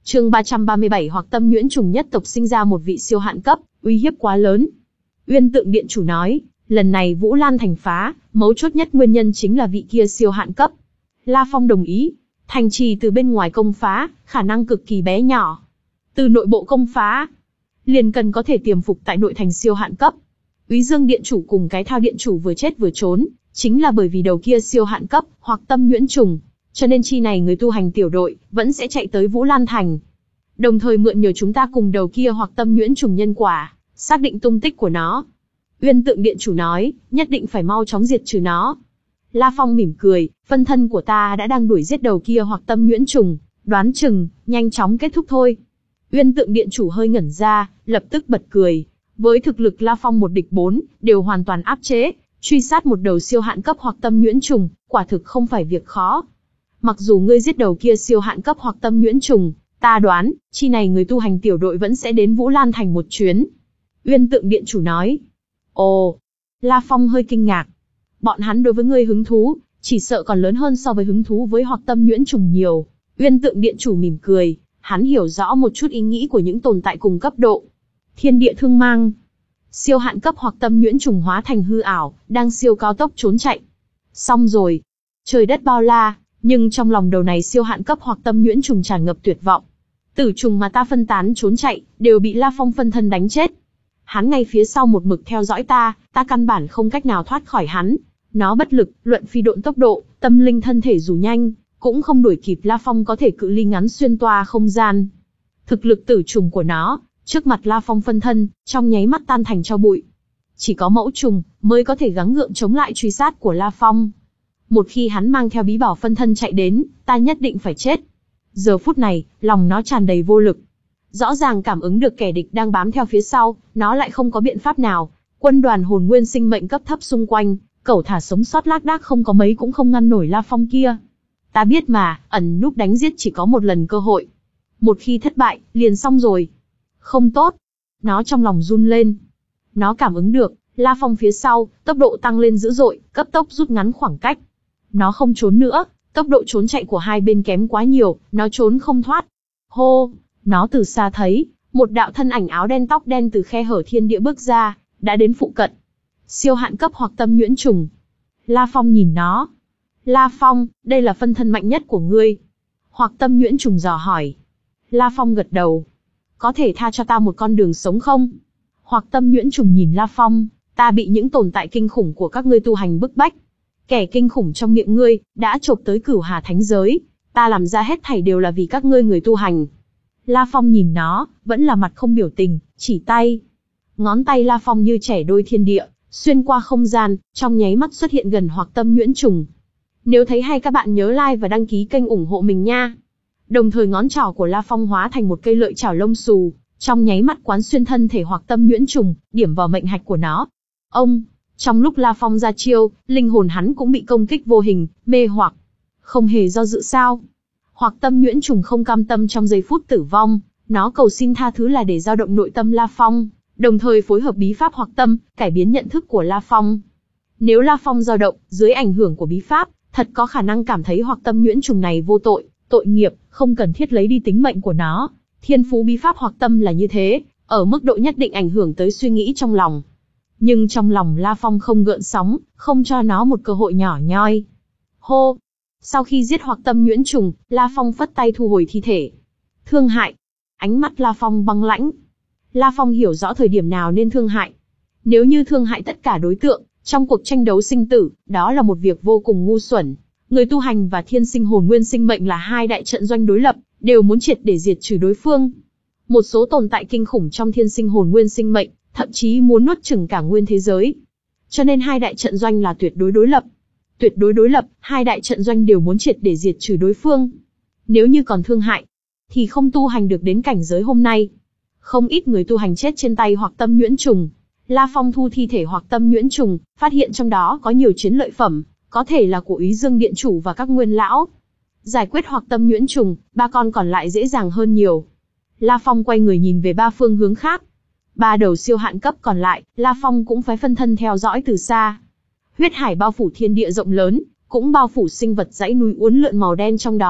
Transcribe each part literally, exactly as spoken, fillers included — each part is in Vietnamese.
Chương ba trăm ba mươi bảy Hoặc Tâm Nhuyễn Trùng nhất tộc sinh ra một vị siêu hạn cấp, uy hiếp quá lớn. Uyên Tượng Điện chủ nói, lần này Vũ Lan thành phá, mấu chốt nhất nguyên nhân chính là vị kia siêu hạn cấp. La Phong đồng ý, thành trì từ bên ngoài công phá, khả năng cực kỳ bé nhỏ. Từ nội bộ công phá, liền cần có thể tiềm phục tại nội thành siêu hạn cấp. Úy Dương Điện chủ cùng cái Thao Điện chủ vừa chết vừa trốn, chính là bởi vì đầu kia siêu hạn cấp, Hoặc Tâm Nhuyễn Trùng. Cho nên chi này người tu hành tiểu đội, vẫn sẽ chạy tới Vũ Lan Thành. Đồng thời mượn nhờ chúng ta cùng đầu kia Hoặc Tâm Nhuyễn Trùng nhân quả, xác định tung tích của nó. Uyên Tượng Điện chủ nói, nhất định phải mau chóng diệt trừ nó. La Phong mỉm cười, phân thân của ta đã đang đuổi giết đầu kia Hoặc Tâm Nhuyễn Trùng, đoán chừng, nhanh chóng kết thúc thôi. Uyên Tượng Điện chủ hơi ngẩn ra, lập tức bật cười. Với thực lực La Phong một địch bốn, đều hoàn toàn áp chế, truy sát một đầu siêu hạn cấp Hoặc Tâm Nhuyễn Trùng, quả thực không phải việc khó. Mặc dù ngươi giết đầu kia siêu hạn cấp Hoặc Tâm Nhuyễn Trùng, ta đoán, chi này người tu hành tiểu đội vẫn sẽ đến Vũ Lan Thành một chuyến. Uyên Tượng Điện chủ nói. Ồ, La Phong hơi kinh ngạc. Bọn hắn đối với ngươi hứng thú, chỉ sợ còn lớn hơn so với hứng thú với Hoặc Tâm Nhuyễn Trùng nhiều. Uyên Tượng Điện chủ mỉm cười, hắn hiểu rõ một chút ý nghĩ của những tồn tại cùng cấp độ. Thiên địa thương mang. Siêu hạn cấp Hoặc Tâm Nhuyễn Trùng hóa thành hư ảo, đang siêu cao tốc trốn chạy. Xong rồi. Trời đất bao la, nhưng trong lòng đầu này siêu hạn cấp Hoặc Tâm Nhuyễn Trùng tràn ngập tuyệt vọng. Tử trùng mà ta phân tán trốn chạy, đều bị La Phong phân thân đánh chết. Hắn ngay phía sau một mực theo dõi ta, ta căn bản không cách nào thoát khỏi hắn. Nó bất lực, luận phi độn tốc độ, tâm linh thân thể dù nhanh, cũng không đuổi kịp La Phong có thể cự ly ngắn xuyên toa không gian. Thực lực tử trùng của nó, trước mặt La Phong phân thân, trong nháy mắt tan thành tro bụi. Chỉ có mẫu trùng, mới có thể gắng gượng chống lại truy sát của La Phong. Một khi hắn mang theo bí bảo phân thân chạy đến, ta nhất định phải chết. Giờ phút này, lòng nó tràn đầy vô lực. Rõ ràng cảm ứng được kẻ địch đang bám theo phía sau, nó lại không có biện pháp nào. Quân đoàn hồn nguyên sinh mệnh cấp thấp xung quanh, cẩu thả sống sót lác đác không có mấy cũng không ngăn nổi La Phong kia. Ta biết mà, ẩn núp đánh giết chỉ có một lần cơ hội. Một khi thất bại, liền xong rồi. Không tốt. Nó trong lòng run lên. Nó cảm ứng được, La Phong phía sau, tốc độ tăng lên dữ dội, cấp tốc rút ngắn khoảng cách. Nó không trốn nữa, tốc độ trốn chạy của hai bên kém quá nhiều, nó trốn không thoát. Hô, nó từ xa thấy, một đạo thân ảnh áo đen tóc đen từ khe hở thiên địa bước ra, đã đến phụ cận. Siêu hạn cấp Hoặc Tâm Nhuyễn Trùng. La Phong nhìn nó. La Phong, đây là phân thân mạnh nhất của ngươi. Hoặc Tâm Nhuyễn Trùng dò hỏi. La Phong gật đầu. Có thể tha cho ta một con đường sống không? Hoặc Tâm Nhuyễn Trùng nhìn La Phong, ta bị những tồn tại kinh khủng của các ngươi tu hành bức bách. Kẻ kinh khủng trong miệng ngươi, đã chộp tới Cửu Hà Thánh Giới. Ta làm ra hết thảy đều là vì các ngươi người tu hành. La Phong nhìn nó, vẫn là mặt không biểu tình, chỉ tay. Ngón tay La Phong như trẻ đôi thiên địa, xuyên qua không gian, trong nháy mắt xuất hiện gần Hoặc Tâm Nhuyễn Trùng. Nếu thấy hay các bạn nhớ like và đăng ký kênh ủng hộ mình nha. Đồng thời ngón trỏ của La Phong hóa thành một cây lợi chảo lông xù, trong nháy mắt quán xuyên thân thể Hoặc Tâm Nhuyễn Trùng, điểm vào mệnh hạch của nó. Ông, trong lúc La Phong ra chiêu, linh hồn hắn cũng bị công kích vô hình, mê hoặc. Không hề do dự sao? Hoặc Tâm Nhuyễn Trùng không cam tâm trong giây phút tử vong, nó cầu xin tha thứ là để dao động nội tâm La Phong, đồng thời phối hợp bí pháp Hoặc Tâm, cải biến nhận thức của La Phong. Nếu La Phong dao động, dưới ảnh hưởng của bí pháp, thật có khả năng cảm thấy Hoặc Tâm Nhuyễn Trùng này vô tội, tội nghiệp, không cần thiết lấy đi tính mệnh của nó. Thiên phú bí pháp Hoặc Tâm là như thế, ở mức độ nhất định ảnh hưởng tới suy nghĩ trong lòng. Nhưng trong lòng La Phong không gợn sóng, không cho nó một cơ hội nhỏ nhoi. Hô! Sau khi giết Hoặc Tâm Nhuyễn Trùng, La Phong phất tay thu hồi thi thể. Thương hại! Ánh mắt La Phong băng lãnh. La Phong hiểu rõ thời điểm nào nên thương hại. Nếu như thương hại tất cả đối tượng, trong cuộc tranh đấu sinh tử, đó là một việc vô cùng ngu xuẩn. Người tu hành và thiên sinh hồn nguyên sinh mệnh là hai đại trận doanh đối lập, đều muốn triệt để diệt trừ đối phương. Một số tồn tại kinh khủng trong thiên sinh hồn nguyên sinh mệnh, thậm chí muốn nuốt chửng cả nguyên thế giới. Cho nên hai đại trận doanh là tuyệt đối đối lập. Tuyệt đối đối lập, hai đại trận doanh đều muốn triệt để diệt trừ đối phương. Nếu như còn thương hại, thì không tu hành được đến cảnh giới hôm nay. Không ít người tu hành chết trên tay Hoặc Tâm Nhuyễn Trùng. La Phong thu thi thể Hoặc Tâm Nhuyễn Trùng, phát hiện trong đó có nhiều chiến lợi phẩm, có thể là của Úy Dương Điện chủ và các nguyên lão. Giải quyết Hoặc Tâm Nhuyễn Trùng, ba con còn lại dễ dàng hơn nhiều. La Phong quay người nhìn về ba phương hướng khác. Ba đầu siêu hạn cấp còn lại, La Phong cũng phải phân thân theo dõi từ xa. Huyết hải bao phủ thiên địa rộng lớn, cũng bao phủ sinh vật dãy núi uốn lượn màu đen trong đó.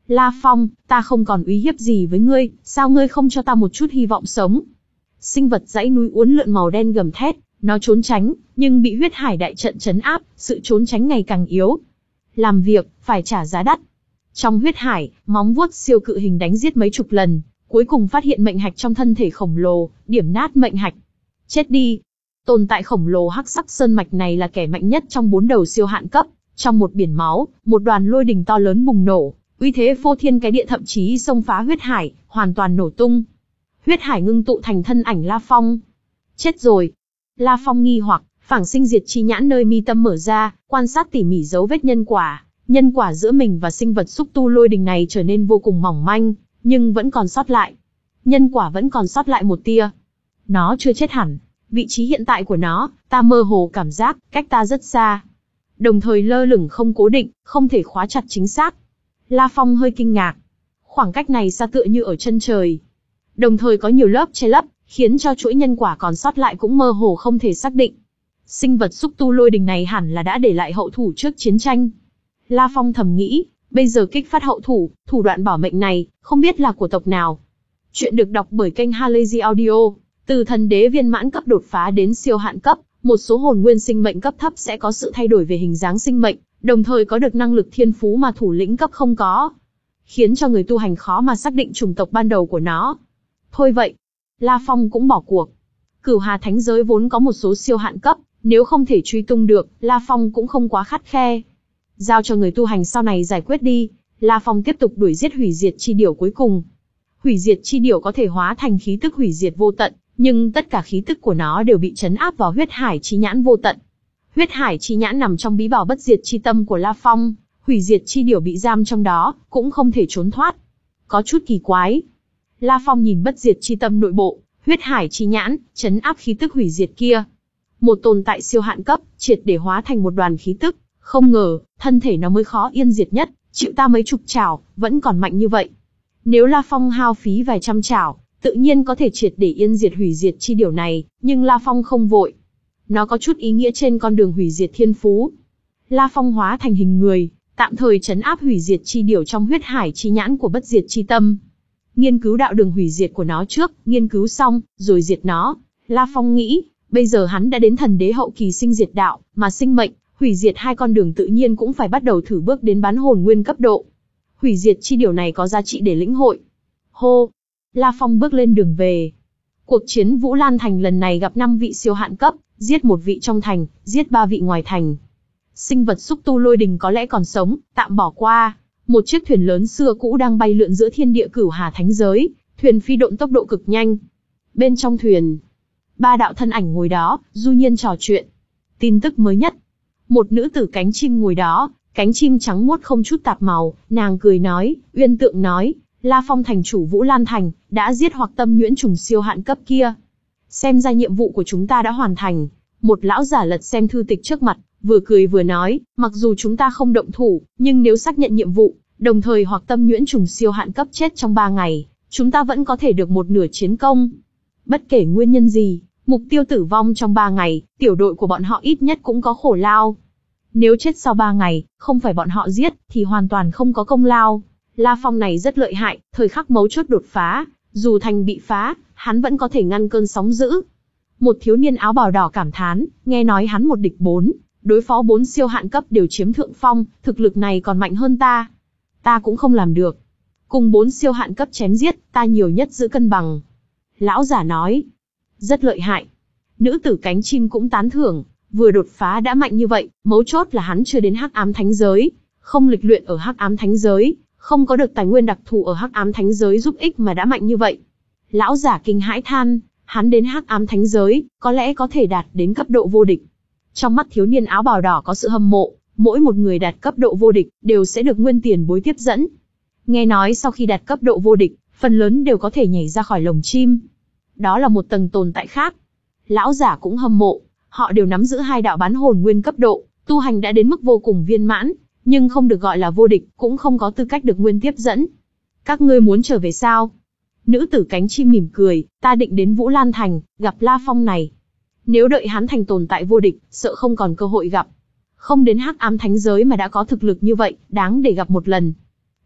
La Phong, ta không còn uy hiếp gì với ngươi, sao ngươi không cho ta một chút hy vọng sống? Sinh vật dãy núi uốn lượn màu đen gầm thét, nó trốn tránh, nhưng bị huyết hải đại trận trấn áp, sự trốn tránh ngày càng yếu. Làm việc, phải trả giá đắt. Trong huyết hải, móng vuốt siêu cự hình đánh giết mấy chục lần, cuối cùng phát hiện mệnh hạch trong thân thể khổng lồ, điểm nát mệnh hạch. Chết đi! Tồn tại khổng lồ hắc sắc sơn mạch này là kẻ mạnh nhất trong bốn đầu siêu hạn cấp. Trong một biển máu, một đoàn lôi đình to lớn bùng nổ, uy thế phô thiên cái địa, thậm chí xông phá huyết hải, hoàn toàn nổ tung. Huyết hải ngưng tụ thành thân ảnh La Phong. Chết rồi! La Phong nghi hoặc, phảng sinh diệt chi nhãn nơi mi tâm mở ra, quan sát tỉ mỉ dấu vết nhân quả. Nhân quả giữa mình và sinh vật xúc tu lôi đình này trở nên vô cùng mỏng manh, nhưng vẫn còn sót lại. Nhân quả vẫn còn sót lại một tia. Nó chưa chết hẳn. Vị trí hiện tại của nó, ta mơ hồ cảm giác, cách ta rất xa. Đồng thời lơ lửng không cố định, không thể khóa chặt chính xác. La Phong hơi kinh ngạc. Khoảng cách này xa tựa như ở chân trời. Đồng thời có nhiều lớp che lấp, khiến cho chuỗi nhân quả còn sót lại cũng mơ hồ không thể xác định. Sinh vật xúc tu lôi đình này hẳn là đã để lại hậu thủ trước chiến tranh. La Phong thầm nghĩ, bây giờ kích phát hậu thủ, thủ đoạn bảo mệnh này, không biết là của tộc nào. Chuyện được đọc bởi kênh Halazy Audio. Từ thần đế viên mãn cấp đột phá đến siêu hạn cấp, một số hồn nguyên sinh mệnh cấp thấp sẽ có sự thay đổi về hình dáng sinh mệnh, đồng thời có được năng lực thiên phú mà thủ lĩnh cấp không có, khiến cho người tu hành khó mà xác định chủng tộc ban đầu của nó. Thôi vậy, La Phong cũng bỏ cuộc. Cửu Hà Thánh giới vốn có một số siêu hạn cấp, nếu không thể truy tung được, La Phong cũng không quá khắt khe. Giao cho người tu hành sau này giải quyết đi. La Phong tiếp tục đuổi giết hủy diệt chi điểu cuối cùng. Hủy diệt chi điểu có thể hóa thành khí tức hủy diệt vô tận, nhưng tất cả khí tức của nó đều bị trấn áp vào huyết hải chi nhãn vô tận. Huyết hải chi nhãn nằm trong bí bảo bất diệt chi tâm của La Phong, hủy diệt chi điểu bị giam trong đó, cũng không thể trốn thoát. Có chút kỳ quái. La Phong nhìn bất diệt chi tâm nội bộ, huyết hải chi nhãn, trấn áp khí tức hủy diệt kia. Một tồn tại siêu hạn cấp, triệt để hóa thành một đoàn khí tức. Không ngờ, thân thể nó mới khó yên diệt nhất, chịu ta mấy chục chảo, vẫn còn mạnh như vậy. Nếu La Phong hao phí vài trăm chảo, tự nhiên có thể triệt để yên diệt hủy diệt chi điểu này, nhưng La Phong không vội. Nó có chút ý nghĩa trên con đường hủy diệt thiên phú. La Phong hóa thành hình người, tạm thời trấn áp hủy diệt chi điểu trong huyết hải chi nhãn của bất diệt chi tâm. Nghiên cứu đạo đường hủy diệt của nó trước, nghiên cứu xong, rồi diệt nó. La Phong nghĩ, bây giờ hắn đã đến thần đế hậu kỳ sinh diệt đạo, mà sinh mệnh, hủy diệt hai con đường tự nhiên cũng phải bắt đầu thử bước đến bán hồn nguyên cấp độ. Hủy diệt chi điều này có giá trị để lĩnh hội. Hô! La Phong bước lên đường về. Cuộc chiến Vũ Lan Thành lần này gặp năm vị siêu hạn cấp, giết một vị trong thành, giết ba vị ngoài thành. Sinh vật xúc tu lôi đình có lẽ còn sống, tạm bỏ qua. Một chiếc thuyền lớn xưa cũ đang bay lượn giữa thiên địa Cửu Hà Thánh giới, thuyền phi độn tốc độ cực nhanh. Bên trong thuyền, ba đạo thân ảnh ngồi đó, du nhiên trò chuyện. Tin tức mới nhất. Một nữ tử cánh chim ngồi đó, cánh chim trắng muốt không chút tạp màu, nàng cười nói, Uyên Tượng nói, La Phong thành chủ Vũ Lan Thành, đã giết hoặc tâm nhuyễn trùng siêu hạn cấp kia. Xem ra nhiệm vụ của chúng ta đã hoàn thành. Một lão giả lật xem thư tịch trước mặt, vừa cười vừa nói, mặc dù chúng ta không động thủ, nhưng nếu xác nhận nhiệm vụ, đồng thời hoặc tâm nhuyễn trùng siêu hạn cấp chết trong ba ngày, chúng ta vẫn có thể được một nửa chiến công. Bất kể nguyên nhân gì, mục tiêu tử vong trong ba ngày, tiểu đội của bọn họ ít nhất cũng có khổ lao. Nếu chết sau ba ngày, không phải bọn họ giết, thì hoàn toàn không có công lao. La Phong này rất lợi hại, thời khắc mấu chốt đột phá, dù thành bị phá, hắn vẫn có thể ngăn cơn sóng dữ. Một thiếu niên áo bào đỏ cảm thán, nghe nói hắn một địch bốn, đối phó bốn siêu hạn cấp đều chiếm thượng phong, thực lực này còn mạnh hơn ta. Ta cũng không làm được. Cùng bốn siêu hạn cấp chém giết, ta nhiều nhất giữ cân bằng. Lão giả nói, rất lợi hại. Nữ tử cánh chim cũng tán thưởng, vừa đột phá đã mạnh như vậy, mấu chốt là hắn chưa đến Hắc Ám Thánh giới, không lịch luyện ở Hắc Ám Thánh giới, không có được tài nguyên đặc thù ở Hắc Ám Thánh giới giúp ích mà đã mạnh như vậy. Lão giả kinh hãi than, hắn đến Hắc Ám Thánh giới, có lẽ có thể đạt đến cấp độ vô địch. Trong mắt thiếu niên áo bào đỏ có sự hâm mộ, mỗi một người đạt cấp độ vô địch đều sẽ được nguyên tiền bối tiếp dẫn. Nghe nói sau khi đạt cấp độ vô địch, phần lớn đều có thể nhảy ra khỏi lồng chim. Đó là một tầng tồn tại khác. Lão giả cũng hâm mộ, họ đều nắm giữ hai đạo bán hồn nguyên cấp độ, tu hành đã đến mức vô cùng viên mãn, nhưng không được gọi là vô địch, cũng không có tư cách được nguyên tiếp dẫn. Các ngươi muốn trở về sao? Nữ tử cánh chim mỉm cười, ta định đến Vũ Lan Thành, gặp La Phong này. Nếu đợi hắn thành tồn tại vô địch, sợ không còn cơ hội gặp. Không đến Hắc Ám Thánh giới mà đã có thực lực như vậy, đáng để gặp một lần.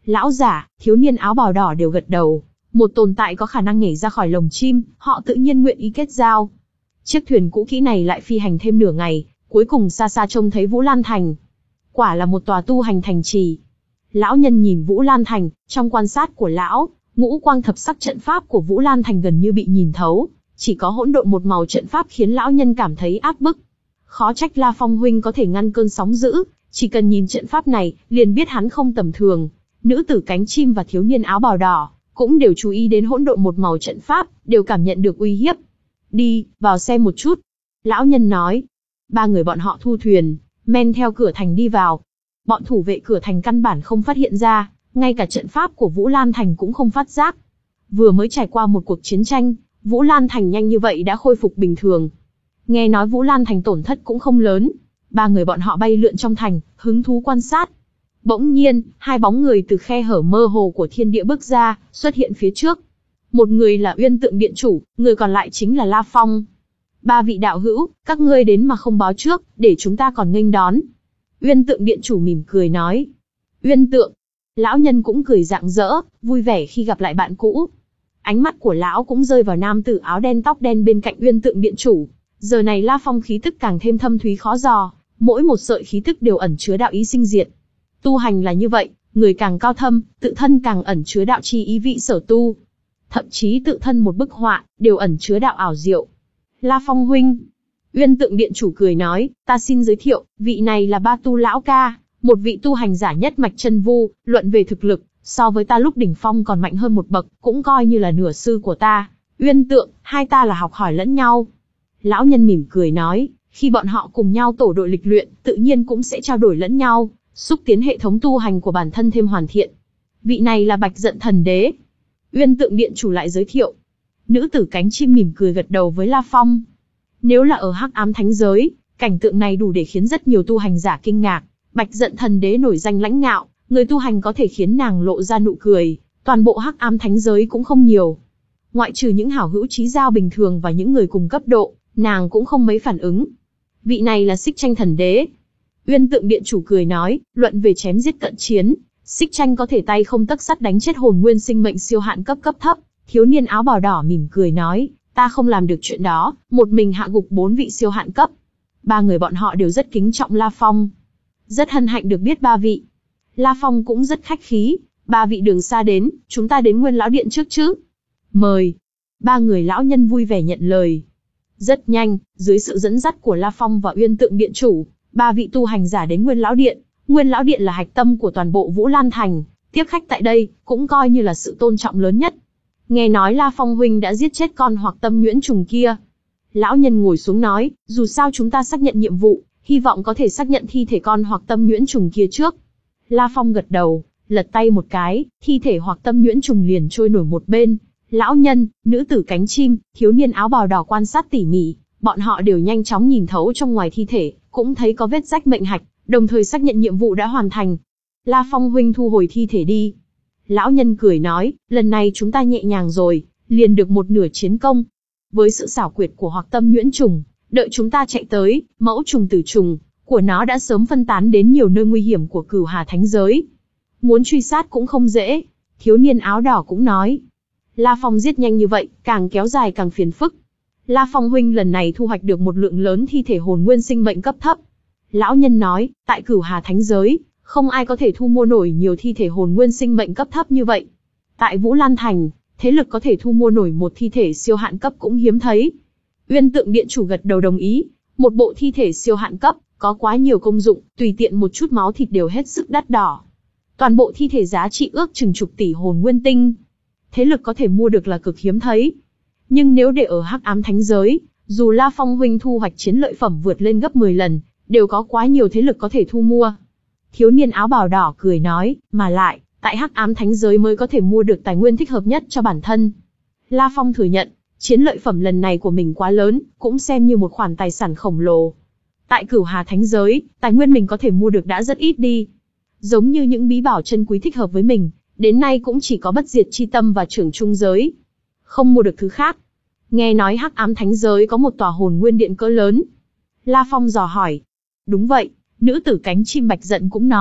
Lão giả, thiếu niên áo bào đỏ đều gật đầu. Một tồn tại có khả năng nhảy ra khỏi lồng chim, họ tự nhiên nguyện ý kết giao. Chiếc thuyền cũ kỹ này lại phi hành thêm nửa ngày, cuối cùng xa xa trông thấy Vũ Lan Thành. Quả là một tòa tu hành thành trì. Lão nhân nhìn Vũ Lan Thành, trong quan sát của lão, ngũ quang thập sắc trận pháp của Vũ Lan Thành gần như bị nhìn thấu, chỉ có hỗn độn một màu trận pháp khiến lão nhân cảm thấy áp bức. Khó trách La Phong huynh có thể ngăn cơn sóng dữ, chỉ cần nhìn trận pháp này, liền biết hắn không tầm thường. Nữ tử cánh chim và thiếu niên áo bào đỏ cũng đều chú ý đến hỗn độn một màu trận pháp, đều cảm nhận được uy hiếp. Đi, vào xem một chút. Lão nhân nói. Ba người bọn họ thu thuyền, men theo cửa thành đi vào. Bọn thủ vệ cửa thành căn bản không phát hiện ra, ngay cả trận pháp của Vũ Lan Thành cũng không phát giác. Vừa mới trải qua một cuộc chiến tranh, Vũ Lan Thành nhanh như vậy đã khôi phục bình thường. Nghe nói Vũ Lan Thành tổn thất cũng không lớn. Ba người bọn họ bay lượn trong thành, hứng thú quan sát. Bỗng nhiên, hai bóng người từ khe hở mơ hồ của thiên địa bước ra, xuất hiện phía trước. Một người là Uyên Tượng Điện Chủ, người còn lại chính là La Phong. Ba vị đạo hữu, các ngươi đến mà không báo trước, để chúng ta còn nghênh đón. Uyên Tượng Điện Chủ mỉm cười nói. Uyên Tượng. Lão nhân cũng cười rạng rỡ, vui vẻ khi gặp lại bạn cũ. Ánh mắt của lão cũng rơi vào nam tử áo đen tóc đen bên cạnh Uyên Tượng Điện Chủ. Giờ này La Phong khí tức càng thêm thâm thúy khó dò, mỗi một sợi khí tức đều ẩn chứa đạo ý sinh diệt. Tu hành là như vậy, người càng cao thâm, tự thân càng ẩn chứa đạo chi ý vị sở tu. Thậm chí tự thân một bức họa, đều ẩn chứa đạo ảo diệu. La Phong huynh. Uyên Tượng Điện Chủ cười nói, ta xin giới thiệu, vị này là Ba Tu Lão Ca, một vị tu hành giả nhất mạch chân vu, luận về thực lực, so với ta lúc đỉnh phong còn mạnh hơn một bậc, cũng coi như là nửa sư của ta. Uyên Tượng, hai ta là học hỏi lẫn nhau. Lão nhân mỉm cười nói, khi bọn họ cùng nhau tổ đội lịch luyện, tự nhiên cũng sẽ trao đổi lẫn nhau, xúc tiến hệ thống tu hành của bản thân thêm hoàn thiện. Vị này là Bạch Giận Thần Đế. Uyên Tượng Điện Chủ lại giới thiệu. Nữ tử cánh chim mỉm cười gật đầu với La Phong. Nếu là ở Hắc Ám Thánh Giới, cảnh tượng này đủ để khiến rất nhiều tu hành giả kinh ngạc. Bạch Giận Thần Đế nổi danh lãnh ngạo, người tu hành có thể khiến nàng lộ ra nụ cười, toàn bộ Hắc Ám Thánh Giới cũng không nhiều. Ngoại trừ những hảo hữu chí giao bình thường và những người cùng cấp độ, nàng cũng không mấy phản ứng. Vị này là Xích Tranh Thần Đế. Uyên Tượng Điện Chủ cười nói, luận về chém giết cận chiến, Xích Tranh có thể tay không tấc sắt đánh chết hồn nguyên sinh mệnh siêu hạn cấp cấp thấp. Thiếu niên áo bào đỏ mỉm cười nói, ta không làm được chuyện đó, một mình hạ gục bốn vị siêu hạn cấp. Ba người bọn họ đều rất kính trọng La Phong. Rất hân hạnh được biết ba vị. La Phong cũng rất khách khí, ba vị đường xa đến, chúng ta đến Nguyên Lão Điện trước chứ. Mời. Ba người lão nhân vui vẻ nhận lời. Rất nhanh, dưới sự dẫn dắt của La Phong và Uyên Tượng Điện Chủ, ba vị tu hành giả đến Nguyên Lão Điện. Nguyên Lão Điện là hạch tâm của toàn bộ Vũ Lan Thành, tiếp khách tại đây cũng coi như là sự tôn trọng lớn nhất. Nghe nói La Phong huynh đã giết chết con Hoặc Tâm nhuyễn trùng kia. Lão nhân ngồi xuống nói, dù sao chúng ta xác nhận nhiệm vụ, hy vọng có thể xác nhận thi thể con Hoặc Tâm nhuyễn trùng kia trước. La Phong gật đầu, lật tay một cái, thi thể Hoặc Tâm nhuyễn trùng liền trôi nổi một bên. Lão nhân, nữ tử cánh chim, thiếu niên áo bào đỏ quan sát tỉ mỉ, bọn họ đều nhanh chóng nhìn thấu trong ngoài thi thể, cũng thấy có vết rách mệnh hạch, đồng thời xác nhận nhiệm vụ đã hoàn thành. La Phong huynh thu hồi thi thể đi. Lão nhân cười nói, lần này chúng ta nhẹ nhàng rồi, liền được một nửa chiến công. Với sự xảo quyệt của Hoặc Tâm nhuyễn trùng, đợi chúng ta chạy tới, mẫu trùng tử trùng của nó đã sớm phân tán đến nhiều nơi nguy hiểm của Cửu Hà Thánh Giới. Muốn truy sát cũng không dễ. Thiếu niên áo đỏ cũng nói. La Phong giết nhanh như vậy, càng kéo dài càng phiền phức. La Phong huynh lần này thu hoạch được một lượng lớn thi thể hồn nguyên sinh mệnh cấp thấp. Lão nhân nói, tại Cửu Hà Thánh Giới, không ai có thể thu mua nổi nhiều thi thể hồn nguyên sinh mệnh cấp thấp như vậy. Tại Vũ Lan Thành, thế lực có thể thu mua nổi một thi thể siêu hạn cấp cũng hiếm thấy. Uyên Tượng Điện Chủ gật đầu đồng ý, một bộ thi thể siêu hạn cấp, có quá nhiều công dụng, tùy tiện một chút máu thịt đều hết sức đắt đỏ. Toàn bộ thi thể giá trị ước chừng chục tỷ hồn nguyên tinh. Thế lực có thể mua được là cực hiếm thấy. Nhưng nếu để ở Hắc Ám Thánh Giới, dù La Phong huynh thu hoạch chiến lợi phẩm vượt lên gấp mười lần, đều có quá nhiều thế lực có thể thu mua. Thiếu niên áo bào đỏ cười nói, mà lại, tại Hắc Ám Thánh Giới mới có thể mua được tài nguyên thích hợp nhất cho bản thân. La Phong thừa nhận, chiến lợi phẩm lần này của mình quá lớn, cũng xem như một khoản tài sản khổng lồ. Tại Cửu Hà Thánh Giới, tài nguyên mình có thể mua được đã rất ít đi. Giống như những bí bảo chân quý thích hợp với mình, đến nay cũng chỉ có bất diệt chi tâm và trưởng trung giới. Không mua được thứ khác. Nghe nói Hắc Ám Thánh Giới có một tòa hồn nguyên điện cỡ lớn. La Phong dò hỏi. Đúng vậy, nữ tử cánh chim Bạch Giận cũng nói,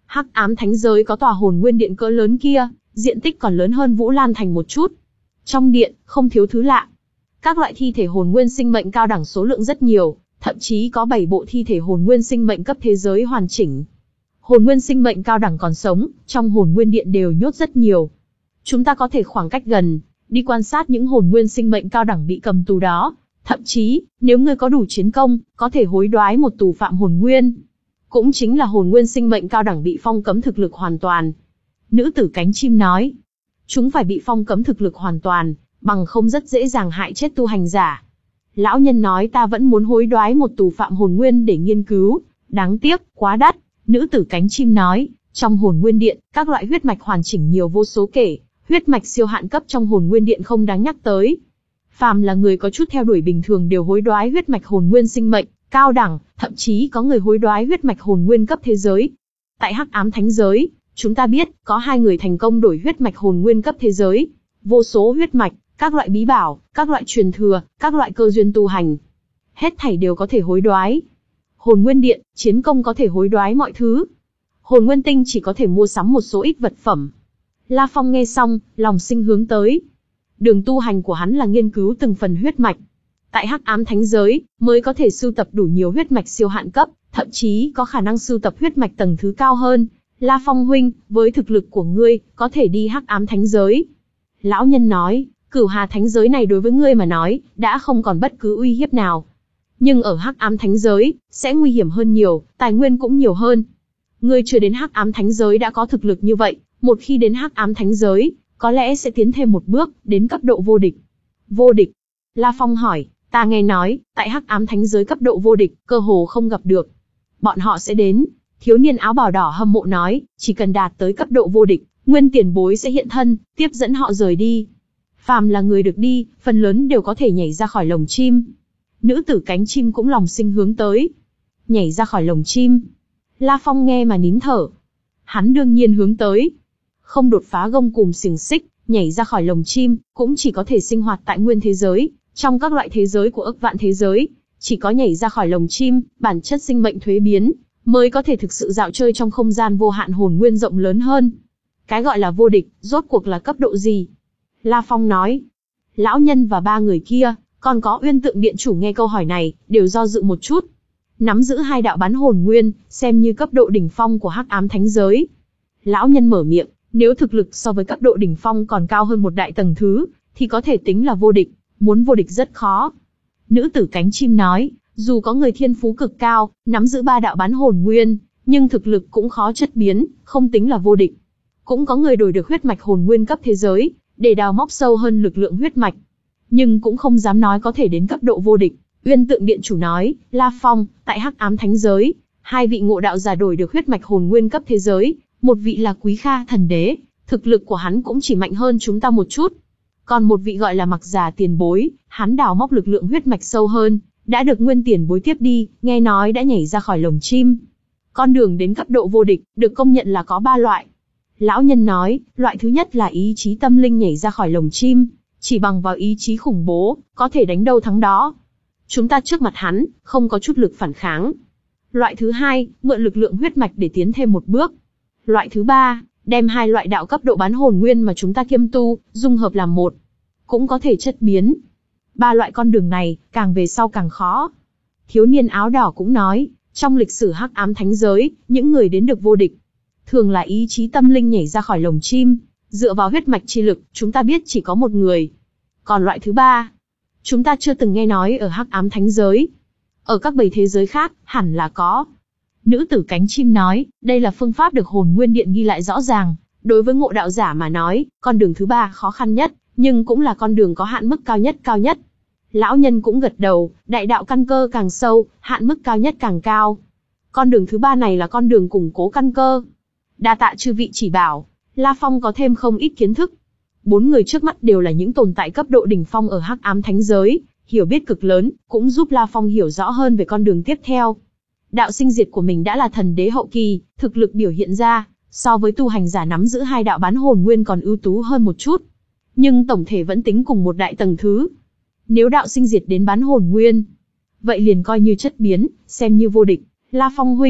Hắc ám thánh giới có tòa hồn nguyên điện cỡ lớn kia, diện tích còn lớn hơn Vũ Lan Thành một chút. Trong điện, không thiếu thứ lạ. Các loại thi thể hồn nguyên sinh mệnh cao đẳng số lượng rất nhiều, thậm chí có bảy bộ thi thể hồn nguyên sinh mệnh cấp thế giới hoàn chỉnh. Hồn nguyên sinh mệnh cao đẳng còn sống, trong hồn nguyên điện đều nhốt rất nhiều. Chúng ta có thể khoảng cách gần, đi quan sát những hồn nguyên sinh mệnh cao đẳng bị cầm tù đó. Thậm chí, nếu ngươi có đủ chiến công, có thể hối đoái một tù phạm hồn nguyên. Cũng chính là hồn nguyên sinh mệnh cao đẳng bị phong cấm thực lực hoàn toàn. Nữ tử cánh chim nói, chúng phải bị phong cấm thực lực hoàn toàn, bằng không rất dễ dàng hại chết tu hành giả. Lão nhân nói ta vẫn muốn hối đoái một tù phạm hồn nguyên để nghiên cứu, đáng tiếc, quá đắt. Nữ tử cánh chim nói, trong hồn nguyên điện, các loại huyết mạch hoàn chỉnh nhiều vô số kể, huyết mạch siêu hạn cấp trong hồn nguyên điện không đáng nhắc tới. Phàm là người có chút theo đuổi bình thường đều hối đoái huyết mạch hồn nguyên sinh mệnh cao đẳng, thậm chí có người hối đoái huyết mạch hồn nguyên cấp thế giới. Tại Hắc Ám Thánh giới, chúng ta biết, có hai người thành công đổi huyết mạch hồn nguyên cấp thế giới. Vô số huyết mạch, các loại bí bảo, các loại truyền thừa, các loại cơ duyên tu hành. Hết thảy đều có thể hối đoái. Hồn nguyên điện, chiến công có thể hối đoái mọi thứ. Hồn nguyên tinh chỉ có thể mua sắm một số ít vật phẩm. La Phong nghe xong, lòng sinh hướng tới. Đường tu hành của hắn là nghiên cứu từng phần huyết mạch. Tại Hắc Ám Thánh giới, mới có thể sưu tập đủ nhiều huyết mạch siêu hạn cấp, thậm chí có khả năng sưu tập huyết mạch tầng thứ cao hơn. La Phong huynh, với thực lực của ngươi, có thể đi Hắc Ám Thánh giới. Lão nhân nói, Cửu Hà Thánh giới này đối với ngươi mà nói, đã không còn bất cứ uy hiếp nào. Nhưng ở Hắc Ám Thánh giới, sẽ nguy hiểm hơn nhiều, tài nguyên cũng nhiều hơn. Ngươi chưa đến Hắc Ám Thánh giới đã có thực lực như vậy, một khi đến Hắc Ám Thánh giới, có lẽ sẽ tiến thêm một bước, đến cấp độ vô địch. Vô địch? La Phong hỏi, ta nghe nói, tại Hắc Ám Thánh giới cấp độ vô địch, cơ hồ không gặp được. Bọn họ sẽ đến. Thiếu niên áo bào đỏ hâm mộ nói, chỉ cần đạt tới cấp độ vô địch, Nguyên tiền bối sẽ hiện thân, tiếp dẫn họ rời đi. Phàm là người được đi, phần lớn đều có thể nhảy ra khỏi lồng chim. Nữ tử cánh chim cũng lòng sinh hướng tới. Nhảy ra khỏi lồng chim. La Phong nghe mà nín thở. Hắn đương nhiên hướng tới. Không đột phá gông cùm xiềng xích, nhảy ra khỏi lồng chim, cũng chỉ có thể sinh hoạt tại nguyên thế giới, trong các loại thế giới của ức vạn thế giới. Chỉ có nhảy ra khỏi lồng chim, bản chất sinh mệnh thuế biến, mới có thể thực sự dạo chơi trong không gian vô hạn hồn nguyên rộng lớn hơn. Cái gọi là vô địch, rốt cuộc là cấp độ gì? La Phong nói. Lão nhân và ba người kia, còn có Uyên Tượng Điện chủ nghe câu hỏi này, đều do dự một chút. Nắm giữ hai đạo bán hồn nguyên, xem như cấp độ đỉnh phong của Hắc Ám Thánh giới. Lão nhân mở miệng, nếu thực lực so với cấp độ đỉnh phong còn cao hơn một đại tầng thứ, thì có thể tính là vô địch, muốn vô địch rất khó. Nữ tử cánh chim nói, dù có người thiên phú cực cao, nắm giữ ba đạo bán hồn nguyên, nhưng thực lực cũng khó chất biến, không tính là vô địch. Cũng có người đổi được huyết mạch hồn nguyên cấp thế giới, để đào móc sâu hơn lực lượng huyết mạch. Nhưng cũng không dám nói có thể đến cấp độ vô địch. Uyên Tượng Điện chủ nói, La Phong, tại Hắc Ám Thánh giới, hai vị ngộ đạo giả đổi được huyết mạch hồn nguyên cấp thế giới, một vị là Quý Kha thần đế, thực lực của hắn cũng chỉ mạnh hơn chúng ta một chút. Còn một vị gọi là Mặc Giả tiền bối, hắn đào móc lực lượng huyết mạch sâu hơn, đã được Nguyên tiền bối tiếp đi, nghe nói đã nhảy ra khỏi lồng chim. Con đường đến cấp độ vô địch, được công nhận là có ba loại. Lão nhân nói, loại thứ nhất là ý chí tâm linh nhảy ra khỏi lồng chim, chỉ bằng vào ý chí khủng bố, có thể đánh đâu thắng đó. Chúng ta trước mặt hắn, không có chút lực phản kháng. Loại thứ hai, mượn lực lượng huyết mạch để tiến thêm một bước. Loại thứ ba, đem hai loại đạo cấp độ bán hồn nguyên mà chúng ta kiêm tu, dung hợp làm một. Cũng có thể chất biến. Ba loại con đường này, càng về sau càng khó. Thiếu niên áo đỏ cũng nói, trong lịch sử Hắc Ám Thánh giới, những người đến được vô địch, thường là ý chí tâm linh nhảy ra khỏi lồng chim, dựa vào huyết mạch chi lực, chúng ta biết chỉ có một người. Còn loại thứ ba, chúng ta chưa từng nghe nói ở Hắc Ám Thánh giới. Ở các bầy thế giới khác, hẳn là có. Nữ tử cánh chim nói, đây là phương pháp được hồn nguyên điện ghi lại rõ ràng. Đối với ngộ đạo giả mà nói, con đường thứ ba khó khăn nhất, nhưng cũng là con đường có hạn mức cao nhất cao nhất. Lão nhân cũng gật đầu, đại đạo căn cơ càng sâu, hạn mức cao nhất càng cao. Con đường thứ ba này là con đường củng cố căn cơ. Đa tạ chư vị chỉ bảo, La Phong có thêm không ít kiến thức. Bốn người trước mắt đều là những tồn tại cấp độ đỉnh phong ở Hắc Ám Thánh giới, hiểu biết cực lớn, cũng giúp La Phong hiểu rõ hơn về con đường tiếp theo. Đạo sinh diệt của mình đã là thần đế hậu kỳ, thực lực biểu hiện ra, so với tu hành giả nắm giữ hai đạo bán hồn nguyên còn ưu tú hơn một chút. Nhưng tổng thể vẫn tính cùng một đại tầng thứ. Nếu đạo sinh diệt đến bán hồn nguyên, vậy liền coi như chất biến, xem như vô địch. La Phong huynh,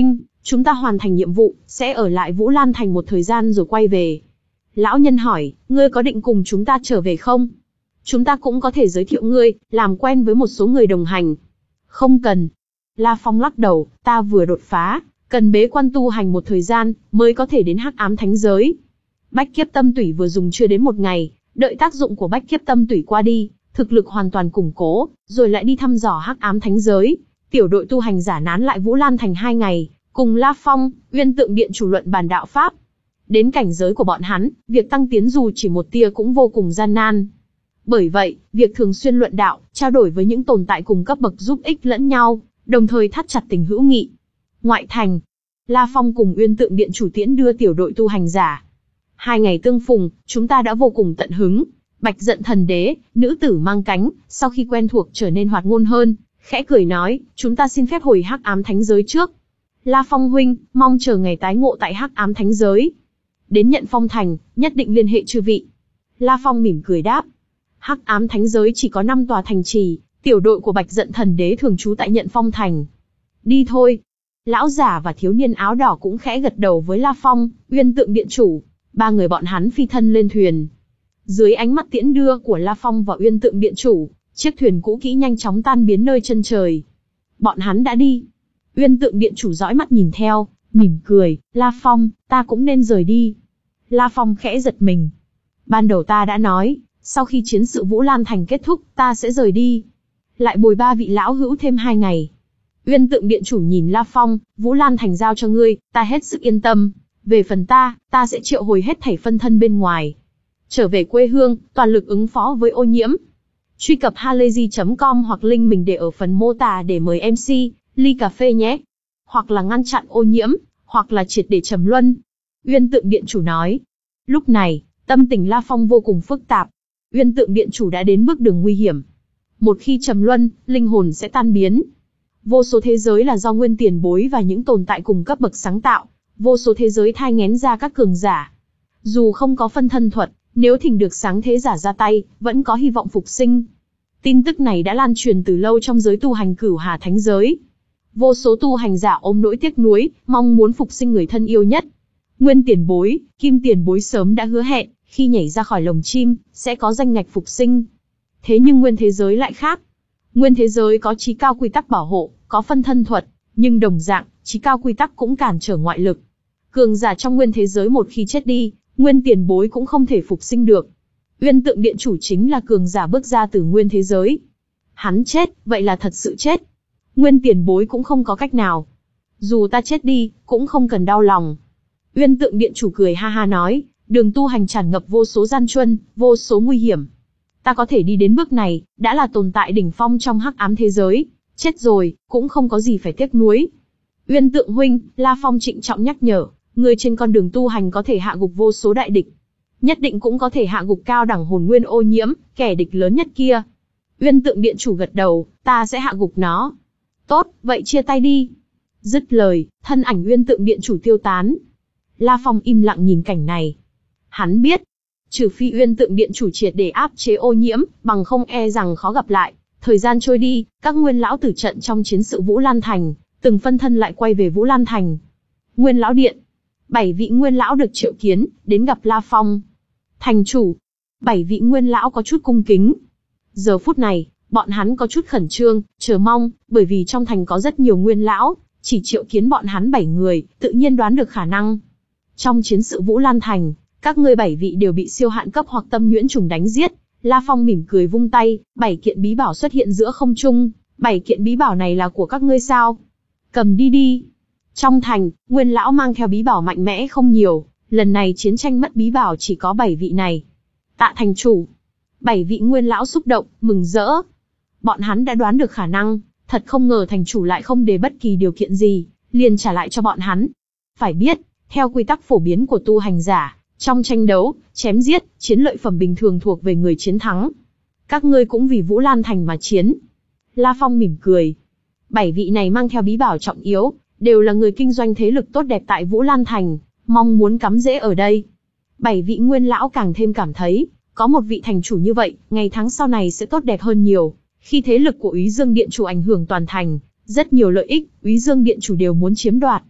Chúng ta hoàn thành nhiệm vụ, sẽ ở lại Vũ Lan Thành một thời gian rồi quay về. Lão nhân hỏi, ngươi có định cùng chúng ta trở về không? Chúng ta cũng có thể giới thiệu ngươi, làm quen với một số người đồng hành. Không cần. La Phong lắc đầu, ta vừa đột phá, cần bế quan tu hành một thời gian, mới có thể đến Hắc Ám Thánh Giới. Bách Kiếp Tâm Tủy vừa dùng chưa đến một ngày, đợi tác dụng của Bách Kiếp Tâm Tủy qua đi, thực lực hoàn toàn củng cố, rồi lại đi thăm dò Hắc Ám Thánh Giới. Tiểu đội tu hành giả nán lại Vũ Lan Thành hai ngày, cùng La Phong, Uyên Tượng Điện chủ luận bàn đạo pháp. Đến cảnh giới của bọn hắn, việc tăng tiến dù chỉ một tia cũng vô cùng gian nan. Bởi vậy, việc thường xuyên luận đạo, trao đổi với những tồn tại cùng cấp bậc giúp ích lẫn nhau, đồng thời thắt chặt tình hữu nghị. Ngoại thành, La Phong cùng Uyên Tượng Điện chủ tiễn đưa tiểu đội tu hành giả. Hai ngày tương phùng, chúng ta đã vô cùng tận hứng. Bạch Giận Thần Đế, nữ tử mang cánh, sau khi quen thuộc trở nên hoạt ngôn hơn, khẽ cười nói, chúng ta xin phép hồi Hắc Ám Thánh Giới trước. La Phong huynh, mong chờ ngày tái ngộ tại Hắc Ám Thánh Giới. Đến Nhận Phong Thành, nhất định liên hệ chư vị. La Phong mỉm cười đáp. Hắc Ám Thánh Giới chỉ có năm tòa thành trì, tiểu đội của Bạch Giận Thần Đế thường trú tại Nhận Phong Thành. Đi thôi. Lão giả và thiếu niên áo đỏ cũng khẽ gật đầu với La Phong, Uyên Tượng Điện chủ. Ba người bọn hắn phi thân lên thuyền. Dưới ánh mắt tiễn đưa của La Phong và Uyên Tượng Điện chủ, chiếc thuyền cũ kỹ nhanh chóng tan biến nơi chân trời. Bọn hắn đã đi. Uyên Tượng Điện chủ dõi mắt nhìn theo, mỉm cười, La Phong, ta cũng nên rời đi. La Phong khẽ giật mình. Ban đầu ta đã nói, sau khi chiến sự Vũ Lan Thành kết thúc, ta sẽ rời đi. Lại bồi ba vị lão hữu thêm hai ngày. Uyên Tượng Điện chủ nhìn La Phong, Vũ Lan Thành giao cho ngươi, ta hết sức yên tâm. Về phần ta, ta sẽ triệu hồi hết thảy phân thân bên ngoài. Trở về quê hương, toàn lực ứng phó với ô nhiễm. Truy cập halayzi chấm com hoặc link mình để ở phần mô tả để mời em xê, ly cà phê nhé. Hoặc là ngăn chặn ô nhiễm, hoặc là triệt để trầm luân. Uyên Tượng Điện chủ nói. Lúc này, tâm tình La Phong vô cùng phức tạp. Uyên Tượng Điện chủ đã đến bước đường nguy hiểm. Một khi trầm luân, linh hồn sẽ tan biến. Vô số thế giới là do Nguyên Tiền Bối và những tồn tại cùng cấp bậc sáng tạo. Vô số thế giới thai nghén ra các cường giả. Dù không có phân thân thuật, nếu thỉnh được sáng thế giả ra tay, vẫn có hy vọng phục sinh. Tin tức này đã lan truyền từ lâu trong giới tu hành Cửu Hà Thánh Giới. Vô số tu hành giả ôm nỗi tiếc nuối, mong muốn phục sinh người thân yêu nhất. Nguyên Tiền Bối, Kim Tiền Bối sớm đã hứa hẹn, khi nhảy ra khỏi lồng chim, sẽ có danh ngạch phục sinh. Thế nhưng nguyên thế giới lại khác. Nguyên thế giới có chí cao quy tắc bảo hộ, có phân thân thuật, nhưng đồng dạng, chí cao quy tắc cũng cản trở ngoại lực. Cường giả trong nguyên thế giới một khi chết đi, Nguyên Tiền Bối cũng không thể phục sinh được. Uyên Tượng Điện chủ chính là cường giả bước ra từ nguyên thế giới. Hắn chết, vậy là thật sự chết. Nguyên Tiền Bối cũng không có cách nào. Dù ta chết đi, cũng không cần đau lòng. Uyên Tượng Điện chủ cười ha ha nói, đường tu hành tràn ngập vô số gian truân, vô số nguy hiểm. Ta có thể đi đến bước này, đã là tồn tại đỉnh phong trong hắc ám thế giới. Chết rồi, cũng không có gì phải tiếc nuối. Uyên Tượng huynh, La Phong trịnh trọng nhắc nhở, người trên con đường tu hành có thể hạ gục vô số đại địch. Nhất định cũng có thể hạ gục cao đẳng hồn nguyên ô nhiễm, kẻ địch lớn nhất kia. Uyên Tượng Điện chủ gật đầu, ta sẽ hạ gục nó. Tốt, vậy chia tay đi. Dứt lời, thân ảnh Uyên Tượng Điện chủ tiêu tán. La Phong im lặng nhìn cảnh này. Hắn biết, trừ phi Uyên Tượng Điện chủ triệt để áp chế ô nhiễm, bằng không e rằng khó gặp lại. Thời gian trôi đi, các nguyên lão tử trận trong chiến sự Vũ Lan Thành, từng phân thân lại quay về Vũ Lan Thành. Nguyên lão điện. Bảy vị nguyên lão được triệu kiến, đến gặp La Phong. Thành chủ. Bảy vị nguyên lão có chút cung kính. Giờ phút này, bọn hắn có chút khẩn trương, chờ mong, bởi vì trong thành có rất nhiều nguyên lão, chỉ triệu kiến bọn hắn bảy người, tự nhiên đoán được khả năng. Trong chiến sự Vũ Lan Thành, các ngươi bảy vị đều bị siêu hạn cấp hoặc tâm nhuyễn trùng đánh giết. La Phong mỉm cười vung tay, bảy kiện bí bảo xuất hiện giữa không trung. Bảy kiện bí bảo này là của các ngươi sao? Cầm đi đi. Trong thành, nguyên lão mang theo bí bảo mạnh mẽ không nhiều, lần này chiến tranh mất bí bảo chỉ có bảy vị này. Tạ thành chủ. Bảy vị nguyên lão xúc động, mừng rỡ. Bọn hắn đã đoán được khả năng, thật không ngờ thành chủ lại không để bất kỳ điều kiện gì, liền trả lại cho bọn hắn. Phải biết, theo quy tắc phổ biến của tu hành giả, trong tranh đấu, chém giết, chiến lợi phẩm bình thường thuộc về người chiến thắng. Các ngươi cũng vì Vũ Lan Thành mà chiến. La Phong mỉm cười. Bảy vị này mang theo bí bảo trọng yếu, đều là người kinh doanh thế lực tốt đẹp tại Vũ Lan Thành, mong muốn cắm rễ ở đây. Bảy vị nguyên lão càng thêm cảm thấy, có một vị thành chủ như vậy, ngày tháng sau này sẽ tốt đẹp hơn nhiều. Khi thế lực của Úy Dương Điện chủ ảnh hưởng toàn thành, rất nhiều lợi ích, Úy Dương Điện chủ đều muốn chiếm đoạt.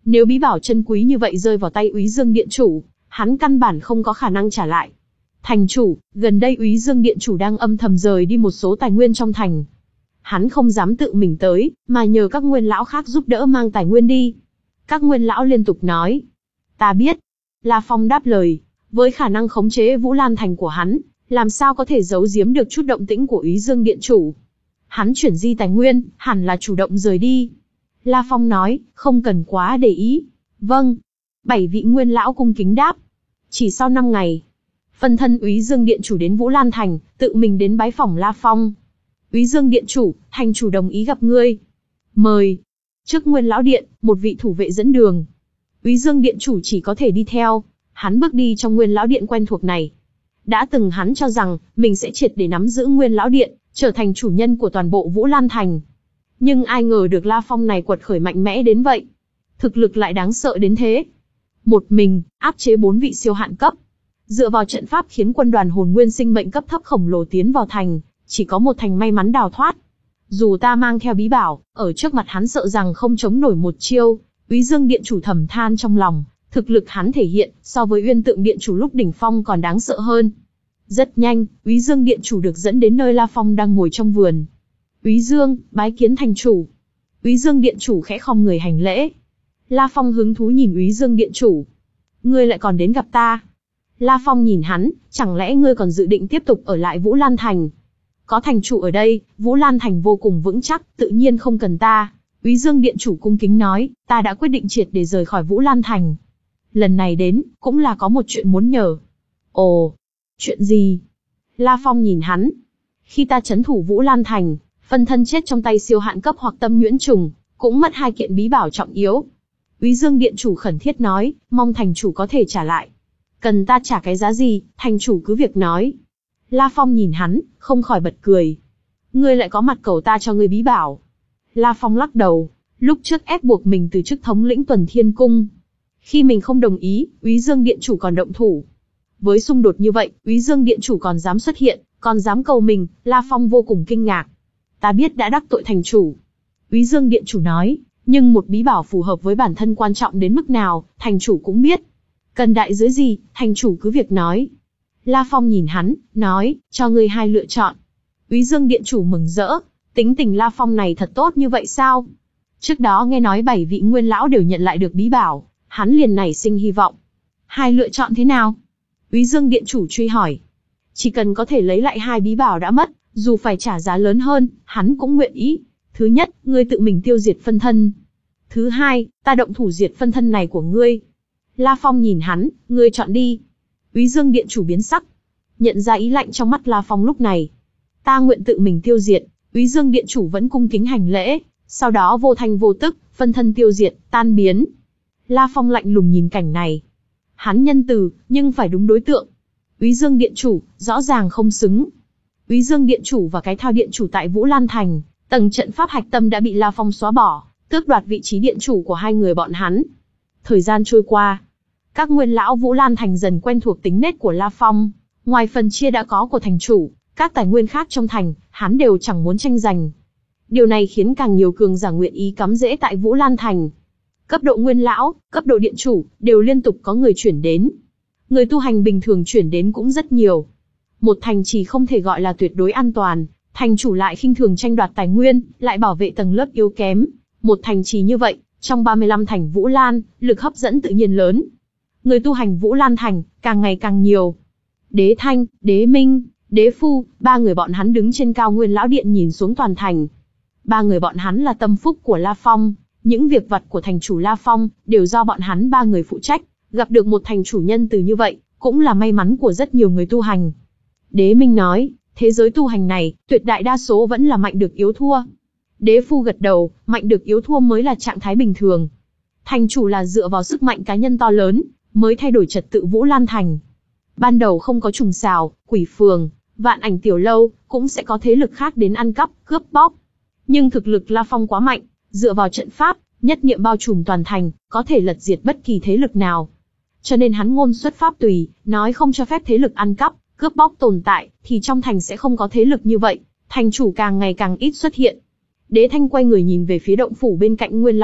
Nếu bí bảo chân quý như vậy rơi vào tay Úy Dương Điện Chủ, hắn căn bản không có khả năng trả lại. Thành chủ, gần đây Úy Dương Điện Chủ đang âm thầm rời đi một số tài nguyên trong thành. Hắn không dám tự mình tới, mà nhờ các nguyên lão khác giúp đỡ mang tài nguyên đi. Các nguyên lão liên tục nói. Ta biết. La Phong đáp lời, với khả năng khống chế Vũ Lan Thành của hắn, làm sao có thể giấu giếm được chút động tĩnh của Úy Dương Điện Chủ. Hắn chuyển di tài nguyên, hẳn là chủ động rời đi. La Phong nói, không cần quá để ý. Vâng. Bảy vị nguyên lão cung kính đáp. Chỉ sau năm ngày, phân thân Úy Dương Điện Chủ đến Vũ Lan Thành, tự mình đến bái phỏng La Phong. Úy Dương Điện Chủ, thành chủ đồng ý gặp ngươi. Mời. Trước Nguyên Lão Điện, một vị thủ vệ dẫn đường. Úy Dương Điện Chủ chỉ có thể đi theo. Hắn bước đi trong Nguyên Lão Điện quen thuộc này. Đã từng hắn cho rằng, mình sẽ triệt để nắm giữ Nguyên Lão Điện, trở thành chủ nhân của toàn bộ Vũ Lan Thành. Nhưng ai ngờ được La Phong này quật khởi mạnh mẽ đến vậy. Thực lực lại đáng sợ đến thế. Một mình, áp chế bốn vị siêu hạn cấp. Dựa vào trận pháp khiến quân đoàn hồn nguyên sinh mệnh cấp thấp khổng lồ tiến vào thành, chỉ có một thành may mắn đào thoát. Dù ta mang theo bí bảo, ở trước mặt hắn sợ rằng không chống nổi một chiêu. Úy Dương Điện Chủ thầm than trong lòng, thực lực hắn thể hiện, so với Uyên Tượng Điện Chủ lúc đỉnh phong còn đáng sợ hơn. Rất nhanh, Úy Dương Điện Chủ được dẫn đến nơi La Phong đang ngồi trong vườn. Úy Dương, bái kiến thành chủ. Úy Dương Điện Chủ khẽ khom người hành lễ. La Phong hứng thú nhìn Úy Dương Điện Chủ. Ngươi lại còn đến gặp ta. La Phong nhìn hắn, chẳng lẽ ngươi còn dự định tiếp tục ở lại Vũ Lan Thành? Có thành chủ ở đây, Vũ Lan Thành vô cùng vững chắc, tự nhiên không cần ta. Úy Dương Điện Chủ cung kính nói, ta đã quyết định triệt để rời khỏi Vũ Lan Thành. Lần này đến, cũng là có một chuyện muốn nhờ. Ồ, chuyện gì? La Phong nhìn hắn. Khi ta trấn thủ Vũ Lan Thành, phân thân chết trong tay siêu hạn cấp hoặc tâm nhuyễn trùng, cũng mất hai kiện bí bảo trọng yếu. Úy Dương Điện Chủ khẩn thiết nói, mong thành chủ có thể trả lại. Cần ta trả cái giá gì, thành chủ cứ việc nói. La Phong nhìn hắn, không khỏi bật cười. Ngươi lại có mặt cầu ta cho ngươi bí bảo. La Phong lắc đầu, lúc trước ép buộc mình từ chức thống lĩnh Tuần Thiên Cung. Khi mình không đồng ý, Úy Dương Điện Chủ còn động thủ. Với xung đột như vậy, Úy Dương Điện Chủ còn dám xuất hiện, còn dám cầu mình, La Phong vô cùng kinh ngạc. Ta biết đã đắc tội thành chủ. Úy Dương Điện Chủ nói, nhưng một bí bảo phù hợp với bản thân quan trọng đến mức nào, thành chủ cũng biết. Cần đại giới gì, thành chủ cứ việc nói. La Phong nhìn hắn, nói, cho ngươi hai lựa chọn. Úy Dương Điện Chủ mừng rỡ, tính tình La Phong này thật tốt như vậy sao? Trước đó nghe nói bảy vị nguyên lão đều nhận lại được bí bảo, hắn liền nảy sinh hy vọng. Hai lựa chọn thế nào? Úy Dương Điện Chủ truy hỏi. Chỉ cần có thể lấy lại hai bí bảo đã mất, dù phải trả giá lớn hơn, hắn cũng nguyện ý. Thứ nhất, ngươi tự mình tiêu diệt phân thân. Thứ hai, ta động thủ diệt phân thân này của ngươi. La Phong nhìn hắn, ngươi chọn đi. Úy Dương Điện Chủ biến sắc, nhận ra ý lạnh trong mắt La Phong lúc này. Ta nguyện tự mình tiêu diệt. Úy Dương Điện Chủ vẫn cung kính hành lễ, sau đó vô thanh vô tức, phân thân tiêu diệt, tan biến. La Phong lạnh lùng nhìn cảnh này. Hắn nhân từ, nhưng phải đúng đối tượng. Úy Dương Điện Chủ, rõ ràng không xứng. Úy Dương Điện Chủ và cái thao điện chủ tại Vũ Lan Thành, tầng trận pháp hạch tâm đã bị La Phong xóa bỏ, tước đoạt vị trí điện chủ của hai người bọn hắn. Thời gian trôi qua, các nguyên lão Vũ Lan Thành dần quen thuộc tính nết của La Phong. Ngoài phần chia đã có của thành chủ, các tài nguyên khác trong thành, hắn đều chẳng muốn tranh giành. Điều này khiến càng nhiều cường giả nguyện ý cắm rễ tại Vũ Lan Thành. Cấp độ nguyên lão, cấp độ điện chủ, đều liên tục có người chuyển đến. Người tu hành bình thường chuyển đến cũng rất nhiều. Một thành trì không thể gọi là tuyệt đối an toàn, thành chủ lại khinh thường tranh đoạt tài nguyên, lại bảo vệ tầng lớp yếu kém. Một thành trì như vậy, trong ba mươi lăm thành Vũ Lan, lực hấp dẫn tự nhiên lớn. Người tu hành Vũ Lan Thành, càng ngày càng nhiều. Đế Thanh, Đế Minh, Đế Phu, ba người bọn hắn đứng trên cao nguyên lão điện nhìn xuống toàn thành. Ba người bọn hắn là tâm phúc của La Phong, những việc vặt của thành chủ La Phong, đều do bọn hắn ba người phụ trách. Gặp được một thành chủ nhân từ như vậy, cũng là may mắn của rất nhiều người tu hành. Đế Minh nói, thế giới tu hành này, tuyệt đại đa số vẫn là mạnh được yếu thua. Đế Phu gật đầu, mạnh được yếu thua mới là trạng thái bình thường. Thành chủ là dựa vào sức mạnh cá nhân to lớn, mới thay đổi trật tự Vũ Lan Thành. Ban đầu không có trùng xào, quỷ phường, vạn ảnh tiểu lâu, cũng sẽ có thế lực khác đến ăn cắp, cướp bóc. Nhưng thực lực La Phong quá mạnh, dựa vào trận pháp, nhất niệm bao trùm toàn thành, có thể lật diệt bất kỳ thế lực nào. Cho nên hắn ngôn xuất pháp tùy, nói không cho phép thế lực ăn cắp, cướp bóc tồn tại, thì trong thành sẽ không có thế lực như vậy, thành chủ càng ngày càng ít xuất hiện. Đế Thanh quay người nhìn về phía động phủ bên cạnh Nguyên Lão Điện,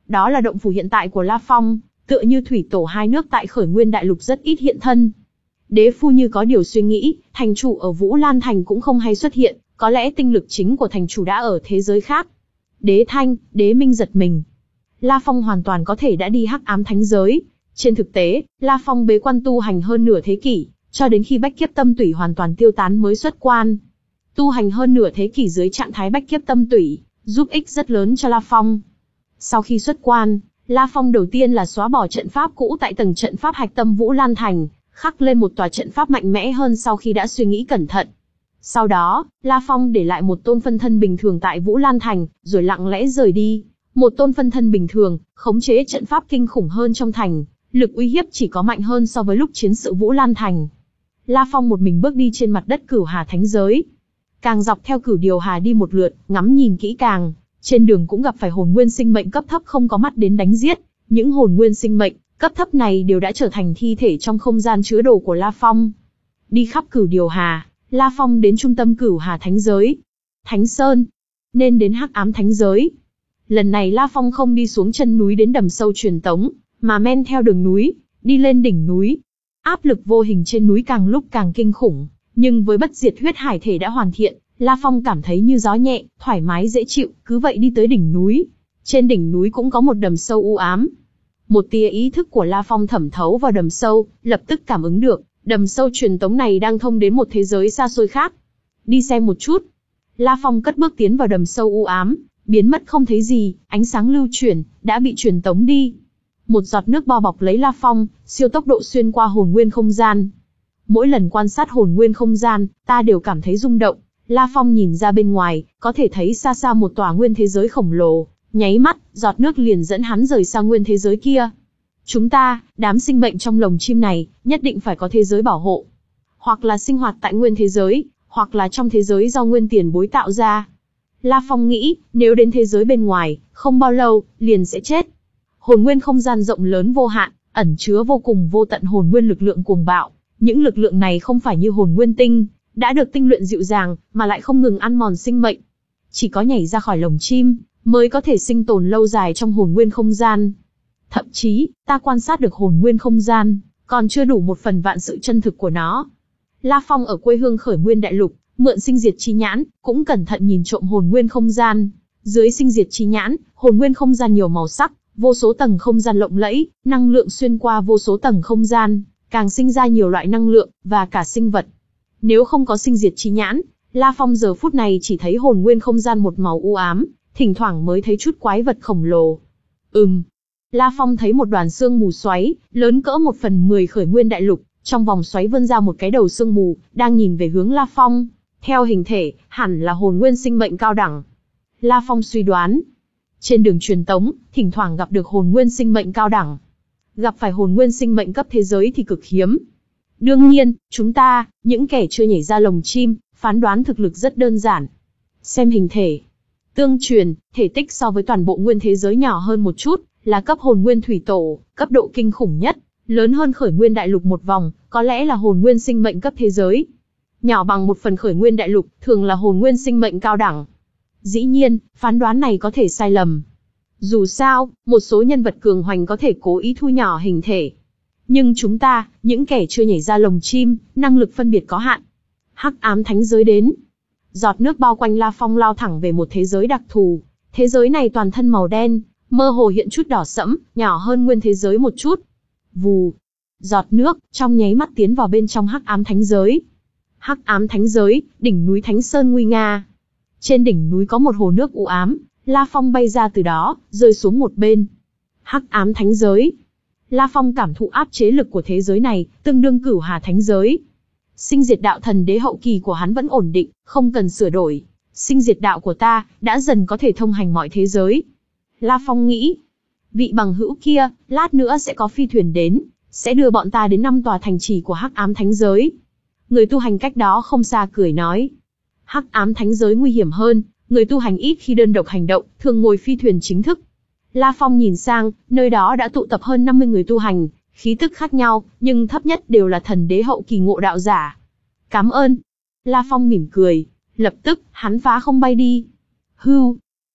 Đó là động phủ hiện tại của La Phong, tựa như thủy tổ hai nước tại Khởi Nguyên Đại Lục rất ít hiện thân. Đế phu như có điều suy nghĩ, thành chủ ở Vũ Lan Thành cũng không hay xuất hiện, có lẽ tinh lực chính của thành chủ đã ở thế giới khác. Đế Thanh, Đế Minh giật mình. La Phong hoàn toàn có thể đã đi hắc ám thánh giới. Trên thực tế, La Phong bế quan tu hành hơn nửa thế kỷ, cho đến khi bách kiếp tâm tủy hoàn toàn tiêu tán mới xuất quan. Tu hành hơn nửa thế kỷ dưới trạng thái bách kiếp tâm tủy, giúp ích rất lớn cho La Phong. Sau khi xuất quan, La Phong đầu tiên là xóa bỏ trận pháp cũ tại tầng trận pháp hạch tâm Vũ Lan Thành, khắc lên một tòa trận pháp mạnh mẽ hơn sau khi đã suy nghĩ cẩn thận. Sau đó, La Phong để lại một tôn phân thân bình thường tại Vũ Lan Thành, rồi lặng lẽ rời đi. Một tôn phân thân bình thường, khống chế trận pháp kinh khủng hơn trong thành, lực uy hiếp chỉ có mạnh hơn so với lúc chiến sự Vũ Lan Thành. La Phong một mình bước đi trên mặt đất Cửu Hà Thánh Giới. Càng dọc theo Cửu Điều Hà đi một lượt, ngắm nhìn kỹ càng, trên đường cũng gặp phải hồn nguyên sinh mệnh cấp thấp không có mắt đến đánh giết. Những hồn nguyên sinh mệnh cấp thấp này đều đã trở thành thi thể trong không gian chứa đồ của La Phong. Đi khắp Cửu Điều Hà, La Phong đến trung tâm Cửu Hà Thánh Giới. Thánh Sơn, nên đến hắc ám thánh giới. Lần này La Phong không đi xuống chân núi đến đầm sâu truyền tống, mà men theo đường núi, đi lên đỉnh núi. Áp lực vô hình trên núi càng lúc càng kinh khủng, nhưng với bất diệt huyết hải thể đã hoàn thiện, La Phong cảm thấy như gió nhẹ, thoải mái dễ chịu, cứ vậy đi tới đỉnh núi. Trên đỉnh núi cũng có một đầm sâu u ám. Một tia ý thức của La Phong thẩm thấu vào đầm sâu, lập tức cảm ứng được, đầm sâu truyền tống này đang thông đến một thế giới xa xôi khác. Đi xem một chút. La Phong cất bước tiến vào đầm sâu u ám, biến mất không thấy gì, ánh sáng lưu chuyển, đã bị truyền tống đi. Một giọt nước bao bọc lấy La Phong, siêu tốc độ xuyên qua hồn nguyên không gian. Mỗi lần quan sát hồn nguyên không gian, ta đều cảm thấy rung động. La Phong nhìn ra bên ngoài, có thể thấy xa xa một tòa nguyên thế giới khổng lồ. Nháy mắt, giọt nước liền dẫn hắn rời xa nguyên thế giới kia. Chúng ta, đám sinh mệnh trong lồng chim này, nhất định phải có thế giới bảo hộ. Hoặc là sinh hoạt tại nguyên thế giới, hoặc là trong thế giới do nguyên tiền bối tạo ra. La Phong nghĩ, nếu đến thế giới bên ngoài, không bao lâu, liền sẽ chết. Hồn nguyên không gian rộng lớn vô hạn, ẩn chứa vô cùng vô tận hồn nguyên lực lượng cuồng bạo. Những lực lượng này không phải như hồn nguyên tinh, đã được tinh luyện dịu dàng, mà lại không ngừng ăn mòn sinh mệnh. Chỉ có nhảy ra khỏi lồng chim, mới có thể sinh tồn lâu dài trong hồn nguyên không gian. Thậm chí, ta quan sát được hồn nguyên không gian, còn chưa đủ một phần vạn sự chân thực của nó. La Phong ở quê hương Khởi Nguyên Đại Lục, mượn sinh diệt chi nhãn, cũng cẩn thận nhìn trộm hồn nguyên không gian. Dưới sinh diệt chi nhãn, hồn nguyên không gian nhiều màu sắc, vô số tầng không gian lộng lẫy, năng lượng xuyên qua vô số tầng không gian, càng sinh ra nhiều loại năng lượng, và cả sinh vật. Nếu không có sinh diệt chi nhãn, La Phong giờ phút này chỉ thấy hồn nguyên không gian một màu u ám, thỉnh thoảng mới thấy chút quái vật khổng lồ. Ừm. La Phong thấy một đoàn sương mù xoáy, lớn cỡ một phần mười Khởi Nguyên Đại Lục, trong vòng xoáy vươn ra một cái đầu sương mù, đang nhìn về hướng La Phong. Theo hình thể, hẳn là hồn nguyên sinh mệnh cao đẳng. La Phong suy đoán. Trên đường truyền tống, thỉnh thoảng gặp được hồn nguyên sinh mệnh cao đẳng. Gặp phải hồn nguyên sinh mệnh cấp thế giới thì cực hiếm. Đương nhiên, chúng ta, những kẻ chưa nhảy ra lồng chim, phán đoán thực lực rất đơn giản. Xem hình thể. Tương truyền, thể tích so với toàn bộ nguyên thế giới nhỏ hơn một chút, là cấp hồn nguyên thủy tổ, cấp độ kinh khủng nhất, lớn hơn Khởi Nguyên Đại Lục một vòng, có lẽ là hồn nguyên sinh mệnh cấp thế giới. Nhỏ bằng một phần Khởi Nguyên Đại Lục, thường là hồn nguyên sinh mệnh cao đẳng. Dĩ nhiên, phán đoán này có thể sai lầm. Dù sao, một số nhân vật cường hoành có thể cố ý thu nhỏ hình thể. Nhưng chúng ta, những kẻ chưa nhảy ra lồng chim, năng lực phân biệt có hạn. Hắc ám thánh giới đến. Giọt nước bao quanh La Phong lao thẳng về một thế giới đặc thù. Thế giới này toàn thân màu đen, mơ hồ hiện chút đỏ sẫm, nhỏ hơn nguyên thế giới một chút. Vù. Giọt nước, trong nháy mắt tiến vào bên trong hắc ám thánh giới. Hắc ám thánh giới, đỉnh núi Thánh Sơn nguy nga. Trên đỉnh núi có một hồ nước u ám, La Phong bay ra từ đó, rơi xuống một bên. Hắc ám thánh giới. La Phong cảm thụ áp chế lực của thế giới này, tương đương Cửu Hà thánh giới. Sinh diệt đạo thần đế hậu kỳ của hắn vẫn ổn định, không cần sửa đổi. Sinh diệt đạo của ta, đã dần có thể thông hành mọi thế giới. La Phong nghĩ, vị bằng hữu kia, lát nữa sẽ có phi thuyền đến, sẽ đưa bọn ta đến năm tòa thành trì của Hắc ám thánh giới. Người tu hành cách đó không xa cười nói. Hắc ám thánh giới nguy hiểm hơn, người tu hành ít khi đơn độc hành động, thường ngồi phi thuyền chính thức. La Phong nhìn sang, nơi đó đã tụ tập hơn năm mươi người tu hành, khí tức khác nhau, nhưng thấp nhất đều là thần đế hậu kỳ ngộ đạo giả. Cảm ơn. La Phong mỉm cười, lập tức, hắn phá không bay đi. Hưu.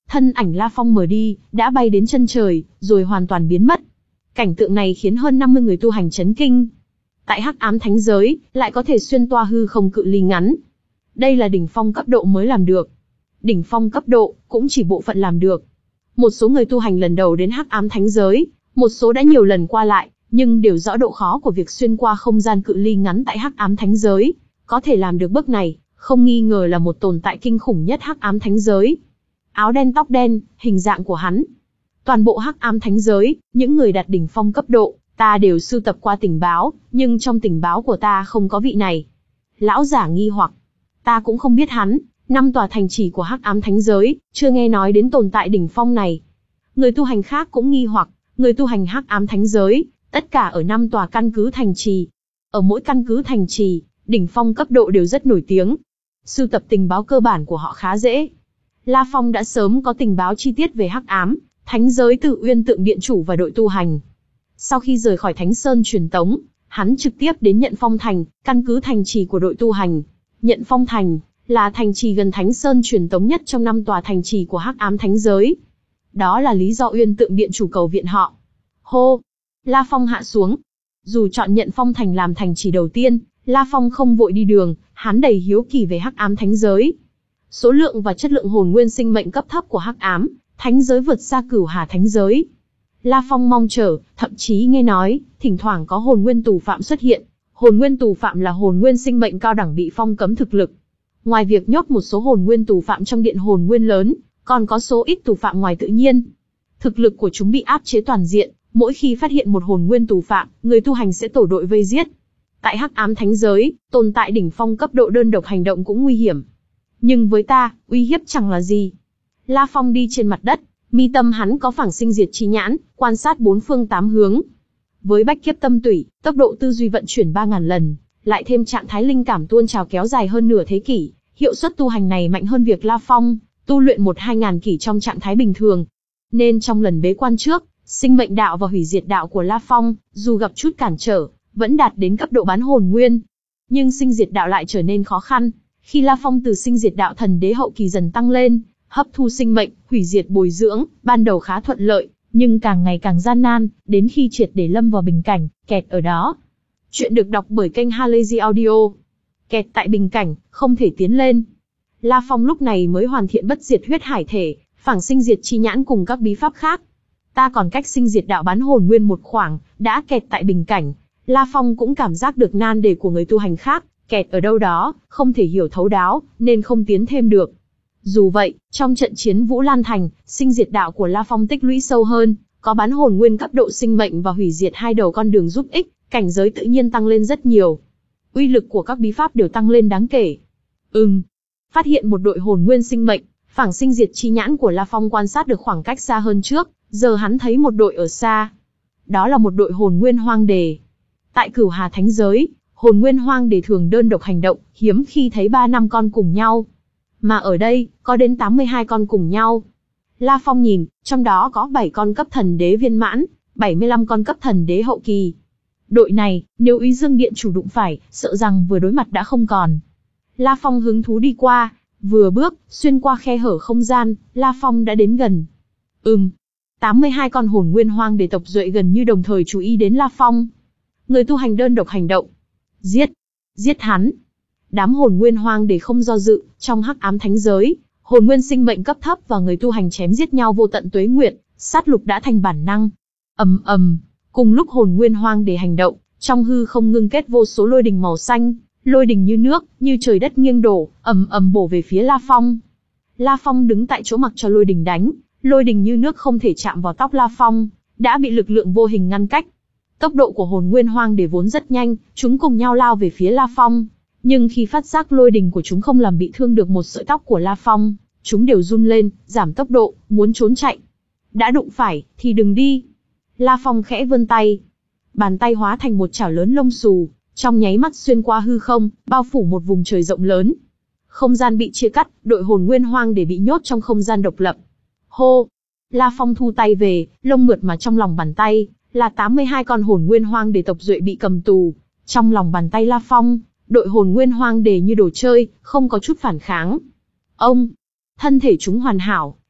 Thân ảnh La Phong mờ đi, đã bay đến chân trời, rồi hoàn toàn biến mất. Cảnh tượng này khiến hơn năm mươi người tu hành chấn kinh. Tại Hắc Ám Thánh Giới, lại có thể xuyên toa hư không cự ly ngắn. Đây là đỉnh phong cấp độ mới làm được. Đỉnh phong cấp độ, cũng chỉ bộ phận làm được. Một số người tu hành lần đầu đến Hắc Ám Thánh Giới, một số đã nhiều lần qua lại, nhưng đều rõ độ khó của việc xuyên qua không gian cự ly ngắn tại Hắc Ám Thánh Giới. Có thể làm được bước này, không nghi ngờ là một tồn tại kinh khủng nhất Hắc Ám Thánh Giới. Áo đen tóc đen, hình dạng của hắn. Toàn bộ Hắc Ám Thánh Giới, những người đạt đỉnh phong cấp độ, ta đều sưu tập qua tình báo, nhưng trong tình báo của ta không có vị này. Lão giả nghi hoặc, ta cũng không biết hắn, năm tòa thành trì của Hắc Ám Thánh Giới, chưa nghe nói đến tồn tại đỉnh phong này. Người tu hành khác cũng nghi hoặc, người tu hành Hắc Ám Thánh Giới, tất cả ở năm tòa căn cứ thành trì. Ở mỗi căn cứ thành trì, đỉnh phong cấp độ đều rất nổi tiếng. Sưu tập tình báo cơ bản của họ khá dễ. La Phong đã sớm có tình báo chi tiết về Hắc Ám Thánh Giới từ Uyên Tượng Điện Chủ và đội tu hành. Sau khi rời khỏi Thánh Sơn truyền tống, hắn trực tiếp đến Nhận Phong Thành, căn cứ thành trì của đội tu hành. Nhận Phong Thành là thành trì gần Thánh Sơn truyền tống nhất trong năm tòa thành trì của Hắc Ám Thánh Giới. Đó là lý do Uyên Tượng Điện Chủ cầu viện họ. Hô! La Phong hạ xuống. Dù chọn Nhận Phong Thành làm thành trì đầu tiên, La Phong không vội đi đường, hắn đầy hiếu kỳ về Hắc Ám Thánh Giới. Số lượng và chất lượng hồn nguyên sinh mệnh cấp thấp của Hắc Ám Thánh Giới vượt xa Cửu Hà Thánh Giới. La Phong mong chờ, thậm chí nghe nói, thỉnh thoảng có hồn nguyên tù phạm xuất hiện. Hồn nguyên tù phạm là hồn nguyên sinh mệnh cao đẳng bị phong cấm thực lực. Ngoài việc nhốt một số hồn nguyên tù phạm trong điện hồn nguyên lớn, còn có số ít tù phạm ngoài tự nhiên. Thực lực của chúng bị áp chế toàn diện, mỗi khi phát hiện một hồn nguyên tù phạm, người tu hành sẽ tổ đội vây giết. Tại Hắc Ám Thánh Giới, tồn tại đỉnh phong cấp độ đơn độc hành động cũng nguy hiểm. Nhưng với ta, uy hiếp chẳng là gì. La Phong đi trên mặt đất, mi tâm hắn có phảng sinh diệt chi nhãn, quan sát bốn phương tám hướng. Với bách kiếp tâm tủy, tốc độ tư duy vận chuyển ba nghìn lần, lại thêm trạng thái linh cảm tuôn trào kéo dài hơn nửa thế kỷ, hiệu suất tu hành này mạnh hơn việc La Phong tu luyện một hai ngàn kỷ trong trạng thái bình thường. Nên trong lần bế quan trước, sinh mệnh đạo và hủy diệt đạo của La Phong, dù gặp chút cản trở, vẫn đạt đến cấp độ bán hồn nguyên. Nhưng sinh diệt đạo lại trở nên khó khăn. Khi La Phong từ sinh diệt đạo thần đế hậu kỳ dần tăng lên, hấp thu sinh mệnh, hủy diệt bồi dưỡng, ban đầu khá thuận lợi, nhưng càng ngày càng gian nan, đến khi triệt để lâm vào bình cảnh, kẹt ở đó. Chuyện được đọc bởi kênh Halazy Audio. Kẹt tại bình cảnh, không thể tiến lên. La Phong lúc này mới hoàn thiện bất diệt huyết hải thể, phảng sinh diệt chi nhãn cùng các bí pháp khác. Ta còn cách sinh diệt đạo bán hồn nguyên một khoảng, đã kẹt tại bình cảnh. La Phong cũng cảm giác được nan đề của người tu hành khác, kẹt ở đâu đó, không thể hiểu thấu đáo, nên không tiến thêm được. Dù vậy, trong trận chiến Vũ Lan Thành, sinh diệt đạo của La Phong tích lũy sâu hơn, có bán hồn nguyên cấp độ sinh mệnh và hủy diệt hai đầu con đường giúp ích, cảnh giới tự nhiên tăng lên rất nhiều. Uy lực của các bí pháp đều tăng lên đáng kể. Ừm, phát hiện một đội hồn nguyên sinh mệnh, phảng sinh diệt chi nhãn của La Phong quan sát được khoảng cách xa hơn trước, giờ hắn thấy một đội ở xa. Đó là một đội hồn nguyên hoang đề. Tại Cửu Hà Thánh Giới, hồn nguyên hoang đề thường đơn độc hành động, hiếm khi thấy ba năm con cùng nhau. Mà ở đây, có đến tám mươi hai con cùng nhau. La Phong nhìn, trong đó có bảy con cấp thần đế viên mãn, bảy mươi lăm con cấp thần đế hậu kỳ. Đội này, nếu Úy Dương Điện Chủ đụng phải, sợ rằng vừa đối mặt đã không còn. La Phong hứng thú đi qua, vừa bước, xuyên qua khe hở không gian, La Phong đã đến gần. Ừm, tám mươi hai con hồn nguyên hoang đề tộc duệ gần như đồng thời chú ý đến La Phong. Người tu hành đơn độc hành động. Giết! Giết hắn! Đám hồn nguyên hoang đề không do dự, trong Hắc Ám Thánh Giới, hồn nguyên sinh mệnh cấp thấp và người tu hành chém giết nhau vô tận tuế nguyện, sát lục đã thành bản năng. Ầm ầm, cùng lúc hồn nguyên hoang đề hành động, trong hư không ngưng kết vô số lôi đình màu xanh, lôi đình như nước, như trời đất nghiêng đổ, ầm ầm bổ về phía La Phong. La Phong đứng tại chỗ mặc cho lôi đình đánh, lôi đình như nước không thể chạm vào tóc La Phong, đã bị lực lượng vô hình ngăn cách. Tốc độ của hồn nguyên hoang đề vốn rất nhanh, chúng cùng nhau lao về phía La Phong. Nhưng khi phát giác lôi đình của chúng không làm bị thương được một sợi tóc của La Phong, chúng đều run lên, giảm tốc độ, muốn trốn chạy. Đã đụng phải, thì đừng đi. La Phong khẽ vươn tay. Bàn tay hóa thành một chảo lớn lông xù, trong nháy mắt xuyên qua hư không, bao phủ một vùng trời rộng lớn. Không gian bị chia cắt, đội hồn nguyên hoang để bị nhốt trong không gian độc lập. Hô! La Phong thu tay về, lông mượt mà trong lòng bàn tay, là tám mươi hai con hồn nguyên hoang để tộc duệ bị cầm tù. Trong lòng bàn tay La Phong, đội hồn nguyên hoang đề như đồ chơi, không có chút phản kháng. Ông! Thân thể chúng hoàn hảo,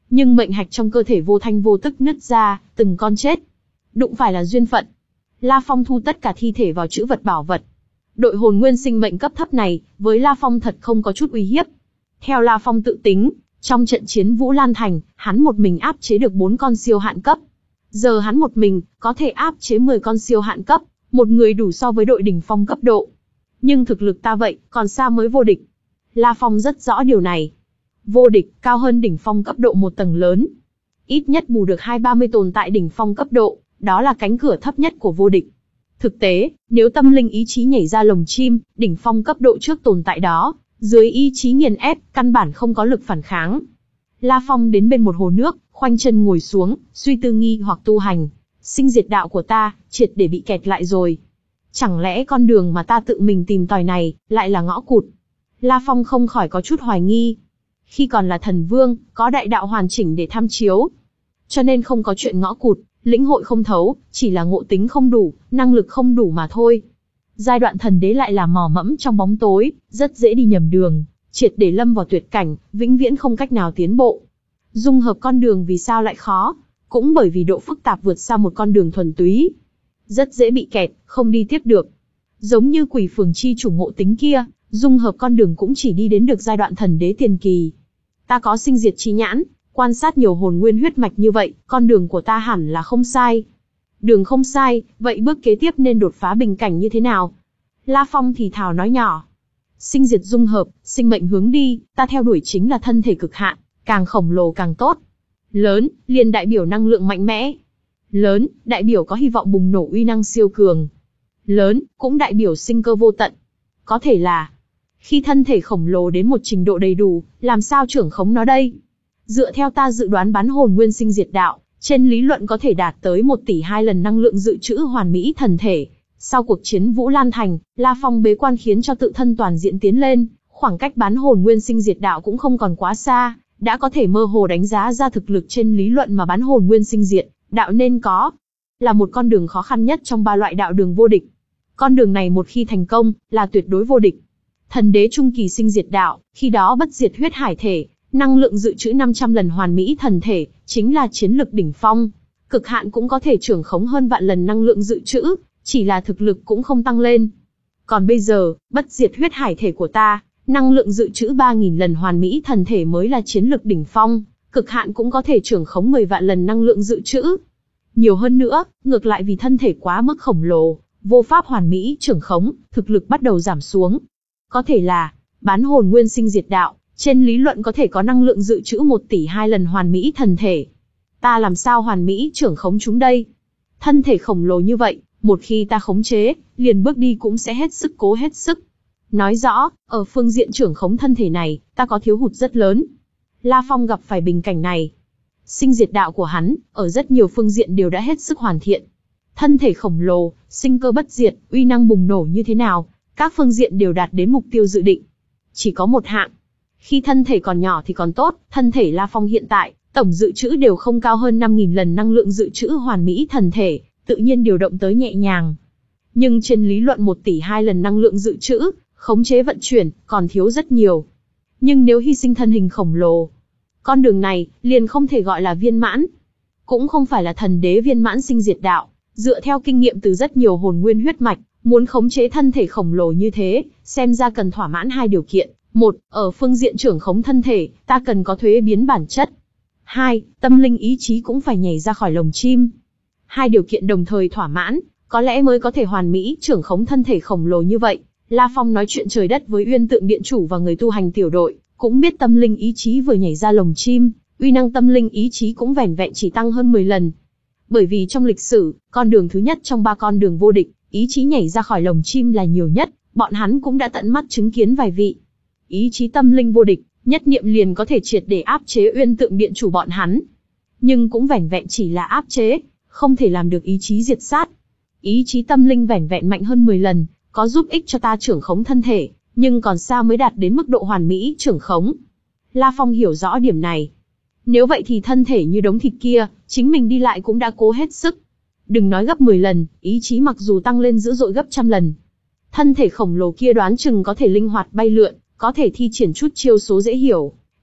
Nhưng mệnh hạch trong cơ thể vô thanh vô tức nứt ra, từng con chết. Đụng phải là duyên phận. La Phong thu tất cả thi thể vào trữ vật bảo vật. Đội hồn nguyên sinh mệnh cấp thấp này, với La Phong thật không có chút uy hiếp. Theo La Phong tự tính, trong trận chiến Vũ Lan Thành, hắn một mình áp chế được bốn con siêu hạn cấp. Giờ hắn một mình, có thể áp chế mười con siêu hạn cấp, một người đủ so với đội đỉnh phong cấp độ. Nhưng thực lực ta vậy, còn xa mới vô địch. La Phong rất rõ điều này. Vô địch, cao hơn đỉnh phong cấp độ một tầng lớn. Ít nhất bù được hai ba mươi tồn tại đỉnh phong cấp độ, đó là cánh cửa thấp nhất của vô địch. Thực tế, nếu tâm linh ý chí nhảy ra lồng chim, đỉnh phong cấp độ trước tồn tại đó, dưới ý chí nghiền ép, căn bản không có lực phản kháng. La Phong đến bên một hồ nước, khoanh chân ngồi xuống, suy tư nghi hoặc tu hành. Sinh diệt đạo của ta, triệt để bị kẹt lại rồi. Chẳng lẽ con đường mà ta tự mình tìm tòi này, lại là ngõ cụt? La Phong không khỏi có chút hoài nghi. Khi còn là thần vương, có đại đạo hoàn chỉnh để tham chiếu. Cho nên không có chuyện ngõ cụt, lĩnh hội không thấu, chỉ là ngộ tính không đủ, năng lực không đủ mà thôi. Giai đoạn thần đế lại là mò mẫm trong bóng tối, rất dễ đi nhầm đường, triệt để lâm vào tuyệt cảnh, vĩnh viễn không cách nào tiến bộ. Dung hợp con đường vì sao lại khó? Cũng bởi vì độ phức tạp vượt xa một con đường thuần túy. Rất dễ bị kẹt, không đi tiếp được. Giống như quỷ phường chi chủ ngộ tính kia, dung hợp con đường cũng chỉ đi đến được giai đoạn thần đế tiền kỳ. Ta có sinh diệt chi nhãn, quan sát nhiều hồn nguyên huyết mạch như vậy, con đường của ta hẳn là không sai. Đường không sai, vậy bước kế tiếp nên đột phá bình cảnh như thế nào? La Phong thì thào nói nhỏ. Sinh diệt dung hợp, sinh mệnh hướng đi, ta theo đuổi chính là thân thể cực hạn, càng khổng lồ càng tốt. Lớn, liền đại biểu năng lượng mạnh mẽ. Lớn, đại biểu có hy vọng bùng nổ uy năng siêu cường. Lớn, cũng đại biểu sinh cơ vô tận. Có thể là, khi thân thể khổng lồ đến một trình độ đầy đủ, làm sao trưởng khống nó đây? Dựa theo ta dự đoán bán hồn nguyên sinh diệt đạo, trên lý luận có thể đạt tới một tỷ hai lần năng lượng dự trữ hoàn mỹ thần thể. Sau cuộc chiến Vũ Lan Thành, La Phong bế quan khiến cho tự thân toàn diện tiến lên, khoảng cách bán hồn nguyên sinh diệt đạo cũng không còn quá xa, đã có thể mơ hồ đánh giá ra thực lực trên lý luận mà bán hồn nguyên sinh diệt đạo nên có. Là một con đường khó khăn nhất trong ba loại đạo đường vô địch. Con đường này một khi thành công, là tuyệt đối vô địch. Thần đế trung kỳ sinh diệt đạo, khi đó bất diệt huyết hải thể, năng lượng dự trữ năm trăm lần hoàn mỹ thần thể, chính là chiến lực đỉnh phong. Cực hạn cũng có thể trưởng khống hơn vạn lần năng lượng dự trữ, chỉ là thực lực cũng không tăng lên. Còn bây giờ, bất diệt huyết hải thể của ta, năng lượng dự trữ ba nghìn lần hoàn mỹ thần thể mới là chiến lực đỉnh phong, cực hạn cũng có thể trưởng khống mười vạn lần năng lượng dự trữ. Nhiều hơn nữa, ngược lại vì thân thể quá mức khổng lồ, vô pháp hoàn mỹ trưởng khống, thực lực bắt đầu giảm xuống. Có thể là, bán hồn nguyên sinh diệt đạo, trên lý luận có thể có năng lượng dự trữ một tỷ hai lần hoàn mỹ thần thể. Ta làm sao hoàn mỹ trưởng khống chúng đây? Thân thể khổng lồ như vậy, một khi ta khống chế, liền bước đi cũng sẽ hết sức cố hết sức. Nói rõ, ở phương diện trưởng khống thân thể này, ta có thiếu hụt rất lớn. La Phong gặp phải bình cảnh này. Sinh diệt đạo của hắn, ở rất nhiều phương diện đều đã hết sức hoàn thiện. Thân thể khổng lồ, sinh cơ bất diệt, uy năng bùng nổ như thế nào, các phương diện đều đạt đến mục tiêu dự định. Chỉ có một hạng. Khi thân thể còn nhỏ thì còn tốt, thân thể La Phong hiện tại, tổng dự trữ đều không cao hơn năm nghìn lần năng lượng dự trữ hoàn mỹ thần thể, tự nhiên điều động tới nhẹ nhàng. Nhưng trên lý luận một tỷ hai lần năng lượng dự trữ, khống chế vận chuyển, còn thiếu rất nhiều. Nhưng nếu hy sinh thân hình khổng lồ, con đường này, liền không thể gọi là viên mãn. Cũng không phải là thần đế viên mãn sinh diệt đạo, dựa theo kinh nghiệm từ rất nhiều hồn nguyên huyết mạch, muốn khống chế thân thể khổng lồ như thế, xem ra cần thỏa mãn hai điều kiện. Một, ở phương diện trưởng khống thân thể, ta cần có thuế biến bản chất. Hai, tâm linh ý chí cũng phải nhảy ra khỏi lồng chim. Hai điều kiện đồng thời thỏa mãn, có lẽ mới có thể hoàn mỹ trưởng khống thân thể khổng lồ như vậy. La Phong nói chuyện trời đất với Uyên Tượng Điện Chủ và người tu hành tiểu đội, cũng biết tâm linh ý chí vừa nhảy ra lồng chim, uy năng tâm linh ý chí cũng vẻn vẹn chỉ tăng hơn mười lần. Bởi vì trong lịch sử, con đường thứ nhất trong ba con đường vô địch, ý chí nhảy ra khỏi lồng chim là nhiều nhất, bọn hắn cũng đã tận mắt chứng kiến vài vị. Ý chí tâm linh vô địch, nhất niệm liền có thể triệt để áp chế Uyên Tượng Điện Chủ bọn hắn. Nhưng cũng vẻn vẹn chỉ là áp chế, không thể làm được ý chí diệt sát. Ý chí tâm linh vẻn vẹn mạnh hơn mười lần, có giúp ích cho ta trưởng khống thân thể, nhưng còn xa mới đạt đến mức độ hoàn mỹ trưởng khống. La Phong hiểu rõ điểm này. Nếu vậy thì thân thể như đống thịt kia, chính mình đi lại cũng đã cố hết sức. Đừng nói gấp mười lần, ý chí mặc dù tăng lên dữ dội gấp trăm lần. Thân thể khổng lồ kia đoán chừng có thể linh hoạt bay lượn, có thể thi triển chút chiêu số dễ hiểu.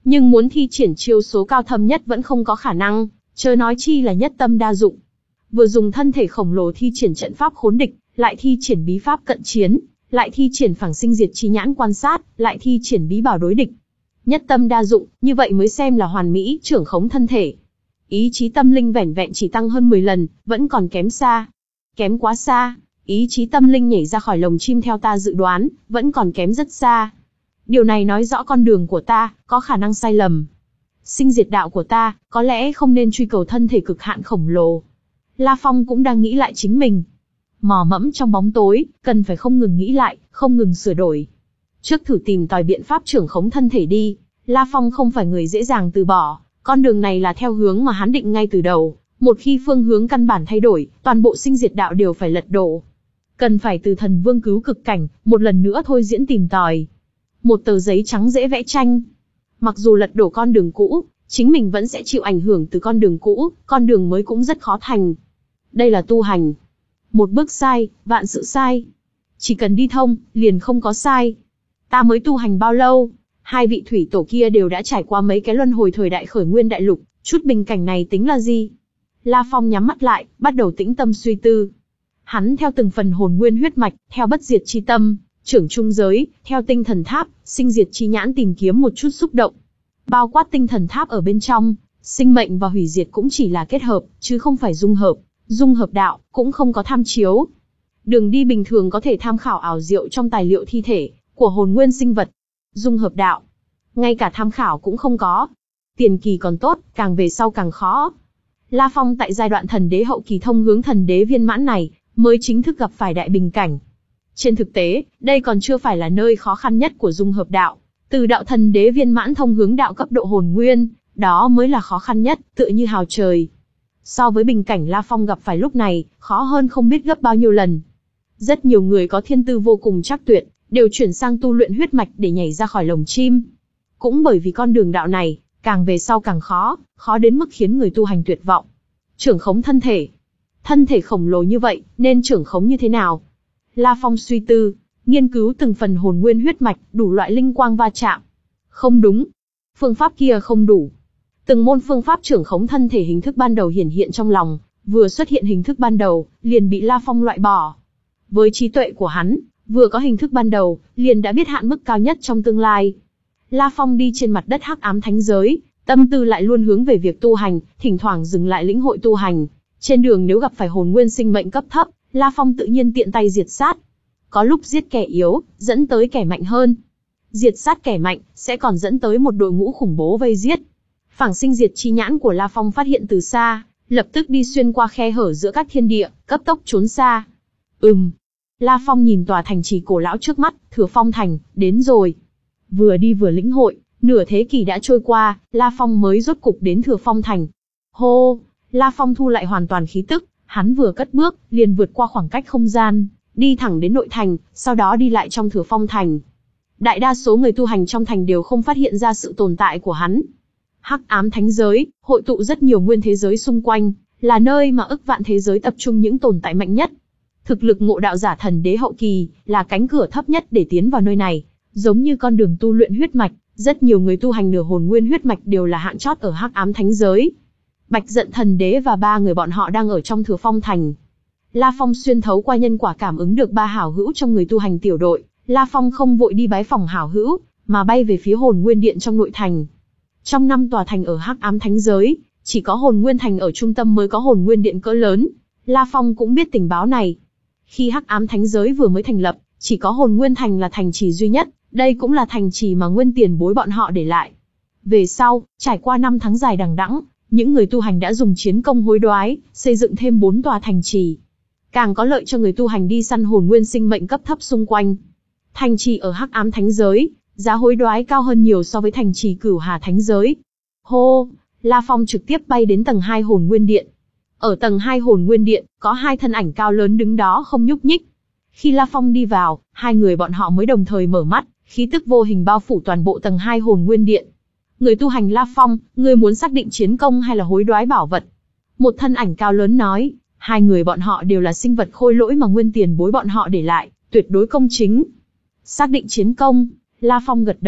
Nhưng muốn thi triển chiêu số cao thâm nhất vẫn không có khả năng, chớ nói chi là nhất tâm đa dụng. Vừa dùng thân thể khổng lồ thi triển trận pháp khốn địch, lại thi triển bí pháp cận chiến, lại thi triển phảng sinh diệt chi nhãn quan sát, lại thi triển bí bảo đối địch. Nhất tâm đa dụng, như vậy mới xem là hoàn mỹ trưởng khống thân thể. Ý chí tâm linh vẻn vẹn chỉ tăng hơn mười lần, vẫn còn kém xa. Kém quá xa, ý chí tâm linh nhảy ra khỏi lồng chim theo ta dự đoán, vẫn còn kém rất xa. Điều này nói rõ con đường của ta, có khả năng sai lầm. Sinh diệt đạo của ta, có lẽ không nên truy cầu thân thể cực hạn khổng lồ. La Phong cũng đang nghĩ lại chính mình. Mò mẫm trong bóng tối, cần phải không ngừng nghĩ lại, không ngừng sửa đổi. Trước thử tìm tòi biện pháp trưởng khống thân thể đi, La Phong không phải người dễ dàng từ bỏ, con đường này là theo hướng mà hắn định ngay từ đầu, một khi phương hướng căn bản thay đổi, toàn bộ sinh diệt đạo đều phải lật đổ. Cần phải từ thần vương cứu cực cảnh, một lần nữa thôi diễn tìm tòi. Một tờ giấy trắng dễ vẽ tranh. Mặc dù lật đổ con đường cũ, chính mình vẫn sẽ chịu ảnh hưởng từ con đường cũ, con đường mới cũng rất khó thành. Đây là tu hành. Một bước sai, vạn sự sai. Chỉ cần đi thông, liền không có sai. Ta mới tu hành bao lâu? Hai vị thủy tổ kia đều đã trải qua mấy cái luân hồi thời đại khởi nguyên đại lục, chút bình cảnh này tính là gì? La Phong nhắm mắt lại, bắt đầu tĩnh tâm suy tư. Hắn theo từng phần hồn nguyên huyết mạch, theo bất diệt chi tâm, trưởng trung giới, theo tinh thần tháp, sinh diệt chi nhãn tìm kiếm một chút xúc động. Bao quát tinh thần tháp ở bên trong, sinh mệnh và hủy diệt cũng chỉ là kết hợp, chứ không phải dung hợp. Dung hợp đạo, cũng không có tham chiếu. Đường đi bình thường có thể tham khảo ảo diệu trong tài liệu thi thể của hồn nguyên sinh vật. Dung hợp đạo, ngay cả tham khảo cũng không có. Tiền kỳ còn tốt, càng về sau càng khó. La Phong tại giai đoạn thần đế hậu kỳ thông hướng thần đế viên mãn này, mới chính thức gặp phải đại bình cảnh. Trên thực tế, đây còn chưa phải là nơi khó khăn nhất của dung hợp đạo. Từ đạo thần đế viên mãn thông hướng đạo cấp độ hồn nguyên, đó mới là khó khăn nhất, tựa như hào trời. So với bình cảnh La Phong gặp phải lúc này, khó hơn không biết gấp bao nhiêu lần. Rất nhiều người có thiên tư vô cùng chắc tuyệt, đều chuyển sang tu luyện huyết mạch để nhảy ra khỏi lồng chim. Cũng bởi vì con đường đạo này, càng về sau càng khó, khó đến mức khiến người tu hành tuyệt vọng. Trưởng khống thân thể. Thân thể khổng lồ như vậy, nên trưởng khống như thế nào? La Phong suy tư, nghiên cứu từng phần hồn nguyên huyết mạch, đủ loại linh quang va chạm. Không đúng. Phương pháp kia không đủ. Từng môn phương pháp trưởng khống thân thể hình thức ban đầu hiển hiện trong lòng, vừa xuất hiện hình thức ban đầu, liền bị La Phong loại bỏ. Với trí tuệ của hắn, vừa có hình thức ban đầu, liền đã biết hạn mức cao nhất trong tương lai. La Phong đi trên mặt đất hắc ám thánh giới, tâm tư lại luôn hướng về việc tu hành, thỉnh thoảng dừng lại lĩnh hội tu hành. Trên đường nếu gặp phải hồn nguyên sinh mệnh cấp thấp, La Phong tự nhiên tiện tay diệt sát. Có lúc giết kẻ yếu, dẫn tới kẻ mạnh hơn. Diệt sát kẻ mạnh, sẽ còn dẫn tới một đội ngũ khủng bố vây giết. Phảng sinh diệt chi nhãn của La Phong phát hiện từ xa, lập tức đi xuyên qua khe hở giữa các thiên địa, cấp tốc trốn xa. Ừm. La Phong nhìn tòa thành trì cổ lão trước mắt, Thừa Phong Thành, đến rồi. Vừa đi vừa lĩnh hội, nửa thế kỷ đã trôi qua, La Phong mới rốt cục đến Thừa Phong Thành. Hô, La Phong thu lại hoàn toàn khí tức, hắn vừa cất bước, liền vượt qua khoảng cách không gian, đi thẳng đến nội thành, sau đó đi lại trong Thừa Phong Thành. Đại đa số người tu hành trong thành đều không phát hiện ra sự tồn tại của hắn. Hắc ám thánh giới, hội tụ rất nhiều nguyên thế giới xung quanh, là nơi mà ức vạn thế giới tập trung những tồn tại mạnh nhất. Thực lực ngộ đạo giả thần đế hậu kỳ, là cánh cửa thấp nhất để tiến vào nơi này. Giống như con đường tu luyện huyết mạch, rất nhiều người tu hành nửa hồn nguyên huyết mạch đều là hạng chót ở hắc ám thánh giới. Bạch Giận thần đế và ba người bọn họ đang ở trong Thừa Phong Thành. La Phong xuyên thấu qua nhân quả cảm ứng được ba hảo hữu trong người tu hành tiểu đội. La Phong không vội đi bái phòng hảo hữu, mà bay về phía hồn nguyên điện trong nội thành. Trong năm tòa thành ở hắc ám thánh giới, chỉ có hồn nguyên thành ở trung tâm mới có hồn nguyên điện cỡ lớn. La Phong cũng biết tình báo này. Khi hắc ám thánh giới vừa mới thành lập, chỉ có hồn nguyên thành là thành trì duy nhất, đây cũng là thành trì mà nguyên tiền bối bọn họ để lại. Về sau, trải qua năm tháng dài đằng đẵng, những người tu hành đã dùng chiến công hối đoái, xây dựng thêm bốn tòa thành trì. Càng có lợi cho người tu hành đi săn hồn nguyên sinh mệnh cấp thấp xung quanh. Thành trì ở hắc ám thánh giới, giá hối đoái cao hơn nhiều so với thành trì Cửu Hà thánh giới. Hô, La Phong trực tiếp bay đến tầng hai hồn nguyên điện. Ở tầng hai hồn nguyên điện, có hai thân ảnh cao lớn đứng đó không nhúc nhích. Khi La Phong đi vào, hai người bọn họ mới đồng thời mở mắt, khí tức vô hình bao phủ toàn bộ tầng hai hồn nguyên điện. Người tu hành La Phong, ngươi muốn xác định chiến công hay là hối đoái bảo vật? Một thân ảnh cao lớn nói, hai người bọn họ đều là sinh vật khôi lỗi mà nguyên tiền bối bọn họ để lại, tuyệt đối công chính. Xác định chiến công, La Phong gật đầu,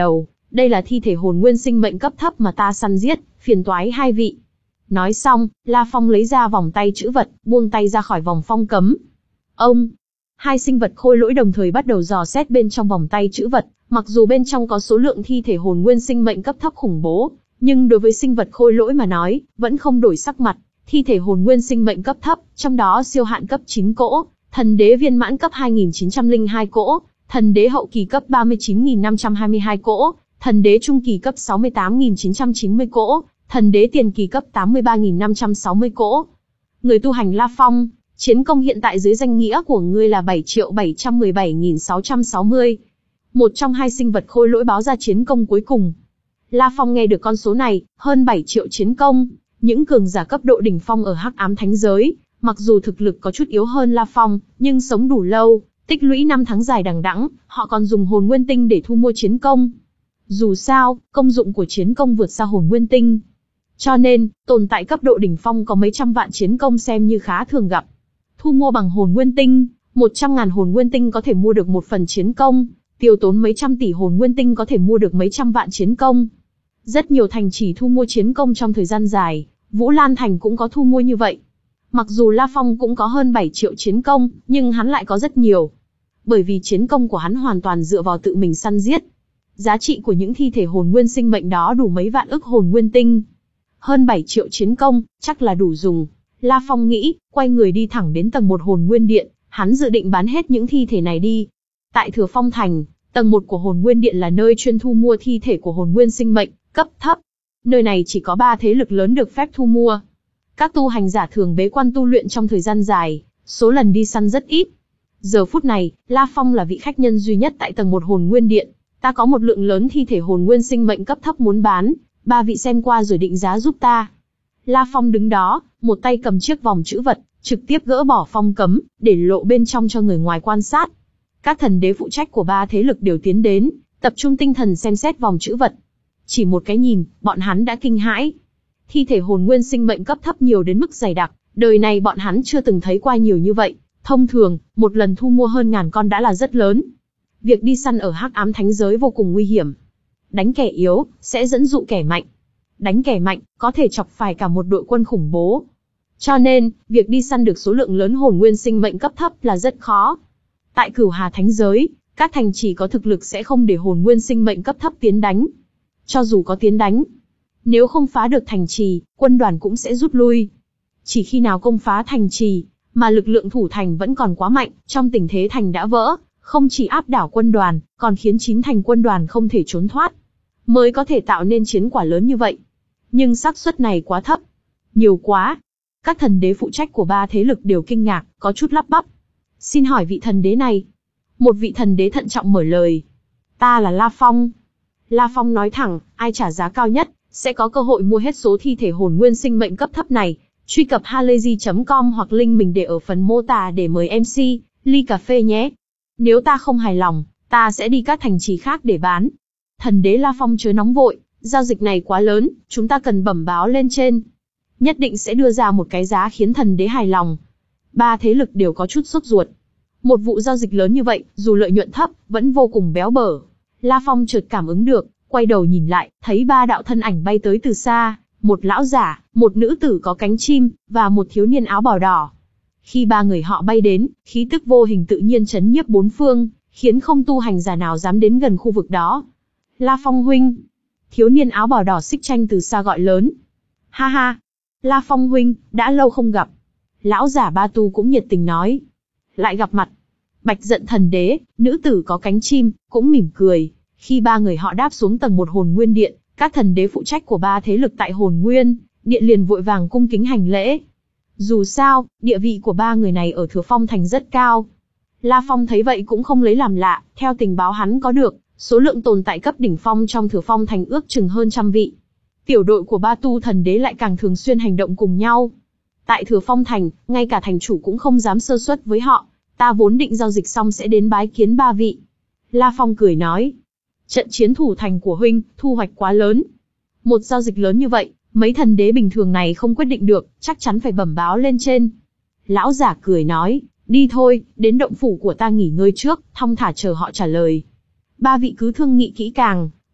Đây là thi thể hồn nguyên sinh mệnh cấp thấp mà ta săn giết, phiền toái hai vị. Nói xong, La Phong lấy ra vòng tay chữ vật, buông tay ra khỏi vòng phong cấm. Ông, hai sinh vật khôi lỗi đồng thời bắt đầu dò xét bên trong vòng tay chữ vật, mặc dù bên trong có số lượng thi thể hồn nguyên sinh mệnh cấp thấp khủng bố, nhưng đối với sinh vật khôi lỗi mà nói, vẫn không đổi sắc mặt. Thi thể hồn nguyên sinh mệnh cấp thấp, trong đó siêu hạn cấp chín cỗ, thần đế viên mãn cấp hai nghìn chín trăm lẻ hai cỗ, thần đế hậu kỳ cấp ba mươi chín nghìn năm trăm hai mươi hai cỗ, thần đế trung kỳ cấp sáu mươi tám nghìn chín trăm chín mươi cỗ, thần đế tiền kỳ cấp tám mươi ba nghìn năm trăm sáu mươi cỗ. Người tu hành La Phong, chiến công hiện tại dưới danh nghĩa của ngươi là bảy triệu bảy trăm mười bảy nghìn sáu trăm sáu mươi. Một trong hai sinh vật khôi lỗi báo ra chiến công cuối cùng. La Phong nghe được con số này, hơn bảy triệu chiến công, những cường giả cấp độ đỉnh phong ở Hắc Ám Thánh giới, mặc dù thực lực có chút yếu hơn La Phong, nhưng sống đủ lâu, tích lũy năm tháng dài đằng đẵng, họ còn dùng hồn nguyên tinh để thu mua chiến công. Dù sao, công dụng của chiến công vượt xa hồn nguyên tinh. Cho nên, tồn tại cấp độ đỉnh phong có mấy trăm vạn chiến công xem như khá thường gặp. Thu mua bằng hồn nguyên tinh, một trăm ngàn hồn nguyên tinh có thể mua được một phần chiến công, tiêu tốn mấy trăm tỷ hồn nguyên tinh có thể mua được mấy trăm vạn chiến công. Rất nhiều thành trì thu mua chiến công trong thời gian dài, Vũ Lan Thành cũng có thu mua như vậy. Mặc dù La Phong cũng có hơn bảy triệu chiến công, nhưng hắn lại có rất nhiều. Bởi vì chiến công của hắn hoàn toàn dựa vào tự mình săn giết. Giá trị của những thi thể hồn nguyên sinh mệnh đó đủ mấy vạn ức hồn nguyên tinh. Hơn bảy triệu chiến công, chắc là đủ dùng. La Phong nghĩ, quay người đi thẳng đến tầng một hồn nguyên điện, hắn dự định bán hết những thi thể này đi. Tại Thừa Phong Thành, tầng một của hồn nguyên điện là nơi chuyên thu mua thi thể của hồn nguyên sinh mệnh, cấp thấp. Nơi này chỉ có ba thế lực lớn được phép thu mua. Các tu hành giả thường bế quan tu luyện trong thời gian dài, số lần đi săn rất ít. Giờ phút này, La Phong là vị khách nhân duy nhất tại tầng một hồn nguyên điện. Ta có một lượng lớn thi thể hồn nguyên sinh mệnh cấp thấp muốn bán, ba vị xem qua rồi định giá giúp ta. La Phong đứng đó, một tay cầm chiếc vòng chữ vật, trực tiếp gỡ bỏ phong cấm, để lộ bên trong cho người ngoài quan sát. Các thần đế phụ trách của ba thế lực đều tiến đến, tập trung tinh thần xem xét vòng chữ vật. Chỉ một cái nhìn, bọn hắn đã kinh hãi. Thi thể hồn nguyên sinh mệnh cấp thấp nhiều đến mức dày đặc, đời này bọn hắn chưa từng thấy qua nhiều như vậy. Thông thường, một lần thu mua hơn ngàn con đã là rất lớn. Việc đi săn ở Hắc Ám Thánh giới vô cùng nguy hiểm. Đánh kẻ yếu, sẽ dẫn dụ kẻ mạnh. Đánh kẻ mạnh, có thể chọc phải cả một đội quân khủng bố. Cho nên, việc đi săn được số lượng lớn hồn nguyên sinh mệnh cấp thấp là rất khó. Tại Cửu Hà Thánh giới, các thành trì có thực lực sẽ không để hồn nguyên sinh mệnh cấp thấp tiến đánh. Cho dù có tiến đánh, nếu không phá được thành trì, quân đoàn cũng sẽ rút lui. Chỉ khi nào công phá thành trì, mà lực lượng thủ thành vẫn còn quá mạnh, trong tình thế thành đã vỡ, không chỉ áp đảo quân đoàn, còn khiến chín thành quân đoàn không thể trốn thoát, mới có thể tạo nên chiến quả lớn như vậy. Nhưng xác suất này quá thấp, nhiều quá. Các thần đế phụ trách của ba thế lực đều kinh ngạc, có chút lắp bắp. Xin hỏi vị thần đế này. Một vị thần đế thận trọng mở lời. Ta là La Phong. La Phong nói thẳng, ai trả giá cao nhất, sẽ có cơ hội mua hết số thi thể hồn nguyên sinh mệnh cấp thấp này. Truy cập halayzi chấm com hoặc link mình để ở phần mô tả để mời em xê, ly cà phê nhé. Nếu ta không hài lòng, ta sẽ đi các thành trì khác để bán. Thần đế La Phong chớ nóng vội, giao dịch này quá lớn, chúng ta cần bẩm báo lên trên. Nhất định sẽ đưa ra một cái giá khiến thần đế hài lòng. Ba thế lực đều có chút sốt ruột. Một vụ giao dịch lớn như vậy, dù lợi nhuận thấp, vẫn vô cùng béo bở. La Phong chợt cảm ứng được, quay đầu nhìn lại, thấy ba đạo thân ảnh bay tới từ xa, một lão giả, một nữ tử có cánh chim, và một thiếu niên áo bào đỏ. Khi ba người họ bay đến, khí tức vô hình tự nhiên chấn nhiếp bốn phương, khiến không tu hành giả nào dám đến gần khu vực đó. La Phong huynh. Thiếu niên áo bào đỏ xích tranh từ xa gọi lớn. Ha ha. La Phong huynh, đã lâu không gặp. Lão giả Ba Tu cũng nhiệt tình nói. Lại gặp mặt. Bạch Giận thần đế, nữ tử có cánh chim, cũng mỉm cười. Khi ba người họ đáp xuống tầng một hồn nguyên điện, các thần đế phụ trách của ba thế lực tại hồn nguyên điện liền vội vàng cung kính hành lễ. Dù sao, địa vị của ba người này ở Thừa Phong Thành rất cao. La Phong thấy vậy cũng không lấy làm lạ, theo tình báo hắn có được, số lượng tồn tại cấp đỉnh phong trong Thừa Phong Thành ước chừng hơn trăm vị. Tiểu đội của Ba Tu thần đế lại càng thường xuyên hành động cùng nhau. Tại Thừa Phong Thành, ngay cả thành chủ cũng không dám sơ suất với họ, ta vốn định giao dịch xong sẽ đến bái kiến ba vị. La Phong cười nói, trận chiến thủ thành của huynh, thu hoạch quá lớn. Một giao dịch lớn như vậy, mấy thần đế bình thường này không quyết định được, chắc chắn phải bẩm báo lên trên. Lão giả cười nói, đi thôi, đến động phủ của ta nghỉ ngơi trước, thong thả chờ họ trả lời. Ba vị cứ thương nghị kỹ càng,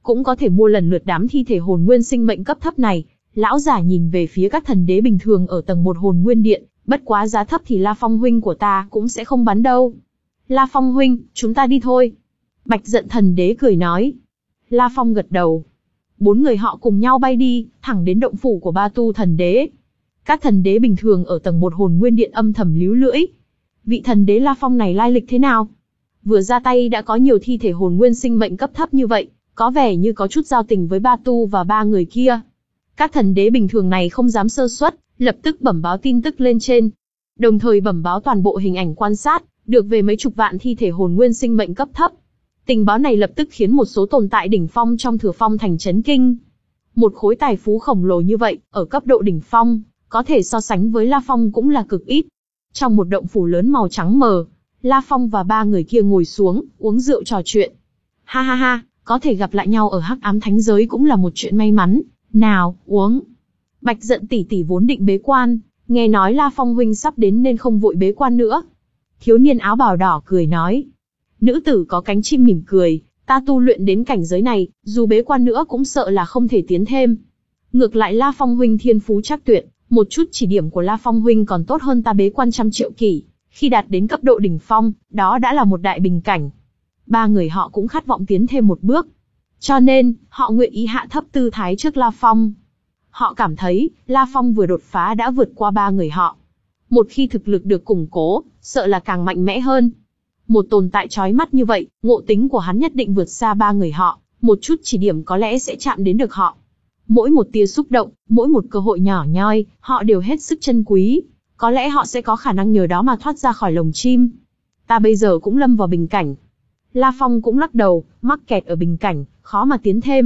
cũng có thể mua lần lượt đám thi thể hồn nguyên sinh mệnh cấp thấp này. Lão giả nhìn về phía các thần đế bình thường ở tầng một hồn nguyên điện, bất quá giá thấp thì La Phong huynh của ta cũng sẽ không bán đâu. La Phong huynh, chúng ta đi thôi. Bạch Giận thần đế cười nói. La Phong gật đầu. Bốn người họ cùng nhau bay đi, thẳng đến động phủ của Ba Tu thần đế. Các thần đế bình thường ở tầng một hồn nguyên điện âm thầm líu lưỡi. Vị thần đế La Phong này lai lịch thế nào? Vừa ra tay đã có nhiều thi thể hồn nguyên sinh mệnh cấp thấp như vậy, có vẻ như có chút giao tình với Ba Tu và ba người kia. Các thần đế bình thường này không dám sơ suất, lập tức bẩm báo tin tức lên trên. Đồng thời bẩm báo toàn bộ hình ảnh quan sát, được về mấy chục vạn thi thể hồn nguyên sinh mệnh cấp thấp. Tình báo này lập tức khiến một số tồn tại đỉnh phong trong Thừa Phong thành chấn kinh. Một khối tài phú khổng lồ như vậy, ở cấp độ đỉnh phong, có thể so sánh với La Phong cũng là cực ít. Trong một động phủ lớn màu trắng mờ, La Phong và ba người kia ngồi xuống, uống rượu trò chuyện. Ha ha ha, có thể gặp lại nhau ở Hắc Ám Thánh Giới cũng là một chuyện may mắn. Nào, uống. Bạch Giận tỷ tỷ vốn định bế quan, nghe nói La Phong huynh sắp đến nên không vội bế quan nữa. Thiếu niên áo bào đỏ cười nói. Nữ tử có cánh chim mỉm cười, ta tu luyện đến cảnh giới này, dù bế quan nữa cũng sợ là không thể tiến thêm. Ngược lại La Phong huynh thiên phú chắc tuyệt, một chút chỉ điểm của La Phong huynh còn tốt hơn ta bế quan trăm triệu kỷ. Khi đạt đến cấp độ đỉnh phong, đó đã là một đại bình cảnh. Ba người họ cũng khát vọng tiến thêm một bước. Cho nên, họ nguyện ý hạ thấp tư thái trước La Phong. Họ cảm thấy, La Phong vừa đột phá đã vượt qua ba người họ. Một khi thực lực được củng cố, sợ là càng mạnh mẽ hơn. Một tồn tại chói mắt như vậy, ngộ tính của hắn nhất định vượt xa ba người họ, một chút chỉ điểm có lẽ sẽ chạm đến được họ. Mỗi một tia xúc động, mỗi một cơ hội nhỏ nhoi, họ đều hết sức trân quý. Có lẽ họ sẽ có khả năng nhờ đó mà thoát ra khỏi lồng chim. Ta bây giờ cũng lâm vào bình cảnh. La Phong cũng lắc đầu, mắc kẹt ở bình cảnh, khó mà tiến thêm.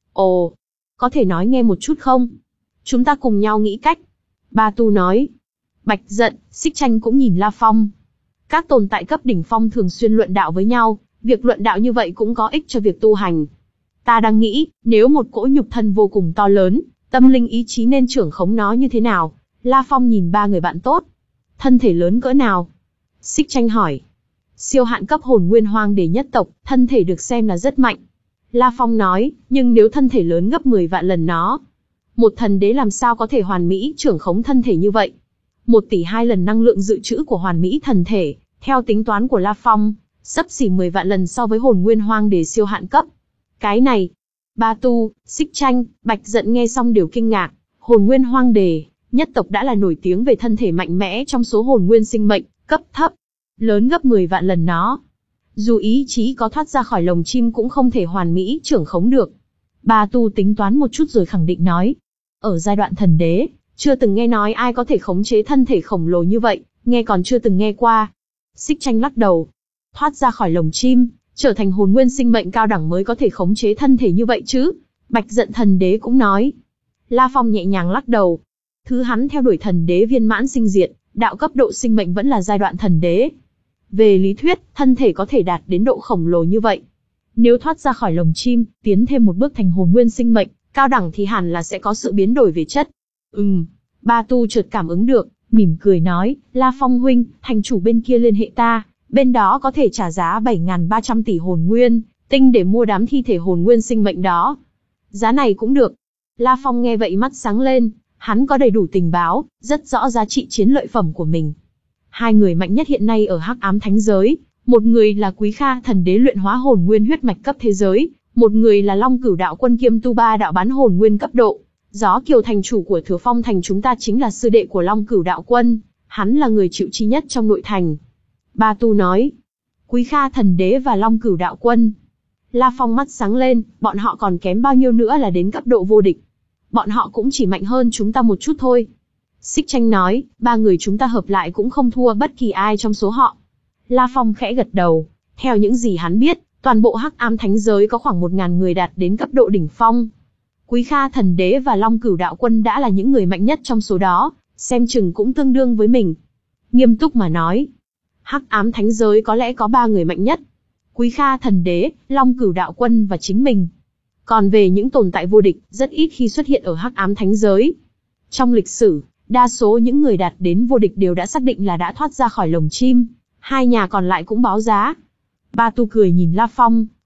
Ồ, có thể nói nghe một chút không? Chúng ta cùng nhau nghĩ cách. Ba Tu nói. Bạch Giận, Xích Tranh cũng nhìn La Phong. Các tồn tại cấp đỉnh phong thường xuyên luận đạo với nhau, việc luận đạo như vậy cũng có ích cho việc tu hành. Ta đang nghĩ, nếu một cỗ nhục thân vô cùng to lớn, tâm linh ý chí nên trưởng khống nó như thế nào? La Phong nhìn ba người bạn tốt. Thân thể lớn cỡ nào? Xích Tranh hỏi. Siêu hạn cấp hồn nguyên hoang đế nhất tộc, thân thể được xem là rất mạnh. La Phong nói, nhưng nếu thân thể lớn gấp mười vạn lần nó, một thần đế làm sao có thể hoàn mỹ trưởng khống thân thể như vậy? Một tỷ hai lần năng lượng dự trữ của hoàn mỹ thần thể, theo tính toán của La Phong, xấp xỉ mười vạn lần so với hồn nguyên hoang đế siêu hạn cấp. Cái này, Ba Tu, Xích Tranh, Bạch Giận nghe xong đều kinh ngạc. Hồn nguyên hoang đế nhất tộc đã là nổi tiếng về thân thể mạnh mẽ trong số hồn nguyên sinh mệnh cấp thấp, lớn gấp mười vạn lần nó. Dù ý chí có thoát ra khỏi lồng chim cũng không thể hoàn mỹ trưởng khống được. Ba Tu tính toán một chút rồi khẳng định nói. Ở giai đoạn thần đế, chưa từng nghe nói ai có thể khống chế thân thể khổng lồ như vậy, nghe còn chưa từng nghe qua. Xích Tranh lắc đầu. Thoát ra khỏi lồng chim, trở thành hồn nguyên sinh mệnh cao đẳng mới có thể khống chế thân thể như vậy chứ. Bạch Giận thần đế cũng nói. La Phong nhẹ nhàng lắc đầu. Thứ hắn theo đuổi thần đế viên mãn sinh diệt, đạo cấp độ sinh mệnh vẫn là giai đoạn thần đế. Về lý thuyết, thân thể có thể đạt đến độ khổng lồ như vậy. Nếu thoát ra khỏi lồng chim, tiến thêm một bước thành hồn nguyên sinh mệnh, cao đẳng thì hẳn là sẽ có sự biến đổi về chất. Ừm, Ba Tu chợt cảm ứng được, mỉm cười nói, La Phong huynh, thành chủ bên kia liên hệ ta, bên đó có thể trả giá bảy nghìn ba trăm tỷ hồn nguyên, tinh để mua đám thi thể hồn nguyên sinh mệnh đó. Giá này cũng được. La Phong nghe vậy mắt sáng lên, hắn có đầy đủ tình báo, rất rõ giá trị chiến lợi phẩm của mình. Hai người mạnh nhất hiện nay ở Hắc Ám Thánh Giới, một người là Quý Kha thần đế luyện hóa hồn nguyên huyết mạch cấp thế giới, một người là Long Cửu đạo quân kiêm tu ba đạo bán hồn nguyên cấp độ. Gió Kiều thành chủ của Thừa Phong thành chúng ta chính là sư đệ của Long Cửu đạo quân, hắn là người chịu chi nhất trong nội thành. Ba Tu nói, Quý Kha thần đế và Long Cửu đạo quân. La Phong mắt sáng lên, bọn họ còn kém bao nhiêu nữa là đến cấp độ vô địch. Bọn họ cũng chỉ mạnh hơn chúng ta một chút thôi. Xích Tranh nói, ba người chúng ta hợp lại cũng không thua bất kỳ ai trong số họ. La Phong khẽ gật đầu, theo những gì hắn biết, toàn bộ Hắc Ám Thánh Giới có khoảng một nghìn người đạt đến cấp độ đỉnh phong. Quý Kha thần đế và Long Cửu đạo quân đã là những người mạnh nhất trong số đó, xem chừng cũng tương đương với mình. Nghiêm túc mà nói, Hắc Ám Thánh Giới có lẽ có ba người mạnh nhất. Quý Kha thần đế, Long Cửu đạo quân và chính mình. Còn về những tồn tại vô địch, rất ít khi xuất hiện ở Hắc Ám Thánh Giới. Trong lịch sử, đa số những người đạt đến vô địch đều đã xác định là đã thoát ra khỏi lồng chim, hai nhà còn lại cũng báo giá. Ba Tu cười nhìn La Phong,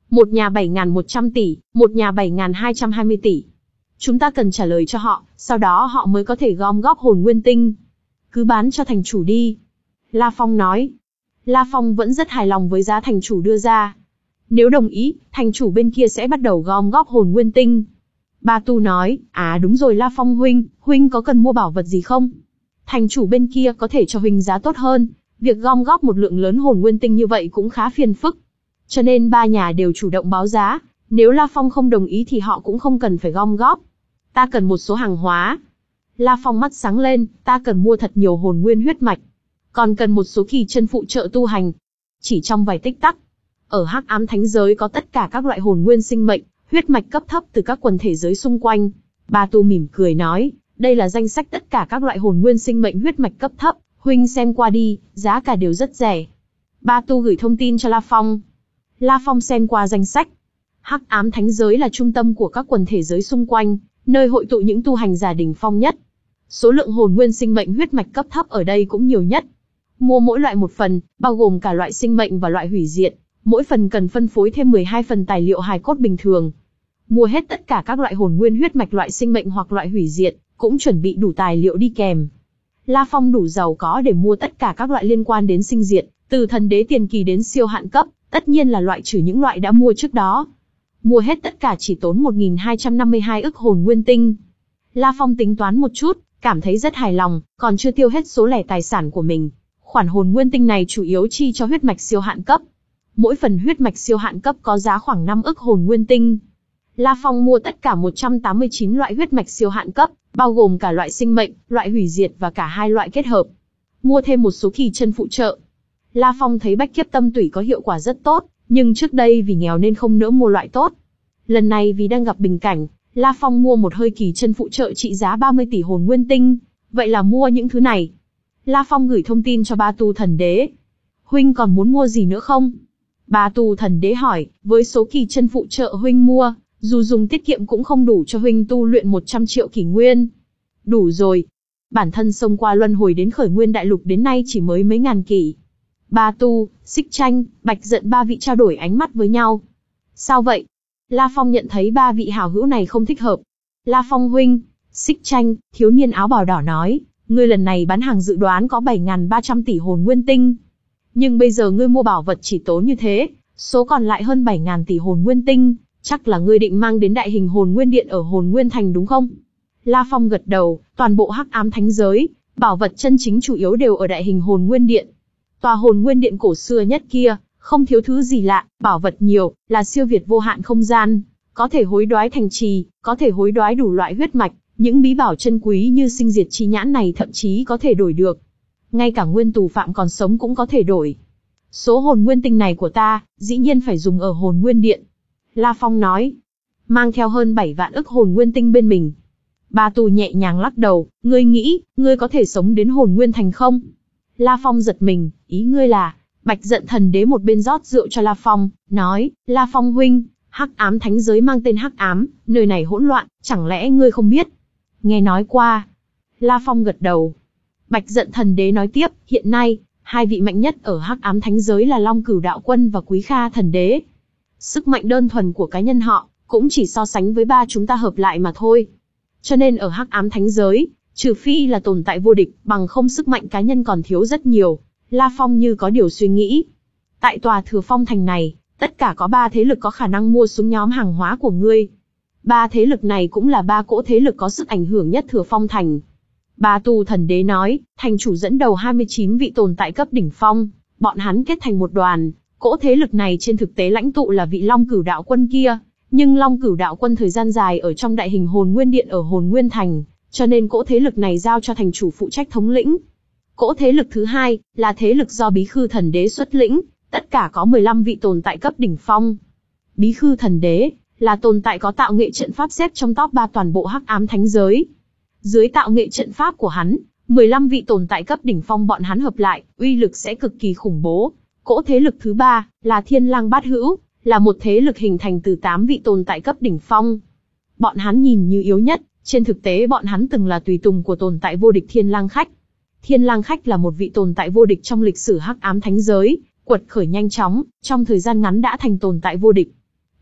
Một nhà bảy nghìn một trăm tỷ, một nhà bảy nghìn hai trăm hai mươi tỷ. Chúng ta cần trả lời cho họ, sau đó họ mới có thể gom góp hồn nguyên tinh. Cứ bán cho thành chủ đi. La Phong nói. La Phong vẫn rất hài lòng với giá thành chủ đưa ra. Nếu đồng ý, thành chủ bên kia sẽ bắt đầu gom góp hồn nguyên tinh. Ba Tu nói, à đúng rồi La Phong huynh, huynh có cần mua bảo vật gì không? Thành chủ bên kia có thể cho huynh giá tốt hơn, việc gom góp một lượng lớn hồn nguyên tinh như vậy cũng khá phiền phức. Cho nên ba nhà đều chủ động báo giá, nếu La Phong không đồng ý thì họ cũng không cần phải gom góp. Ta cần một số hàng hóa. La Phong mắt sáng lên, ta cần mua thật nhiều hồn nguyên huyết mạch. Còn cần một số kỳ chân phụ trợ tu hành. Chỉ trong vài tích tắc, ở Hắc Ám Thánh Giới có tất cả các loại hồn nguyên sinh mệnh, huyết mạch cấp thấp từ các quần thể giới xung quanh. Ba Tu mỉm cười nói, đây là danh sách tất cả các loại hồn nguyên sinh mệnh huyết mạch cấp thấp, huynh xem qua đi, giá cả đều rất rẻ. Ba Tu gửi thông tin cho La Phong. La Phong xem qua danh sách. Hắc Ám Thánh Giới là trung tâm của các quần thể giới xung quanh, nơi hội tụ những tu hành giả đỉnh phong nhất. Số lượng hồn nguyên sinh mệnh huyết mạch cấp thấp ở đây cũng nhiều nhất. Mua mỗi loại một phần, bao gồm cả loại sinh mệnh và loại hủy diệt. Mỗi phần cần phân phối thêm mười hai phần tài liệu hài cốt bình thường. Mua hết tất cả các loại hồn nguyên huyết mạch loại sinh mệnh hoặc loại hủy diệt, cũng chuẩn bị đủ tài liệu đi kèm. La Phong đủ giàu có để mua tất cả các loại liên quan đến sinh diệt, từ thần đế tiền kỳ đến siêu hạn cấp, tất nhiên là loại trừ những loại đã mua trước đó. Mua hết tất cả chỉ tốn một nghìn hai trăm năm mươi hai ức hồn nguyên tinh. La Phong tính toán một chút, cảm thấy rất hài lòng, còn chưa tiêu hết số lẻ tài sản của mình. Khoản hồn nguyên tinh này chủ yếu chi cho huyết mạch siêu hạn cấp. Mỗi phần huyết mạch siêu hạn cấp có giá khoảng năm ức hồn nguyên tinh. La Phong mua tất cả một trăm tám mươi chín loại huyết mạch siêu hạn cấp, bao gồm cả loại sinh mệnh, loại hủy diệt và cả hai loại kết hợp. Mua thêm một số kỳ chân phụ trợ. La Phong thấy bách kiếp tâm tủy có hiệu quả rất tốt, nhưng trước đây vì nghèo nên không nỡ mua loại tốt. Lần này vì đang gặp bình cảnh, La Phong mua một hơi kỳ chân phụ trợ trị giá ba mươi tỷ hồn nguyên tinh. Vậy là mua những thứ này. La Phong gửi thông tin cho Ba Tu Thần Đế. Huynh còn muốn mua gì nữa không? Ba Tu Thần Đế hỏi, với số kỳ chân phụ trợ huynh mua, dù dùng tiết kiệm cũng không đủ cho huynh tu luyện một trăm triệu kỷ nguyên. Đủ rồi. Bản thân xông qua luân hồi đến khởi nguyên đại lục đến nay chỉ mới mấy ngàn kỷ. Ba Tu, Xích Tranh, Bạch Dận ba vị trao đổi ánh mắt với nhau. Sao vậy? La Phong nhận thấy ba vị hảo hữu này không thích hợp. La Phong huynh, Xích Tranh, thiếu niên áo bào đỏ nói, ngươi lần này bán hàng dự đoán có bảy nghìn ba trăm tỷ hồn nguyên tinh. Nhưng bây giờ ngươi mua bảo vật chỉ tốn như thế, số còn lại hơn bảy nghìn tỷ hồn nguyên tinh, chắc là ngươi định mang đến đại hình hồn nguyên điện ở hồn nguyên thành đúng không? La Phong gật đầu, toàn bộ Hắc Ám Thánh Giới, bảo vật chân chính chủ yếu đều ở đại hình hồn nguyên điện. Tòa hồn nguyên điện cổ xưa nhất kia, không thiếu thứ gì lạ, bảo vật nhiều, là siêu việt vô hạn không gian, có thể hối đoái thành trì, có thể hối đoái đủ loại huyết mạch, những bí bảo chân quý như sinh diệt chi nhãn này thậm chí có thể đổi được. Ngay cả nguyên tù phạm còn sống cũng có thể đổi. Số hồn nguyên tinh này của ta, dĩ nhiên phải dùng ở hồn nguyên điện. La Phong nói, mang theo hơn bảy vạn ức hồn nguyên tinh bên mình. Ba Tu nhẹ nhàng lắc đầu, ngươi nghĩ, ngươi có thể sống đến hồn nguyên thành không? La Phong giật mình, ý ngươi là, Bạch Dận Thần Đế một bên rót rượu cho La Phong, nói, La Phong huynh, Hắc Ám Thánh Giới mang tên Hắc Ám, nơi này hỗn loạn, chẳng lẽ ngươi không biết? Nghe nói qua. La Phong gật đầu. Bạch Dận Thần Đế nói tiếp, hiện nay, hai vị mạnh nhất ở Hắc Ám Thánh Giới là Long Cửu Đạo Quân và Quý Kha Thần Đế. Sức mạnh đơn thuần của cá nhân họ, cũng chỉ so sánh với ba chúng ta hợp lại mà thôi. Cho nên ở Hắc Ám Thánh Giới, trừ phi là tồn tại vô địch, bằng không sức mạnh cá nhân còn thiếu rất nhiều. La Phong như có điều suy nghĩ. Tại tòa Thừa Phong Thành này, tất cả có ba thế lực có khả năng mua xuống nhóm hàng hóa của ngươi. Ba thế lực này cũng là ba cỗ thế lực có sức ảnh hưởng nhất Thừa Phong Thành. Ba Tu Thần Đế nói, thành chủ dẫn đầu hai mươi chín vị tồn tại cấp đỉnh phong, bọn hắn kết thành một đoàn. Cỗ thế lực này trên thực tế lãnh tụ là vị Long Cửu Đạo Quân kia, nhưng Long Cửu Đạo Quân thời gian dài ở trong đại hình hồn nguyên điện ở hồn nguyên thành, cho nên cỗ thế lực này giao cho thành chủ phụ trách thống lĩnh. Cỗ thế lực thứ hai là thế lực do Bí Khư Thần Đế xuất lĩnh, tất cả có mười lăm vị tồn tại cấp đỉnh phong. Bí Khư Thần Đế là tồn tại có tạo nghệ trận pháp xếp trong top ba toàn bộ Hắc Ám Thánh Giới. Dưới tạo nghệ trận pháp của hắn, mười lăm vị tồn tại cấp đỉnh phong bọn hắn hợp lại, uy lực sẽ cực kỳ khủng bố. Cỗ thế lực thứ ba là Thiên Lang Bát Hữu, là một thế lực hình thành từ tám vị tồn tại cấp đỉnh phong. Bọn hắn nhìn như yếu nhất, trên thực tế bọn hắn từng là tùy tùng của tồn tại vô địch Thiên Lang Khách. Thiên Lang Khách là một vị tồn tại vô địch trong lịch sử Hắc Ám Thánh Giới, quật khởi nhanh chóng, trong thời gian ngắn đã thành tồn tại vô địch.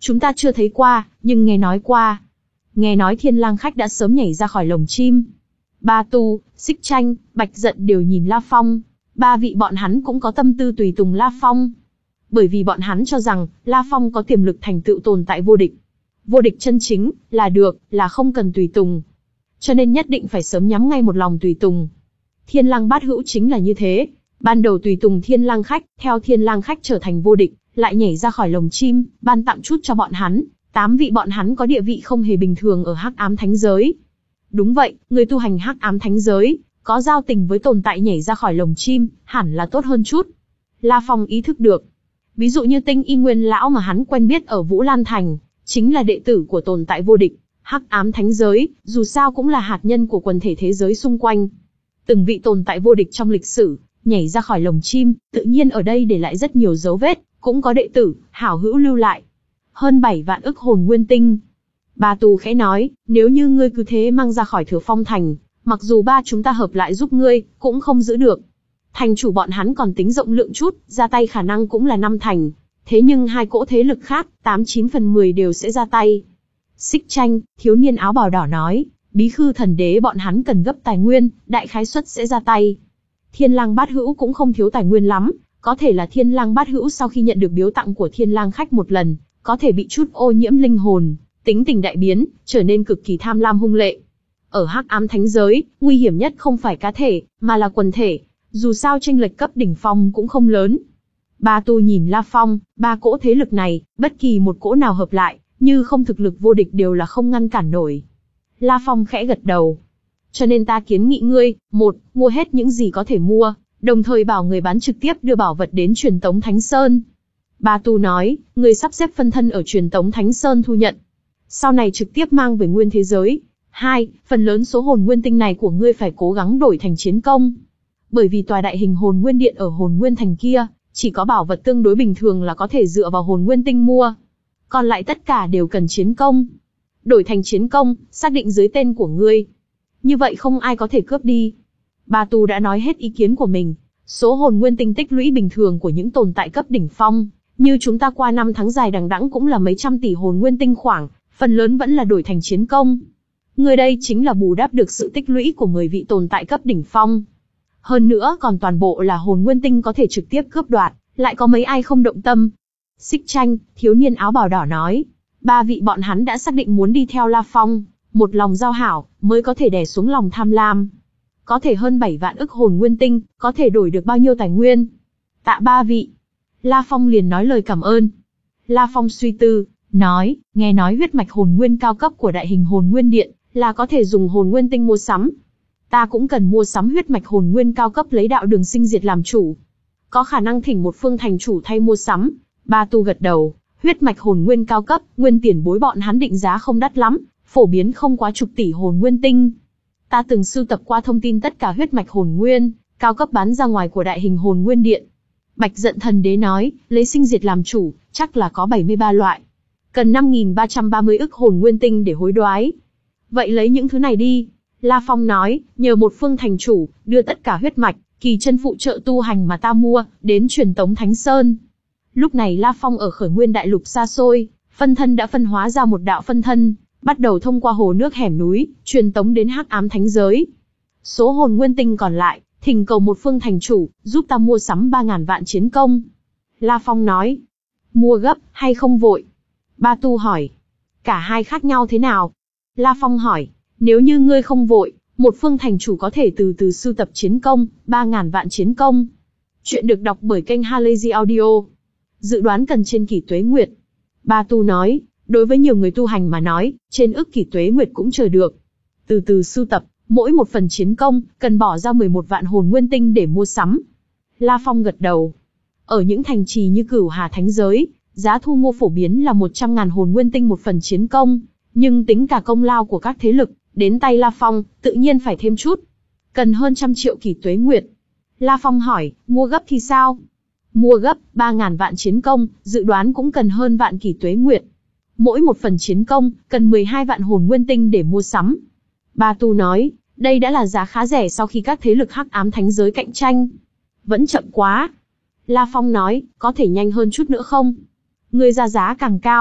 Chúng ta chưa thấy qua, nhưng nghe nói qua. Nghe nói Thiên Lang Khách đã sớm nhảy ra khỏi lồng chim. Ba Tu, Xích Tranh, Bạch Dận đều nhìn La Phong. Ba vị bọn hắn cũng có tâm tư tùy tùng La Phong. Bởi vì bọn hắn cho rằng, La Phong có tiềm lực thành tựu tồn tại vô địch. Vô địch chân chính, là được, là không cần tùy tùng. Cho nên nhất định phải sớm nhắm ngay một lòng tùy tùng. Thiên Lang Bát Hữu chính là như thế. Ban đầu tùy tùng Thiên Lang Khách, theo Thiên Lang Khách trở thành vô địch, lại nhảy ra khỏi lồng chim, ban tặng chút cho bọn hắn. Tám vị bọn hắn có địa vị không hề bình thường ở Hắc Ám Thánh Giới. Đúng vậy, người tu hành Hắc Ám Thánh Giới, có giao tình với tồn tại nhảy ra khỏi lồng chim, hẳn là tốt hơn chút. La Phong ý thức được. Ví dụ như Tinh Y Nguyên Lão mà hắn quen biết ở Vũ Lan Thành, chính là đệ tử của tồn tại vô địch. Hắc Ám Thánh Giới, dù sao cũng là hạt nhân của quần thể thế giới xung quanh. Từng vị tồn tại vô địch trong lịch sử, nhảy ra khỏi lồng chim, tự nhiên ở đây để lại rất nhiều dấu vết, cũng có đệ tử, hảo hữu lưu lại. Hơn bảy vạn ức hồn nguyên tinh. Ba Tu khẽ nói, nếu như ngươi cứ thế mang ra khỏi Thừa Phong Thành, mặc dù ba chúng ta hợp lại giúp ngươi, cũng không giữ được. Thành chủ bọn hắn còn tính rộng lượng chút, ra tay khả năng cũng là năm thành. Thế nhưng hai cỗ thế lực khác, tám chín phần mười đều sẽ ra tay. Xích Tranh, thiếu niên áo bào đỏ nói, Bí Khư Thần Đế bọn hắn cần gấp tài nguyên, đại khái suất sẽ ra tay. Thiên Lang Bát Hữu cũng không thiếu tài nguyên lắm, có thể là Thiên Lang Bát Hữu sau khi nhận được biếu tặng của Thiên Lang Khách một lần, có thể bị chút ô nhiễm linh hồn, tính tình đại biến, trở nên cực kỳ tham lam hung lệ. Ở Hắc Ám Thánh Giới, nguy hiểm nhất không phải cá thể, mà là quần thể, dù sao chênh lệch cấp đỉnh phong cũng không lớn. Ba Tu nhìn La Phong, ba cỗ thế lực này, bất kỳ một cỗ nào hợp lại, như không thực lực vô địch đều là không ngăn cản nổi. La Phong khẽ gật đầu. Cho nên ta kiến nghị ngươi, một, mua hết những gì có thể mua, đồng thời bảo người bán trực tiếp đưa bảo vật đến Truyền Tống Thánh Sơn. Ba Tu nói, người sắp xếp phân thân ở Truyền Tống Thánh Sơn thu nhận. Sau này trực tiếp mang về nguyên thế giới. Hai, phần lớn số hồn nguyên tinh này của ngươi phải cố gắng đổi thành chiến công. Bởi vì tòa đại hình hồn nguyên điện ở hồn nguyên thành kia, chỉ có bảo vật tương đối bình thường là có thể dựa vào hồn nguyên tinh mua. Còn lại tất cả đều cần chiến công. Đổi thành chiến công, xác định dưới tên của ngươi. Như vậy không ai có thể cướp đi. Ba Tu đã nói hết ý kiến của mình. Số hồn nguyên tinh tích lũy bình thường của những tồn tại cấp đỉnh phong, như chúng ta qua năm tháng dài đằng đẵng cũng là mấy trăm tỷ hồn nguyên tinh khoảng, phần lớn vẫn là đổi thành chiến công. Người đây chính là bù đắp được sự tích lũy của mười vị tồn tại cấp đỉnh phong. Hơn nữa còn toàn bộ là hồn nguyên tinh có thể trực tiếp cướp đoạt, lại có mấy ai không động tâm. Xích Tranh, thiếu niên áo bào đỏ nói, ba vị bọn hắn đã xác định muốn đi theo La Phong, một lòng giao hảo, mới có thể đè xuống lòng tham lam. Có thể hơn bảy vạn ức hồn nguyên tinh, có thể đổi được bao nhiêu tài nguyên. Tạ ba vị. La Phong liền nói lời cảm ơn. La Phong suy tư, nói, nghe nói huyết mạch hồn nguyên cao cấp của đại hình hồn nguyên điện, là có thể dùng hồn nguyên tinh mua sắm. Ta cũng cần mua sắm huyết mạch hồn nguyên cao cấp lấy đạo đường sinh diệt làm chủ. Có khả năng thỉnh một phương thành chủ thay mua sắm. Ba Tu gật đầu, huyết mạch hồn nguyên cao cấp, nguyên tiền bối bọn hắn định giá không đắt lắm, phổ biến không quá chục tỷ hồn nguyên tinh. Ta từng sưu tập qua thông tin tất cả huyết mạch hồn nguyên, cao cấp bán ra ngoài của đại hình hồn nguyên điện. Bạch Dận Thần Đế nói, lấy sinh diệt làm chủ, chắc là có bảy mươi ba loại. Cần năm nghìn ba trăm ba mươi ức hồn nguyên tinh để hối đoái. Vậy lấy những thứ này đi. La Phong nói, nhờ một phương thành chủ, đưa tất cả huyết mạch, kỳ chân phụ trợ tu hành mà ta mua, đến Truyền Tống Thánh Sơn. Lúc này La Phong ở khởi nguyên đại lục xa xôi, phân thân đã phân hóa ra một đạo phân thân, bắt đầu thông qua hồ nước hẻm núi, truyền tống đến Hắc Ám Thánh Giới. Số hồn nguyên tinh còn lại, thỉnh cầu một phương thành chủ, giúp ta mua sắm ba ngàn vạn chiến công. La Phong nói, mua gấp, hay không vội? Ba Tu hỏi, cả hai khác nhau thế nào? La Phong hỏi, nếu như ngươi không vội, một phương thành chủ có thể từ từ sưu tập chiến công, ba ngàn vạn chiến công. Chuyện được đọc bởi kênh Halazy Audio. Dự đoán cần trên kỷ tuế nguyệt. Ba Tu nói, đối với nhiều người tu hành mà nói, trên ức kỷ tuế nguyệt cũng chờ được. Từ từ sưu tập, mỗi một phần chiến công, cần bỏ ra mười một vạn hồn nguyên tinh để mua sắm. La Phong gật đầu. Ở những thành trì như Cửu Hà Thánh Giới, giá thu mua phổ biến là một trăm ngàn hồn nguyên tinh một phần chiến công, nhưng tính cả công lao của các thế lực, đến tay La Phong, tự nhiên phải thêm chút. Cần hơn trăm triệu kỷ tuế nguyệt. La Phong hỏi, mua gấp thì sao? Mua gấp, ba ngàn vạn chiến công, dự đoán cũng cần hơn vạn kỷ tuế nguyệt. Mỗi một phần chiến công, cần mười hai vạn hồn nguyên tinh để mua sắm. Ba Tu nói, đây đã là giá khá rẻ sau khi các thế lực Hắc Ám Thánh Giới cạnh tranh. Vẫn chậm quá. La Phong nói, có thể nhanh hơn chút nữa không? Ngươi ra giá càng cao,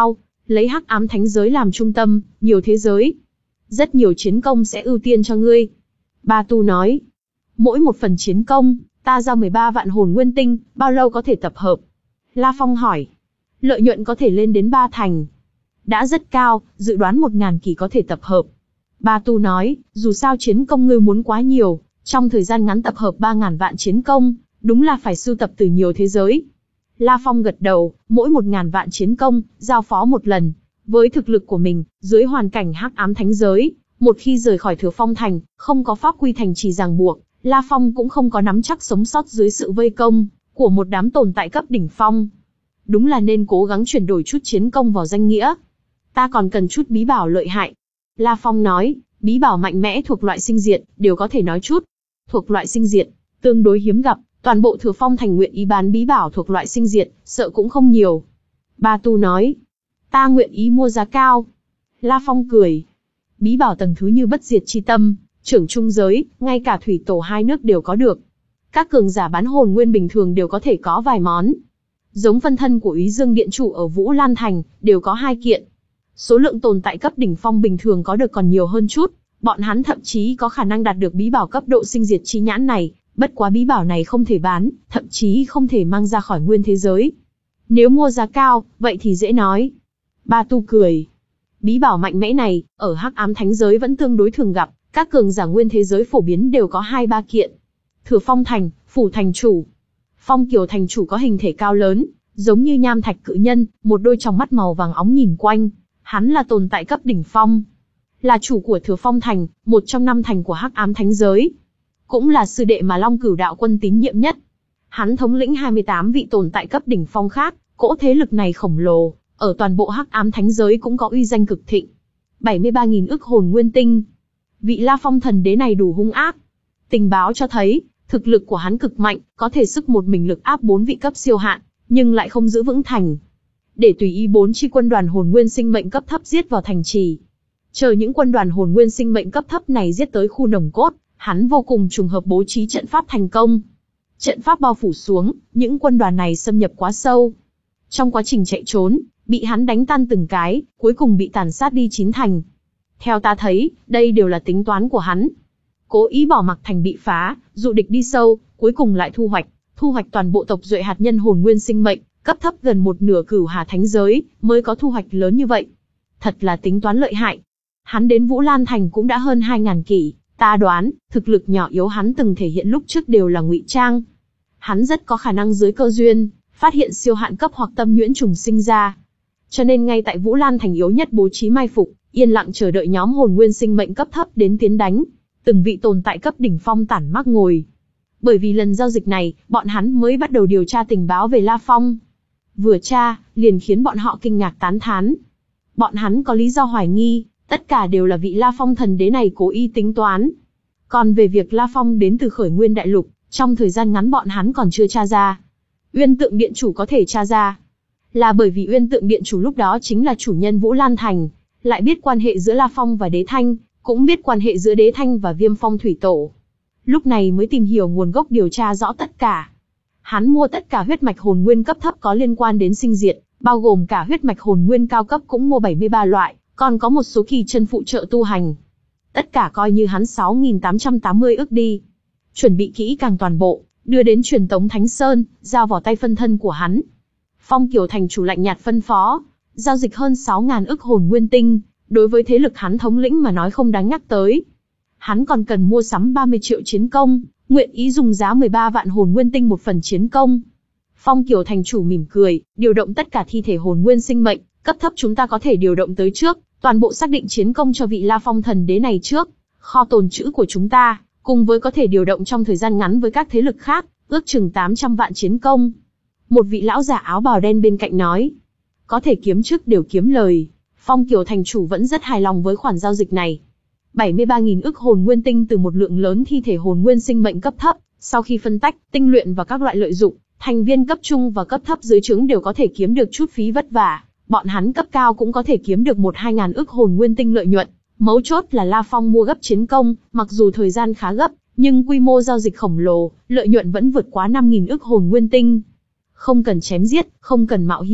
lấy hắc ám thánh giới làm trung tâm, nhiều thế giới. Rất nhiều chiến công sẽ ưu tiên cho ngươi. Ba Tu nói. Mỗi một phần chiến công, ta giao mười ba vạn hồn nguyên tinh, bao lâu có thể tập hợp? La Phong hỏi. Lợi nhuận có thể lên đến ba thành. Đã rất cao, dự đoán một ngàn kỳ có thể tập hợp. Ba Tu nói, dù sao chiến công ngươi muốn quá nhiều, trong thời gian ngắn tập hợp ba ngàn vạn chiến công, đúng là phải sưu tập từ nhiều thế giới. La Phong gật đầu, mỗi một ngàn vạn chiến công, giao phó một lần. Với thực lực của mình, dưới hoàn cảnh hắc ám thánh giới, một khi rời khỏi Thừa Phong Thành, không có pháp quy thành trì ràng buộc, La Phong cũng không có nắm chắc sống sót dưới sự vây công của một đám tồn tại cấp đỉnh phong. Đúng là nên cố gắng chuyển đổi chút chiến công vào danh nghĩa. Ta còn cần chút bí bảo lợi hại. La Phong nói, bí bảo mạnh mẽ thuộc loại sinh diệt, đều có thể nói chút. Thuộc loại sinh diệt, tương đối hiếm gặp, toàn bộ Thừa Phong Thành nguyện ý bán bí bảo thuộc loại sinh diệt, sợ cũng không nhiều. Ba Tu nói, ta nguyện ý mua giá cao. La Phong cười. Bí bảo tầng thứ như bất diệt chi tâm, trưởng trung giới, ngay cả thủy tổ hai nước đều có được. Các cường giả bán hồn nguyên bình thường đều có thể có vài món. Giống phân thân của Úy Dương Điện Chủ ở Vũ Lan Thành, đều có hai kiện. Số lượng tồn tại cấp đỉnh phong bình thường có được còn nhiều hơn chút, bọn hắn thậm chí có khả năng đạt được bí bảo cấp độ sinh diệt chi nhãn này, bất quá bí bảo này không thể bán, thậm chí không thể mang ra khỏi nguyên thế giới. Nếu mua giá cao, vậy thì dễ nói. Ba Tu cười. Bí bảo mạnh mẽ này, ở hắc ám thánh giới vẫn tương đối thường gặp, các cường giả nguyên thế giới phổ biến đều có hai ba kiện. Thừa Phong Thành, phủ thành chủ. Phong Kiều thành chủ có hình thể cao lớn, giống như nham thạch cự nhân, một đôi tròng mắt màu vàng óng nhìn quanh. Hắn là tồn tại cấp đỉnh phong, là chủ của Thừa Phong Thành, một trong năm thành của hắc ám thánh giới, cũng là sư đệ mà Long Cửu đạo quân tín nhiệm nhất. Hắn thống lĩnh hai mươi tám vị tồn tại cấp đỉnh phong khác, cỗ thế lực này khổng lồ, ở toàn bộ hắc ám thánh giới cũng có uy danh cực thịnh. bảy mươi ba nghìn ức hồn nguyên tinh. Vị La Phong thần đế này đủ hung ác. Tình báo cho thấy, thực lực của hắn cực mạnh, có thể sức một mình lực áp bốn vị cấp siêu hạn, nhưng lại không giữ vững thành. Để tùy ý bốn chi quân đoàn hồn nguyên sinh mệnh cấp thấp giết vào thành trì. Chờ những quân đoàn hồn nguyên sinh mệnh cấp thấp này giết tới khu nồng cốt, hắn vô cùng trùng hợp bố trí trận pháp thành công. Trận pháp bao phủ xuống, những quân đoàn này xâm nhập quá sâu. Trong quá trình chạy trốn, bị hắn đánh tan từng cái, cuối cùng bị tàn sát đi chín thành. Theo ta thấy, đây đều là tính toán của hắn. Cố ý bỏ mặc thành bị phá, dụ địch đi sâu, cuối cùng lại thu hoạch, thu hoạch toàn bộ tộc duệ hạt nhân hồn nguyên sinh mệnh, cấp thấp gần một nửa cửu hà thánh giới, mới có thu hoạch lớn như vậy. Thật là tính toán lợi hại. Hắn đến Vũ Lan Thành cũng đã hơn hai ngàn kỷ, ta đoán, thực lực nhỏ yếu hắn từng thể hiện lúc trước đều là ngụy trang. Hắn rất có khả năng dưới cơ duyên, phát hiện siêu hạn cấp hoặc tâm nhuyễn trùng sinh ra. Cho nên ngay tại Vũ Lan Thành yếu nhất bố trí mai phục, yên lặng chờ đợi nhóm hồn nguyên sinh mệnh cấp thấp đến tiến đánh. Từng vị tồn tại cấp đỉnh phong tản mác ngồi. Bởi vì lần giao dịch này, bọn hắn mới bắt đầu điều tra tình báo về La Phong. Vừa tra, liền khiến bọn họ kinh ngạc tán thán. Bọn hắn có lý do hoài nghi, tất cả đều là vị La Phong thần đế này cố ý tính toán. Còn về việc La Phong đến từ khởi nguyên đại lục, trong thời gian ngắn bọn hắn còn chưa tra ra. Uyên Tượng Điện Chủ có thể tra ra, là bởi vì Uyên Tượng Điện Chủ lúc đó chính là chủ nhân Vũ Lan Thành, lại biết quan hệ giữa La Phong và Đế Thanh, cũng biết quan hệ giữa Đế Thanh và Viêm Phong Thủy Tổ. Lúc này mới tìm hiểu nguồn gốc điều tra rõ tất cả. Hắn mua tất cả huyết mạch hồn nguyên cấp thấp có liên quan đến sinh diệt, bao gồm cả huyết mạch hồn nguyên cao cấp cũng mua bảy mươi ba loại, còn có một số kỳ chân phụ trợ tu hành. Tất cả coi như hắn sáu nghìn tám trăm tám mươi ức đi. Chuẩn bị kỹ càng toàn bộ, đưa đến truyền tống Thánh Sơn, giao vào tay phân thân của hắn. Phong Kiều thành chủ lạnh nhạt phân phó, giao dịch hơn sáu nghìn ức hồn nguyên tinh, đối với thế lực hắn thống lĩnh mà nói không đáng nhắc tới. Hắn còn cần mua sắm ba mươi triệu chiến công, nguyện ý dùng giá mười ba vạn hồn nguyên tinh một phần chiến công. Phong Kiều thành chủ mỉm cười, điều động tất cả thi thể hồn nguyên sinh mệnh, cấp thấp chúng ta có thể điều động tới trước, toàn bộ xác định chiến công cho vị La Phong thần đế này trước. Kho tồn trữ của chúng ta, cùng với có thể điều động trong thời gian ngắn với các thế lực khác, ước chừng tám trăm vạn chiến công. Một vị lão giả áo bào đen bên cạnh nói, có thể kiếm trước đều kiếm lời. Phong Kiều thành chủ vẫn rất hài lòng với khoản giao dịch này. bảy mươi ba nghìn ức hồn nguyên tinh từ một lượng lớn thi thể hồn nguyên sinh mệnh cấp thấp, sau khi phân tách, tinh luyện và các loại lợi dụng, thành viên cấp trung và cấp thấp dưới trướng đều có thể kiếm được chút phí vất vả, bọn hắn cấp cao cũng có thể kiếm được một hai ngàn ức hồn nguyên tinh lợi nhuận. Mấu chốt là La Phong mua gấp chiến công, mặc dù thời gian khá gấp, nhưng quy mô giao dịch khổng lồ, lợi nhuận vẫn vượt quá năm nghìn ức hồn nguyên tinh. Không cần chém giết, không cần mạo hiểm,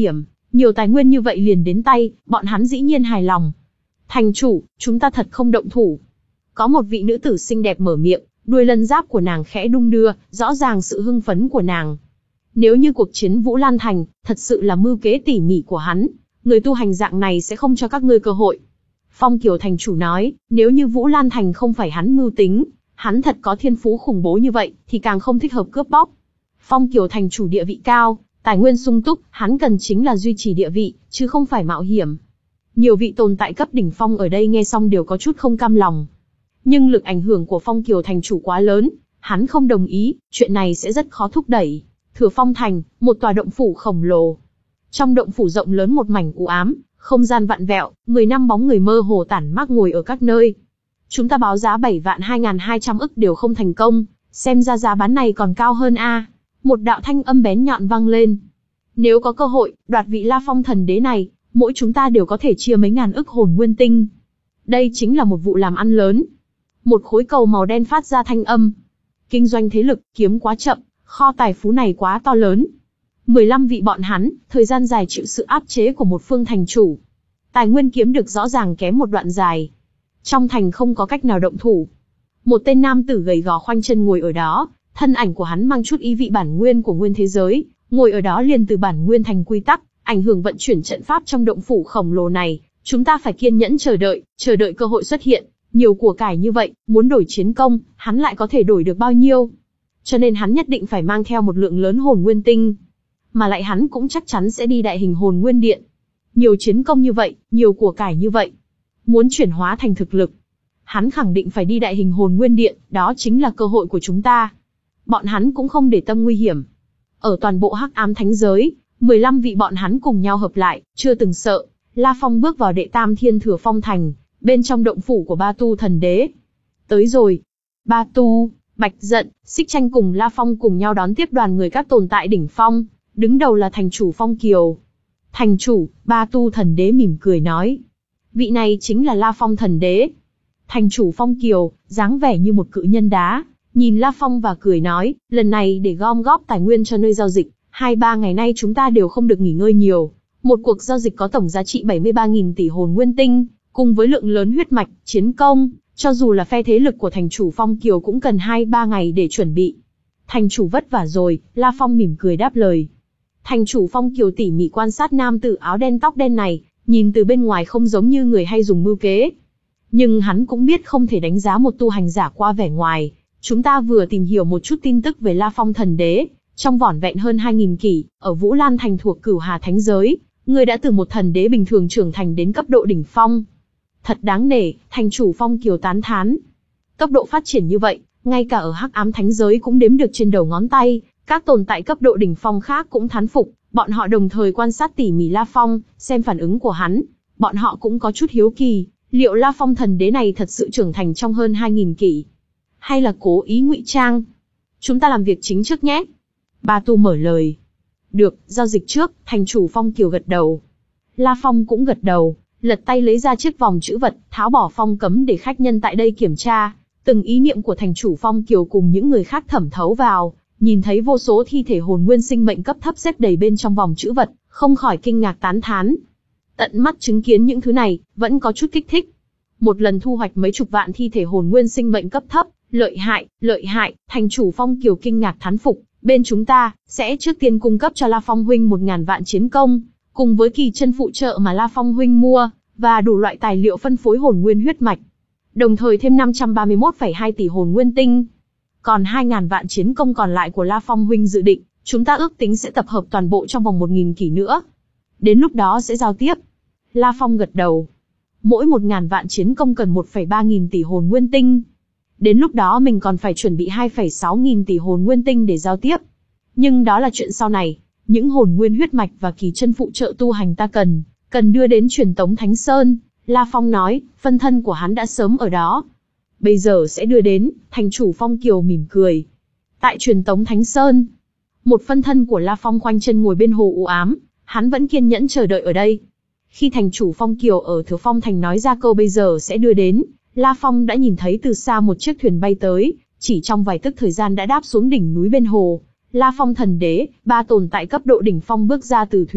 Nhiều tài nguyên như vậy liền đến tay, bọn hắn dĩ nhiên hài lòng. Thành chủ, chúng ta thật không động thủ. Có một vị nữ tử xinh đẹp mở miệng, đuôi lân giáp của nàng khẽ đung đưa, rõ ràng sự hưng phấn của nàng. Nếu như cuộc chiến Vũ Lan Thành, thật sự là mưu kế tỉ mỉ của hắn, người tu hành dạng này sẽ không cho các ngươi cơ hội. Phong Kiều thành chủ nói, nếu như Vũ Lan Thành không phải hắn mưu tính, hắn thật có thiên phú khủng bố như vậy, thì càng không thích hợp cướp bóc. Phong Kiều thành chủ địa vị cao, tài nguyên sung túc, hắn cần chính là duy trì địa vị, chứ không phải mạo hiểm. Nhiều vị tồn tại cấp đỉnh phong ở đây nghe xong đều có chút không cam lòng. Nhưng lực ảnh hưởng của Phong Kiều thành chủ quá lớn, hắn không đồng ý, chuyện này sẽ rất khó thúc đẩy. Thừa Phong Thành, một tòa động phủ khổng lồ. Trong động phủ rộng lớn một mảnh u ám, không gian vặn vẹo, mười năm bóng người mơ hồ tản mác ngồi ở các nơi. Chúng ta báo giá bảy vạn hai nghìn hai trăm ức đều không thành công, xem ra giá bán này còn cao hơn a. Một đạo thanh âm bén nhọn vang lên. Nếu có cơ hội, đoạt vị La Phong thần đế này, mỗi chúng ta đều có thể chia mấy ngàn ức hồn nguyên tinh. Đây chính là một vụ làm ăn lớn. Một khối cầu màu đen phát ra thanh âm. Kinh doanh thế lực, kiếm quá chậm, kho tài phú này quá to lớn. mười lăm vị bọn hắn, thời gian dài chịu sự áp chế của một phương thành chủ. Tài nguyên kiếm được rõ ràng kém một đoạn dài. Trong thành không có cách nào động thủ. Một tên nam tử gầy gò khoanh chân ngồi ở đó, thân ảnh của hắn mang chút ý vị bản nguyên của nguyên thế giới, ngồi ở đó liền từ bản nguyên thành quy tắc, ảnh hưởng vận chuyển trận pháp trong động phủ khổng lồ này. Chúng ta phải kiên nhẫn chờ đợi, chờ đợi cơ hội xuất hiện. Nhiều của cải như vậy, muốn đổi chiến công, hắn lại có thể đổi được bao nhiêu? Cho nên hắn nhất định phải mang theo một lượng lớn hồn nguyên tinh. Mà lại hắn cũng chắc chắn sẽ đi đại hình hồn nguyên điện. Nhiều chiến công như vậy, nhiều của cải như vậy. Muốn chuyển hóa thành thực lực. Hắn khẳng định phải đi đại hình hồn nguyên điện, đó chính là cơ hội của chúng ta. Bọn hắn cũng không để tâm nguy hiểm. Ở toàn bộ hắc ám thánh giới, mười lăm vị bọn hắn cùng nhau hợp lại, chưa từng sợ. La Phong bước vào đệ tam thiên Thừa Phong Thành, bên trong động phủ của Ba Tu thần đế. Tới rồi. Ba Tu, Bạch Dận, Xích Tranh cùng La Phong cùng nhau đón tiếp đoàn người các tồn tại đỉnh phong, đứng đầu là thành chủ Phong Kiều. Thành chủ, Ba Tu thần đế mỉm cười nói. Vị này chính là La Phong thần đế. Thành chủ Phong Kiều, dáng vẻ như một cự nhân đá, nhìn La Phong và cười nói, lần này để gom góp tài nguyên cho nơi giao dịch, hai ba ngày nay chúng ta đều không được nghỉ ngơi nhiều. Một cuộc giao dịch có tổng giá trị bảy mươi ba nghìn tỷ hồn nguyên tinh, cùng với lượng lớn huyết mạch, chiến công, cho dù là phe thế lực của thành chủ Phong Kiều cũng cần hai ba ngày để chuẩn bị. Thành chủ vất vả rồi, La Phong mỉm cười đáp lời. Thành chủ Phong Kiều tỉ mỉ quan sát nam tử áo đen tóc đen này, nhìn từ bên ngoài không giống như người hay dùng mưu kế. Nhưng hắn cũng biết không thể đánh giá một tu hành giả qua vẻ ngoài. Chúng ta vừa tìm hiểu một chút tin tức về La Phong thần đế, trong vỏn vẹn hơn hai nghìn kỷ, ở Vũ Lan Thành thuộc Cửu Hà Thánh Giới, người đã từ một thần đế bình thường trưởng thành đến cấp độ đỉnh phong. Thật đáng nể, thành chủ Phong Kiều tán thán. Tốc độ phát triển như vậy, ngay cả ở Hắc Ám Thánh Giới cũng đếm được trên đầu ngón tay, các tồn tại cấp độ đỉnh phong khác cũng thán phục, bọn họ đồng thời quan sát tỉ mỉ La Phong, xem phản ứng của hắn. Bọn họ cũng có chút hiếu kỳ, liệu La Phong thần đế này thật sự trưởng thành trong hơn hai nghìn kỷ, hay là cố ý ngụy trang? Chúng ta làm việc chính trước nhé. Ba Tu mở lời. Được, giao dịch trước, thành chủ Phong Kiều gật đầu. La Phong cũng gật đầu, lật tay lấy ra chiếc vòng chữ vật, tháo bỏ phong cấm để khách nhân tại đây kiểm tra. Từng ý niệm của thành chủ Phong Kiều cùng những người khác thẩm thấu vào, nhìn thấy vô số thi thể hồn nguyên sinh mệnh cấp thấp xếp đầy bên trong vòng chữ vật, không khỏi kinh ngạc tán thán. Tận mắt chứng kiến những thứ này, vẫn có chút kích thích. Một lần thu hoạch mấy chục vạn thi thể hồn nguyên sinh mệnh cấp thấp, lợi hại, lợi hại, thành chủ Phong Kiều kinh ngạc thán phục. Bên chúng ta, sẽ trước tiên cung cấp cho La Phong huynh một ngàn vạn chiến công, cùng với kỳ chân phụ trợ mà La Phong huynh mua, và đủ loại tài liệu phân phối hồn nguyên huyết mạch. Đồng thời thêm năm trăm ba mươi mốt phẩy hai tỷ hồn nguyên tinh. Còn hai ngàn vạn chiến công còn lại của La Phong huynh dự định, chúng ta ước tính sẽ tập hợp toàn bộ trong vòng một nghìn kỷ nữa. Đến lúc đó sẽ giao tiếp. La Phong gật đầu. Mỗi một ngàn vạn chiến công cần một phẩy ba nghìn tỷ hồn nguyên tinh. Đến lúc đó mình còn phải chuẩn bị hai phẩy sáu nghìn tỷ hồn nguyên tinh để giao tiếp. Nhưng đó là chuyện sau này. Những hồn nguyên huyết mạch và kỳ chân phụ trợ tu hành ta cần, cần đưa đến truyền tống Thánh Sơn. La Phong nói, phân thân của hắn đã sớm ở đó. Bây giờ sẽ đưa đến, thành chủ Phong Kiều mỉm cười. Tại truyền tống Thánh Sơn, một phân thân của La Phong khoanh chân ngồi bên hồ u ám, hắn vẫn kiên nhẫn chờ đợi ở đây. Khi thành chủ Phong Kiều ở Thừa Phong Thành nói ra câu bây giờ sẽ đưa đến, La Phong đã nhìn thấy từ xa một chiếc thuyền bay tới, chỉ trong vài tức thời gian đã đáp xuống đỉnh núi bên hồ. La Phong thần đế, ba tồn tại cấp độ đỉnh phong bước ra từ thuyền,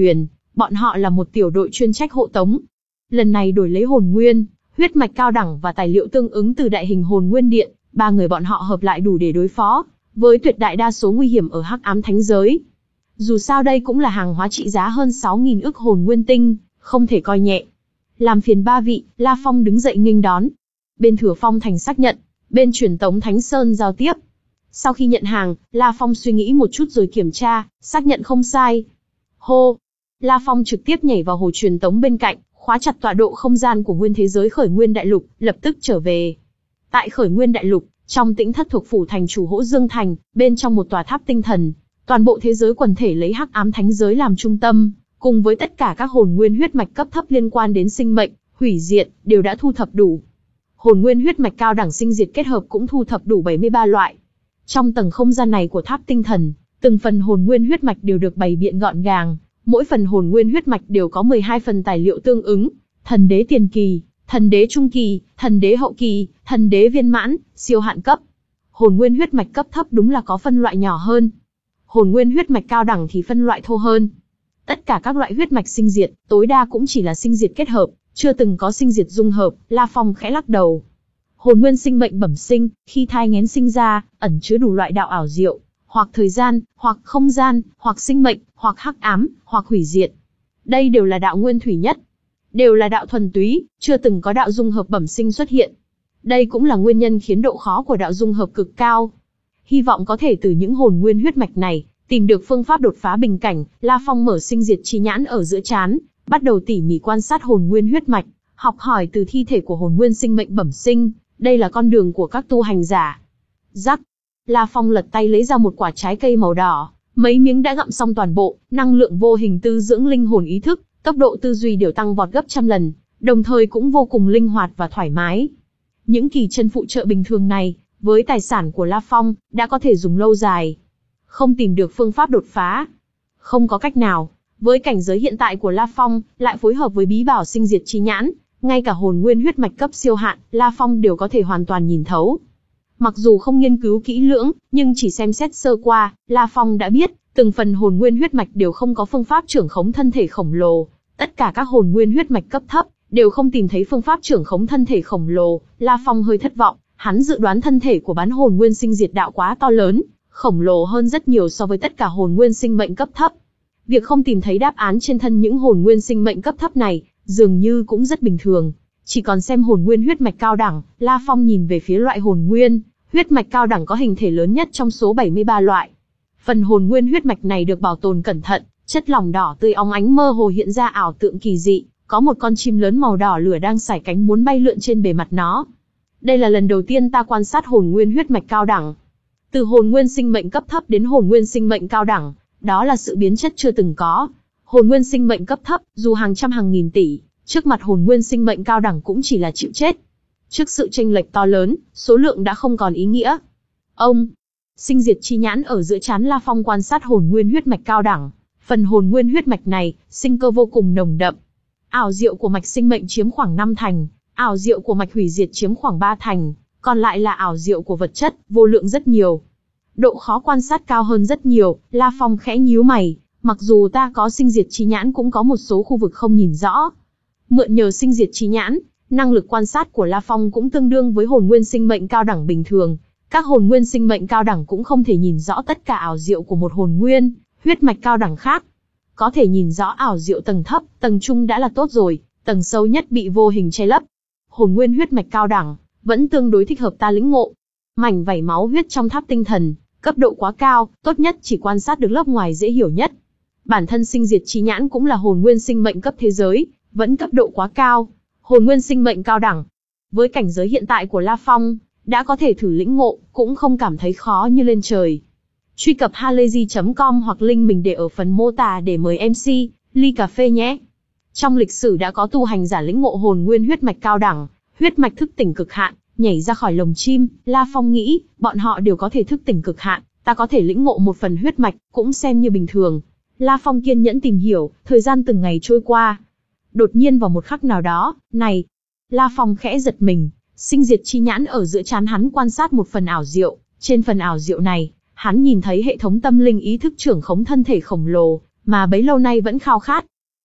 Bọn họ là một tiểu đội chuyên trách hộ tống. Lần này đổi lấy hồn nguyên, huyết mạch cao đẳng và tài liệu tương ứng từ đại hình hồn nguyên điện, ba người bọn họ hợp lại đủ để đối phó với tuyệt đại đa số nguy hiểm ở hắc ám thánh giới. Dù sao đây cũng là hàng hóa trị giá hơn sáu nghìn ức hồn nguyên tinh, không thể coi nhẹ. Làm phiền ba vị, La Phong đứng dậy nghênh đón. Bên Thừa Phong Thành xác nhận, bên truyền tống Thánh Sơn giao tiếp. Sau khi nhận hàng, La Phong suy nghĩ một chút rồi kiểm tra, xác nhận không sai. Hô! La Phong trực tiếp nhảy vào hồ truyền tống bên cạnh, khóa chặt tọa độ không gian của nguyên thế giới Khởi Nguyên Đại Lục, lập tức trở về. Tại Khởi Nguyên Đại Lục, trong Tĩnh Thất thuộc phủ thành chủ Hỗ Dương Thành, bên trong một tòa tháp tinh thần, toàn bộ thế giới quần thể lấy hắc ám thánh giới làm trung tâm, cùng với tất cả các hồn nguyên huyết mạch cấp thấp liên quan đến sinh mệnh, hủy diệt, đều đã thu thập đủ. Hồn nguyên huyết mạch cao đẳng sinh diệt kết hợp cũng thu thập đủ bảy mươi ba loại. Trong tầng không gian này của tháp tinh thần, từng phần hồn nguyên huyết mạch đều được bày biện gọn gàng, mỗi phần hồn nguyên huyết mạch đều có mười hai phần tài liệu tương ứng, thần đế tiền kỳ, thần đế trung kỳ, thần đế hậu kỳ, thần đế viên mãn, siêu hạn cấp. Hồn nguyên huyết mạch cấp thấp đúng là có phân loại nhỏ hơn. Hồn nguyên huyết mạch cao đẳng thì phân loại thô hơn. Tất cả các loại huyết mạch sinh diệt, tối đa cũng chỉ là sinh diệt kết hợp, chưa từng có sinh diệt dung hợp. La Phong khẽ lắc đầu. Hồn nguyên sinh mệnh bẩm sinh, khi thai nghén sinh ra, ẩn chứa đủ loại đạo ảo diệu, hoặc thời gian, hoặc không gian, hoặc sinh mệnh, hoặc hắc ám, hoặc hủy diệt. Đây đều là đạo nguyên thủy nhất, đều là đạo thuần túy, chưa từng có đạo dung hợp bẩm sinh xuất hiện. Đây cũng là nguyên nhân khiến độ khó của đạo dung hợp cực cao. Hy vọng có thể từ những hồn nguyên huyết mạch này, tìm được phương pháp đột phá bình cảnh. La Phong mở sinh diệt chi nhãn ở giữa trán, bắt đầu tỉ mỉ quan sát hồn nguyên huyết mạch, học hỏi từ thi thể của hồn nguyên sinh mệnh bẩm sinh. Đây là con đường của các tu hành giả. Rắc. La Phong lật tay lấy ra một quả trái cây màu đỏ, mấy miếng đã gặm xong toàn bộ, năng lượng vô hình tư dưỡng linh hồn ý thức, tốc độ tư duy đều tăng vọt gấp trăm lần, đồng thời cũng vô cùng linh hoạt và thoải mái. Những kỳ chân phụ trợ bình thường này, với tài sản của La Phong, đã có thể dùng lâu dài. Không tìm được phương pháp đột phá. Không có cách nào, với cảnh giới hiện tại của La Phong, lại phối hợp với bí bảo sinh diệt chi nhãn, ngay cả hồn nguyên huyết mạch cấp siêu hạn, La Phong đều có thể hoàn toàn nhìn thấu. Mặc dù không nghiên cứu kỹ lưỡng, nhưng chỉ xem xét sơ qua, La Phong đã biết, từng phần hồn nguyên huyết mạch đều không có phương pháp trưởng khống thân thể khổng lồ. Tất cả các hồn nguyên huyết mạch cấp thấp, đều không tìm thấy phương pháp trưởng khống thân thể khổng lồ. La Phong hơi thất vọng, hắn dự đoán thân thể của bán hồn nguyên sinh diệt đạo quá to lớn, khổng lồ hơn rất nhiều so với tất cả hồn nguyên sinh mệnh cấp thấp. Việc không tìm thấy đáp án trên thân những hồn nguyên sinh mệnh cấp thấp này, dường như cũng rất bình thường. Chỉ còn xem hồn nguyên huyết mạch cao đẳng, La Phong nhìn về phía loại hồn nguyên huyết mạch cao đẳng có hình thể lớn nhất trong số bảy mươi ba loại. Phần hồn nguyên huyết mạch này được bảo tồn cẩn thận, chất lỏng đỏ tươi óng ánh mơ hồ hiện ra ảo tượng kỳ dị, có một con chim lớn màu đỏ lửa đang sải cánh muốn bay lượn trên bề mặt nó. Đây là lần đầu tiên ta quan sát hồn nguyên huyết mạch cao đẳng. Từ hồn nguyên sinh mệnh cấp thấp đến hồn nguyên sinh mệnh cao đẳng, đó là sự biến chất chưa từng có. Hồn nguyên sinh mệnh cấp thấp, dù hàng trăm hàng nghìn tỷ, trước mặt hồn nguyên sinh mệnh cao đẳng cũng chỉ là chịu chết. Trước sự chênh lệch to lớn, số lượng đã không còn ý nghĩa. Ông, sinh diệt chi nhãn ở giữa trán La Phong quan sát hồn nguyên huyết mạch cao đẳng. Phần hồn nguyên huyết mạch này, sinh cơ vô cùng nồng đậm. Ảo diệu của mạch sinh mệnh chiếm khoảng năm thành, ảo diệu của mạch hủy diệt chiếm khoảng ba thành, còn lại là ảo diệu của vật chất, vô lượng rất nhiều. Độ khó quan sát cao hơn rất nhiều. La Phong khẽ nhíu mày, mặc dù ta có sinh diệt chi nhãn cũng có một số khu vực không nhìn rõ. Mượn nhờ sinh diệt chi nhãn, năng lực quan sát của La Phong cũng tương đương với hồn nguyên sinh mệnh cao đẳng bình thường. Các hồn nguyên sinh mệnh cao đẳng cũng không thể nhìn rõ tất cả ảo diệu của một hồn nguyên huyết mạch cao đẳng khác. Có thể nhìn rõ ảo diệu tầng thấp, tầng trung đã là tốt rồi, tầng sâu nhất bị vô hình che lấp. Hồn nguyên huyết mạch cao đẳng vẫn tương đối thích hợp ta lĩnh ngộ. Mảnh vảy máu huyết trong tháp tinh thần, cấp độ quá cao, tốt nhất chỉ quan sát được lớp ngoài dễ hiểu nhất. Bản thân sinh diệt chi nhãn cũng là hồn nguyên sinh mệnh cấp thế giới, vẫn cấp độ quá cao. Hồn nguyên sinh mệnh cao đẳng, với cảnh giới hiện tại của La Phong, đã có thể thử lĩnh ngộ, cũng không cảm thấy khó như lên trời. Truy cập halayzi chấm com hoặc link mình để ở phần mô tả để mời em xê, ly cà phê nhé. Trong lịch sử đã có tu hành giả lĩnh ngộ hồn nguyên huyết mạch cao đẳng, huyết mạch thức tỉnh cực hạn, nhảy ra khỏi lồng chim. La Phong nghĩ, bọn họ đều có thể thức tỉnh cực hạn, ta có thể lĩnh ngộ một phần huyết mạch, cũng xem như bình thường. La Phong kiên nhẫn tìm hiểu, thời gian từng ngày trôi qua. Đột nhiên vào một khắc nào đó, này, La Phong khẽ giật mình, sinh diệt chi nhãn ở giữa trán hắn quan sát một phần ảo diệu, trên phần ảo diệu này, hắn nhìn thấy hệ thống tâm linh ý thức trưởng khống thân thể khổng lồ, mà bấy lâu nay vẫn khao khát.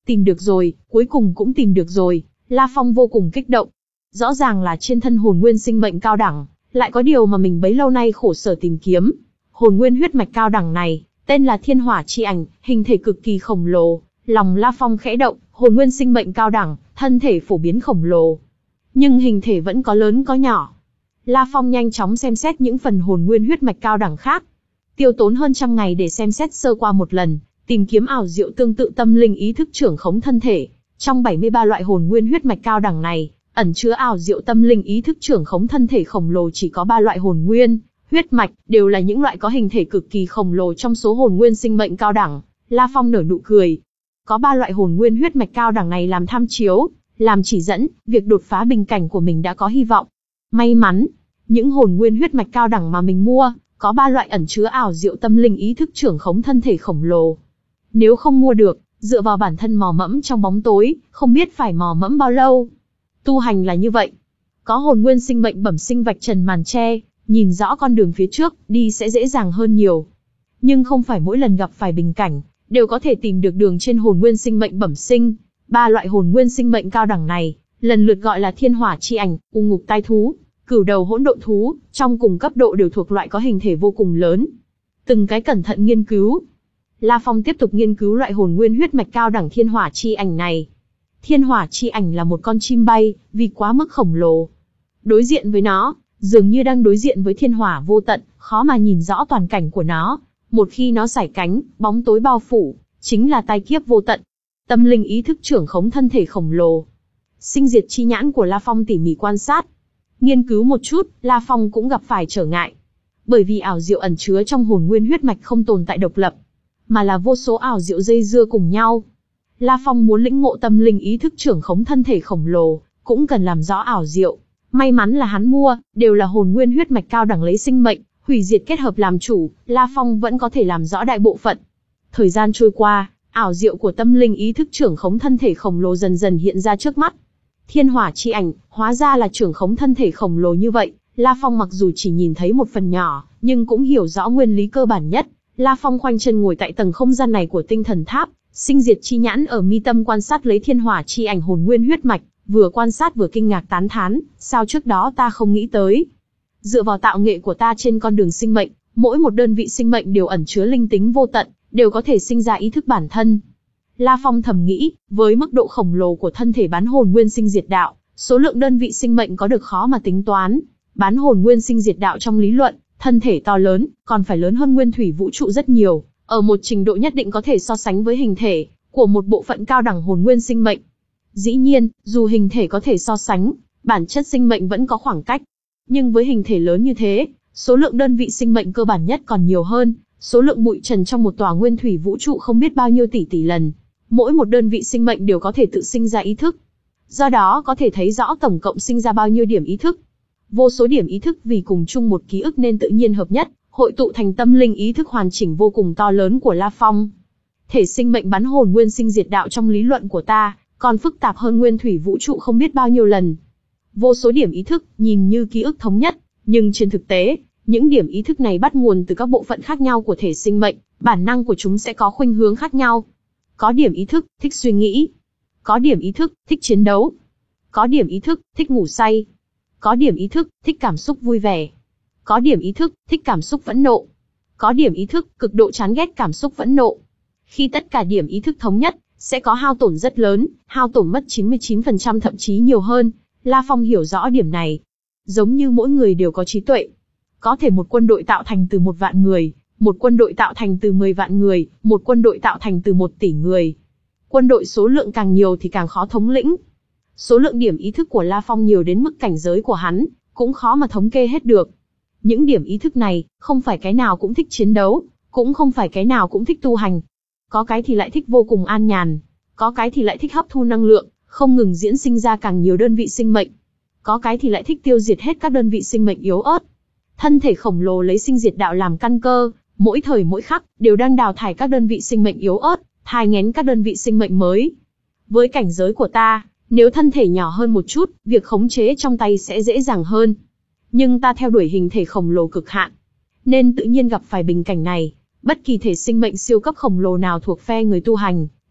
Tìm được rồi, cuối cùng cũng tìm được rồi, La Phong vô cùng kích động. Rõ ràng là trên thân hồn nguyên sinh mệnh cao đẳng, lại có điều mà mình bấy lâu nay khổ sở tìm kiếm. Hồn nguyên huyết mạch cao đẳng này, tên là Thiên Hỏa Chi Ảnh, hình thể cực kỳ khổng lồ, lòng La Phong khẽ động, hồn nguyên sinh mệnh cao đẳng, thân thể phổ biến khổng lồ. Nhưng hình thể vẫn có lớn có nhỏ. La Phong nhanh chóng xem xét những phần hồn nguyên huyết mạch cao đẳng khác. Tiêu tốn hơn trăm ngày để xem xét sơ qua một lần, tìm kiếm ảo diệu tương tự tâm linh ý thức trưởng khống thân thể. Trong bảy mươi ba loại hồn nguyên huyết mạch cao đẳng này, ẩn chứa ảo diệu tâm linh ý thức trưởng khống thân thể khổng lồ chỉ có ba loại hồn nguyên huyết mạch, đều là những loại có hình thể cực kỳ khổng lồ trong số hồn nguyên sinh mệnh cao đẳng. La Phong nở nụ cười. Có ba loại hồn nguyên huyết mạch cao đẳng này làm tham chiếu, làm chỉ dẫn, việc đột phá bình cảnh của mình đã có hy vọng. May mắn, những hồn nguyên huyết mạch cao đẳng mà mình mua, có ba loại ẩn chứa ảo diệu tâm linh ý thức trưởng khống thân thể khổng lồ. Nếu không mua được, dựa vào bản thân mò mẫm trong bóng tối, không biết phải mò mẫm bao lâu. Tu hành là như vậy. Có hồn nguyên sinh mệnh bẩm sinh vạch trần màn che, nhìn rõ con đường phía trước, đi sẽ dễ dàng hơn nhiều. Nhưng không phải mỗi lần gặp phải bình cảnh, đều có thể tìm được đường trên hồn nguyên sinh mệnh bẩm sinh. Ba loại hồn nguyên sinh mệnh cao đẳng này, lần lượt gọi là Thiên Hỏa Chi Ảnh, U Ngục Tai Thú, Cửu Đầu Hỗn Độn Thú, trong cùng cấp độ đều thuộc loại có hình thể vô cùng lớn. Từng cái cẩn thận nghiên cứu. La Phong tiếp tục nghiên cứu loại hồn nguyên huyết mạch cao đẳng Thiên Hỏa Chi Ảnh này. Thiên Hỏa Chi Ảnh là một con chim bay, vì quá mức khổng lồ. Đối diện với nó, dường như đang đối diện với thiên hỏa vô tận, khó mà nhìn rõ toàn cảnh của nó. Một khi nó sải cánh, bóng tối bao phủ, chính là tai kiếp vô tận. Tâm linh ý thức trưởng khống thân thể khổng lồ. Sinh diệt chi nhãn của La Phong tỉ mỉ quan sát. Nghiên cứu một chút, La Phong cũng gặp phải trở ngại. Bởi vì ảo diệu ẩn chứa trong hồn nguyên huyết mạch không tồn tại độc lập, mà là vô số ảo diệu dây dưa cùng nhau. La Phong muốn lĩnh ngộ tâm linh ý thức trưởng khống thân thể khổng lồ, cũng cần làm rõ ảo diệu. May mắn là hắn mua, đều là hồn nguyên huyết mạch cao đẳng lấy sinh mệnh, hủy diệt kết hợp làm chủ, La Phong vẫn có thể làm rõ đại bộ phận. Thời gian trôi qua, ảo diệu của tâm linh ý thức trưởng khống thân thể khổng lồ dần dần hiện ra trước mắt. Thiên Hỏa Chi Ảnh, hóa ra là trưởng khống thân thể khổng lồ như vậy. La Phong mặc dù chỉ nhìn thấy một phần nhỏ, nhưng cũng hiểu rõ nguyên lý cơ bản nhất. La Phong khoanh chân ngồi tại tầng không gian này của tinh thần tháp, sinh diệt chi nhãn ở mi tâm quan sát lấy Thiên Hỏa Chi Ảnh hồn nguyên huyết mạch, vừa quan sát vừa kinh ngạc tán thán, sao trước đó ta không nghĩ tới. Dựa vào tạo nghệ của ta trên con đường sinh mệnh, mỗi một đơn vị sinh mệnh đều ẩn chứa linh tính vô tận, đều có thể sinh ra ý thức bản thân. La Phong thầm nghĩ, với mức độ khổng lồ của thân thể bán hồn nguyên sinh diệt đạo, số lượng đơn vị sinh mệnh có được khó mà tính toán. Bán hồn nguyên sinh diệt đạo trong lý luận, thân thể to lớn, còn phải lớn hơn nguyên thủy vũ trụ rất nhiều, ở một trình độ nhất định có thể so sánh với hình thể của một bộ phận cao đẳng hồn nguyên sinh mệnh. Dĩ nhiên, dù hình thể có thể so sánh, bản chất sinh mệnh vẫn có khoảng cách. Nhưng với hình thể lớn như thế, số lượng đơn vị sinh mệnh cơ bản nhất còn nhiều hơn, số lượng bụi trần trong một tòa nguyên thủy vũ trụ không biết bao nhiêu tỷ tỷ lần. Mỗi một đơn vị sinh mệnh đều có thể tự sinh ra ý thức. Do đó có thể thấy rõ tổng cộng sinh ra bao nhiêu điểm ý thức. Vô số điểm ý thức vì cùng chung một ký ức nên tự nhiên hợp nhất, hội tụ thành tâm linh ý thức hoàn chỉnh vô cùng to lớn của La Phong. Thể sinh mệnh bắn hồn nguyên sinh diệt đạo trong lý luận của ta, còn phức tạp hơn nguyên thủy vũ trụ không biết bao nhiêu lần. Vô số điểm ý thức, nhìn như ký ức thống nhất, nhưng trên thực tế, những điểm ý thức này bắt nguồn từ các bộ phận khác nhau của thể sinh mệnh, bản năng của chúng sẽ có khuynh hướng khác nhau. Có điểm ý thức, thích suy nghĩ. Có điểm ý thức, thích chiến đấu. Có điểm ý thức, thích ngủ say. Có điểm ý thức, thích cảm xúc vui vẻ. Có điểm ý thức, thích cảm xúc phẫn nộ. Có điểm ý thức, cực độ chán ghét cảm xúc phẫn nộ. Khi tất cả điểm ý thức thống nhất, sẽ có hao tổn rất lớn, hao tổn mất chín mươi chín phần trăm thậm chí nhiều hơn. La Phong hiểu rõ điểm này. Giống như mỗi người đều có trí tuệ. Có thể một quân đội tạo thành từ một vạn người, một quân đội tạo thành từ mười vạn người, một quân đội tạo thành từ một tỷ người. Quân đội số lượng càng nhiều thì càng khó thống lĩnh. Số lượng điểm ý thức của La Phong nhiều đến mức cảnh giới của hắn, cũng khó mà thống kê hết được. Những điểm ý thức này, không phải cái nào cũng thích chiến đấu, cũng không phải cái nào cũng thích tu hành. Có cái thì lại thích vô cùng an nhàn, có cái thì lại thích hấp thu năng lượng, không ngừng diễn sinh ra càng nhiều đơn vị sinh mệnh. Có cái thì lại thích tiêu diệt hết các đơn vị sinh mệnh yếu ớt. Thân thể khổng lồ lấy sinh diệt đạo làm căn cơ, mỗi thời mỗi khắc, đều đang đào thải các đơn vị sinh mệnh yếu ớt, thai nghén các đơn vị sinh mệnh mới. Với cảnh giới của ta, nếu thân thể nhỏ hơn một chút, việc khống chế trong tay sẽ dễ dàng hơn. Nhưng ta theo đuổi hình thể khổng lồ cực hạn, nên tự nhiên gặp phải bình cảnh này. Bất kỳ thể sinh mệnh siêu cấp khổng lồ nào thuộc phe người tu hành,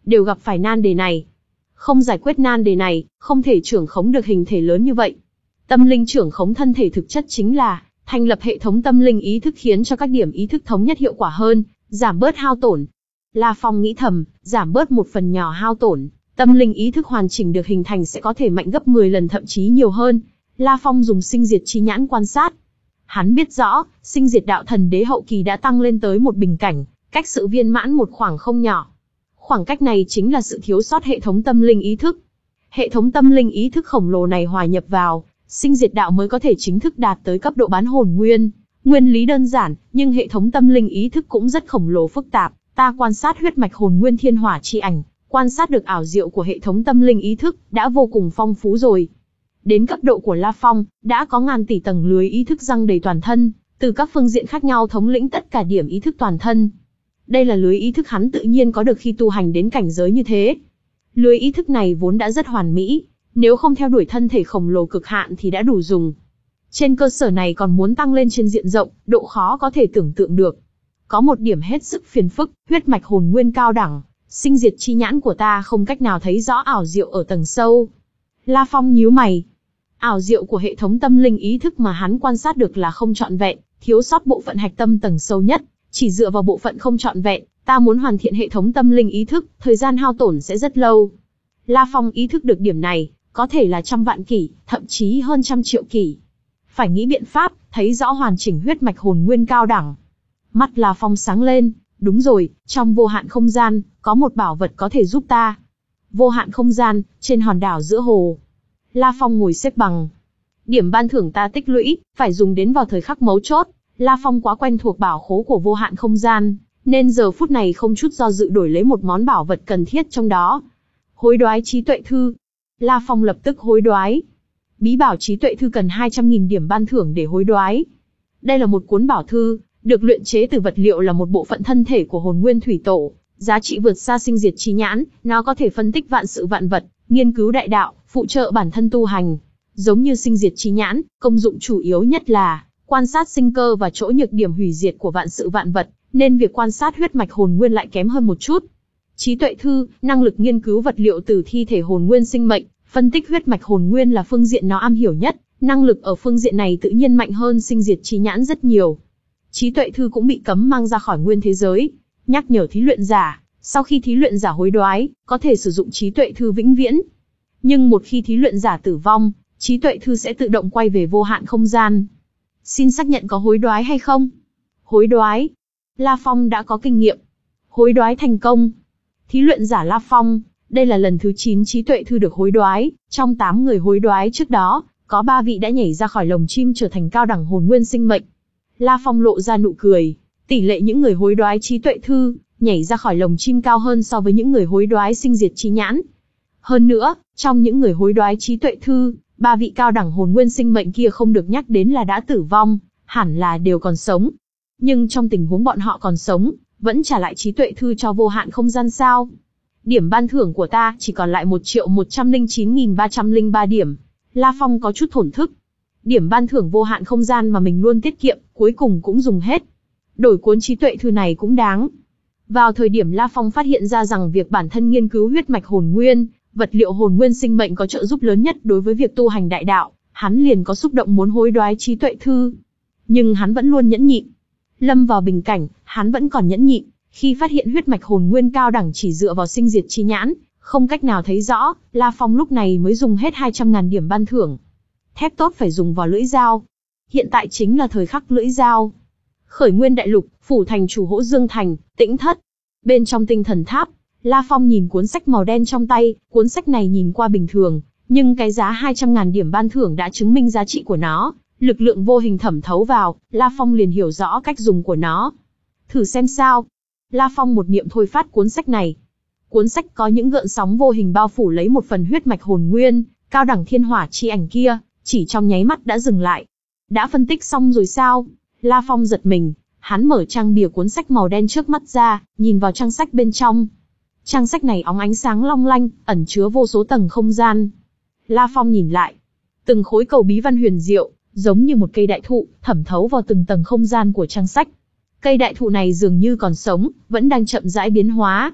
đều gặp phải nan đề này. Không giải quyết nan đề này, không thể trưởng khống được hình thể lớn như vậy. Tâm linh trưởng khống thân thể thực chất chính là thành lập hệ thống tâm linh ý thức khiến cho các điểm ý thức thống nhất hiệu quả hơn, giảm bớt hao tổn. La Phong nghĩ thầm, giảm bớt một phần nhỏ hao tổn, tâm linh ý thức hoàn chỉnh được hình thành sẽ có thể mạnh gấp mười lần thậm chí nhiều hơn. La Phong dùng sinh diệt chi nhãn quan sát. Hắn biết rõ, sinh diệt đạo thần đế hậu kỳ đã tăng lên tới một bình cảnh, cách sự viên mãn một khoảng không nhỏ. Khoảng cách này chính là sự thiếu sót hệ thống tâm linh ý thức. Hệ thống tâm linh ý thức khổng lồ này hòa nhập vào, sinh diệt đạo mới có thể chính thức đạt tới cấp độ bán hồn nguyên. Nguyên lý đơn giản, nhưng hệ thống tâm linh ý thức cũng rất khổng lồ phức tạp. Ta quan sát huyết mạch hồn nguyên thiên hỏa chi ảnh, quan sát được ảo diệu của hệ thống tâm linh ý thức, đã vô cùng phong phú rồi. Đến cấp độ của La Phong, đã có ngàn tỷ tầng lưới ý thức răng đầy toàn thân, từ các phương diện khác nhau thống lĩnh tất cả điểm ý thức toàn thân. Đây là lưới ý thức hắn tự nhiên có được khi tu hành đến cảnh giới như thế. Lưới ý thức này vốn đã rất hoàn mỹ, nếu không theo đuổi thân thể khổng lồ cực hạn thì đã đủ dùng. Trên cơ sở này còn muốn tăng lên trên diện rộng, độ khó có thể tưởng tượng được. Có một điểm hết sức phiền phức, huyết mạch hồn nguyên cao đẳng, sinh diệt chi nhãn của ta không cách nào thấy rõ ảo diệu ở tầng sâu. La Phong nhíu mày. Ảo diệu của hệ thống tâm linh ý thức mà hắn quan sát được là không trọn vẹn, thiếu sót bộ phận hạch tâm tầng sâu nhất. Chỉ dựa vào bộ phận không trọn vẹn, ta muốn hoàn thiện hệ thống tâm linh ý thức, thời gian hao tổn sẽ rất lâu. La Phong ý thức được điểm này, có thể là trăm vạn kỷ, thậm chí hơn trăm triệu kỷ. Phải nghĩ biện pháp, thấy rõ hoàn chỉnh huyết mạch hồn nguyên cao đẳng. Mắt La Phong sáng lên, đúng rồi, trong vô hạn không gian, có một bảo vật có thể giúp ta. Vô hạn không gian, trên hòn đảo giữa hồ. La Phong ngồi xếp bằng. Điểm ban thưởng ta tích lũy, phải dùng đến vào thời khắc mấu chốt. La Phong quá quen thuộc bảo khố của vô hạn không gian, nên giờ phút này không chút do dự đổi lấy một món bảo vật cần thiết trong đó. Hối đoái trí tuệ thư. La Phong lập tức hối đoái. Bí bảo trí tuệ thư cần hai trăm nghìn điểm ban thưởng để hối đoái. Đây là một cuốn bảo thư, được luyện chế từ vật liệu là một bộ phận thân thể của hồn nguyên thủy tổ, giá trị vượt xa sinh diệt chi nhãn, nó có thể phân tích vạn sự vạn vật, nghiên cứu đại đạo, phụ trợ bản thân tu hành. Giống như sinh diệt chi nhãn, công dụng chủ yếu nhất là quan sát sinh cơ và chỗ nhược điểm hủy diệt của vạn sự vạn vật, nên việc quan sát huyết mạch hồn nguyên lại kém hơn một chút. Trí tuệ thư, năng lực nghiên cứu vật liệu từ thi thể hồn nguyên sinh mệnh, phân tích huyết mạch hồn nguyên là phương diện nó am hiểu nhất, năng lực ở phương diện này tự nhiên mạnh hơn sinh diệt chi nhãn rất nhiều. Trí tuệ thư cũng bị cấm mang ra khỏi nguyên thế giới, nhắc nhở thí luyện giả, sau khi thí luyện giả hối đoái, có thể sử dụng trí tuệ thư vĩnh viễn. Nhưng một khi thí luyện giả tử vong, trí tuệ thư sẽ tự động quay về vô hạn không gian. Xin xác nhận có hối đoái hay không? Hối đoái. La Phong đã có kinh nghiệm. Hối đoái thành công. Thí luyện giả La Phong, đây là lần thứ chín trí tuệ thư được hối đoái, trong tám người hối đoái trước đó, có ba vị đã nhảy ra khỏi lồng chim trở thành cao đẳng hồn nguyên sinh mệnh. La Phong lộ ra nụ cười, tỷ lệ những người hối đoái trí tuệ thư, nhảy ra khỏi lồng chim cao hơn so với những người hối đoái sinh diệt chi nhãn. Hơn nữa, trong những người hối đoái trí tuệ thư, ba vị cao đẳng hồn nguyên sinh mệnh kia không được nhắc đến là đã tử vong, hẳn là đều còn sống. Nhưng trong tình huống bọn họ còn sống, vẫn trả lại trí tuệ thư cho vô hạn không gian sao? Điểm ban thưởng của ta chỉ còn lại một triệu một trăm lẻ chín nghìn ba trăm lẻ ba điểm. La Phong có chút thổn thức. Điểm ban thưởng vô hạn không gian mà mình luôn tiết kiệm, cuối cùng cũng dùng hết. Đổi cuốn trí tuệ thư này cũng đáng. Vào thời điểm La Phong phát hiện ra rằng việc bản thân nghiên cứu huyết mạch hồn nguyên, vật liệu hồn nguyên sinh mệnh có trợ giúp lớn nhất đối với việc tu hành đại đạo, hắn liền có xúc động muốn hối đoái trí tuệ thư. Nhưng hắn vẫn luôn nhẫn nhịn. Lâm vào bình cảnh, hắn vẫn còn nhẫn nhịn, khi phát hiện huyết mạch hồn nguyên cao đẳng chỉ dựa vào sinh diệt chi nhãn, không cách nào thấy rõ, La Phong lúc này mới dùng hết hai trăm ngàn điểm ban thưởng. Thép tốt phải dùng vào lưỡi dao. Hiện tại chính là thời khắc lưỡi dao. Khởi Nguyên Đại Lục, phủ thành chủ Hỗ Dương Thành, Tĩnh Thất. Bên trong tinh thần tháp, La Phong nhìn cuốn sách màu đen trong tay, cuốn sách này nhìn qua bình thường, nhưng cái giá hai trăm ngàn điểm ban thưởng đã chứng minh giá trị của nó. Lực lượng vô hình thẩm thấu vào, La Phong liền hiểu rõ cách dùng của nó. Thử xem sao. La Phong một niệm thôi phát cuốn sách này. Cuốn sách có những gợn sóng vô hình bao phủ lấy một phần huyết mạch hồn nguyên, cao đẳng thiên hỏa chi ảnh kia, chỉ trong nháy mắt đã dừng lại. Đã phân tích xong rồi sao? La Phong giật mình, hắn mở trang bìa cuốn sách màu đen trước mắt ra, nhìn vào trang sách bên trong. Trang sách này óng ánh sáng long lanh, ẩn chứa vô số tầng không gian. La Phong nhìn lại, từng khối cầu bí văn huyền diệu, giống như một cây đại thụ, thẩm thấu vào từng tầng không gian của trang sách. Cây đại thụ này dường như còn sống, vẫn đang chậm rãi biến hóa.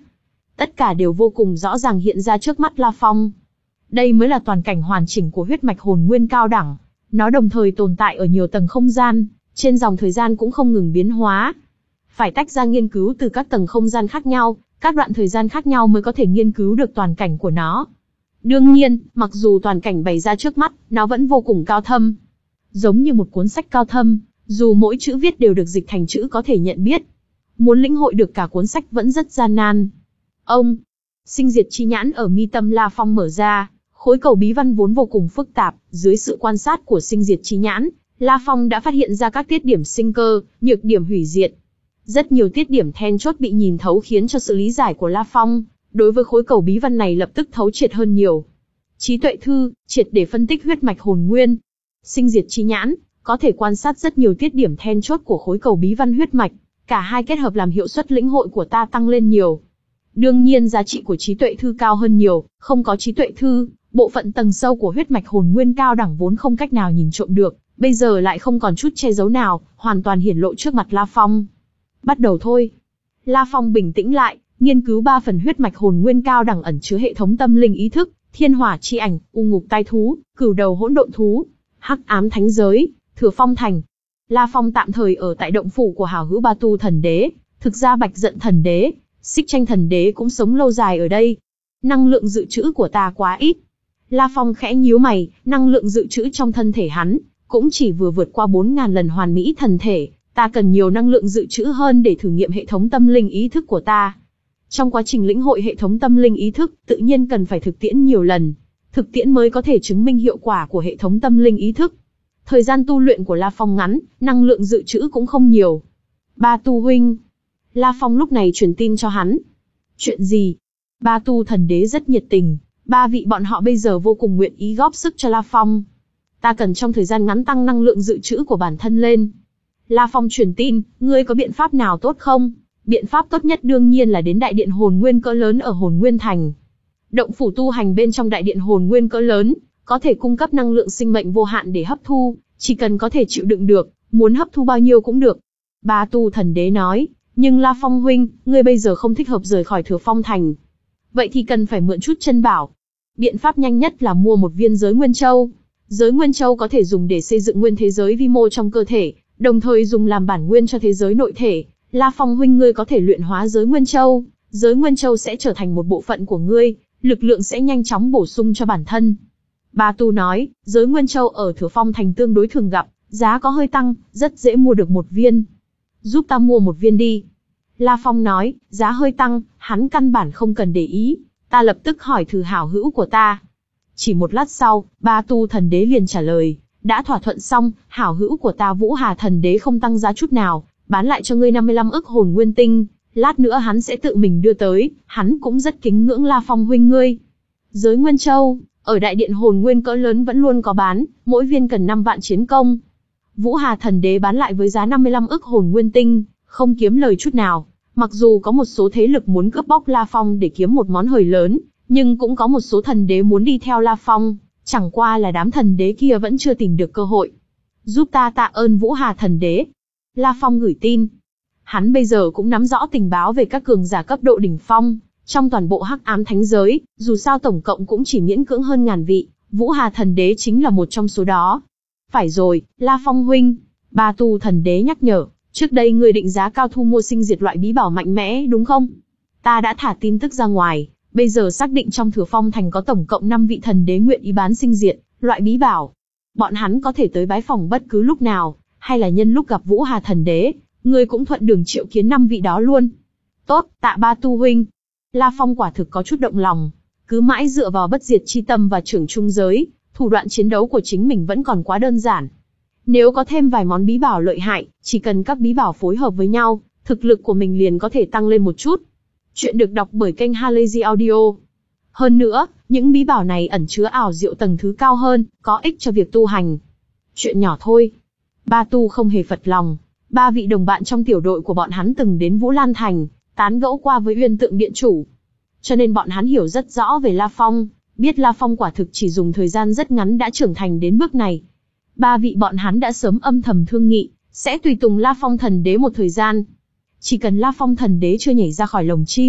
tất cả đều vô cùng rõ ràng hiện ra trước mắt La Phong. Đây mới là toàn cảnh hoàn chỉnh của huyết mạch hồn nguyên cao đẳng. Nó đồng thời tồn tại ở nhiều tầng không gian, trên dòng thời gian cũng không ngừng biến hóa. Phải tách ra nghiên cứu từ các tầng không gian khác nhau, các đoạn thời gian khác nhau mới có thể nghiên cứu được toàn cảnh của nó. Đương nhiên, mặc dù toàn cảnh bày ra trước mắt, nó vẫn vô cùng cao thâm. Giống như một cuốn sách cao thâm, dù mỗi chữ viết đều được dịch thành chữ có thể nhận biết. Muốn lĩnh hội được cả cuốn sách vẫn rất gian nan. Ông, sinh diệt chi nhãn ở mi tâm La Phong mở ra, khối cầu bí văn vốn vô cùng phức tạp, dưới sự quan sát của sinh diệt chi nhãn, La Phong đã phát hiện ra các tiết điểm sinh cơ, nhược điểm hủy diệt. Rất nhiều tiết điểm then chốt bị nhìn thấu khiến cho sự lý giải của La Phong đối với khối cầu bí văn này lập tức thấu triệt hơn nhiều. Trí tuệ thư, triệt để phân tích huyết mạch hồn nguyên. Sinh diệt chi nhãn, có thể quan sát rất nhiều tiết điểm then chốt của khối cầu bí văn huyết mạch, cả hai kết hợp làm hiệu suất lĩnh hội của ta tăng lên nhiều. Đương nhiên giá trị của trí tuệ thư cao hơn nhiều, không có trí tuệ thư, bộ phận tầng sâu của huyết mạch hồn nguyên cao đẳng vốn không cách nào nhìn trộm được, bây giờ lại không còn chút che giấu nào, hoàn toàn hiển lộ trước mặt La Phong. Bắt đầu thôi. La Phong bình tĩnh lại, nghiên cứu ba phần huyết mạch hồn nguyên cao đẳng ẩn chứa hệ thống tâm linh ý thức, thiên hỏa chi ảnh, u ngục tai thú, cửu đầu hỗn độn thú, hắc ám thánh giới, thừa phong thành. La Phong tạm thời ở tại động phủ của hảo hữu Ba Tu thần đế, thực ra Bạch Giận thần đế, Xích Tranh thần đế cũng sống lâu dài ở đây. Năng lượng dự trữ của ta quá ít. La Phong khẽ nhíu mày, năng lượng dự trữ trong thân thể hắn cũng chỉ vừa vượt qua bốn nghìn lần hoàn mỹ thần thể, ta cần nhiều năng lượng dự trữ hơn để thử nghiệm hệ thống tâm linh ý thức của ta. Trong quá trình lĩnh hội hệ thống tâm linh ý thức, tự nhiên cần phải thực tiễn nhiều lần, thực tiễn mới có thể chứng minh hiệu quả của hệ thống tâm linh ý thức. Thời gian tu luyện của La Phong ngắn, năng lượng dự trữ cũng không nhiều. Ba Tu huynh. La Phong lúc này truyền tin cho hắn. Chuyện gì? Ba Tu thần đế rất nhiệt tình, ba vị bọn họ bây giờ vô cùng nguyện ý góp sức cho La Phong. Ta cần trong thời gian ngắn tăng năng lượng dự trữ của bản thân lên. La Phong truyền tin, ngươi có biện pháp nào tốt không? Biện pháp tốt nhất đương nhiên là đến đại điện hồn nguyên cỡ lớn ở hồn nguyên thành. Động phủ tu hành bên trong đại điện hồn nguyên cỡ lớn, có thể cung cấp năng lượng sinh mệnh vô hạn để hấp thu, chỉ cần có thể chịu đựng được, muốn hấp thu bao nhiêu cũng được. Ba Tu thần đế nói, nhưng La Phong huynh, ngươi bây giờ không thích hợp rời khỏi Thừa Phong thành. Vậy thì cần phải mượn chút chân bảo. Biện pháp nhanh nhất là mua một viên giới nguyên châu. Giới nguyên châu có thể dùng để xây dựng nguyên thế giới vi mô trong cơ thể, đồng thời dùng làm bản nguyên cho thế giới nội thể. La Phong huynh ngươi có thể luyện hóa giới nguyên châu, giới nguyên châu sẽ trở thành một bộ phận của ngươi, lực lượng sẽ nhanh chóng bổ sung cho bản thân. Ba Tu nói, giới nguyên châu ở Thừa Phong thành tương đối thường gặp, giá có hơi tăng, rất dễ mua được một viên. Giúp ta mua một viên đi. La Phong nói, giá hơi tăng, hắn căn bản không cần để ý, ta lập tức hỏi thử hảo hữu của ta. Chỉ một lát sau, Ba Tu thần đế liền trả lời, đã thỏa thuận xong, hảo hữu của ta Vũ Hà thần đế không tăng giá chút nào, bán lại cho ngươi năm mươi lăm ức hồn nguyên tinh, lát nữa hắn sẽ tự mình đưa tới, hắn cũng rất kính ngưỡng La Phong huynh ngươi. Giới nguyên châu, ở đại điện hồn nguyên cỡ lớn vẫn luôn có bán, mỗi viên cần năm vạn chiến công. Vũ Hà thần đế bán lại với giá năm mươi lăm ức hồn nguyên tinh, không kiếm lời chút nào. Mặc dù có một số thế lực muốn cướp bóc La Phong để kiếm một món hời lớn, nhưng cũng có một số thần đế muốn đi theo La Phong, chẳng qua là đám thần đế kia vẫn chưa tìm được cơ hội. Giúp ta tạ ơn Vũ Hà thần đế. La Phong gửi tin. Hắn bây giờ cũng nắm rõ tình báo về các cường giả cấp độ đỉnh phong, trong toàn bộ hắc ám thánh giới, dù sao tổng cộng cũng chỉ miễn cưỡng hơn ngàn vị, Vũ Hà thần đế chính là một trong số đó. Phải rồi, La Phong huynh, Ba Tu thần đế nhắc nhở, trước đây ngươi định giá cao thu mua sinh diệt loại bí bảo mạnh mẽ đúng không? Ta đã thả tin tức ra ngoài, bây giờ xác định trong Thừa Phong thành có tổng cộng năm vị thần đế nguyện ý bán sinh diệt loại bí bảo. Bọn hắn có thể tới bái phòng bất cứ lúc nào, hay là nhân lúc gặp Vũ Hà thần đế, ngươi cũng thuận đường triệu kiến năm vị đó luôn. Tốt, tạ Ba Tu huynh. La Phong quả thực có chút động lòng, cứ mãi dựa vào bất diệt chi tâm và trưởng trung giới, thủ đoạn chiến đấu của chính mình vẫn còn quá đơn giản. Nếu có thêm vài món bí bảo lợi hại, chỉ cần các bí bảo phối hợp với nhau, thực lực của mình liền có thể tăng lên một chút. Chuyện được đọc bởi kênh Halazy Audio. Hơn nữa, những bí bảo này ẩn chứa ảo diệu tầng thứ cao hơn, có ích cho việc tu hành. Chuyện nhỏ thôi. Ba Tu không hề phật lòng. Ba vị đồng bạn trong tiểu đội của bọn hắn từng đến Vũ Lan Thành, tán gẫu qua với Uyên Tượng Điện Chủ. Cho nên bọn hắn hiểu rất rõ về La Phong, biết La Phong quả thực chỉ dùng thời gian rất ngắn đã trưởng thành đến bước này. Ba vị bọn hắn đã sớm âm thầm thương nghị, sẽ tùy tùng La Phong thần đế một thời gian. Chỉ cần La Phong thần đế chưa nhảy ra khỏi lồng chim,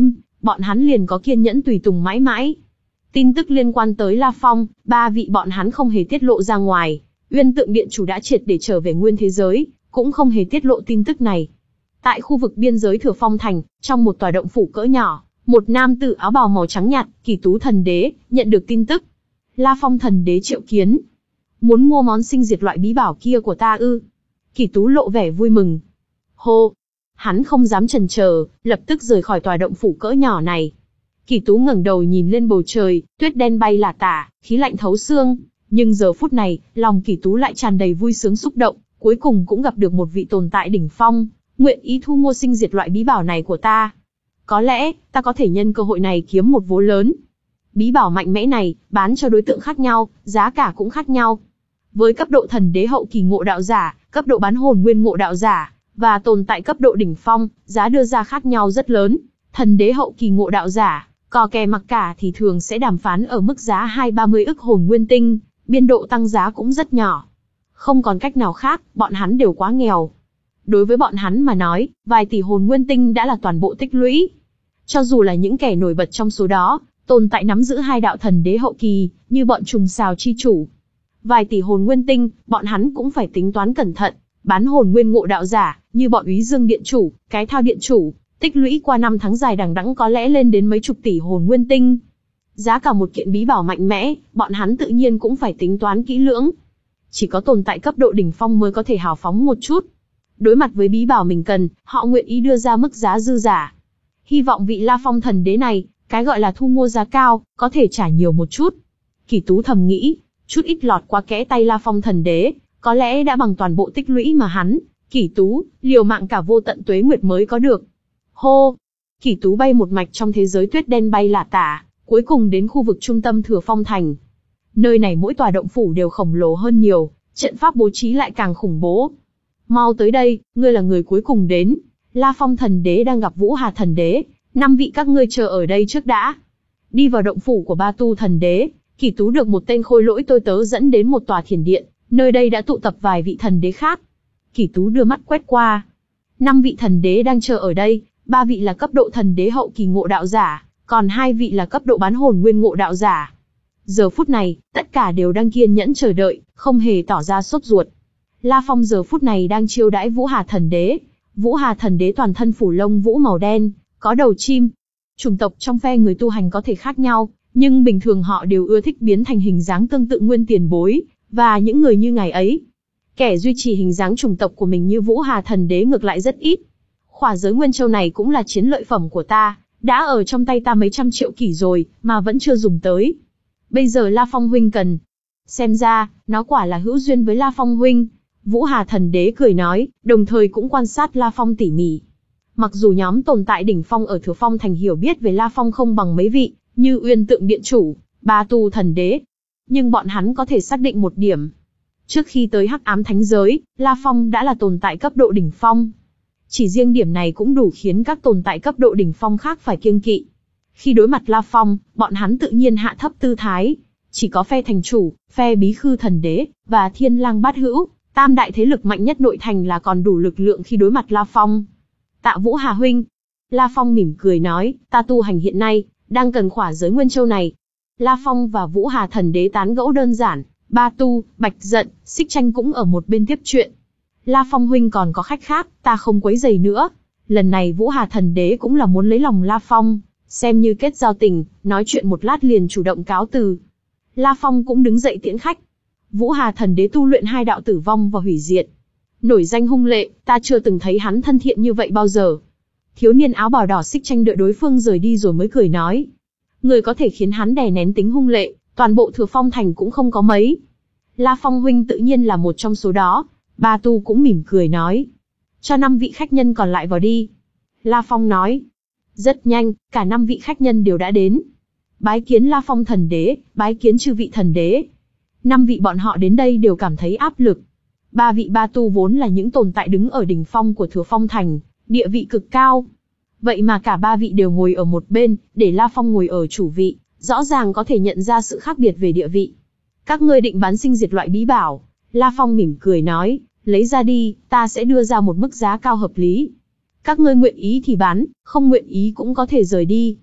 bọn hắn liền có kiên nhẫn tùy tùng mãi mãi. Tin tức liên quan tới La Phong, ba vị bọn hắn không hề tiết lộ ra ngoài. Uyên Tượng Điện Chủ đã triệt để trở về nguyên thế giới, cũng không hề tiết lộ tin tức này. Tại khu vực biên giới Thừa Phong Thành, trong một tòa động phủ cỡ nhỏ, một nam tử áo bào màu trắng nhạt, Kỳ Tú Thần Đế, nhận được tin tức. La Phong Thần Đế triệu kiến. Muốn mua món sinh diệt loại bí bảo kia của ta ư? Kỳ Tú lộ vẻ vui mừng. Hô! Hắn không dám chần chờ, lập tức rời khỏi tòa động phủ cỡ nhỏ này. Kỳ Tú ngẩng đầu nhìn lên bầu trời, tuyết đen bay lả tả, khí lạnh thấu xương. Nhưng giờ phút này, lòng Kỳ Tú lại tràn đầy vui sướng xúc động, cuối cùng cũng gặp được một vị tồn tại đỉnh phong, nguyện ý thu mua sinh diệt loại bí bảo này của ta. Có lẽ, ta có thể nhân cơ hội này kiếm một vố lớn. Bí bảo mạnh mẽ này, bán cho đối tượng khác nhau, giá cả cũng khác nhau. Với cấp độ thần đế hậu kỳ ngộ đạo giả, cấp độ bán hồn nguyên ngộ đạo giả, và tồn tại cấp độ đỉnh phong, giá đưa ra khác nhau rất lớn. Thần đế hậu kỳ ngộ đạo giả, cò kè mặc cả thì thường sẽ đàm phán ở mức giá hai ba mươi ức hồn nguyên tinh, biên độ tăng giá cũng rất nhỏ. Không còn cách nào khác, bọn hắn đều quá nghèo. Đối với bọn hắn mà nói, vài tỷ hồn nguyên tinh đã là toàn bộ tích lũy. Cho dù là những kẻ nổi bật trong số đó, tồn tại nắm giữ hai đạo thần đế hậu kỳ, như bọn trùng xào chi chủ. Vài tỷ hồn nguyên tinh, bọn hắn cũng phải tính toán cẩn thận. Bán hồn nguyên ngộ đạo giả, như bọn Úy Dương Điện Chủ, Cái Thao Điện Chủ, tích lũy qua năm tháng dài đằng đẵng có lẽ lên đến mấy chục tỷ hồn nguyên tinh. Giá cả một kiện bí bảo mạnh mẽ, bọn hắn tự nhiên cũng phải tính toán kỹ lưỡng. Chỉ có tồn tại cấp độ đỉnh phong mới có thể hào phóng một chút. Đối mặt với bí bảo mình cần, họ nguyện ý đưa ra mức giá dư giả. Hy vọng vị La Phong Thần Đế này, cái gọi là thu mua giá cao, có thể trả nhiều một chút. Kỳ Tú thầm nghĩ, chút ít lọt qua kẽ tay La Phong Thần Đế, có lẽ đã bằng toàn bộ tích lũy mà hắn, Kỳ Tú, liều mạng cả vô tận tuế nguyệt mới có được. Hô! Kỳ Tú bay một mạch trong thế giới tuyết đen bay lả tả, cuối cùng đến khu vực trung tâm Thừa Phong Thành. Nơi này mỗi tòa động phủ đều khổng lồ hơn nhiều, trận pháp bố trí lại càng khủng bố. Mau tới đây, ngươi là người cuối cùng đến. La Phong Thần Đế đang gặp Vũ Hà Thần Đế, năm vị các ngươi chờ ở đây trước đã. Đi vào động phủ của Ba Tu Thần Đế, Kỳ Tú được một tên khôi lỗi tôi tớ dẫn đến một tòa thiền điện, nơi đây đã tụ tập vài vị thần đế khác. Kỳ Tú đưa mắt quét qua. Năm vị thần đế đang chờ ở đây, ba vị là cấp độ thần đế hậu kỳ ngộ đạo giả, còn hai vị là cấp độ bán hồn nguyên ngộ đạo giả. Giờ phút này, tất cả đều đang kiên nhẫn chờ đợi, không hề tỏ ra sốt ruột. La Phong giờ phút này đang chiêu đãi Vũ Hà Thần Đế. Vũ Hà Thần Đế toàn thân phủ lông vũ màu đen, có đầu chim. Chủng tộc trong phe người tu hành có thể khác nhau, nhưng bình thường họ đều ưa thích biến thành hình dáng tương tự nguyên tiền bối, và những người như ngài ấy. Kẻ duy trì hình dáng chủng tộc của mình như Vũ Hà Thần Đế ngược lại rất ít. Khỏa giới Nguyên Châu này cũng là chiến lợi phẩm của ta, đã ở trong tay ta mấy trăm triệu kỷ rồi, mà vẫn chưa dùng tới. Bây giờ La Phong huynh cần. Xem ra, nó quả là hữu duyên với La Phong huynh. Vũ Hà Thần Đế cười nói, đồng thời cũng quan sát La Phong tỉ mỉ. Mặc dù nhóm tồn tại đỉnh phong ở Thừa Phong Thành hiểu biết về La Phong không bằng mấy vị, như Uyên Tượng Điện Chủ, Ba Tu Thần Đế, nhưng bọn hắn có thể xác định một điểm. Trước khi tới Hắc Ám Thánh Giới, La Phong đã là tồn tại cấp độ đỉnh phong. Chỉ riêng điểm này cũng đủ khiến các tồn tại cấp độ đỉnh phong khác phải kiêng kỵ. Khi đối mặt La Phong, bọn hắn tự nhiên hạ thấp tư thái. Chỉ có phe thành chủ, phe bí khư thần đế, và thiên lang bát hữu, tam đại thế lực mạnh nhất nội thành là còn đủ lực lượng khi đối mặt La Phong. Tạ Vũ Hà huynh. La Phong mỉm cười nói, ta tu hành hiện nay, đang cần khỏa giới Nguyên Châu này. La Phong và Vũ Hà Thần Đế tán gẫu đơn giản, Ba Tu, Bạch Giận, Xích Tranh cũng ở một bên tiếp chuyện. La Phong huynh còn có khách khác, ta không quấy rầy nữa. Lần này Vũ Hà Thần Đế cũng là muốn lấy lòng La Phong, xem như kết giao tình, nói chuyện một lát liền chủ động cáo từ. La Phong cũng đứng dậy tiễn khách. Vũ Hà Thần Đế tu luyện hai đạo tử vong và hủy diệt. Nổi danh hung lệ, ta chưa từng thấy hắn thân thiện như vậy bao giờ. Thiếu niên áo bào đỏ Xích Tranh đợi đối phương rời đi rồi mới cười nói. Người có thể khiến hắn đè nén tính hung lệ, toàn bộ Thừa Phong Thành cũng không có mấy. La Phong huynh tự nhiên là một trong số đó. Ba Tu cũng mỉm cười nói. Cho năm vị khách nhân còn lại vào đi. La Phong nói. Rất nhanh, cả năm vị khách nhân đều đã đến. Bái kiến La Phong Thần Đế, bái kiến chư vị thần đế. Năm vị bọn họ đến đây đều cảm thấy áp lực. Ba vị Ba Tu vốn là những tồn tại đứng ở đỉnh phong của Thừa Phong Thành, địa vị cực cao. Vậy mà cả ba vị đều ngồi ở một bên, để La Phong ngồi ở chủ vị, rõ ràng có thể nhận ra sự khác biệt về địa vị. Các ngươi định bán sinh diệt loại bí bảo. La Phong mỉm cười nói, lấy ra đi, ta sẽ đưa ra một mức giá cao hợp lý. Các ngươi nguyện ý thì bán, không nguyện ý cũng có thể rời đi.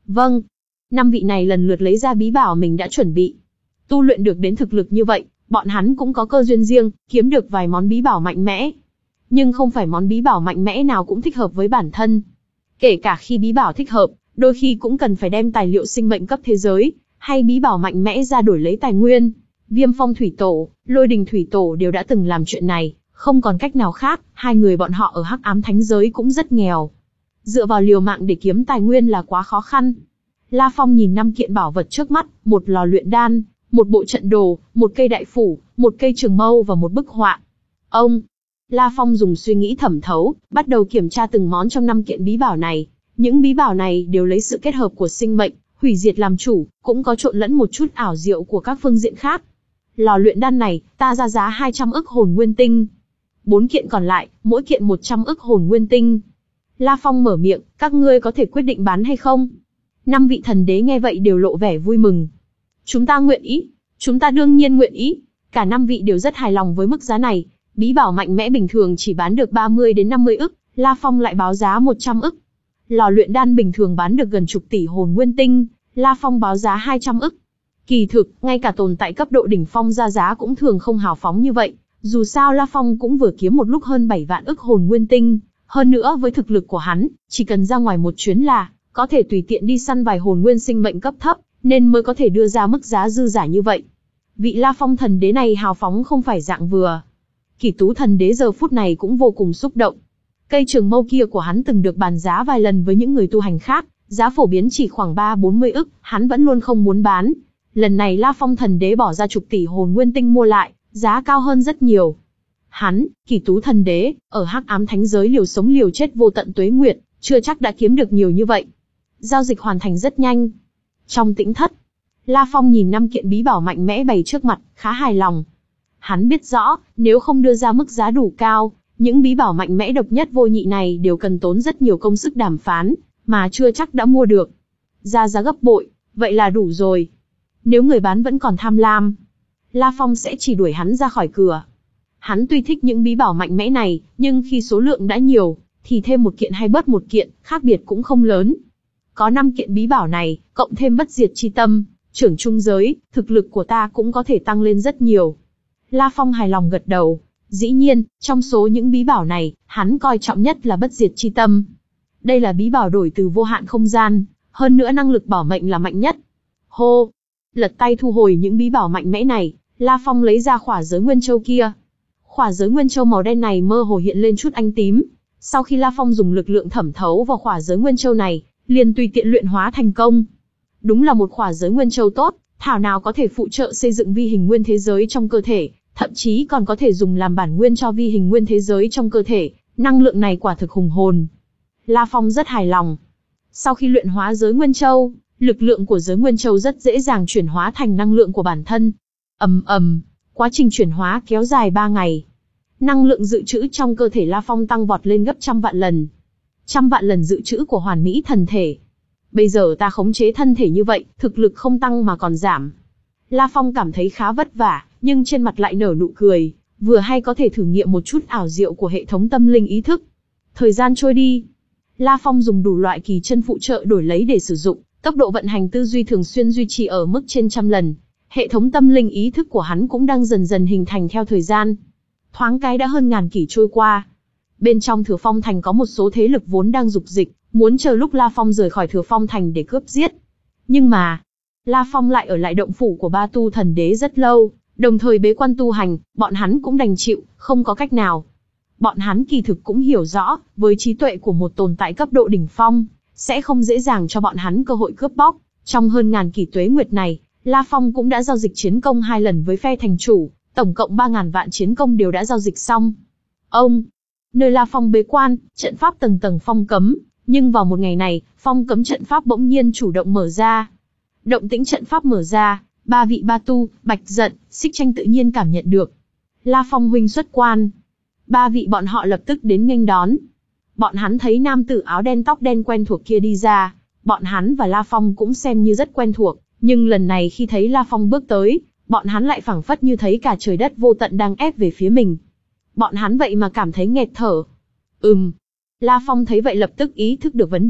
Vâng. Năm vị này lần lượt lấy ra bí bảo mình đã chuẩn bị. Tu luyện được đến thực lực như vậy, bọn hắn cũng có cơ duyên riêng, kiếm được vài món bí bảo mạnh mẽ. Nhưng không phải món bí bảo mạnh mẽ nào cũng thích hợp với bản thân. Kể cả khi bí bảo thích hợp, đôi khi cũng cần phải đem tài liệu sinh mệnh cấp thế giới, hay bí bảo mạnh mẽ ra đổi lấy tài nguyên. Viêm Phong Thủy Tổ, Lôi Đình Thủy Tổ đều đã từng làm chuyện này, không còn cách nào khác, hai người bọn họ ở Hắc Ám Thánh Giới cũng rất nghèo. Dựa vào liều mạng để kiếm tài nguyên là quá khó khăn. La Phong nhìn năm kiện bảo vật trước mắt, một lò luyện đan, một bộ trận đồ, một cây đại phủ, một cây trường mâu và một bức họa. Ông, La Phong dùng suy nghĩ thẩm thấu, bắt đầu kiểm tra từng món trong năm kiện bí bảo này. Những bí bảo này đều lấy sự kết hợp của sinh mệnh, hủy diệt làm chủ, cũng có trộn lẫn một chút ảo diệu của các phương diện khác. Lò luyện đan này, ta ra giá hai trăm ức hồn nguyên tinh. Bốn kiện còn lại, mỗi kiện một trăm ức hồn nguyên tinh. La Phong mở miệng, các ngươi có thể quyết định bán hay không? Năm vị thần đế nghe vậy đều lộ vẻ vui mừng. Chúng ta nguyện ý, chúng ta đương nhiên nguyện ý. Cả năm vị đều rất hài lòng với mức giá này. Bí bảo mạnh mẽ bình thường chỉ bán được ba mươi đến năm mươi ức, La Phong lại báo giá một trăm ức. Lò luyện đan bình thường bán được gần chục tỷ hồn nguyên tinh, La Phong báo giá hai trăm ức. Kỳ thực, ngay cả tồn tại cấp độ đỉnh phong ra giá cũng thường không hào phóng như vậy. Dù sao La Phong cũng vừa kiếm một lúc hơn bảy vạn ức hồn nguyên tinh. Hơn nữa với thực lực của hắn, chỉ cần ra ngoài một chuyến là có thể tùy tiện đi săn vài hồn nguyên sinh mệnh cấp thấp, nên mới có thể đưa ra mức giá dư giả như vậy. Vị La Phong thần đế này hào phóng không phải dạng vừa. Kỷ Tú thần đế giờ phút này cũng vô cùng xúc động. Cây trường mâu kia của hắn từng được bàn giá vài lần với những người tu hành khác, giá phổ biến chỉ khoảng ba bốn mươi ức, hắn vẫn luôn không muốn bán. Lần này La Phong thần đế bỏ ra chục tỷ hồn nguyên tinh mua lại, giá cao hơn rất nhiều. Hắn, Kỷ Tú thần đế, ở Hắc Ám Thánh Giới liều sống liều chết vô tận tuế nguyệt, chưa chắc đã kiếm được nhiều như vậy. Giao dịch hoàn thành rất nhanh. Trong tĩnh thất, La Phong nhìn năm kiện bí bảo mạnh mẽ bày trước mặt, khá hài lòng. Hắn biết rõ, nếu không đưa ra mức giá đủ cao, những bí bảo mạnh mẽ độc nhất vô nhị này đều cần tốn rất nhiều công sức đàm phán, mà chưa chắc đã mua được. Ra giá gấp bội, vậy là đủ rồi. Nếu người bán vẫn còn tham lam, La Phong sẽ chỉ đuổi hắn ra khỏi cửa. Hắn tuy thích những bí bảo mạnh mẽ này, nhưng khi số lượng đã nhiều, thì thêm một kiện hay bớt một kiện, khác biệt cũng không lớn. Có năm kiện bí bảo này, cộng thêm bất diệt chi tâm, trưởng trung giới, thực lực của ta cũng có thể tăng lên rất nhiều. La Phong hài lòng gật đầu. Dĩ nhiên, trong số những bí bảo này, hắn coi trọng nhất là bất diệt chi tâm. Đây là bí bảo đổi từ vô hạn không gian, hơn nữa năng lực bảo mệnh là mạnh nhất. Hô! Lật tay thu hồi những bí bảo mạnh mẽ này, La Phong lấy ra khỏa giới nguyên châu kia. Khỏa giới nguyên châu màu đen này mơ hồ hiện lên chút ánh tím. Sau khi La Phong dùng lực lượng thẩm thấu vào khỏa giới nguyên châu này, liền tùy tiện luyện hóa thành công. Đúng là một khỏa giới nguyên châu tốt, thảo nào có thể phụ trợ xây dựng vi hình nguyên thế giới trong cơ thể, thậm chí còn có thể dùng làm bản nguyên cho vi hình nguyên thế giới trong cơ thể, năng lượng này quả thực hùng hồn. La Phong rất hài lòng. Sau khi luyện hóa giới nguyên châu, lực lượng của giới nguyên châu rất dễ dàng chuyển hóa thành năng lượng của bản thân. Ầm ầm, quá trình chuyển hóa kéo dài ba ngày. Năng lượng dự trữ trong cơ thể La Phong tăng vọt lên gấp trăm vạn lần. Trăm vạn lần dự trữ của hoàn mỹ thần thể. Bây giờ ta khống chế thân thể như vậy, thực lực không tăng mà còn giảm. La Phong cảm thấy khá vất vả, nhưng trên mặt lại nở nụ cười, vừa hay có thể thử nghiệm một chút ảo diệu của hệ thống tâm linh ý thức. Thời gian trôi đi, La Phong dùng đủ loại kỳ chân phụ trợ đổi lấy để sử dụng, tốc độ vận hành tư duy thường xuyên duy trì ở mức trên trăm lần. Hệ thống tâm linh ý thức của hắn cũng đang dần dần hình thành theo thời gian. Thoáng cái đã hơn ngàn kỷ trôi qua. Bên trong Thừa Phong Thành có một số thế lực vốn đang dục dịch, muốn chờ lúc La Phong rời khỏi Thừa Phong Thành để cướp giết. Nhưng mà, La Phong lại ở lại động phủ của Ba Tu thần đế rất lâu, đồng thời bế quan tu hành, bọn hắn cũng đành chịu, không có cách nào. Bọn hắn kỳ thực cũng hiểu rõ, với trí tuệ của một tồn tại cấp độ đỉnh phong, sẽ không dễ dàng cho bọn hắn cơ hội cướp bóc. Trong hơn ngàn kỷ tuế nguyệt này, La Phong cũng đã giao dịch chiến công hai lần với phe thành chủ, tổng cộng ba ngàn vạn chiến công đều đã giao dịch xong. Ông, nơi La Phong bế quan, trận pháp tầng tầng phong cấm, nhưng vào một ngày này, phong cấm trận pháp bỗng nhiên chủ động mở ra. Động tĩnh trận pháp mở ra, ba vị Ba Tu, Bạch Giận, Xích Tranh tự nhiên cảm nhận được. La Phong huynh xuất quan. Ba vị bọn họ lập tức đến nghênh đón. Bọn hắn thấy nam tử áo đen tóc đen quen thuộc kia đi ra, bọn hắn và La Phong cũng xem như rất quen thuộc, nhưng lần này khi thấy La Phong bước tới, bọn hắn lại phảng phất như thấy cả trời đất vô tận đang ép về phía mình. Bọn hắn vậy mà cảm thấy nghẹt thở. Ừm. La Phong thấy vậy lập tức ý thức được vấn đề,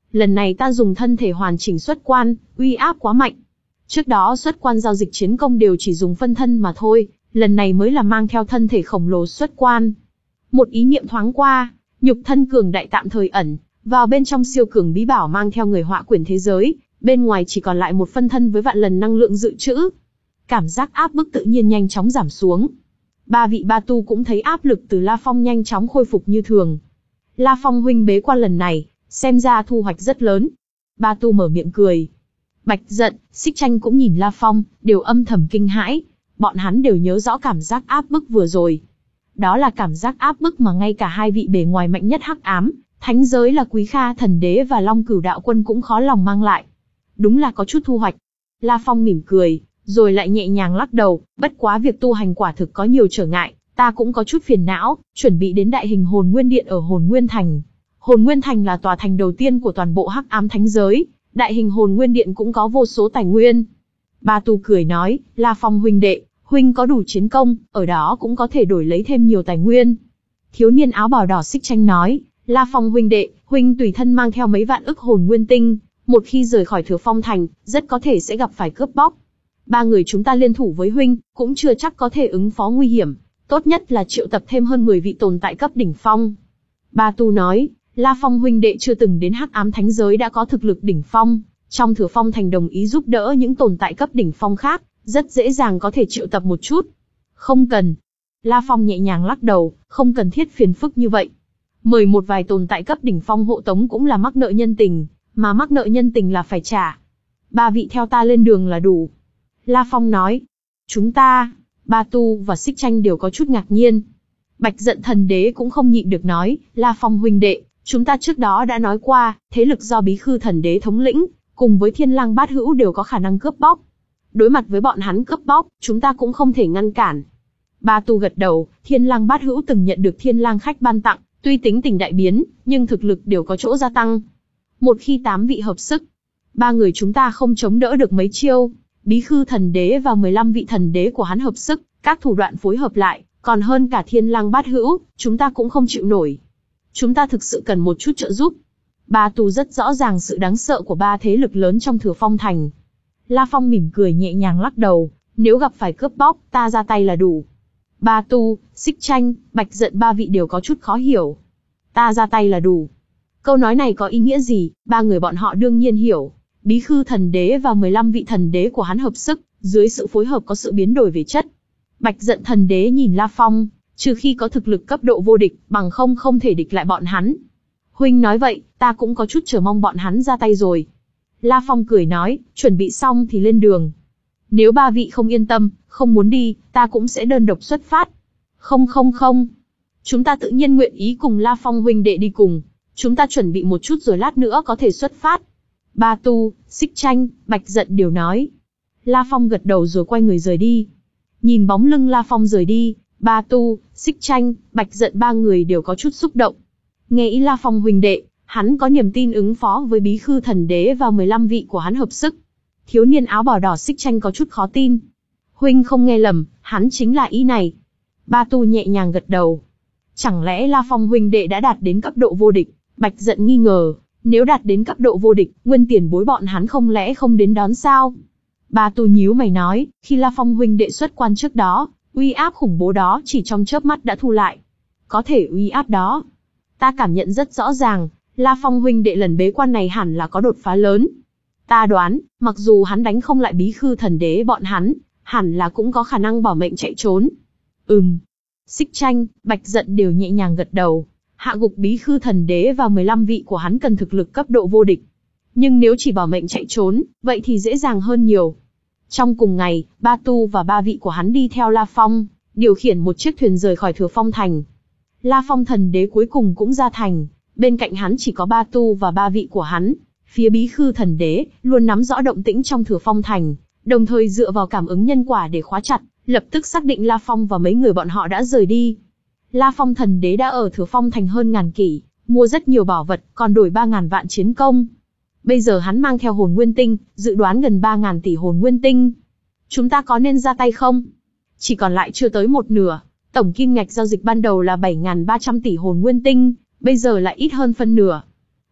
lần này ta dùng thân thể hoàn chỉnh xuất quan, uy áp quá mạnh. Trước đó xuất quan giao dịch chiến công đều chỉ dùng phân thân mà thôi, lần này mới là mang theo thân thể khổng lồ xuất quan. Một ý niệm thoáng qua, nhục thân cường đại tạm thời ẩn vào bên trong siêu cường bí bảo mang theo người họa quyển thế giới, bên ngoài chỉ còn lại một phân thân với vạn lần năng lượng dự trữ. Cảm giác áp bức tự nhiên nhanh chóng giảm xuống. Ba vị ba tu cũng thấy áp lực từ La Phong nhanh chóng khôi phục như thường. La Phong huynh bế quan lần này, xem ra thu hoạch rất lớn. Ba tu mở miệng cười. Bạch Dận, Xích Tranh cũng nhìn La Phong, đều âm thầm kinh hãi. Bọn hắn đều nhớ rõ cảm giác áp bức vừa rồi. Đó là cảm giác áp bức mà ngay cả hai vị bề ngoài mạnh nhất hắc ám, thánh giới là Quý Kha thần đế và Long Cửu đạo quân cũng khó lòng mang lại. Đúng là có chút thu hoạch. La Phong mỉm cười, rồi lại nhẹ nhàng lắc đầu, bất quá việc tu hành quả thực có nhiều trở ngại, ta cũng có chút phiền não, chuẩn bị đến đại hình hồn nguyên điện ở hồn nguyên thành. Hồn nguyên thành là tòa thành đầu tiên của toàn bộ hắc ám thánh giới, đại hình hồn nguyên điện cũng có vô số tài nguyên. Ba tu cười nói, La Phong huynh đệ, huynh có đủ chiến công, ở đó cũng có thể đổi lấy thêm nhiều tài nguyên. Thiếu niên áo bào đỏ Xích Tranh nói, La Phong huynh đệ, huynh tùy thân mang theo mấy vạn ức hồn nguyên tinh, một khi rời khỏi Thừa Phong thành, rất có thể sẽ gặp phải cướp bóc. Ba người chúng ta liên thủ với huynh, cũng chưa chắc có thể ứng phó nguy hiểm, tốt nhất là triệu tập thêm hơn mười vị tồn tại cấp đỉnh phong. Ba tu nói, La Phong huynh đệ chưa từng đến hắc ám thánh giới đã có thực lực đỉnh phong, trong Thừa Phong thành đồng ý giúp đỡ những tồn tại cấp đỉnh phong khác, rất dễ dàng có thể triệu tập một chút. Không cần. La Phong nhẹ nhàng lắc đầu, không cần thiết phiền phức như vậy. Mời một vài tồn tại cấp đỉnh phong hộ tống cũng là mắc nợ nhân tình, mà mắc nợ nhân tình là phải trả. Ba vị theo ta lên đường là đủ. La Phong nói. Chúng ta, Ba tu và Xích Tranh đều có chút ngạc nhiên. Bạch Dận thần đế cũng không nhịn được nói, La Phong huynh đệ, chúng ta trước đó đã nói qua, thế lực do Bí Khư thần đế thống lĩnh, cùng với Thiên Lang Bát Hữu đều có khả năng cướp bóc. Đối mặt với bọn hắn cướp bóc, chúng ta cũng không thể ngăn cản. Ba tu gật đầu, Thiên Lang Bát Hữu từng nhận được Thiên Lang khách ban tặng, tuy tính tình đại biến, nhưng thực lực đều có chỗ gia tăng. Một khi tám vị hợp sức, ba người chúng ta không chống đỡ được mấy chiêu. Bí Khư thần đế và mười lăm vị thần đế của hắn hợp sức, các thủ đoạn phối hợp lại, còn hơn cả Thiên Lang Bát Hữu, chúng ta cũng không chịu nổi. Chúng ta thực sự cần một chút trợ giúp. Ba tu rất rõ ràng sự đáng sợ của ba thế lực lớn trong Thừa Phong thành. La Phong mỉm cười nhẹ nhàng lắc đầu, nếu gặp phải cướp bóc, ta ra tay là đủ. Ba tu, Xích Tranh, Bạch Dận ba vị đều có chút khó hiểu. Ta ra tay là đủ. Câu nói này có ý nghĩa gì, ba người bọn họ đương nhiên hiểu. Bí Khư thần đế và mười lăm vị thần đế của hắn hợp sức, dưới sự phối hợp có sự biến đổi về chất. Bạch Dận thần đế nhìn La Phong, trừ khi có thực lực cấp độ vô địch, bằng không không thể địch lại bọn hắn. Huynh nói vậy, ta cũng có chút chờ mong bọn hắn ra tay rồi. La Phong cười nói, chuẩn bị xong thì lên đường. Nếu ba vị không yên tâm, không muốn đi, ta cũng sẽ đơn độc xuất phát. Không không không. Chúng ta tự nhiên nguyện ý cùng La Phong huynh đệ đi cùng. Chúng ta chuẩn bị một chút rồi lát nữa có thể xuất phát. Ba tu, Xích Tranh, Bạch Dận đều nói. La Phong gật đầu rồi quay người rời đi. Nhìn bóng lưng La Phong rời đi, Ba tu, Xích Tranh, Bạch Dận ba người đều có chút xúc động. Nghe ý La Phong huynh đệ, hắn có niềm tin ứng phó với Bí Khư thần đế và mười lăm vị của hắn hợp sức. Thiếu niên áo bào đỏ Xích Tranh có chút khó tin. Huynh không nghe lầm, hắn chính là ý này. Ba tu nhẹ nhàng gật đầu. Chẳng lẽ La Phong huynh đệ đã đạt đến cấp độ vô địch? Bạch Dận nghi ngờ, nếu đạt đến cấp độ vô địch, nguyên tiền bối bọn hắn không lẽ không đến đón sao? Ba tu nhíu mày nói, khi La Phong huynh đệ xuất quan trước đó, uy áp khủng bố đó chỉ trong chớp mắt đã thu lại. Có thể uy áp đó, ta cảm nhận rất rõ ràng, La Phong huynh đệ lần bế quan này hẳn là có đột phá lớn. Ta đoán, mặc dù hắn đánh không lại Bí Khư thần đế bọn hắn, hẳn là cũng có khả năng bỏ mệnh chạy trốn. Ừm. Xích Tranh, Bạch Dận đều nhẹ nhàng gật đầu. Hạ gục Bí Khư thần đế và mười lăm vị của hắn cần thực lực cấp độ vô địch. Nhưng nếu chỉ bỏ mệnh chạy trốn, vậy thì dễ dàng hơn nhiều. Trong cùng ngày, Ba Tu và ba vị của hắn đi theo La Phong, điều khiển một chiếc thuyền rời khỏi Thừa Phong thành. La Phong thần đế cuối cùng cũng ra thành, bên cạnh hắn chỉ có Ba Tu và ba vị của hắn. Phía Bí Khư thần đế luôn nắm rõ động tĩnh trong Thừa Phong thành, đồng thời dựa vào cảm ứng nhân quả để khóa chặt, lập tức xác định La Phong và mấy người bọn họ đã rời đi. La Phong thần đế đã ở Thừa Phong thành hơn ngàn kỷ, mua rất nhiều bảo vật, còn đổi ba ngàn vạn chiến công. Bây giờ hắn mang theo hồn nguyên tinh, dự đoán gần ba ngàn tỷ hồn nguyên tinh. Chúng ta có nên ra tay không? Chỉ còn lại chưa tới một nửa, tổng kim ngạch giao dịch ban đầu là bảy ngàn ba trăm tỷ hồn nguyên tinh, bây giờ lại ít hơn phân nửa.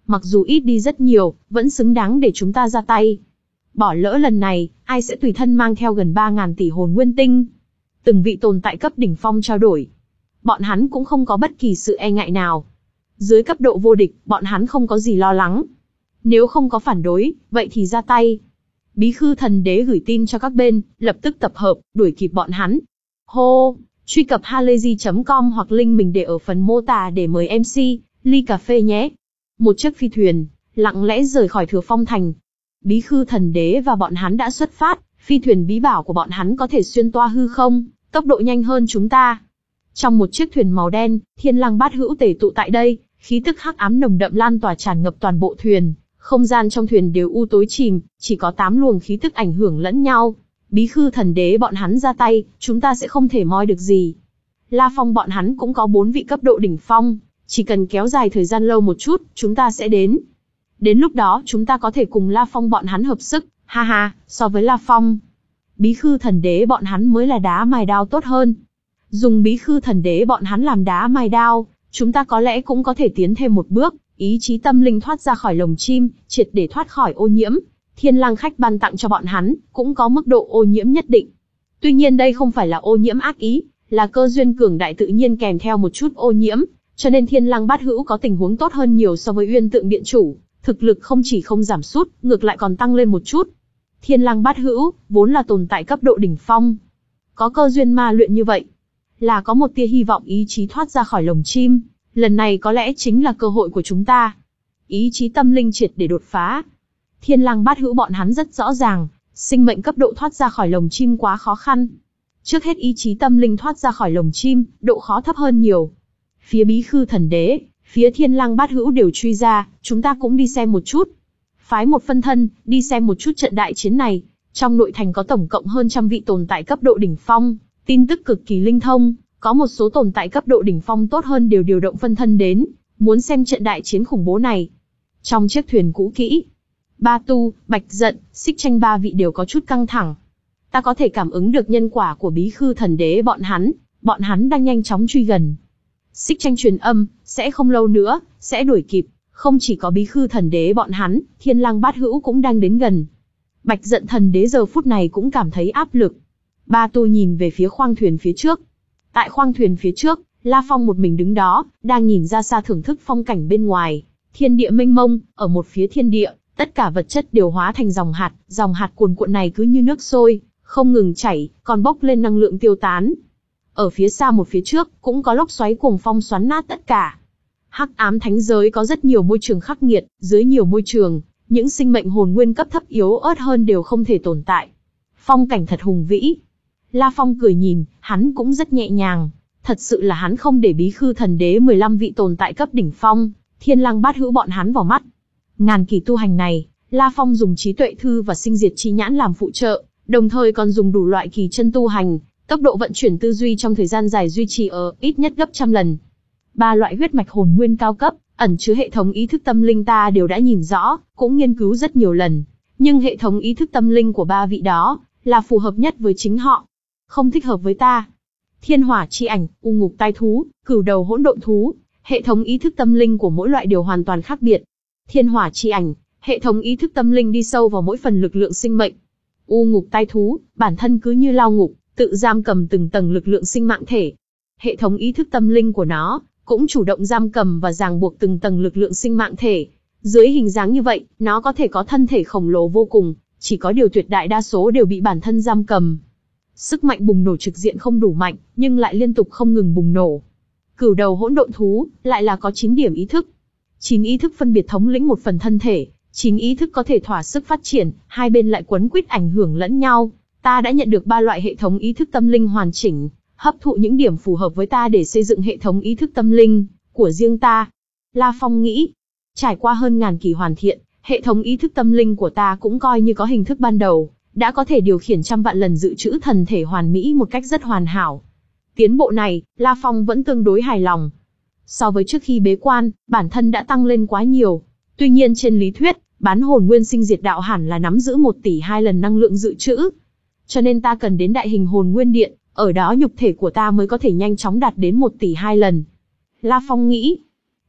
Mặc dù ít đi rất nhiều, vẫn xứng đáng để chúng ta ra tay. Bỏ lỡ lần này, ai sẽ tùy thân mang theo gần ba ngàn tỷ hồn nguyên tinh? Từng vị tồn tại cấp đỉnh phong trao đổi. Bọn hắn cũng không có bất kỳ sự e ngại nào. Dưới cấp độ vô địch, bọn hắn không có gì lo lắng. Nếu không có phản đối, vậy thì ra tay. Bí Khư Thần Đế gửi tin cho các bên, lập tức tập hợp, đuổi kịp bọn hắn. Hô! Truy cập halayzi chấm com hoặc link mình để ở phần mô tả để mời em xê, ly cà phê nhé. Một chiếc phi thuyền, lặng lẽ rời khỏi Thừa Phong Thành. Bí Khư Thần Đế và bọn hắn đã xuất phát, phi thuyền bí bảo của bọn hắn có thể xuyên toa hư không, tốc độ nhanh hơn chúng ta. Trong một chiếc thuyền màu đen, Thiên Lang Bát Hữu tề tụ tại đây, khí tức hắc ám nồng đậm lan tỏa tràn ngập toàn bộ thuyền, không gian trong thuyền đều u tối chìm, chỉ có tám luồng khí tức ảnh hưởng lẫn nhau. Bí Khư Thần Đế bọn hắn ra tay, chúng ta sẽ không thể moi được gì. La Phong bọn hắn cũng có bốn vị cấp độ đỉnh phong, chỉ cần kéo dài thời gian lâu một chút, chúng ta sẽ đến. Đến lúc đó chúng ta có thể cùng La Phong bọn hắn hợp sức, ha ha, so với La Phong, Bí Khư Thần Đế bọn hắn mới là đá mài đao tốt hơn. Dùng Bí Khư Thần Đế bọn hắn làm đá mài đao, chúng ta có lẽ cũng có thể tiến thêm một bước, ý chí tâm linh thoát ra khỏi lồng chim, triệt để thoát khỏi ô nhiễm. Thiên Lang khách ban tặng cho bọn hắn, cũng có mức độ ô nhiễm nhất định. Tuy nhiên đây không phải là ô nhiễm ác ý, là cơ duyên cường đại tự nhiên kèm theo một chút ô nhiễm, cho nên Thiên Lang Bát Hữu có tình huống tốt hơn nhiều so với Uyên Tượng Điện Chủ, thực lực không chỉ không giảm sút, ngược lại còn tăng lên một chút. Thiên Lang Bát Hữu, vốn là tồn tại cấp độ đỉnh phong. Có cơ duyên ma luyện như vậy, là có một tia hy vọng ý chí thoát ra khỏi lồng chim, lần này có lẽ chính là cơ hội của chúng ta. Ý chí tâm linh triệt để đột phá. Thiên Lang Bát Hữu bọn hắn rất rõ ràng, sinh mệnh cấp độ thoát ra khỏi lồng chim quá khó khăn. Trước hết ý chí tâm linh thoát ra khỏi lồng chim, độ khó thấp hơn nhiều. Phía Bí Khư Thần Đế, phía Thiên Lang Bát Hữu đều truy ra, chúng ta cũng đi xem một chút. Phái một phân thân, đi xem một chút trận đại chiến này. Trong nội thành có tổng cộng hơn trăm vị tồn tại cấp độ đỉnh phong, tin tức cực kỳ linh thông, có một số tồn tại cấp độ đỉnh phong tốt hơn đều điều động phân thân đến, muốn xem trận đại chiến khủng bố này. Trong chiếc thuyền cũ kỹ, Ba Tu, Bạch Dận, Xích Tranh ba vị đều có chút căng thẳng. Ta có thể cảm ứng được nhân quả của Bí Khư Thần Đế bọn hắn, bọn hắn đang nhanh chóng truy gần. Xích Tranh truyền âm, sẽ không lâu nữa, sẽ đuổi kịp, không chỉ có Bí Khư Thần Đế bọn hắn, Thiên Lang Bát Hữu cũng đang đến gần. Bạch Dận Thần Đế giờ phút này cũng cảm thấy áp lực. Ba Tu nhìn về phía khoang thuyền phía trước. Tại khoang thuyền phía trước, La Phong một mình đứng đó, đang nhìn ra xa thưởng thức phong cảnh bên ngoài. Thiên địa mênh mông, ở một phía thiên địa, tất cả vật chất đều hóa thành dòng hạt, dòng hạt cuồn cuộn này cứ như nước sôi, không ngừng chảy, còn bốc lên năng lượng tiêu tán. Ở phía xa một phía trước, cũng có lốc xoáy cuồng phong xoắn nát tất cả. Hắc ám thánh giới có rất nhiều môi trường khắc nghiệt, dưới nhiều môi trường, những sinh mệnh hồn nguyên cấp thấp yếu ớt hơn đều không thể tồn tại. Phong cảnh thật hùng vĩ. La Phong cười nhìn, hắn cũng rất nhẹ nhàng. Thật sự là hắn không để Bí Khư Thần Đế mười lăm vị tồn tại cấp đỉnh phong, Thiên Lang Bát Hữu bọn hắn vào mắt. Ngàn kỳ tu hành này, La Phong dùng trí tuệ thư và sinh diệt chi nhãn làm phụ trợ, đồng thời còn dùng đủ loại kỳ chân tu hành, tốc độ vận chuyển tư duy trong thời gian dài duy trì ở ít nhất gấp trăm lần. Ba loại huyết mạch hồn nguyên cao cấp, ẩn chứa hệ thống ý thức tâm linh ta đều đã nhìn rõ, cũng nghiên cứu rất nhiều lần. Nhưng hệ thống ý thức tâm linh của ba vị đó, là phù hợp nhất với chính họ. Không thích hợp với ta. Thiên hỏa chi ảnh, u ngục tai thú, cửu đầu hỗn độn thú, hệ thống ý thức tâm linh của mỗi loại đều hoàn toàn khác biệt. Thiên hỏa chi ảnh, hệ thống ý thức tâm linh đi sâu vào mỗi phần lực lượng sinh mệnh. U ngục tai thú, bản thân cứ như lao ngục, tự giam cầm từng tầng lực lượng sinh mạng thể. Hệ thống ý thức tâm linh của nó, cũng chủ động giam cầm và ràng buộc từng tầng lực lượng sinh mạng thể. Dưới hình dáng như vậy, nó có thể có thân thể khổng lồ vô cùng, chỉ có điều tuyệt đại đa số đều bị bản thân giam cầm. Sức mạnh bùng nổ trực diện không đủ mạnh, nhưng lại liên tục không ngừng bùng nổ. Cửu đầu hỗn độn thú, lại là có chín điểm ý thức. chín ý thức phân biệt thống lĩnh một phần thân thể, chín ý thức có thể thỏa sức phát triển, hai bên lại quấn quýt ảnh hưởng lẫn nhau. Ta đã nhận được ba loại hệ thống ý thức tâm linh hoàn chỉnh, hấp thụ những điểm phù hợp với ta để xây dựng hệ thống ý thức tâm linh của riêng ta. La Phong nghĩ, trải qua hơn ngàn kỳ hoàn thiện, hệ thống ý thức tâm linh của ta cũng coi như có hình thức ban đầu, đã có thể điều khiển trăm vạn lần dự trữ thần thể hoàn mỹ một cách rất hoàn hảo. Tiến bộ này, La Phong vẫn tương đối hài lòng. So với trước khi bế quan, bản thân đã tăng lên quá nhiều. Tuy nhiên trên lý thuyết, bán hồn nguyên sinh diệt đạo hẳn là nắm giữ một tỷ hai lần năng lượng dự trữ. Cho nên ta cần đến đại hình hồn nguyên điện, ở đó nhục thể của ta mới có thể nhanh chóng đạt đến một tỷ hai lần. La Phong nghĩ,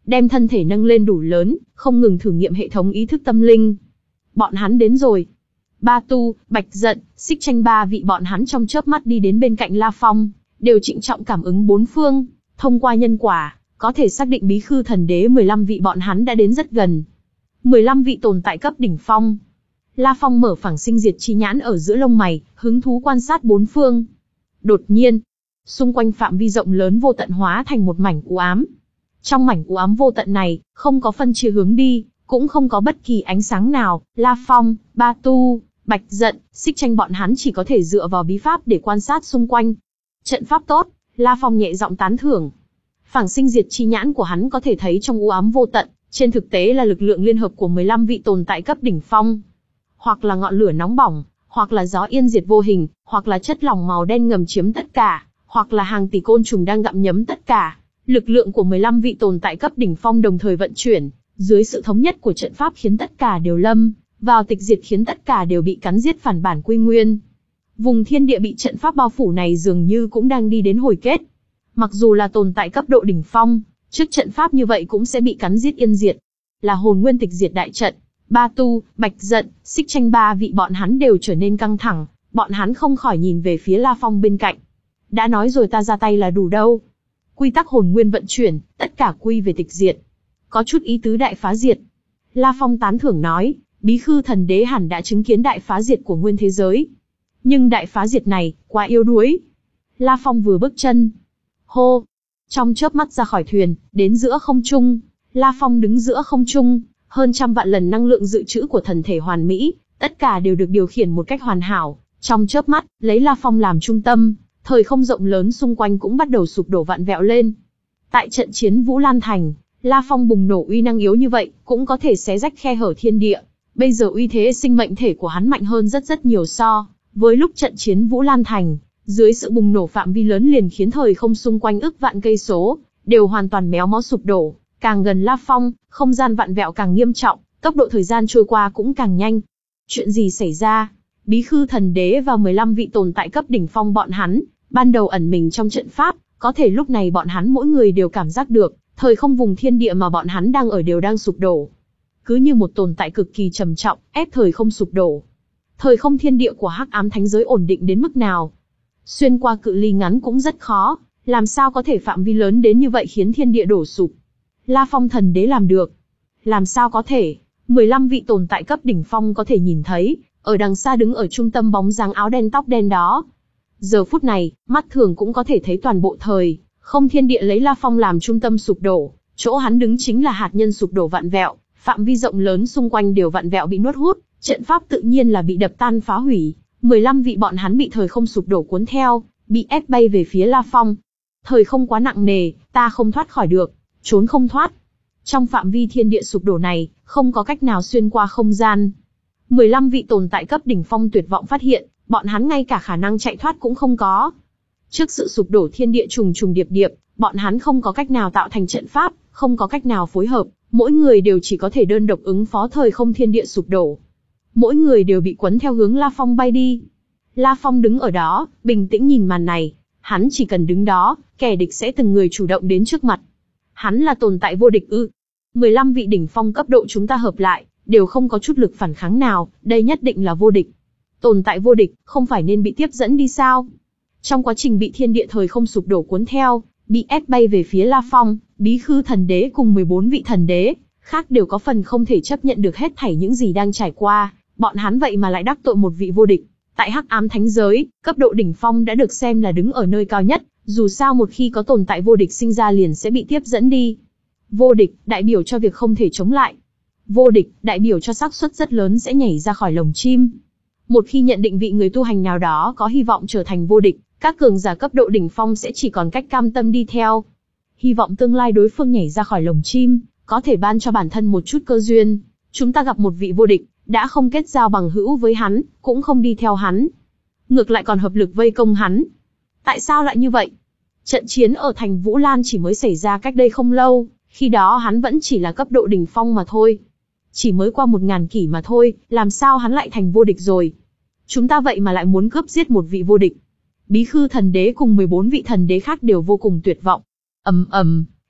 đem thân thể nâng lên đủ lớn, không ngừng thử nghiệm hệ thống ý thức tâm linh. Bọn hắn đến rồi. Ba Tu, Bạch Dận, Xích Tranh ba vị bọn hắn trong chớp mắt đi đến bên cạnh La Phong, đều trịnh trọng cảm ứng bốn phương, thông qua nhân quả, có thể xác định bí khư thần đế mười lăm vị bọn hắn đã đến rất gần. mười lăm vị tồn tại cấp đỉnh phong. La Phong mở phảng sinh diệt chi nhãn ở giữa lông mày, hứng thú quan sát bốn phương. Đột nhiên, xung quanh phạm vi rộng lớn vô tận hóa thành một mảnh u ám. Trong mảnh u ám vô tận này, không có phân chia hướng đi, cũng không có bất kỳ ánh sáng nào. La Phong, Ba Tu, Bạch Dận, Xích Tranh bọn hắn chỉ có thể dựa vào bí pháp để quan sát xung quanh. Trận pháp tốt, La Phong nhẹ giọng tán thưởng. Phảng sinh diệt chi nhãn của hắn có thể thấy trong u ám vô tận, trên thực tế là lực lượng liên hợp của mười lăm vị tồn tại cấp đỉnh phong. Hoặc là ngọn lửa nóng bỏng, hoặc là gió yên diệt vô hình, hoặc là chất lỏng màu đen ngầm chiếm tất cả, hoặc là hàng tỷ côn trùng đang gặm nhấm tất cả. Lực lượng của mười lăm vị tồn tại cấp đỉnh phong đồng thời vận chuyển, dưới sự thống nhất của trận pháp khiến tất cả đều lâm vào tịch diệt, khiến tất cả đều bị cắn giết phản bản quy nguyên. Vùng thiên địa bị trận pháp bao phủ này dường như cũng đang đi đến hồi kết. Mặc dù là tồn tại cấp độ đỉnh phong, trước trận pháp như vậy cũng sẽ bị cắn giết yên diệt. Là hồn nguyên tịch diệt đại trận, Ba Tu, Bạch Dận, Xích Tranh ba vị bọn hắn đều trở nên căng thẳng, bọn hắn không khỏi nhìn về phía La Phong bên cạnh. Đã nói rồi ta ra tay là đủ đâu. Quy tắc hồn nguyên vận chuyển, tất cả quy về tịch diệt. Có chút ý tứ đại phá diệt. La Phong tán thưởng nói, bí khư thần đế hẳn đã chứng kiến đại phá diệt của nguyên thế giới. Nhưng đại phá diệt này, quá yếu đuối. La Phong vừa bước chân. Hô! Trong chớp mắt ra khỏi thuyền, đến giữa không trung. La Phong đứng giữa không trung, hơn trăm vạn lần năng lượng dự trữ của thần thể hoàn mỹ, tất cả đều được điều khiển một cách hoàn hảo. Trong chớp mắt, lấy La Phong làm trung tâm, thời không rộng lớn xung quanh cũng bắt đầu sụp đổ vặn vẹo lên. Tại trận chiến Vũ Lan Thành, La Phong bùng nổ uy năng yếu như vậy, cũng có thể xé rách khe hở thiên địa. Bây giờ uy thế sinh mệnh thể của hắn mạnh hơn rất rất nhiều so với lúc trận chiến Vũ Lan Thành. Dưới sự bùng nổ phạm vi lớn liền khiến thời không xung quanh ức vạn cây số đều hoàn toàn méo mó sụp đổ. Càng gần La Phong, không gian vặn vẹo càng nghiêm trọng, tốc độ thời gian trôi qua cũng càng nhanh. Chuyện gì xảy ra? Bí khư thần đế và mười lăm vị tồn tại cấp đỉnh phong bọn hắn, ban đầu ẩn mình trong trận pháp, có thể lúc này bọn hắn mỗi người đều cảm giác được, thời không vùng thiên địa mà bọn hắn đang ở đều đang sụp đổ. Cứ như một tồn tại cực kỳ trầm trọng, ép thời không sụp đổ. Thời không thiên địa của Hắc Ám Thánh giới ổn định đến mức nào? Xuyên qua cự ly ngắn cũng rất khó, làm sao có thể phạm vi lớn đến như vậy khiến thiên địa đổ sụp? La Phong thần đế làm được. Làm sao có thể? mười lăm vị tồn tại cấp đỉnh phong có thể nhìn thấy, ở đằng xa đứng ở trung tâm bóng dáng áo đen tóc đen đó. Giờ phút này, mắt thường cũng có thể thấy toàn bộ thời không thiên địa lấy La Phong làm trung tâm sụp đổ, chỗ hắn đứng chính là hạt nhân sụp đổ vặn vẹo, phạm vi rộng lớn xung quanh đều vặn vẹo bị nuốt hút, trận pháp tự nhiên là bị đập tan phá hủy. mười lăm vị bọn hắn bị thời không sụp đổ cuốn theo, bị ép bay về phía La Phong. Thời không quá nặng nề, ta không thoát khỏi được, trốn không thoát. Trong phạm vi thiên địa sụp đổ này, không có cách nào xuyên qua không gian. mười lăm vị tồn tại cấp đỉnh phong tuyệt vọng phát hiện, bọn hắn ngay cả khả năng chạy thoát cũng không có. Trước sự sụp đổ thiên địa trùng trùng điệp điệp, bọn hắn không có cách nào tạo thành trận pháp, không có cách nào phối hợp, mỗi người đều chỉ có thể đơn độc ứng phó thời không thiên địa sụp đổ. Mỗi người đều bị quấn theo hướng La Phong bay đi. La Phong đứng ở đó, bình tĩnh nhìn màn này, hắn chỉ cần đứng đó, kẻ địch sẽ từng người chủ động đến trước mặt. Hắn là tồn tại vô địch ư? mười lăm vị đỉnh phong cấp độ chúng ta hợp lại, đều không có chút lực phản kháng nào, đây nhất định là vô địch. Tồn tại vô địch, không phải nên bị tiếp dẫn đi sao? Trong quá trình bị thiên địa thời không sụp đổ cuốn theo, bị ép bay về phía La Phong, bí khư thần đế cùng mười bốn vị thần đế khác đều có phần không thể chấp nhận được hết thảy những gì đang trải qua, bọn hắn vậy mà lại đắc tội một vị vô địch. Tại Hắc Ám Thánh giới, cấp độ đỉnh phong đã được xem là đứng ở nơi cao nhất, dù sao một khi có tồn tại vô địch sinh ra liền sẽ bị tiếp dẫn đi. Vô địch, đại biểu cho việc không thể chống lại. Vô địch, đại biểu cho xác suất rất lớn sẽ nhảy ra khỏi lồng chim. Một khi nhận định vị người tu hành nào đó có hy vọng trở thành vô địch, các cường giả cấp độ đỉnh phong sẽ chỉ còn cách cam tâm đi theo. Hy vọng tương lai đối phương nhảy ra khỏi lồng chim, có thể ban cho bản thân một chút cơ duyên. Chúng ta gặp một vị vô địch, đã không kết giao bằng hữu với hắn, cũng không đi theo hắn. Ngược lại còn hợp lực vây công hắn. Tại sao lại như vậy? Trận chiến ở thành Vũ Lan chỉ mới xảy ra cách đây không lâu, khi đó hắn vẫn chỉ là cấp độ đỉnh phong mà thôi. Chỉ mới qua một ngàn kỷ mà thôi, làm sao hắn lại thành vô địch rồi? Chúng ta vậy mà lại muốn cướp giết một vị vô địch. Bí khư thần đế cùng mười bốn vị thần đế khác đều vô cùng tuyệt vọng. Ầm ầm,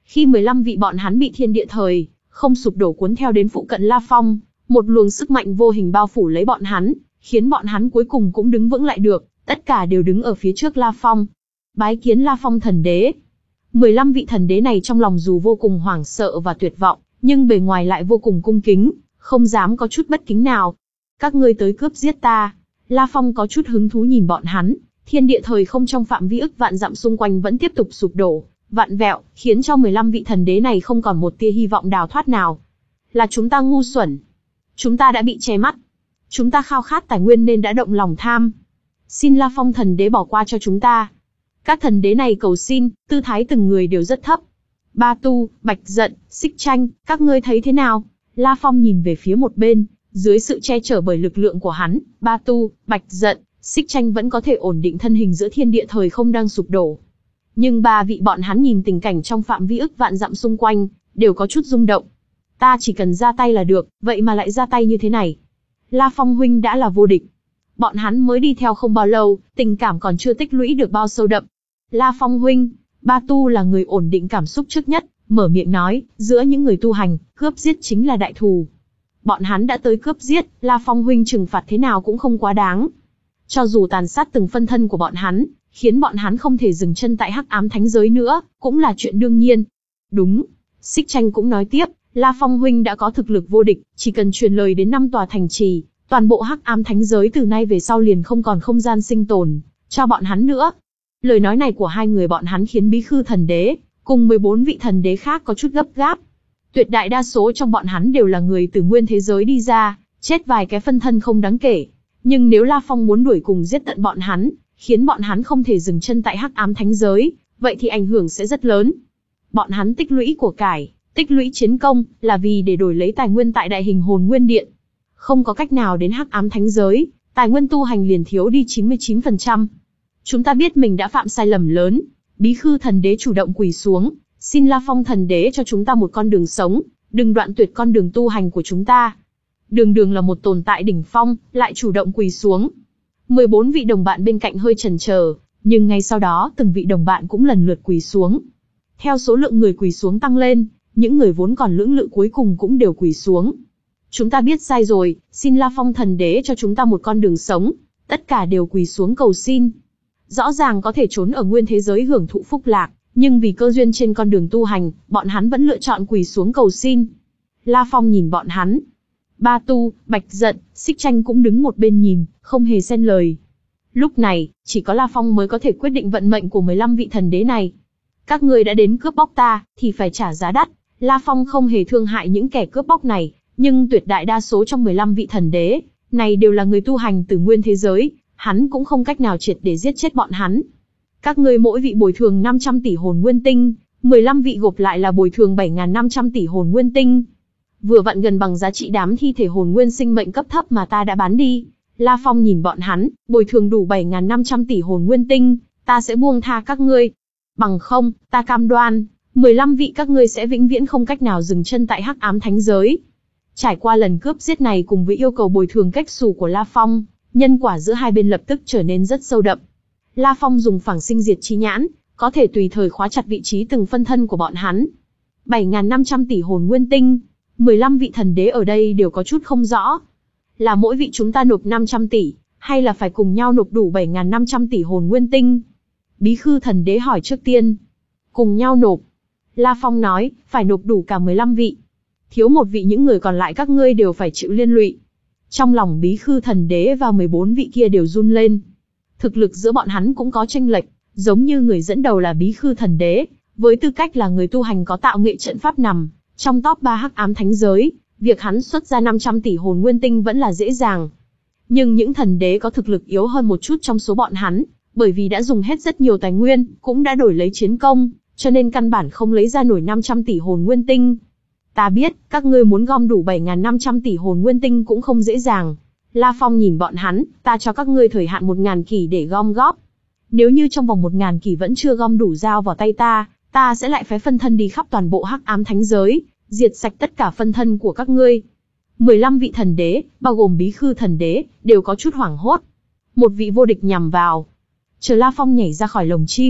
Khi mười lăm vị bọn hắn bị thiên địa thời không sụp đổ cuốn theo đến phụ cận La Phong, một luồng sức mạnh vô hình bao phủ lấy bọn hắn, khiến bọn hắn cuối cùng cũng đứng vững lại được, tất cả đều đứng ở phía trước La Phong. Bái kiến La Phong thần đế. mười lăm vị thần đế này trong lòng dù vô cùng hoảng sợ và tuyệt vọng, nhưng bề ngoài lại vô cùng cung kính, không dám có chút bất kính nào. Các ngươi tới cướp giết ta. La Phong có chút hứng thú nhìn bọn hắn, thiên địa thời không trong phạm vi ức vạn dặm xung quanh vẫn tiếp tục sụp đổ, vạn vẹo, khiến cho mười lăm vị thần đế này không còn một tia hy vọng đào thoát nào. Là chúng ta ngu xuẩn. Chúng ta đã bị che mắt. Chúng ta khao khát tài nguyên nên đã động lòng tham. Xin La Phong thần đế bỏ qua cho chúng ta. Các thần đế này cầu xin, tư thái từng người đều rất thấp. Ba Tu, Bạch Dận, Xích Tranh, các ngươi thấy thế nào? La Phong nhìn về phía một bên, dưới sự che chở bởi lực lượng của hắn, Ba Tu, Bạch Dận, Xích Tranh vẫn có thể ổn định thân hình giữa thiên địa thời không đang sụp đổ. Nhưng ba vị bọn hắn nhìn tình cảnh trong phạm vi ức vạn dặm xung quanh, đều có chút rung động. Ta chỉ cần ra tay là được, vậy mà lại ra tay như thế này. La Phong huynh đã là vô địch. Bọn hắn mới đi theo không bao lâu, tình cảm còn chưa tích lũy được bao sâu đậm. La Phong huynh, Ba Tu là người ổn định cảm xúc trước nhất, mở miệng nói, giữa những người tu hành, cướp giết chính là đại thù. Bọn hắn đã tới cướp giết, La Phong huynh trừng phạt thế nào cũng không quá đáng. Cho dù tàn sát từng phân thân của bọn hắn, khiến bọn hắn không thể dừng chân tại hắc ám thánh giới nữa, cũng là chuyện đương nhiên. Đúng, Xích Tranh cũng nói tiếp, La Phong huynh đã có thực lực vô địch, chỉ cần truyền lời đến năm tòa thành trì, toàn bộ hắc ám thánh giới từ nay về sau liền không còn không gian sinh tồn cho bọn hắn nữa. Lời nói này của hai người bọn hắn khiến Bí Khư thần đế cùng mười bốn vị thần đế khác có chút gấp gáp. Tuyệt đại đa số trong bọn hắn đều là người từ nguyên thế giới đi ra, chết vài cái phân thân không đáng kể. Nhưng nếu La Phong muốn đuổi cùng giết tận bọn hắn, khiến bọn hắn không thể dừng chân tại hắc ám thánh giới, vậy thì ảnh hưởng sẽ rất lớn. Bọn hắn tích lũy của cải, tích lũy chiến công, là vì để đổi lấy tài nguyên tại đại hình hồn nguyên điện. Không có cách nào đến hắc ám thánh giới, tài nguyên tu hành liền thiếu đi chín mươi chín phần trăm. Chúng ta biết mình đã phạm sai lầm lớn, Bí Khư thần đế chủ động quỳ xuống, xin La Phong thần đế cho chúng ta một con đường sống, đừng đoạn tuyệt con đường tu hành của chúng ta. Đường đường là một tồn tại đỉnh phong, lại chủ động quỳ xuống. mười bốn vị đồng bạn bên cạnh hơi chần chờ, nhưng ngay sau đó từng vị đồng bạn cũng lần lượt quỳ xuống. Theo số lượng người quỳ xuống tăng lên, những người vốn còn lưỡng lự cuối cùng cũng đều quỳ xuống. Chúng ta biết sai rồi, xin La Phong thần đế cho chúng ta một con đường sống, tất cả đều quỳ xuống cầu xin. Rõ ràng có thể trốn ở nguyên thế giới hưởng thụ phúc lạc, nhưng vì cơ duyên trên con đường tu hành, bọn hắn vẫn lựa chọn quỳ xuống cầu xin. La Phong nhìn bọn hắn. Ba Tu, Bạch Dận, Xích Tranh cũng đứng một bên nhìn, không hề xen lời. Lúc này, chỉ có La Phong mới có thể quyết định vận mệnh của mười lăm vị thần đế này. Các ngươi đã đến cướp bóc ta, thì phải trả giá đắt. La Phong không hề thương hại những kẻ cướp bóc này, nhưng tuyệt đại đa số trong mười lăm vị thần đế này đều là người tu hành từ nguyên thế giới, hắn cũng không cách nào triệt để giết chết bọn hắn. Các ngươi mỗi vị bồi thường năm trăm tỷ hồn nguyên tinh, mười lăm vị gộp lại là bồi thường bảy nghìn năm trăm tỷ hồn nguyên tinh. Vừa vặn gần bằng giá trị đám thi thể hồn nguyên sinh mệnh cấp thấp mà ta đã bán đi. La Phong nhìn bọn hắn, bồi thường đủ bảy nghìn năm trăm tỷ hồn nguyên tinh, ta sẽ buông tha các ngươi. Bằng không, ta cam đoan, mười lăm vị các ngươi sẽ vĩnh viễn không cách nào dừng chân tại hắc ám thánh giới. Trải qua lần cướp giết này cùng với yêu cầu bồi thường cách xù của La Phong, nhân quả giữa hai bên lập tức trở nên rất sâu đậm. La Phong dùng phảng sinh diệt chi nhãn, có thể tùy thời khóa chặt vị trí từng phân thân của bọn hắn. bảy nghìn năm trăm tỷ hồn nguyên tinh, mười lăm vị thần đế ở đây đều có chút không rõ. Là mỗi vị chúng ta nộp năm trăm tỷ, hay là phải cùng nhau nộp đủ bảy nghìn năm trăm tỷ hồn nguyên tinh? Bí Khư thần đế hỏi trước tiên. Cùng nhau nộp. La Phong nói, phải nộp đủ cả mười lăm vị. Thiếu một vị những người còn lại các ngươi đều phải chịu liên lụy. Trong lòng Bí Khư thần đế và mười bốn vị kia đều run lên. Thực lực giữa bọn hắn cũng có chênh lệch, giống như người dẫn đầu là Bí Khư thần đế, với tư cách là người tu hành có tạo nghệ trận pháp nằm trong top ba hắc ám thánh giới, việc hắn xuất ra năm trăm tỷ hồn nguyên tinh vẫn là dễ dàng. Nhưng những thần đế có thực lực yếu hơn một chút trong số bọn hắn, bởi vì đã dùng hết rất nhiều tài nguyên, cũng đã đổi lấy chiến công, cho nên căn bản không lấy ra nổi năm trăm tỷ hồn nguyên tinh. Ta biết, các ngươi muốn gom đủ bảy nghìn năm trăm tỷ hồn nguyên tinh cũng không dễ dàng. La Phong nhìn bọn hắn, ta cho các ngươi thời hạn một nghìn kỷ để gom góp. Nếu như trong vòng một nghìn kỷ vẫn chưa gom đủ dao vào tay ta, ta sẽ lại phái phân thân đi khắp toàn bộ hắc ám thánh giới, diệt sạch tất cả phân thân của các ngươi. mười lăm vị thần đế, bao gồm Bí Khư thần đế, đều có chút hoảng hốt. Một vị vô địch nhằm vào. Chờ La Phong nhảy ra khỏi lồng chim,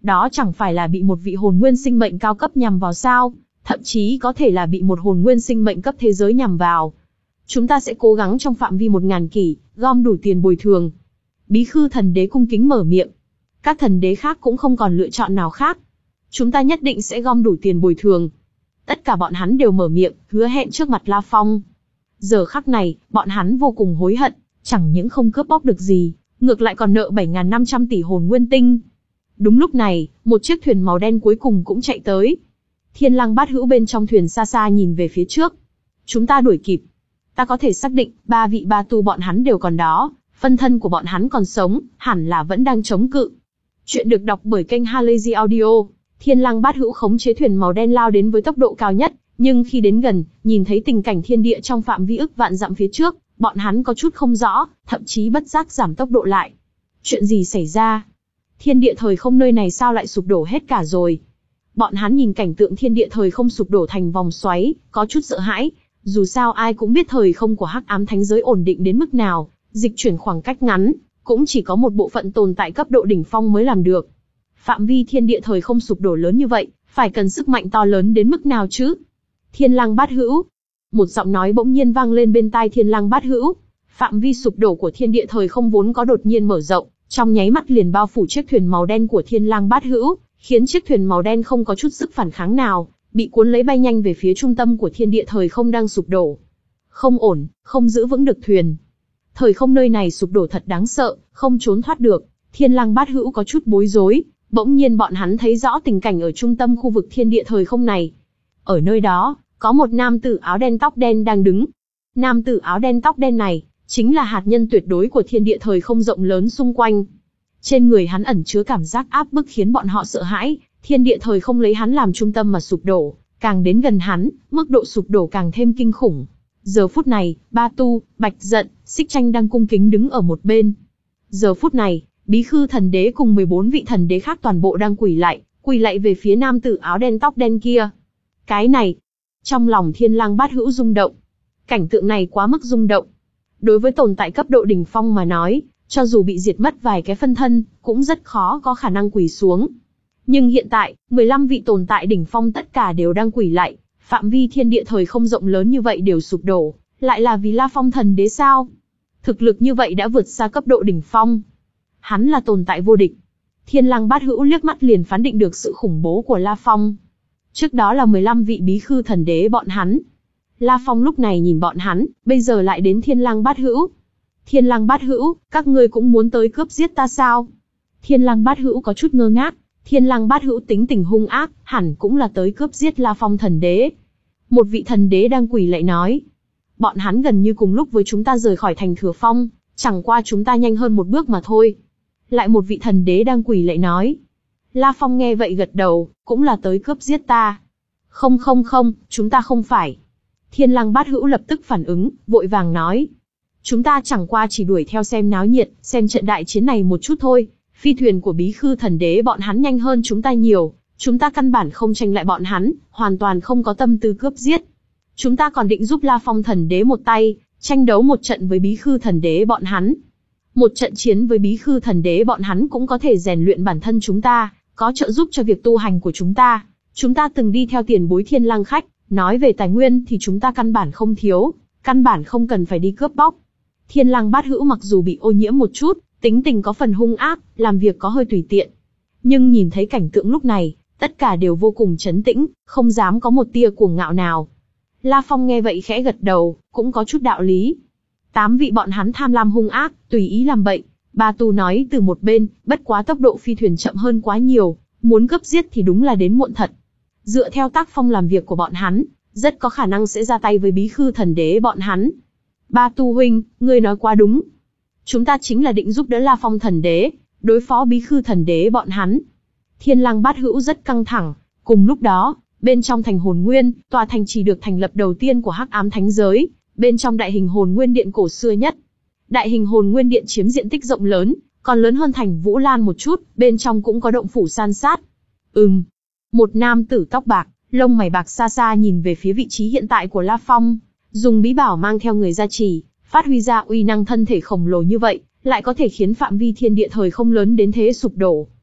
Đó chẳng phải là bị một vị hồn nguyên sinh mệnh cao cấp nhằm vào sao? Thậm chí có thể là bị một hồn nguyên sinh mệnh cấp thế giới nhằm vào. Chúng ta sẽ cố gắng trong phạm vi một ngàn kỷ, gom đủ tiền bồi thường. Bí Khư thần đế cung kính mở miệng. Các thần đế khác cũng không còn lựa chọn nào khác. Chúng ta nhất định sẽ gom đủ tiền bồi thường. Tất cả bọn hắn đều mở miệng, hứa hẹn trước mặt La Phong. Giờ khắc này, bọn hắn vô cùng hối hận, chẳng những không cướp bóc được gì, ngược lại còn nợ bảy nghìn năm trăm tỷ hồn nguyên tinh. Đúng lúc này, một chiếc thuyền màu đen cuối cùng cũng chạy tới. Thiên Lăng Bát Hữu bên trong thuyền xa xa nhìn về phía trước. Chúng ta đuổi kịp. Ta có thể xác định, ba vị ba tu bọn hắn đều còn đó, phân thân của bọn hắn còn sống, hẳn là vẫn đang chống cự. Chuyện được đọc bởi kênh Halazy Audio. Thiên Lăng Bát Hữu khống chế thuyền màu đen lao đến với tốc độ cao nhất, nhưng khi đến gần, nhìn thấy tình cảnh thiên địa trong phạm vi ức vạn dặm phía trước, bọn hắn có chút không rõ, thậm chí bất giác giảm tốc độ lại. Chuyện gì xảy ra? Thiên địa thời không nơi này sao lại sụp đổ hết cả rồi? Bọn hắn nhìn cảnh tượng thiên địa thời không sụp đổ thành vòng xoáy, có chút sợ hãi. Dù sao ai cũng biết thời không của Hắc Ám Thánh giới ổn định đến mức nào, dịch chuyển khoảng cách ngắn, cũng chỉ có một bộ phận tồn tại cấp độ đỉnh phong mới làm được. Phạm vi thiên địa thời không sụp đổ lớn như vậy, phải cần sức mạnh to lớn đến mức nào chứ? Thiên Lăng Bát Hữu. Một giọng nói bỗng nhiên vang lên bên tai Thiên Lăng Bát Hữu. Phạm vi sụp đổ của thiên địa thời không vốn có đột nhiên mở rộng, trong nháy mắt liền bao phủ chiếc thuyền màu đen của Thiên Lăng Bát Hữu, khiến chiếc thuyền màu đen không có chút sức phản kháng nào, bị cuốn lấy bay nhanh về phía trung tâm của thiên địa thời không đang sụp đổ. Không ổn, không giữ vững được thuyền. Thời không nơi này sụp đổ thật đáng sợ, không trốn thoát được. Thiên Lăng Bát Hữu có chút bối rối, bỗng nhiên bọn hắn thấy rõ tình cảnh ở trung tâm khu vực thiên địa thời không này. Ở nơi đó, có một nam tử áo đen tóc đen đang đứng. Nam tử áo đen tóc đen này, chính là hạt nhân tuyệt đối của thiên địa thời không rộng lớn xung quanh. Trên người hắn ẩn chứa cảm giác áp bức khiến bọn họ sợ hãi, thiên địa thời không lấy hắn làm trung tâm mà sụp đổ, càng đến gần hắn, mức độ sụp đổ càng thêm kinh khủng. Giờ phút này, Ba Tu, Bạch Dận, Xích Tranh đang cung kính đứng ở một bên. Giờ phút này, Bí Khư thần đế cùng mười bốn vị thần đế khác toàn bộ đang quỳ lại, quỳ lại về phía nam tử áo đen tóc đen kia. Cái này, trong lòng Thiên Lăng Bát Hữu rung động. Cảnh tượng này quá mức rung động. Đối với tồn tại cấp độ đỉnh phong mà nói, cho dù bị diệt mất vài cái phân thân, cũng rất khó có khả năng quỳ xuống. Nhưng hiện tại, mười lăm vị tồn tại đỉnh phong tất cả đều đang quỳ lại, phạm vi thiên địa thời không rộng lớn như vậy đều sụp đổ, lại là vì La Phong thần đế sao? Thực lực như vậy đã vượt xa cấp độ đỉnh phong. Hắn là tồn tại vô địch. Thiên Lăng Bát Hữu liếc mắt liền phán định được sự khủng bố của La Phong. Trước đó là mười lăm vị Bí Khư thần đế bọn hắn. La Phong lúc này nhìn bọn hắn, bây giờ lại đến Thiên Lăng Bát Hữu. Thiên Lăng Bát Hữu, các ngươi cũng muốn tới cướp giết ta sao? Thiên Lăng Bát Hữu có chút ngơ ngác. Thiên Lăng Bát Hữu tính tình hung ác, hẳn cũng là tới cướp giết La Phong thần đế. Một vị thần đế đang quỳ lại nói. Bọn hắn gần như cùng lúc với chúng ta rời khỏi thành Thừa Phong, chẳng qua chúng ta nhanh hơn một bước mà thôi. Lại một vị thần đế đang quỳ lại nói. La Phong nghe vậy gật đầu, cũng là tới cướp giết ta. Không không không, chúng ta không phải. Thiên Lăng Bát Hữu lập tức phản ứng, vội vàng nói. Chúng ta chẳng qua chỉ đuổi theo xem náo nhiệt, xem trận đại chiến này một chút thôi. Phi thuyền của Bí Khư thần đế bọn hắn nhanh hơn chúng ta nhiều, chúng ta căn bản không tranh lại bọn hắn, hoàn toàn không có tâm tư cướp giết. Chúng ta còn định giúp La Phong thần đế một tay, tranh đấu một trận với Bí Khư thần đế bọn hắn. Một trận chiến với Bí Khư thần đế bọn hắn cũng có thể rèn luyện bản thân chúng ta, có trợ giúp cho việc tu hành của chúng ta. Chúng ta từng đi theo tiền bối Thiên Lăng khách, nói về tài nguyên thì chúng ta căn bản không thiếu, căn bản không cần phải đi cướp bóc. Thiên Lăng Bát Hữu mặc dù bị ô nhiễm một chút, tính tình có phần hung ác, làm việc có hơi tùy tiện. Nhưng nhìn thấy cảnh tượng lúc này, tất cả đều vô cùng trấn tĩnh, không dám có một tia cuồng ngạo nào. La Phong nghe vậy khẽ gật đầu, cũng có chút đạo lý. Tám vị bọn hắn tham lam hung ác, tùy ý làm bậy. Ba Tu nói từ một bên, bất quá tốc độ phi thuyền chậm hơn quá nhiều, muốn cướp giết thì đúng là đến muộn thật. Dựa theo tác phong làm việc của bọn hắn, rất có khả năng sẽ ra tay với Bí Khư thần đế bọn hắn. Ba Tu huynh, ngươi nói quá đúng. Chúng ta chính là định giúp đỡ La Phong thần đế, đối phó Bí Khư thần đế bọn hắn. Thiên Lăng Bát Hữu rất căng thẳng. Cùng lúc đó, bên trong thành Hồn Nguyên, tòa thành trì được thành lập đầu tiên của Hắc Ám Thánh giới, bên trong đại hình Hồn Nguyên điện cổ xưa nhất. Đại hình Hồn Nguyên điện chiếm diện tích rộng lớn, còn lớn hơn thành Vũ Lan một chút, bên trong cũng có động phủ san sát. Ừm. Một nam tử tóc bạc, lông mày bạc xa xa nhìn về phía vị trí hiện tại của La Phong, dùng bí bảo mang theo người gia trì, phát huy ra uy năng thân thể khổng lồ như vậy, lại có thể khiến phạm vi thiên địa thời không lớn đến thế sụp đổ.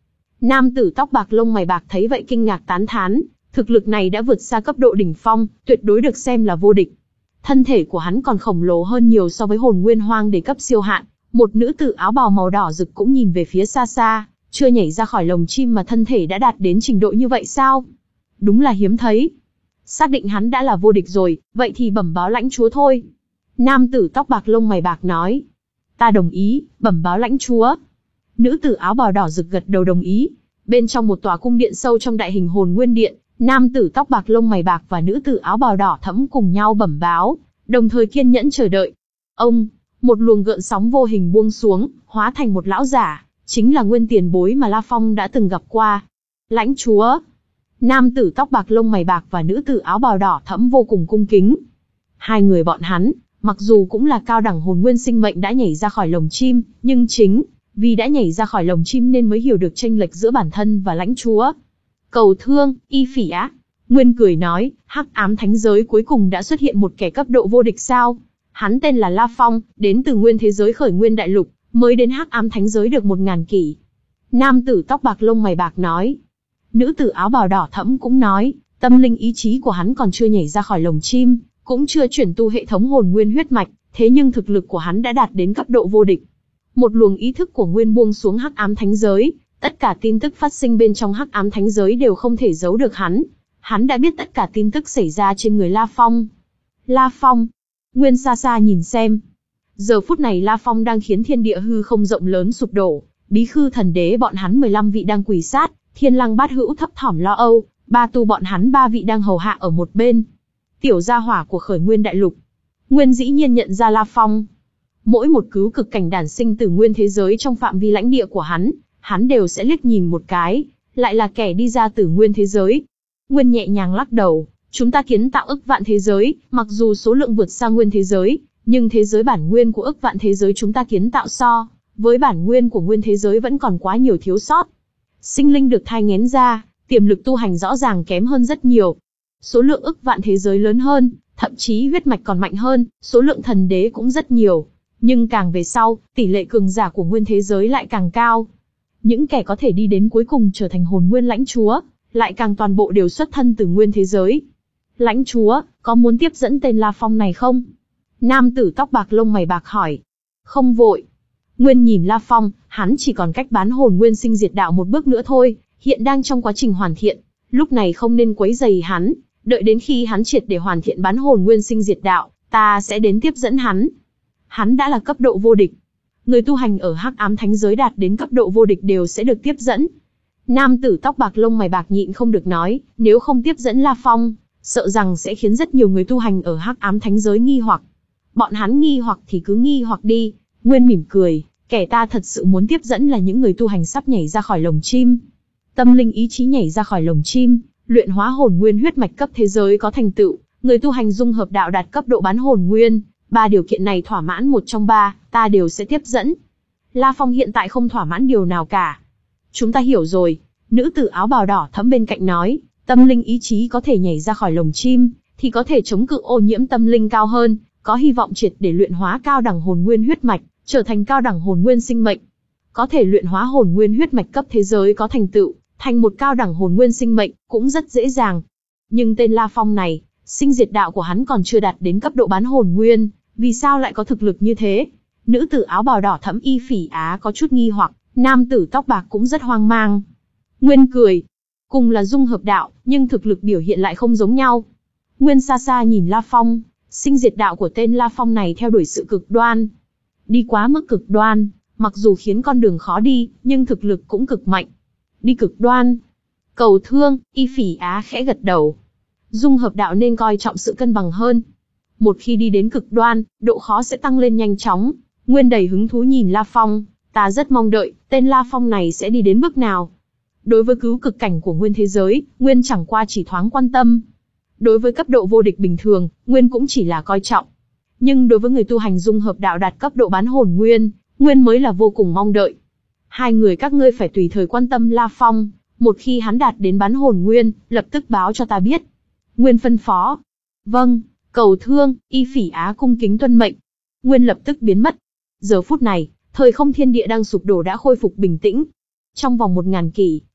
Nam tử tóc bạc lông mày bạc thấy vậy kinh ngạc tán thán, thực lực này đã vượt xa cấp độ đỉnh phong, tuyệt đối được xem là vô địch. Thân thể của hắn còn khổng lồ hơn nhiều so với hồn nguyên hoang đế cấp siêu hạn. Một nữ tử áo bào màu đỏ rực cũng nhìn về phía xa xa, chưa nhảy ra khỏi lồng chim mà thân thể đã đạt đến trình độ như vậy sao? Đúng là hiếm thấy. Xác định hắn đã là vô địch rồi, vậy thì bẩm báo lãnh chúa thôi. Nam tử tóc bạc lông mày bạc nói. Ta đồng ý, bẩm báo lãnh chúa. Nữ tử áo bào đỏ rực gật đầu đồng ý. Bên trong một tòa cung điện sâu trong đại hình hồn nguyên điện, nam tử tóc bạc lông mày bạc và nữ tử áo bào đỏ thẫm cùng nhau bẩm báo, đồng thời kiên nhẫn chờ đợi. Ông, một luồng gợn sóng vô hình buông xuống, hóa thành một lão giả, chính là nguyên tiền bối mà La Phong đã từng gặp qua. Lãnh chúa. Nam tử tóc bạc lông mày bạc và nữ tử áo bào đỏ thẫm vô cùng cung kính. Hai người bọn hắn, mặc dù cũng là cao đẳng hồn nguyên sinh mệnh đã nhảy ra khỏi lồng chim, nhưng chính vì đã nhảy ra khỏi lồng chim nên mới hiểu được chênh lệch giữa bản thân và lãnh chúa. Cầu thương, y phỉ á. Nguyên cười nói, hắc ám thánh giới cuối cùng đã xuất hiện một kẻ cấp độ vô địch sao? Hắn tên là La Phong, đến từ nguyên thế giới khởi nguyên đại lục, mới đến hắc ám thánh giới được một ngàn kỷ. Nam tử tóc bạc lông mày bạc nói. Nữ tử áo bào đỏ thẫm cũng nói, tâm linh ý chí của hắn còn chưa nhảy ra khỏi lồng chim, cũng chưa chuyển tu hệ thống hồn nguyên huyết mạch, thế nhưng thực lực của hắn đã đạt đến cấp độ vô địch. Một luồng ý thức của Nguyên buông xuống hắc ám thánh giới, tất cả tin tức phát sinh bên trong hắc ám thánh giới đều không thể giấu được hắn. Hắn đã biết tất cả tin tức xảy ra trên người La Phong. La Phong. Nguyên xa xa nhìn xem. Giờ phút này La Phong đang khiến thiên địa hư không rộng lớn sụp đổ, bí khư thần đế bọn hắn mười lăm vị đang quỳ sát, thiên lăng bát hữu thấp thỏm lo âu, ba tu bọn hắn ba vị đang hầu hạ ở một bên. Tiểu gia hỏa của khởi nguyên đại lục. Nguyên dĩ nhiên nhận ra La Phong. Mỗi một cứu cực cảnh đản sinh từ nguyên thế giới trong phạm vi lãnh địa của hắn, hắn đều sẽ liếc nhìn một cái, lại là kẻ đi ra từ nguyên thế giới. Nguyên nhẹ nhàng lắc đầu, chúng ta kiến tạo ức vạn thế giới, mặc dù số lượng vượt xa nguyên thế giới, nhưng thế giới bản nguyên của ức vạn thế giới chúng ta kiến tạo so với bản nguyên của nguyên thế giới vẫn còn quá nhiều thiếu sót. Sinh linh được thai nghén ra, tiềm lực tu hành rõ ràng kém hơn rất nhiều. Số lượng ức vạn thế giới lớn hơn, thậm chí huyết mạch còn mạnh hơn, số lượng thần đế cũng rất nhiều. Nhưng càng về sau, tỷ lệ cường giả của nguyên thế giới lại càng cao. Những kẻ có thể đi đến cuối cùng trở thành hồn nguyên lãnh chúa, lại càng toàn bộ đều xuất thân từ nguyên thế giới. Lãnh chúa, có muốn tiếp dẫn tên La Phong này không? Nam tử tóc bạc lông mày bạc hỏi. Không vội. Nguyên nhìn La Phong, hắn chỉ còn cách bán hồn nguyên sinh diệt đạo một bước nữa thôi, hiện đang trong quá trình hoàn thiện. Lúc này không nên quấy rầy hắn, đợi đến khi hắn triệt để hoàn thiện bán hồn nguyên sinh diệt đạo, ta sẽ đến tiếp dẫn hắn. Hắn đã là cấp độ vô địch. Người tu hành ở hắc ám thánh giới đạt đến cấp độ vô địch đều sẽ được tiếp dẫn. Nam tử tóc bạc lông mày bạc nhịn không được nói, nếu không tiếp dẫn La Phong, sợ rằng sẽ khiến rất nhiều người tu hành ở hắc ám thánh giới nghi hoặc. Bọn hắn nghi hoặc thì cứ nghi hoặc đi. Nguyên mỉm cười, kẻ ta thật sự muốn tiếp dẫn là những người tu hành sắp nhảy ra khỏi lồng chim. Tâm linh ý chí nhảy ra khỏi lồng chim, luyện hóa hồn nguyên huyết mạch cấp thế giới có thành tựu, người tu hành dung hợp đạo đạt cấp độ bán hồn nguyên. Ba điều kiện này thỏa mãn một trong ba, ta đều sẽ tiếp dẫn. La Phong hiện tại không thỏa mãn điều nào cả. Chúng ta hiểu rồi. Nữ tử áo bào đỏ thẫm bên cạnh nói, tâm linh ý chí có thể nhảy ra khỏi lồng chim, thì có thể chống cự ô nhiễm tâm linh cao hơn, có hy vọng triệt để luyện hóa cao đẳng hồn nguyên huyết mạch, trở thành cao đẳng hồn nguyên sinh mệnh. Có thể luyện hóa hồn nguyên huyết mạch cấp thế giới có thành tựu, thành một cao đẳng hồn nguyên sinh mệnh, cũng rất dễ dàng. Nhưng tên La Phong này, sinh diệt đạo của hắn còn chưa đạt đến cấp độ bán hồn nguyên, vì sao lại có thực lực như thế? Nữ tử áo bào đỏ thẫm y phỉ á có chút nghi hoặc, nam tử tóc bạc cũng rất hoang mang. Nguyên cười, cùng là dung hợp đạo, nhưng thực lực biểu hiện lại không giống nhau. Nguyên xa xa nhìn La Phong, sinh diệt đạo của tên La Phong này theo đuổi sự cực đoan. Đi quá mức cực đoan, mặc dù khiến con đường khó đi, nhưng thực lực cũng cực mạnh. Đi cực đoan. Cầu thương, y phỉ á khẽ gật đầu. Dung hợp đạo nên coi trọng sự cân bằng hơn. Một khi đi đến cực đoan, độ khó sẽ tăng lên nhanh chóng. Nguyên đầy hứng thú nhìn La Phong, ta rất mong đợi, tên La Phong này sẽ đi đến bước nào. Đối với cứu cực cảnh của nguyên thế giới, Nguyên chẳng qua chỉ thoáng quan tâm. Đối với cấp độ vô địch bình thường, Nguyên cũng chỉ là coi trọng. Nhưng đối với người tu hành dung hợp đạo đạt cấp độ bán hồn nguyên, Nguyên mới là vô cùng mong đợi. Hai người các ngươi phải tùy thời quan tâm La Phong, một khi hắn đạt đến bán hồn nguyên, lập tức báo cho ta biết. Nguyên phân phó. Vâng, cầu thương, y phỉ á cung kính tuân mệnh. Nguyên lập tức biến mất. Giờ phút này, thời không thiên địa đang sụp đổ đã khôi phục bình tĩnh. Trong vòng một ngàn kỷ,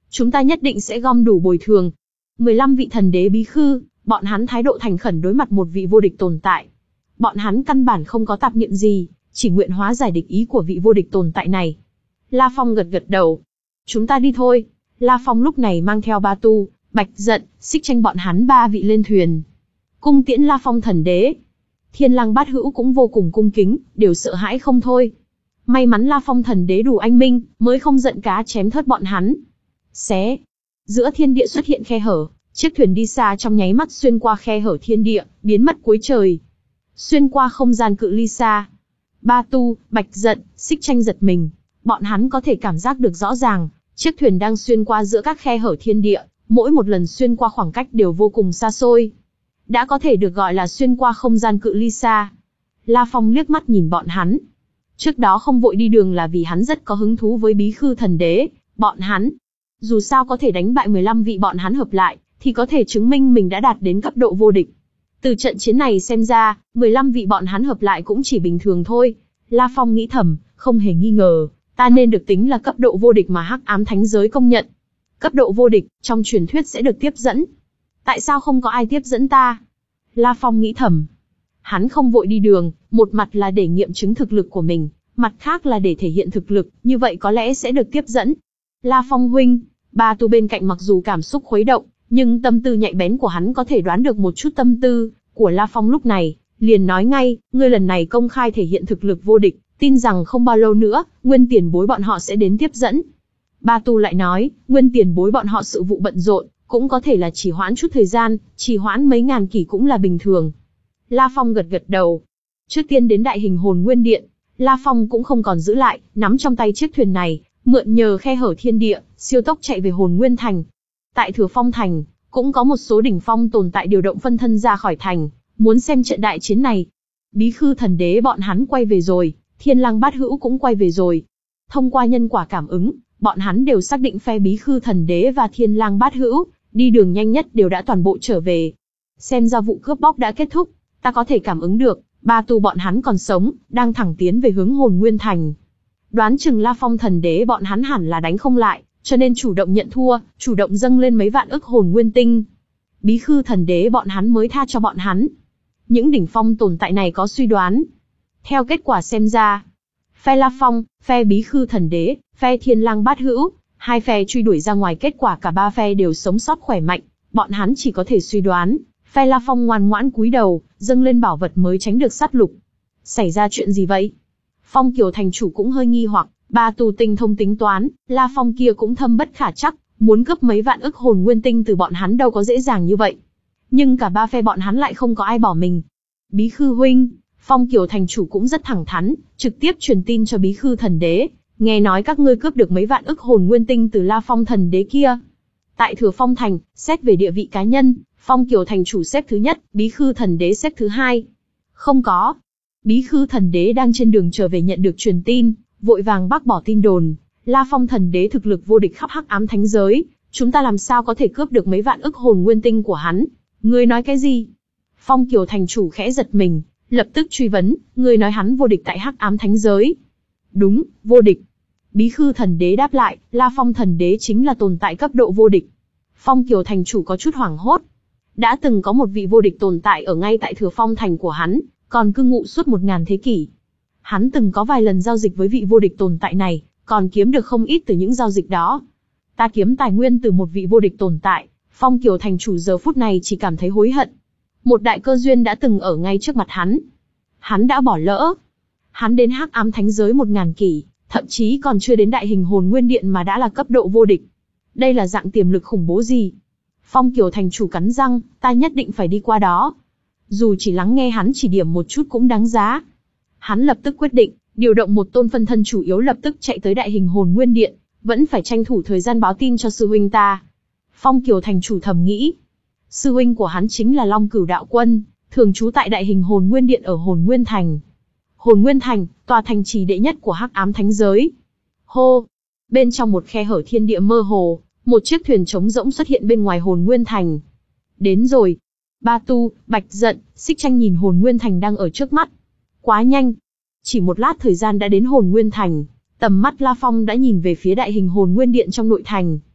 Chúng ta nhất định sẽ gom đủ bồi thường. mười lăm vị thần đế bí khư, bọn hắn thái độ thành khẩn đối mặt một vị vô địch tồn tại. Bọn hắn căn bản không có tạp niệm gì, chỉ nguyện hóa giải địch ý của vị vô địch tồn tại này. La Phong gật gật đầu. Chúng ta đi thôi. La Phong lúc này mang theo Ba Tu, Bạch Dận, Xích Tranh bọn hắn ba vị lên thuyền. Cung tiễn La Phong thần đế. Thiên Lang Bát Hữu cũng vô cùng cung kính, đều sợ hãi không thôi. May mắn La Phong thần đế đủ anh minh, mới không giận cá chém thớt bọn hắn. Xé. Giữa thiên địa xuất hiện khe hở, chiếc thuyền đi xa trong nháy mắt xuyên qua khe hở thiên địa, biến mất cuối trời. Xuyên qua không gian cự ly xa. Ba Tu, Bạch Dận, Xích Tranh giật mình. Bọn hắn có thể cảm giác được rõ ràng, chiếc thuyền đang xuyên qua giữa các khe hở thiên địa, mỗi một lần xuyên qua khoảng cách đều vô cùng xa xôi. Đã có thể được gọi là xuyên qua không gian cự ly xa. La Phong liếc mắt nhìn bọn hắn. Trước đó không vội đi đường là vì hắn rất có hứng thú với bí khư thần đế, bọn hắn. Dù sao có thể đánh bại mười lăm vị bọn hắn hợp lại, thì có thể chứng minh mình đã đạt đến cấp độ vô địch. Từ trận chiến này xem ra, mười lăm vị bọn hắn hợp lại cũng chỉ bình thường thôi. La Phong nghĩ thầm, không hề nghi ngờ, ta nên được tính là cấp độ vô địch mà Hắc Ám Thánh Giới công nhận. Cấp độ vô địch, trong truyền thuyết sẽ được tiếp dẫn. Tại sao không có ai tiếp dẫn ta? La Phong nghĩ thầm. Hắn không vội đi đường, một mặt là để nghiệm chứng thực lực của mình, mặt khác là để thể hiện thực lực, như vậy có lẽ sẽ được tiếp dẫn. La Phong huynh, Ba Tu bên cạnh mặc dù cảm xúc khuấy động, nhưng tâm tư nhạy bén của hắn có thể đoán được một chút tâm tư của La Phong lúc này, liền nói ngay, ngươi lần này công khai thể hiện thực lực vô địch, tin rằng không bao lâu nữa, Nguyên tiền bối bọn họ sẽ đến tiếp dẫn. Ba Tu lại nói, Nguyên tiền bối bọn họ sự vụ bận rộn, cũng có thể là chỉ hoãn chút thời gian, chỉ hoãn mấy ngàn kỷ cũng là bình thường. La Phong gật gật đầu. Trước tiên đến Đại Hình Hồn Nguyên Điện, La Phong cũng không còn giữ lại, nắm trong tay chiếc thuyền này, mượn nhờ khe hở thiên địa, siêu tốc chạy về Hồn Nguyên Thành. Tại Thừa Phong Thành, cũng có một số đỉnh phong tồn tại điều động phân thân ra khỏi thành, muốn xem trận đại chiến này. Bí khư thần đế bọn hắn quay về rồi, Thiên Lang Bát Hữu cũng quay về rồi. Thông qua nhân quả cảm ứng, bọn hắn đều xác định phe bí khư thần đế và Thiên Lang Bát Hữu, đi đường nhanh nhất đều đã toàn bộ trở về. Xem ra vụ cướp bóc đã kết thúc, ta có thể cảm ứng được, Ba Tu bọn hắn còn sống, đang thẳng tiến về hướng Hồn Nguyên Thành. Đoán chừng La Phong thần đế bọn hắn hẳn là đánh không lại, cho nên chủ động nhận thua, chủ động dâng lên mấy vạn ức hồn nguyên tinh. Bí khư thần đế bọn hắn mới tha cho bọn hắn. Những đỉnh phong tồn tại này có suy đoán. Theo kết quả xem ra, phe La Phong, phe bí khư thần đế, phe Thiên Lang Bát Hữu, hai phe truy đuổi ra ngoài kết quả cả ba phe đều sống sót khỏe mạnh, bọn hắn chỉ có thể suy đoán, phe La Phong ngoan ngoãn cúi đầu, dâng lên bảo vật mới tránh được sát lục. Xảy ra chuyện gì vậy? Phong Kiều thành chủ cũng hơi nghi hoặc, Ba Tu tinh thông tính toán, La Phong kia cũng thâm bất khả trắc, muốn cướp mấy vạn ức hồn nguyên tinh từ bọn hắn đâu có dễ dàng như vậy. Nhưng cả ba phe bọn hắn lại không có ai bỏ mình. Bí khư huynh, Phong Kiều thành chủ cũng rất thẳng thắn, trực tiếp truyền tin cho bí khư thần đế, nghe nói các ngươi cướp được mấy vạn ức hồn nguyên tinh từ La Phong thần đế kia. Tại Thừa Phong thành, xét về địa vị cá nhân, Phong Kiều thành chủ xếp thứ nhất, bí khư thần đế xếp thứ hai. Không có. Bí khư thần đế đang trên đường trở về nhận được truyền tin, vội vàng bác bỏ tin đồn, La Phong thần đế thực lực vô địch khắp Hắc Ám Thánh Giới, chúng ta làm sao có thể cướp được mấy vạn ức hồn nguyên tinh của hắn? Ngươi nói cái gì? Phong Kiều thành chủ khẽ giật mình, lập tức truy vấn, ngươi nói hắn vô địch tại Hắc Ám Thánh Giới? Đúng, vô địch. Bí khư thần đế đáp lại, La Phong thần đế chính là tồn tại cấp độ vô địch. Phong Kiều thành chủ có chút hoảng hốt. Đã từng có một vị vô địch tồn tại ở ngay tại Thừa Phong thành của hắn, còn cư ngụ suốt một ngàn thế kỷ. Hắn từng có vài lần giao dịch với vị vô địch tồn tại này, còn kiếm được không ít từ những giao dịch đó. Ta kiếm tài nguyên từ một vị vô địch tồn tại, Phong Kiều thành chủ giờ phút này chỉ cảm thấy hối hận. Một đại cơ duyên đã từng ở ngay trước mặt hắn. Hắn đã bỏ lỡ. Hắn đến Hắc Ám Thánh Giới một ngàn kỷ, thậm chí còn chưa đến Đại Hình Hồn Nguyên Điện mà đã là cấp độ vô địch. Đây là dạng tiềm lực khủng bố gì? Phong Kiều thành chủ cắn răng, ta nhất định phải đi qua đó. Dù chỉ lắng nghe hắn chỉ điểm một chút cũng đáng giá. Hắn lập tức quyết định, điều động một tôn phân thân chủ yếu lập tức chạy tới Đại Hình Hồn Nguyên Điện, vẫn phải tranh thủ thời gian báo tin cho sư huynh ta. Phong Kiều thành chủ thầm nghĩ, sư huynh của hắn chính là Long Cửu đạo quân, thường trú tại Đại Hình Hồn Nguyên Điện ở Hồn Nguyên Thành. Hồn Nguyên Thành, tòa thành trì đệ nhất của Hắc Ám Thánh Giới. Hô! Bên trong một khe hở thiên địa mơ hồ, một chiếc thuyền trống rỗng xuất hiện bên ngoài Hồn Nguyên Thành. Đến rồi. Ba Tu, Bạch Dận, Xích Tranh nhìn Hồn Nguyên Thành đang ở trước mắt. Quá nhanh. Chỉ một lát thời gian đã đến Hồn Nguyên Thành, tầm mắt La Phong đã nhìn về phía Đại Hình Hồn Nguyên Điện trong nội thành.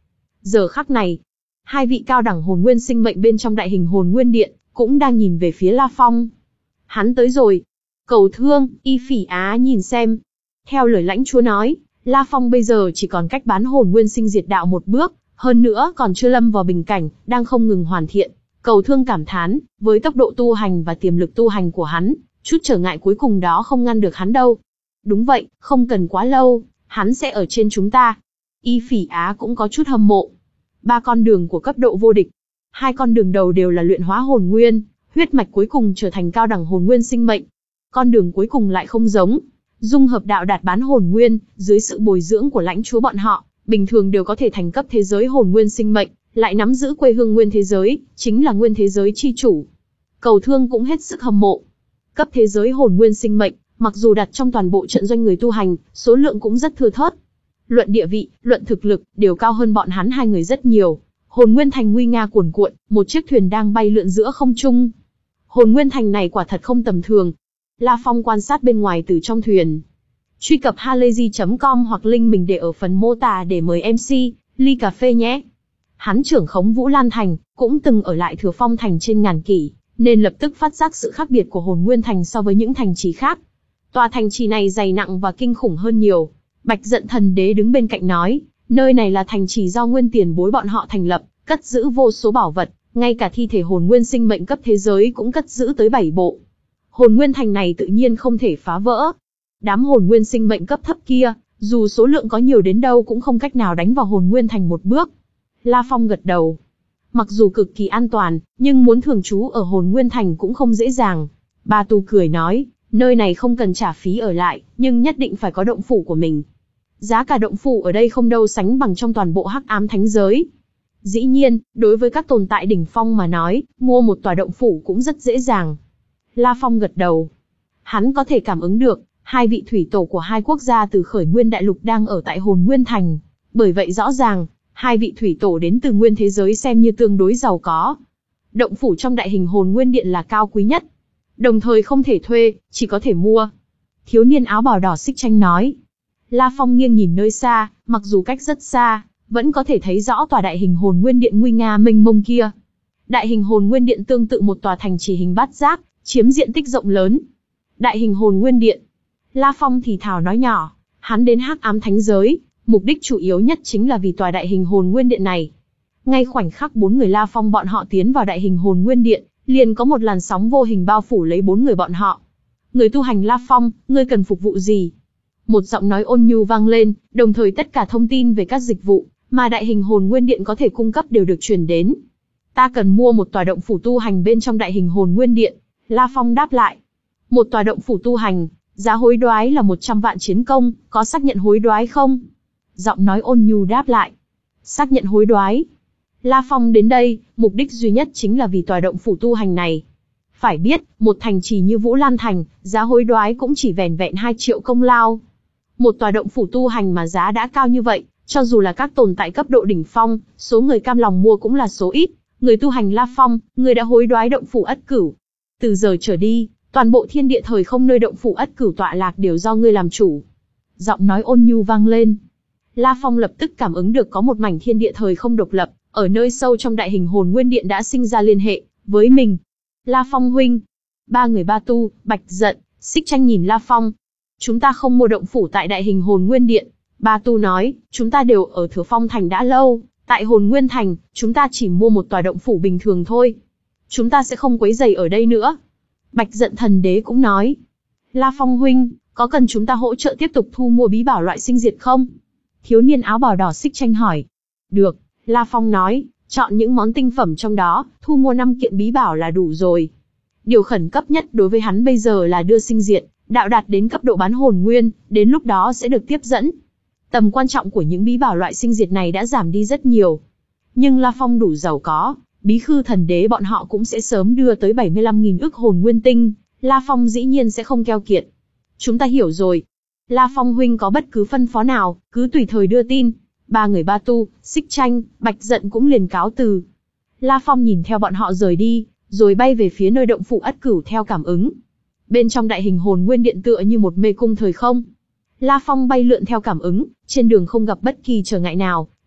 Giờ khắc này, hai vị cao đẳng hồn nguyên sinh mệnh bên trong đại hình hồn nguyên điện, cũng đang nhìn về phía La Phong. Hắn tới rồi. Cầu Thương, Y Phỉ Á nhìn xem. Theo lời lãnh chúa nói, La Phong bây giờ chỉ còn cách bán hồn nguyên sinh diệt đạo một bước, hơn nữa còn chưa lâm vào bình cảnh, đang không ngừng hoàn thiện. Cầu Thương cảm thán, với tốc độ tu hành và tiềm lực tu hành của hắn, chút trở ngại cuối cùng đó không ngăn được hắn đâu. Đúng vậy, không cần quá lâu, hắn sẽ ở trên chúng ta. Y Phỉ Á cũng có chút hâm mộ. Ba con đường của cấp độ vô địch. Hai con đường đầu đều là luyện hóa hồn nguyên, huyết mạch cuối cùng trở thành cao đẳng hồn nguyên sinh mệnh. Con đường cuối cùng lại không giống. Dung hợp đạo đạt bán hồn nguyên, dưới sự bồi dưỡng của lãnh chúa bọn họ, bình thường đều có thể thành cấp thế giới hồn nguyên sinh mệnh, lại nắm giữ quê hương nguyên thế giới, chính là nguyên thế giới chi chủ. Cầu Thương cũng hết sức hâm mộ. Cấp thế giới hồn nguyên sinh mệnh, mặc dù đặt trong toàn bộ trận doanh người tu hành, số lượng cũng rất thưa thớt. Luận địa vị, luận thực lực, đều cao hơn bọn hắn hai người rất nhiều. Hồn Nguyên Thành nguy nga cuồn cuộn, một chiếc thuyền đang bay lượn giữa không trung. Hồn Nguyên Thành này quả thật không tầm thường. La Phong quan sát bên ngoài từ trong thuyền. Truy cập halayzi chấm com hoặc link mình để ở phần mô tả để mời em xê, ly cà phê nhé. Hắn trưởng khống Vũ Lan Thành, cũng từng ở lại Thừa Phong Thành trên ngàn kỷ, nên lập tức phát giác sự khác biệt của Hồn Nguyên Thành so với những thành trì khác. Tòa thành trì này dày nặng và kinh khủng hơn nhiều. Bạch Giận Thần Đế đứng bên cạnh nói, nơi này là thành trì do nguyên tiền bối bọn họ thành lập, cất giữ vô số bảo vật, ngay cả thi thể hồn nguyên sinh mệnh cấp thế giới cũng cất giữ tới bảy bộ. Hồn Nguyên Thành này tự nhiên không thể phá vỡ. Đám hồn nguyên sinh mệnh cấp thấp kia, dù số lượng có nhiều đến đâu cũng không cách nào đánh vào Hồn Nguyên Thành một bước. La Phong gật đầu. Mặc dù cực kỳ an toàn, nhưng muốn thường trú ở Hồn Nguyên Thành cũng không dễ dàng. Ba Tu cười nói, nơi này không cần trả phí ở lại, nhưng nhất định phải có động phủ của mình. Giá cả động phủ ở đây không đâu sánh bằng trong toàn bộ Hắc Ám Thánh giới. Dĩ nhiên, đối với các tồn tại đỉnh phong mà nói, mua một tòa động phủ cũng rất dễ dàng. La Phong gật đầu. Hắn có thể cảm ứng được, hai vị thủy tổ của hai quốc gia từ khởi nguyên đại lục đang ở tại Hồn Nguyên Thành. Bởi vậy rõ ràng, hai vị thủy tổ đến từ nguyên thế giới xem như tương đối giàu có. Động phủ trong đại hình Hồn Nguyên Điện là cao quý nhất. Đồng thời không thể thuê, chỉ có thể mua. Thiếu niên áo bào đỏ Xích Tranh nói. La Phong nghiêng nhìn nơi xa, mặc dù cách rất xa, vẫn có thể thấy rõ tòa đại hình Hồn Nguyên Điện nguy nga mênh mông kia. Đại hình Hồn Nguyên Điện tương tự một tòa thành trì hình bát giác, chiếm diện tích rộng lớn. Đại hình Hồn Nguyên Điện. La Phong thì thào nói nhỏ, hắn đến Hắc Ám Thánh giới, mục đích chủ yếu nhất chính là vì tòa đại hình Hồn Nguyên Điện này. Ngay khoảnh khắc bốn người La Phong bọn họ tiến vào đại hình Hồn Nguyên Điện, liền có một làn sóng vô hình bao phủ lấy bốn người bọn họ. Người tu hành La Phong, ngươi cần phục vụ gì? Một giọng nói ôn nhu vang lên, đồng thời tất cả thông tin về các dịch vụ mà đại hình Hồn Nguyên Điện có thể cung cấp đều được truyền đến. Ta cần mua một tòa động phủ tu hành bên trong đại hình Hồn Nguyên Điện. La Phong đáp lại. Một tòa động phủ tu hành, giá hối đoái là một trăm vạn chiến công, có xác nhận hối đoái không? Giọng nói ôn nhu đáp lại. Xác nhận hối đoái. La Phong đến đây, mục đích duy nhất chính là vì tòa động phủ tu hành này. Phải biết, một thành trì như Vũ Lan Thành, giá hối đoái cũng chỉ vẻn vẹn hai triệu công lao. Một tòa động phủ tu hành mà giá đã cao như vậy, cho dù là các tồn tại cấp độ đỉnh phong, số người cam lòng mua cũng là số ít. Người tu hành La Phong, người đã hối đoái động phủ Ất Cửu. Từ giờ trở đi, toàn bộ thiên địa thời không nơi động phủ Ất Cửu tọa lạc đều do ngươi làm chủ. Giọng nói ôn nhu vang lên. La Phong lập tức cảm ứng được có một mảnh thiên địa thời không độc lập, ở nơi sâu trong đại hình Hồn Nguyên Điện đã sinh ra liên hệ với mình. La Phong huynh. Ba người Ba Tu, Bạch Giận, Xích Tranh nhìn La Phong. Chúng ta không mua động phủ tại đại hình Hồn Nguyên Điện. Ba Tu nói, chúng ta đều ở Thừa Phong Thành đã lâu, tại Hồn Nguyên Thành, chúng ta chỉ mua một tòa động phủ bình thường thôi. Chúng ta sẽ không quấy rầy ở đây nữa. Bạch Giận Thần Đế cũng nói. La Phong huynh, có cần chúng ta hỗ trợ tiếp tục thu mua bí bảo loại sinh diệt không? Thiếu niên áo bào đỏ Xích Tranh hỏi. Được, La Phong nói, chọn những món tinh phẩm trong đó, thu mua năm kiện bí bảo là đủ rồi. Điều khẩn cấp nhất đối với hắn bây giờ là đưa sinh diệt đạo đạt đến cấp độ bán hồn nguyên, đến lúc đó sẽ được tiếp dẫn. Tầm quan trọng của những bí bảo loại sinh diệt này đã giảm đi rất nhiều. Nhưng La Phong đủ giàu có, Bí Khư Thần Đế bọn họ cũng sẽ sớm đưa tới bảy mươi lăm nghìn ức hồn nguyên tinh, La Phong dĩ nhiên sẽ không keo kiệt. Chúng ta hiểu rồi. La Phong huynh có bất cứ phân phó nào, cứ tùy thời đưa tin. Ba người Ba Tu, Xích Tranh, Bạch Giận cũng liền cáo từ. La Phong nhìn theo bọn họ rời đi, rồi bay về phía nơi động phủ Ất Cửu theo cảm ứng. Bên trong đại hình Hồn Nguyên Điện tựa như một mê cung thời không. La Phong bay lượn theo cảm ứng, trên đường không gặp bất kỳ trở ngại nào,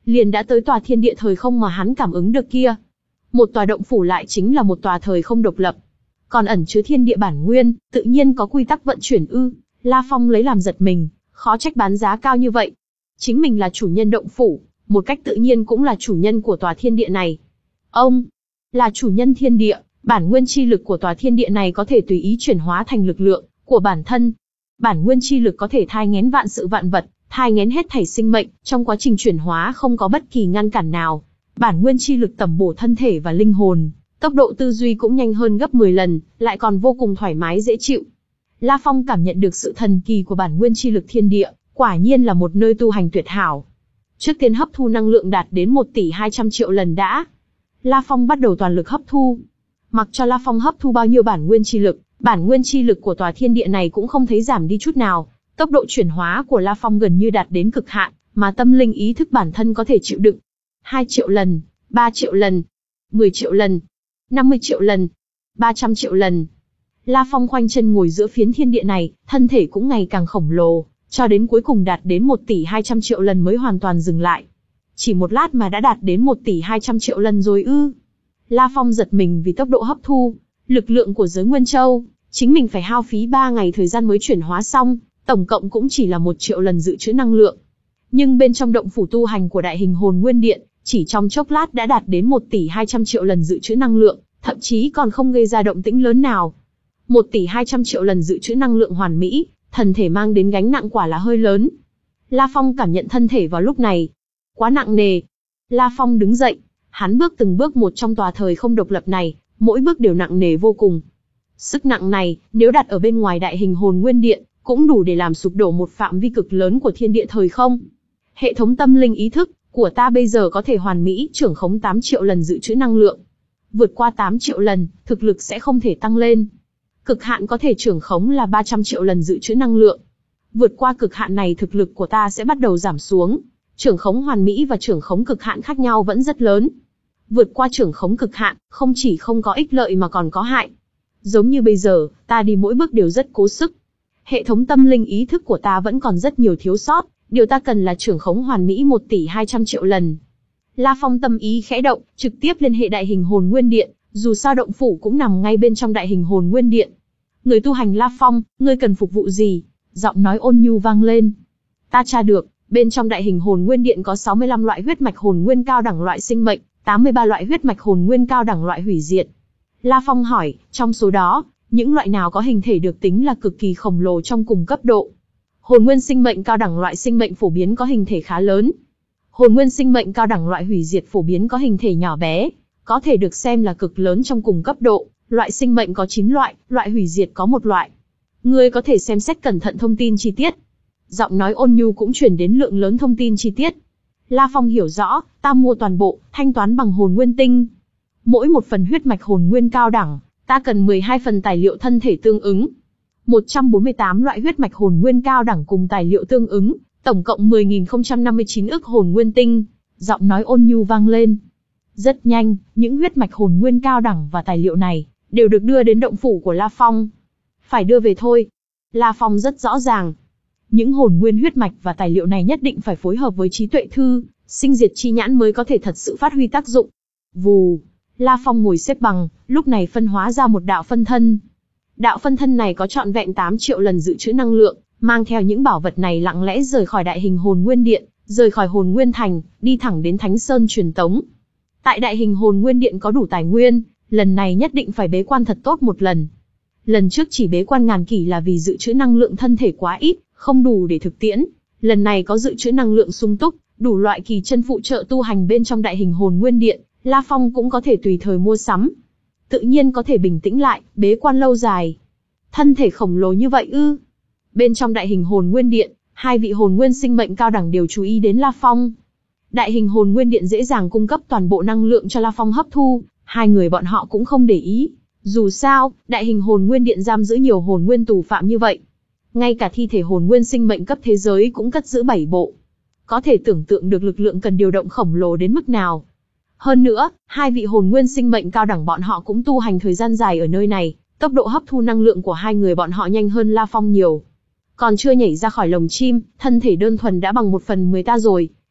liền đã tới tòa thiên địa thời không mà hắn cảm ứng được kia. Một tòa động phủ lại chính là một tòa thời không độc lập. Còn ẩn chứa thiên địa bản nguyên, tự nhiên có quy tắc vận chuyển ư. La Phong lấy làm giật mình, khó trách bán giá cao như vậy. Chính mình là chủ nhân động phủ, một cách tự nhiên cũng là chủ nhân của tòa thiên địa này. Ông là chủ nhân thiên địa, bản nguyên chi lực của tòa thiên địa này có thể tùy ý chuyển hóa thành lực lượng của bản thân. Bản nguyên chi lực có thể thai nghén vạn sự vạn vật, thai nghén hết thảy sinh mệnh, trong quá trình chuyển hóa không có bất kỳ ngăn cản nào. Bản nguyên chi lực tẩm bổ thân thể và linh hồn, tốc độ tư duy cũng nhanh hơn gấp mười lần, lại còn vô cùng thoải mái dễ chịu. La Phong cảm nhận được sự thần kỳ của bản nguyên chi lực thiên địa, quả nhiên là một nơi tu hành tuyệt hảo. Trước tiên hấp thu năng lượng đạt đến một tỷ hai trăm triệu lần đã. La Phong bắt đầu toàn lực hấp thu. Mặc cho La Phong hấp thu bao nhiêu bản nguyên chi lực, bản nguyên chi lực của tòa thiên địa này cũng không thấy giảm đi chút nào. Tốc độ chuyển hóa của La Phong gần như đạt đến cực hạn, mà tâm linh ý thức bản thân có thể chịu đựng. hai triệu lần, ba triệu lần, mười triệu lần, năm mươi triệu lần, ba trăm triệu lần. La Phong khoanh chân ngồi giữa phiến thiên địa này, thân thể cũng ngày càng khổng lồ, cho đến cuối cùng đạt đến một tỷ hai trăm triệu lần mới hoàn toàn dừng lại. Chỉ một lát mà đã đạt đến một tỷ hai trăm triệu lần rồi ư. La Phong giật mình vì tốc độ hấp thu, lực lượng của giới Nguyên Châu, chính mình phải hao phí ba ngày thời gian mới chuyển hóa xong, tổng cộng cũng chỉ là một triệu lần dự trữ năng lượng. Nhưng bên trong động phủ tu hành của Đại Hình Hồn Nguyên Điện, chỉ trong chốc lát đã đạt đến một tỷ hai trăm triệu lần dự trữ năng lượng, thậm chí còn không gây ra động tĩnh lớn nào. một tỷ hai trăm triệu lần dự trữ năng lượng hoàn mỹ, thần thể mang đến gánh nặng quả là hơi lớn. La Phong cảm nhận thân thể vào lúc này quá nặng nề. La Phong đứng dậy, hắn bước từng bước một trong tòa thời không độc lập này, mỗi bước đều nặng nề vô cùng. Sức nặng này, nếu đặt ở bên ngoài Đại Hình Hồn Nguyên Điện, cũng đủ để làm sụp đổ một phạm vi cực lớn của thiên địa thời không. Hệ thống tâm linh ý thức của ta bây giờ có thể hoàn mỹ trưởng khống tám triệu lần dự trữ năng lượng. Vượt qua tám triệu lần, thực lực sẽ không thể tăng lên. Cực hạn có thể trưởng khống là ba trăm triệu lần dự trữ năng lượng. Vượt qua cực hạn này thực lực của ta sẽ bắt đầu giảm xuống. Trưởng khống hoàn mỹ và trưởng khống cực hạn khác nhau vẫn rất lớn. Vượt qua trưởng khống cực hạn, không chỉ không có ích lợi mà còn có hại. Giống như bây giờ, ta đi mỗi bước đều rất cố sức. Hệ thống tâm linh ý thức của ta vẫn còn rất nhiều thiếu sót, điều ta cần là trưởng khống hoàn mỹ một tỷ hai trăm triệu lần. La Phong tâm ý khẽ động, trực tiếp liên hệ Đại Hình Hồn Nguyên Điện, dù sao động phủ cũng nằm ngay bên trong Đại Hình Hồn Nguyên Điện. Người tu hành La Phong, ngươi cần phục vụ gì? Giọng nói ôn nhu vang lên. Ta tra được, bên trong Đại Hình Hồn Nguyên Điện có sáu mươi lăm loại huyết mạch hồn nguyên cao đẳng loại sinh mệnh, tám mươi ba loại huyết mạch hồn nguyên cao đẳng loại hủy diệt. La Phong hỏi, trong số đó, những loại nào có hình thể được tính là cực kỳ khổng lồ trong cùng cấp độ? Hồn nguyên sinh mệnh cao đẳng loại sinh mệnh phổ biến có hình thể khá lớn. Hồn nguyên sinh mệnh cao đẳng loại hủy diệt phổ biến có hình thể nhỏ bé, có thể được xem là cực lớn trong cùng cấp độ. Loại sinh mệnh có chín loại, loại hủy diệt có một loại. Ngươi có thể xem xét cẩn thận thông tin chi tiết. Giọng nói ôn nhu cũng truyền đến lượng lớn thông tin chi tiết. La Phong hiểu rõ, ta mua toàn bộ, thanh toán bằng hồn nguyên tinh. Mỗi một phần huyết mạch hồn nguyên cao đẳng, ta cần mười hai phần tài liệu thân thể tương ứng. một trăm bốn mươi tám loại huyết mạch hồn nguyên cao đẳng cùng tài liệu tương ứng, tổng cộng mười nghìn không trăm năm mươi chín ức hồn nguyên tinh. Giọng nói ôn nhu vang lên. Rất nhanh, những huyết mạch hồn nguyên cao đẳng và tài liệu này đều được đưa đến động phủ của La Phong. Phải đưa về thôi. La Phong rất rõ ràng. Những hồn nguyên huyết mạch và tài liệu này nhất định phải phối hợp với trí tuệ thư, sinh diệt chi nhãn mới có thể thật sự phát huy tác dụng. Vù. La Phong ngồi xếp bằng, lúc này phân hóa ra một đạo phân thân. Đạo phân thân này có trọn vẹn tám triệu lần dự trữ năng lượng, mang theo những bảo vật này lặng lẽ rời khỏi Đại Hình Hồn Nguyên Điện, rời khỏi Hồn Nguyên Thành, đi thẳng đến Thánh Sơn truyền tống. Tại Đại Hình Hồn Nguyên Điện có đủ tài nguyên, lần này nhất định phải bế quan thật tốt một lần. Lần trước chỉ bế quan ngàn kỷ là vì dự trữ năng lượng thân thể quá ít, không đủ để thực tiễn. Lần này có dự trữ năng lượng sung túc, đủ loại kỳ chân phụ trợ tu hành bên trong Đại Hình Hồn Nguyên Điện, La Phong cũng có thể tùy thời mua sắm. Tự nhiên có thể bình tĩnh lại, bế quan lâu dài. Thân thể khổng lồ như vậy ư? Bên trong Đại Hình Hồn Nguyên Điện, hai vị hồn nguyên sinh mệnh cao đẳng đều chú ý đến La Phong. Đại Hình Hồn Nguyên Điện dễ dàng cung cấp toàn bộ năng lượng cho La Phong hấp thu, hai người bọn họ cũng không để ý. Dù sao, Đại Hình Hồn Nguyên Điện giam giữ nhiều hồn nguyên tù phạm như vậy. Ngay cả thi thể hồn nguyên sinh mệnh cấp thế giới cũng cất giữ bảy bộ. Có thể tưởng tượng được lực lượng cần điều động khổng lồ đến mức nào. Hơn nữa, hai vị hồn nguyên sinh mệnh cao đẳng bọn họ cũng tu hành thời gian dài ở nơi này, tốc độ hấp thu năng lượng của hai người bọn họ nhanh hơn La Phong nhiều. Còn chưa nhảy ra khỏi lồng chim, thân thể đơn thuần đã bằng một phần mười ta rồi.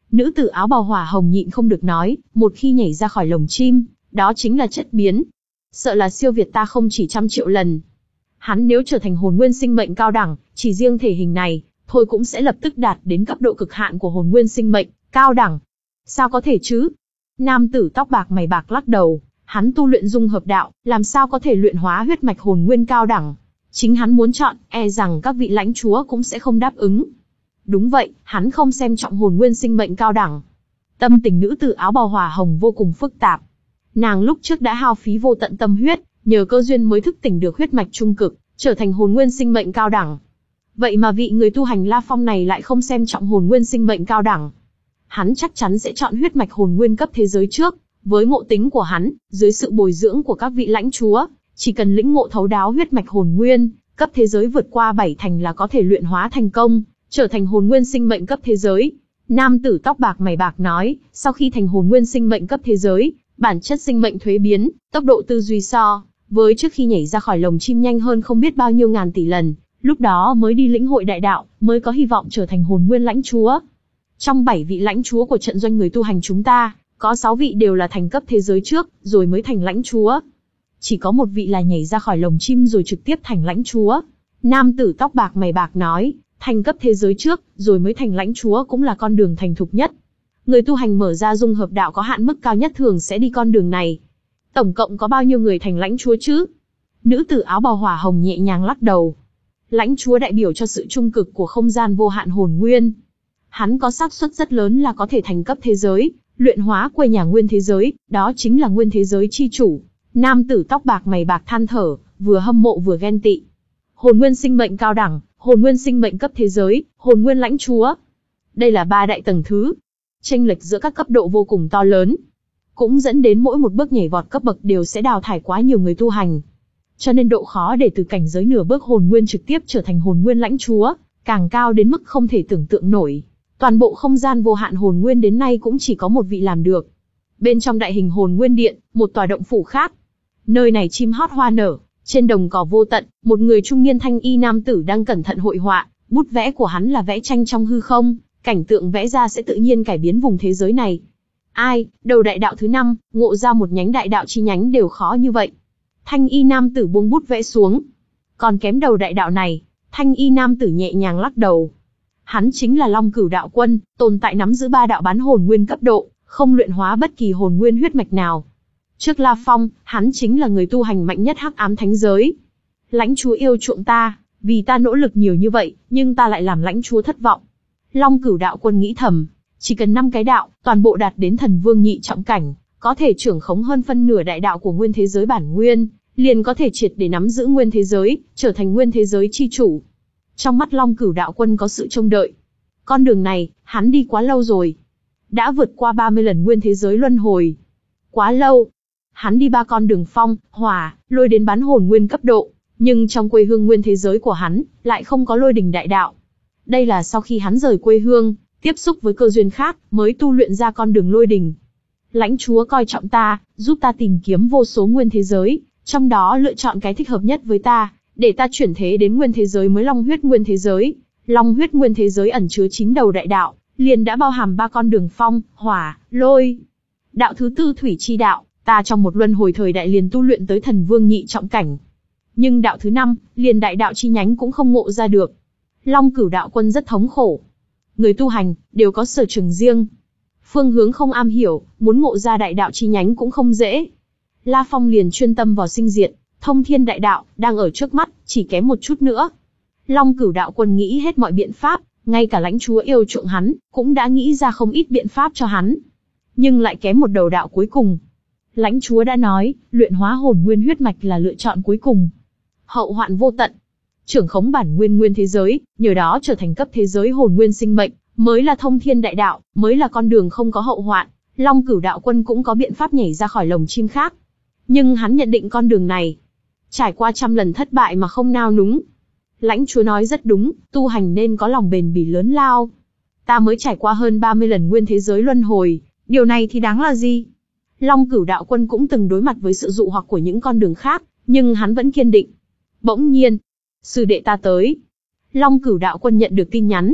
Nữ tử áo bào hỏa hồng nhịn không được nói, một khi nhảy ra khỏi lồng chim, đó chính là chất biến. Sợ là siêu việt ta không chỉ trăm triệu lần. Hắn nếu trở thành hồn nguyên sinh mệnh cao đẳng, chỉ riêng thể hình này, thôi cũng sẽ lập tức đạt đến cấp độ cực hạn của hồn nguyên sinh mệnh, cao đẳng. Sao có thể chứ? Nam tử tóc bạc mày bạc lắc đầu, hắn tu luyện dung hợp đạo, làm sao có thể luyện hóa huyết mạch hồn nguyên cao đẳng. Chính hắn muốn chọn, e rằng các vị lãnh chúa cũng sẽ không đáp ứng. Đúng vậy, hắn không xem trọng hồn nguyên sinh mệnh cao đẳng. Tâm tình nữ tử áo bào hỏa hồng vô cùng phức tạp. Nàng lúc trước đã hao phí vô tận tâm huyết, nhờ cơ duyên mới thức tỉnh được huyết mạch trung cực, trở thành hồn nguyên sinh mệnh cao đẳng. Vậy mà vị người tu hành La Phong này lại không xem trọng hồn nguyên sinh mệnh cao đẳng. Hắn chắc chắn sẽ chọn huyết mạch hồn nguyên cấp thế giới trước, với ngộ tính của hắn, dưới sự bồi dưỡng của các vị lãnh chúa, chỉ cần lĩnh ngộ thấu đáo huyết mạch hồn nguyên, cấp thế giới vượt qua bảy thành là có thể luyện hóa thành công, trở thành hồn nguyên sinh mệnh cấp thế giới. Nam tử tóc bạc mày bạc nói, sau khi thành hồn nguyên sinh mệnh cấp thế giới, bản chất sinh mệnh thuế biến, tốc độ tư duy so với trước khi nhảy ra khỏi lồng chim nhanh hơn không biết bao nhiêu ngàn tỷ lần, lúc đó mới đi lĩnh hội đại đạo, mới có hy vọng trở thành hồn nguyên lãnh chúa. Trong bảy vị lãnh chúa của trận doanh người tu hành chúng ta, có sáu vị đều là thành cấp thế giới trước, rồi mới thành lãnh chúa. Chỉ có một vị là nhảy ra khỏi lồng chim rồi trực tiếp thành lãnh chúa. Nam tử tóc bạc mày bạc nói, thành cấp thế giới trước, rồi mới thành lãnh chúa cũng là con đường thành thục nhất. Người tu hành mở ra dung hợp đạo có hạn mức cao nhất thường sẽ đi con đường này. Tổng cộng có bao nhiêu người thành lãnh chúa chứ? Nữ tử áo bào hỏa hồng nhẹ nhàng lắc đầu. Lãnh chúa đại biểu cho sự trung cực của không gian vô hạn hồn nguyên. Hắn có xác suất rất lớn là có thể thành cấp thế giới, luyện hóa quê nhà nguyên thế giới, đó chính là nguyên thế giới chi chủ. Nam tử tóc bạc mày bạc than thở, vừa hâm mộ vừa ghen tị. Hồn nguyên sinh mệnh cao đẳng, hồn nguyên sinh mệnh cấp thế giới, hồn nguyên lãnh chúa. Đây là ba đại tầng thứ. Chênh lệch giữa các cấp độ vô cùng to lớn, cũng dẫn đến mỗi một bước nhảy vọt cấp bậc đều sẽ đào thải quá nhiều người tu hành. Cho nên độ khó để từ cảnh giới nửa bước hồn nguyên trực tiếp trở thành hồn nguyên lãnh chúa, càng cao đến mức không thể tưởng tượng nổi. Toàn bộ không gian vô hạn hồn nguyên đến nay cũng chỉ có một vị làm được. Bên trong đại hình hồn nguyên điện, một tòa động phủ khác. Nơi này chim hót hoa nở, trên đồng cỏ vô tận, một người trung niên thanh y nam tử đang cẩn thận hội họa, bút vẽ của hắn là vẽ tranh trong hư không, cảnh tượng vẽ ra sẽ tự nhiên cải biến vùng thế giới này. Ai, đầu đại đạo thứ năm, ngộ ra một nhánh đại đạo chi nhánh đều khó như vậy. Thanh y nam tử buông bút vẽ xuống. Còn kém đầu đại đạo này, thanh y nam tử nhẹ nhàng lắc đầu. Hắn chính là Long Cửu Đạo Quân, tồn tại nắm giữ ba đạo bán hồn nguyên cấp độ, không luyện hóa bất kỳ hồn nguyên huyết mạch nào. Trước La Phong, hắn chính là người tu hành mạnh nhất hắc ám thánh giới. Lãnh chúa yêu chuộng ta, vì ta nỗ lực nhiều như vậy, nhưng ta lại làm lãnh chúa thất vọng. Long Cửu Đạo Quân nghĩ thầm, chỉ cần năm cái đạo, toàn bộ đạt đến thần vương nhị trọng cảnh, có thể trưởng khống hơn phân nửa đại đạo của nguyên thế giới bản nguyên, liền có thể triệt để nắm giữ nguyên thế giới, trở thành nguyên thế giới chi chủ. Trong mắt Long Cửu Đạo Quân có sự trông đợi. Con đường này, hắn đi quá lâu rồi. Đã vượt qua ba mươi lần nguyên thế giới luân hồi. Quá lâu. Hắn đi ba con đường phong, hỏa, lôi đến bán hồn nguyên cấp độ, nhưng trong quê hương nguyên thế giới của hắn, lại không có lôi đình đại đạo. Đây là sau khi hắn rời quê hương, tiếp xúc với cơ duyên khác, mới tu luyện ra con đường lôi đình. Lãnh chúa coi trọng ta, giúp ta tìm kiếm vô số nguyên thế giới, trong đó lựa chọn cái thích hợp nhất với ta, để ta chuyển thế đến nguyên thế giới mới Long huyết nguyên thế giới. Long huyết nguyên thế giới ẩn chứa chín đầu đại đạo, liền đã bao hàm ba con đường phong, hỏa, lôi. Đạo thứ tư thủy chi đạo, ta trong một luân hồi thời đại liền tu luyện tới thần vương nhị trọng cảnh. Nhưng đạo thứ năm, liền đại đạo chi nhánh cũng không ngộ ra được. Long Cửu Đạo Quân rất thống khổ. Người tu hành, đều có sở trường riêng. Phương hướng không am hiểu, muốn ngộ ra đại đạo chi nhánh cũng không dễ. La Phong liền chuyên tâm vào sinh diệt, thông thiên đại đạo, đang ở trước mắt, chỉ kém một chút nữa. Long Cửu Đạo Quân nghĩ hết mọi biện pháp, ngay cả lãnh chúa yêu chuộng hắn, cũng đã nghĩ ra không ít biện pháp cho hắn. Nhưng lại kém một đầu đạo cuối cùng. Lãnh chúa đã nói, luyện hóa hồn nguyên huyết mạch là lựa chọn cuối cùng. Hậu hoạn vô tận. Trưởng khống bản nguyên nguyên thế giới, nhờ đó trở thành cấp thế giới hồn nguyên sinh mệnh, mới là thông thiên đại đạo, mới là con đường không có hậu hoạn. Long Cửu Đạo Quân cũng có biện pháp nhảy ra khỏi lồng chim khác. Nhưng hắn nhận định con đường này, trải qua trăm lần thất bại mà không nao núng. Lãnh chúa nói rất đúng, tu hành nên có lòng bền bỉ lớn lao. Ta mới trải qua hơn ba mươi lần nguyên thế giới luân hồi, điều này thì đáng là gì? Long Cửu Đạo Quân cũng từng đối mặt với sự dụ hoặc của những con đường khác, nhưng hắn vẫn kiên định. Bỗng nhiên, sư đệ ta tới. Long Cửu Đạo Quân nhận được tin nhắn.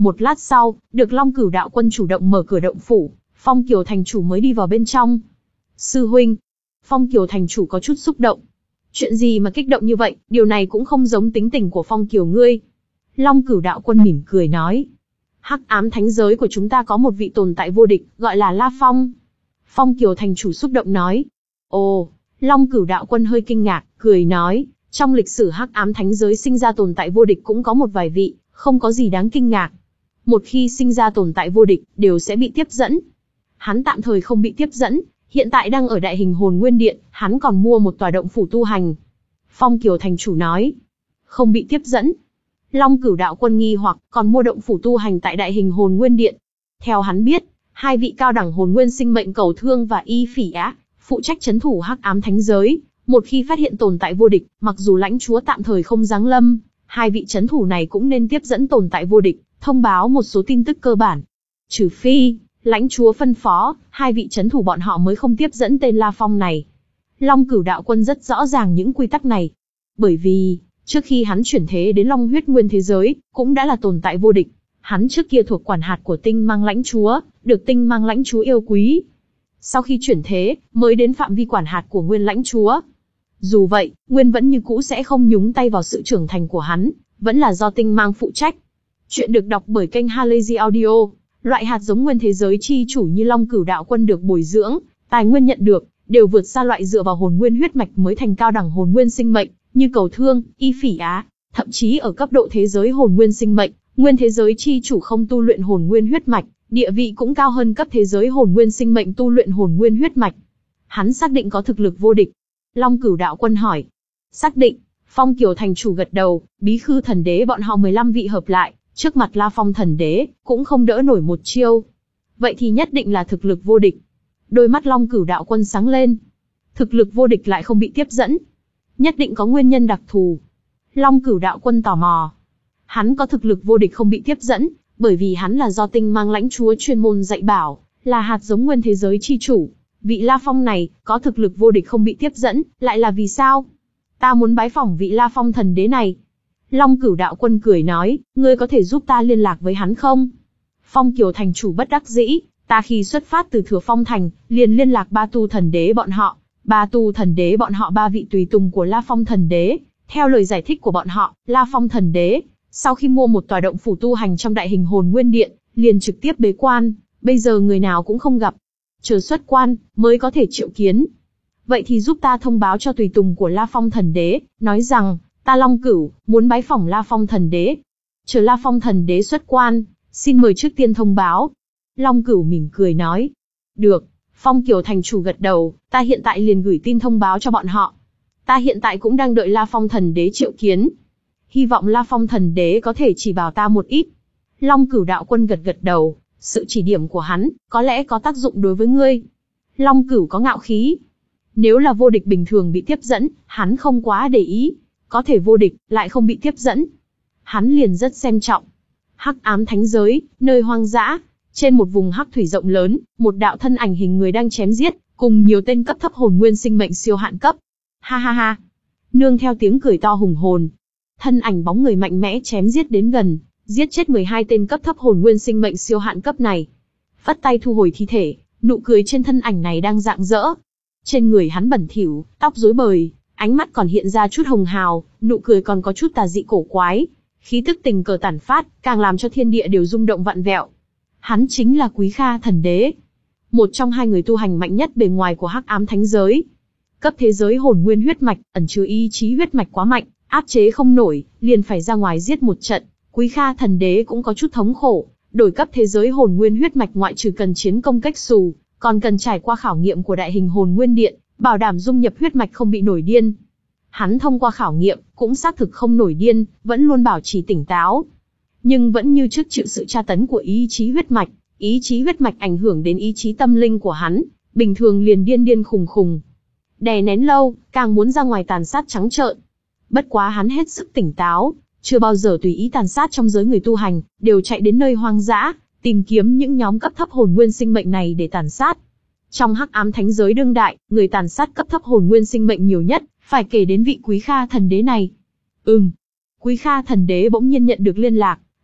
Một lát sau, được Long Cửu đạo quân chủ động mở cửa động phủ, Phong Kiều thành chủ mới đi vào bên trong. Sư huynh. Phong Kiều thành chủ có chút xúc động. Chuyện gì mà kích động như vậy, điều này cũng không giống tính tình của Phong Kiều ngươi. Long Cửu đạo quân mỉm cười nói. Hắc ám thánh giới của chúng ta có một vị tồn tại vô địch, gọi là La Phong. Phong Kiều thành chủ xúc động nói. Ồ, Long Cửu đạo quân hơi kinh ngạc, cười nói. Trong lịch sử hắc ám thánh giới sinh ra tồn tại vô địch cũng có một vài vị, không có gì đáng kinh ngạc. Một khi sinh ra tồn tại vô địch, đều sẽ bị tiếp dẫn. Hắn tạm thời không bị tiếp dẫn, hiện tại đang ở Đại Hình Hồn Nguyên Điện, hắn còn mua một tòa động phủ tu hành. Phong Kiều thành chủ nói. Không bị tiếp dẫn. Long Cửu đạo quân nghi hoặc, còn mua động phủ tu hành tại Đại Hình Hồn Nguyên Điện. Theo hắn biết, hai vị cao đẳng hồn nguyên sinh mệnh Cầu Thương và Y Phỉ Á, phụ trách trấn thủ hắc ám thánh giới. Một khi phát hiện tồn tại vô địch, mặc dù lãnh chúa tạm thời không giáng lâm, hai vị trấn thủ này cũng nên tiếp dẫn tồn tại vô địch, thông báo một số tin tức cơ bản. Trừ phi, lãnh chúa phân phó, hai vị trấn thủ bọn họ mới không tiếp dẫn tên La Phong này. Long Cửu đạo quân rất rõ ràng những quy tắc này. Bởi vì, trước khi hắn chuyển thế đến Long huyết nguyên thế giới, cũng đã là tồn tại vô địch. Hắn trước kia thuộc quản hạt của tinh mang lãnh chúa, được tinh mang lãnh chúa yêu quý. Sau khi chuyển thế, mới đến phạm vi quản hạt của nguyên lãnh chúa. Dù vậy, Nguyên vẫn như cũ sẽ không nhúng tay vào sự trưởng thành của hắn, vẫn là do tinh mang phụ trách. Chuyện được đọc bởi kênh Halazy Audio. Loại hạt giống nguyên thế giới chi chủ như Long Cửu đạo quân được bồi dưỡng, tài nguyên nhận được, đều vượt xa loại dựa vào hồn nguyên huyết mạch mới thành cao đẳng hồn nguyên sinh mệnh, như Cầu Thương, Y Phỉ Á. Thậm chí ở cấp độ thế giới hồn nguyên sinh mệnh, nguyên thế giới chi chủ không tu luyện hồn nguyên huyết mạch, địa vị cũng cao hơn cấp thế giới hồn nguyên sinh mệnh tu luyện hồn nguyên huyết mạch. Hắn xác định có thực lực vô địch. Long Cửu đạo quân hỏi. Xác định. Phong Kiều thành chủ gật đầu. Bí Khư thần đế bọn họ mười lăm vị hợp lại, trước mặt La Phong thần đế, cũng không đỡ nổi một chiêu. Vậy thì nhất định là thực lực vô địch. Đôi mắt Long Cửu đạo quân sáng lên. Thực lực vô địch lại không bị tiếp dẫn, nhất định có nguyên nhân đặc thù. Long Cửu đạo quân tò mò. Hắn có thực lực vô địch không bị tiếp dẫn, bởi vì hắn là do tinh mang lãnh chúa chuyên môn dạy bảo, là hạt giống nguyên thế giới chi chủ. Vị La Phong này, có thực lực vô địch không bị tiếp dẫn, lại là vì sao? Ta muốn bái phỏng vị La Phong thần đế này. Long Cửu đạo quân cười nói, ngươi có thể giúp ta liên lạc với hắn không? Phong Kiều thành chủ bất đắc dĩ, ta khi xuất phát từ Thừa Phong thành, liền liên lạc ba tu thần đế bọn họ. Ba tu thần đế bọn họ ba vị tùy tùng của La Phong thần đế. Theo lời giải thích của bọn họ, La Phong thần đế, sau khi mua một tòa động phủ tu hành trong Đại Hình Hồn Nguyên Điện, liền trực tiếp bế quan, bây giờ người nào cũng không gặp. Chờ xuất quan, mới có thể triệu kiến. Vậy thì giúp ta thông báo cho tùy tùng của La Phong thần đế, nói rằng, ta Long Cửu, muốn bái phỏng La Phong thần đế. Chờ La Phong thần đế xuất quan, xin mời trước tiên thông báo. Long Cửu mỉm cười nói. Được. Phong Kiều thành chủ gật đầu, ta hiện tại liền gửi tin thông báo cho bọn họ. Ta hiện tại cũng đang đợi La Phong thần đế triệu kiến. Hy vọng La Phong thần đế có thể chỉ bảo ta một ít. Long Cửu đạo quân gật gật đầu, sự chỉ điểm của hắn, có lẽ có tác dụng đối với ngươi. Long Cửu có ngạo khí. Nếu là vô địch bình thường bị tiếp dẫn, hắn không quá để ý. Có thể vô địch, lại không bị tiếp dẫn. Hắn liền rất xem trọng. Hắc ám thánh giới, nơi hoang dã. Trên một vùng hắc thủy rộng lớn, một đạo thân ảnh hình người đang chém giết, cùng nhiều tên cấp thấp hồn nguyên sinh mệnh siêu hạn cấp. Ha ha ha. Nương theo tiếng cười to hùng hồn. Thân ảnh bóng người mạnh mẽ chém giết đến gần, giết chết mười hai tên cấp thấp hồn nguyên sinh mệnh siêu hạn cấp này. Phất tay thu hồi thi thể, nụ cười trên thân ảnh này đang rạng rỡ. Trên người hắn bẩn thỉu, tóc rối bời, ánh mắt còn hiện ra chút hồng hào, nụ cười còn có chút tà dị cổ quái. Khí tức tình cờ tản phát, càng làm cho thiên địa đều rung động vặn vẹo. Hắn chính là Quý Kha thần đế, một trong hai người tu hành mạnh nhất bề ngoài của hắc ám thánh giới. Cấp thế giới hồn nguyên huyết mạch, ẩn chứa ý chí huyết mạch quá mạnh, áp chế không nổi, liền phải ra ngoài giết một trận. Quý Kha thần đế cũng có chút thống khổ, đổi cấp thế giới hồn nguyên huyết mạch ngoại trừ cần chiến công cách xù, còn cần trải qua khảo nghiệm của Đại Hình Hồn Nguyên Điện, bảo đảm dung nhập huyết mạch không bị nổi điên. Hắn thông qua khảo nghiệm, cũng xác thực không nổi điên, vẫn luôn bảo trì tỉnh táo. Nhưng vẫn như trước chịu sự tra tấn của ý chí huyết mạch, ý chí huyết mạch ảnh hưởng đến ý chí tâm linh của hắn, bình thường liền điên điên khùng khùng. Đè nén lâu, càng muốn ra ngoài tàn sát trắng trợn. Bất quá hắn hết sức tỉnh táo, chưa bao giờ tùy ý tàn sát trong giới người tu hành, đều chạy đến nơi hoang dã, tìm kiếm những nhóm cấp thấp hồn nguyên sinh mệnh này để tàn sát. Trong hắc ám thánh giới đương đại, người tàn sát cấp thấp hồn nguyên sinh mệnh nhiều nhất, phải kể đến vị Quý Kha thần đế này. Ừm. Quý Kha thần đế bỗng nhiên nhận được liên lạc,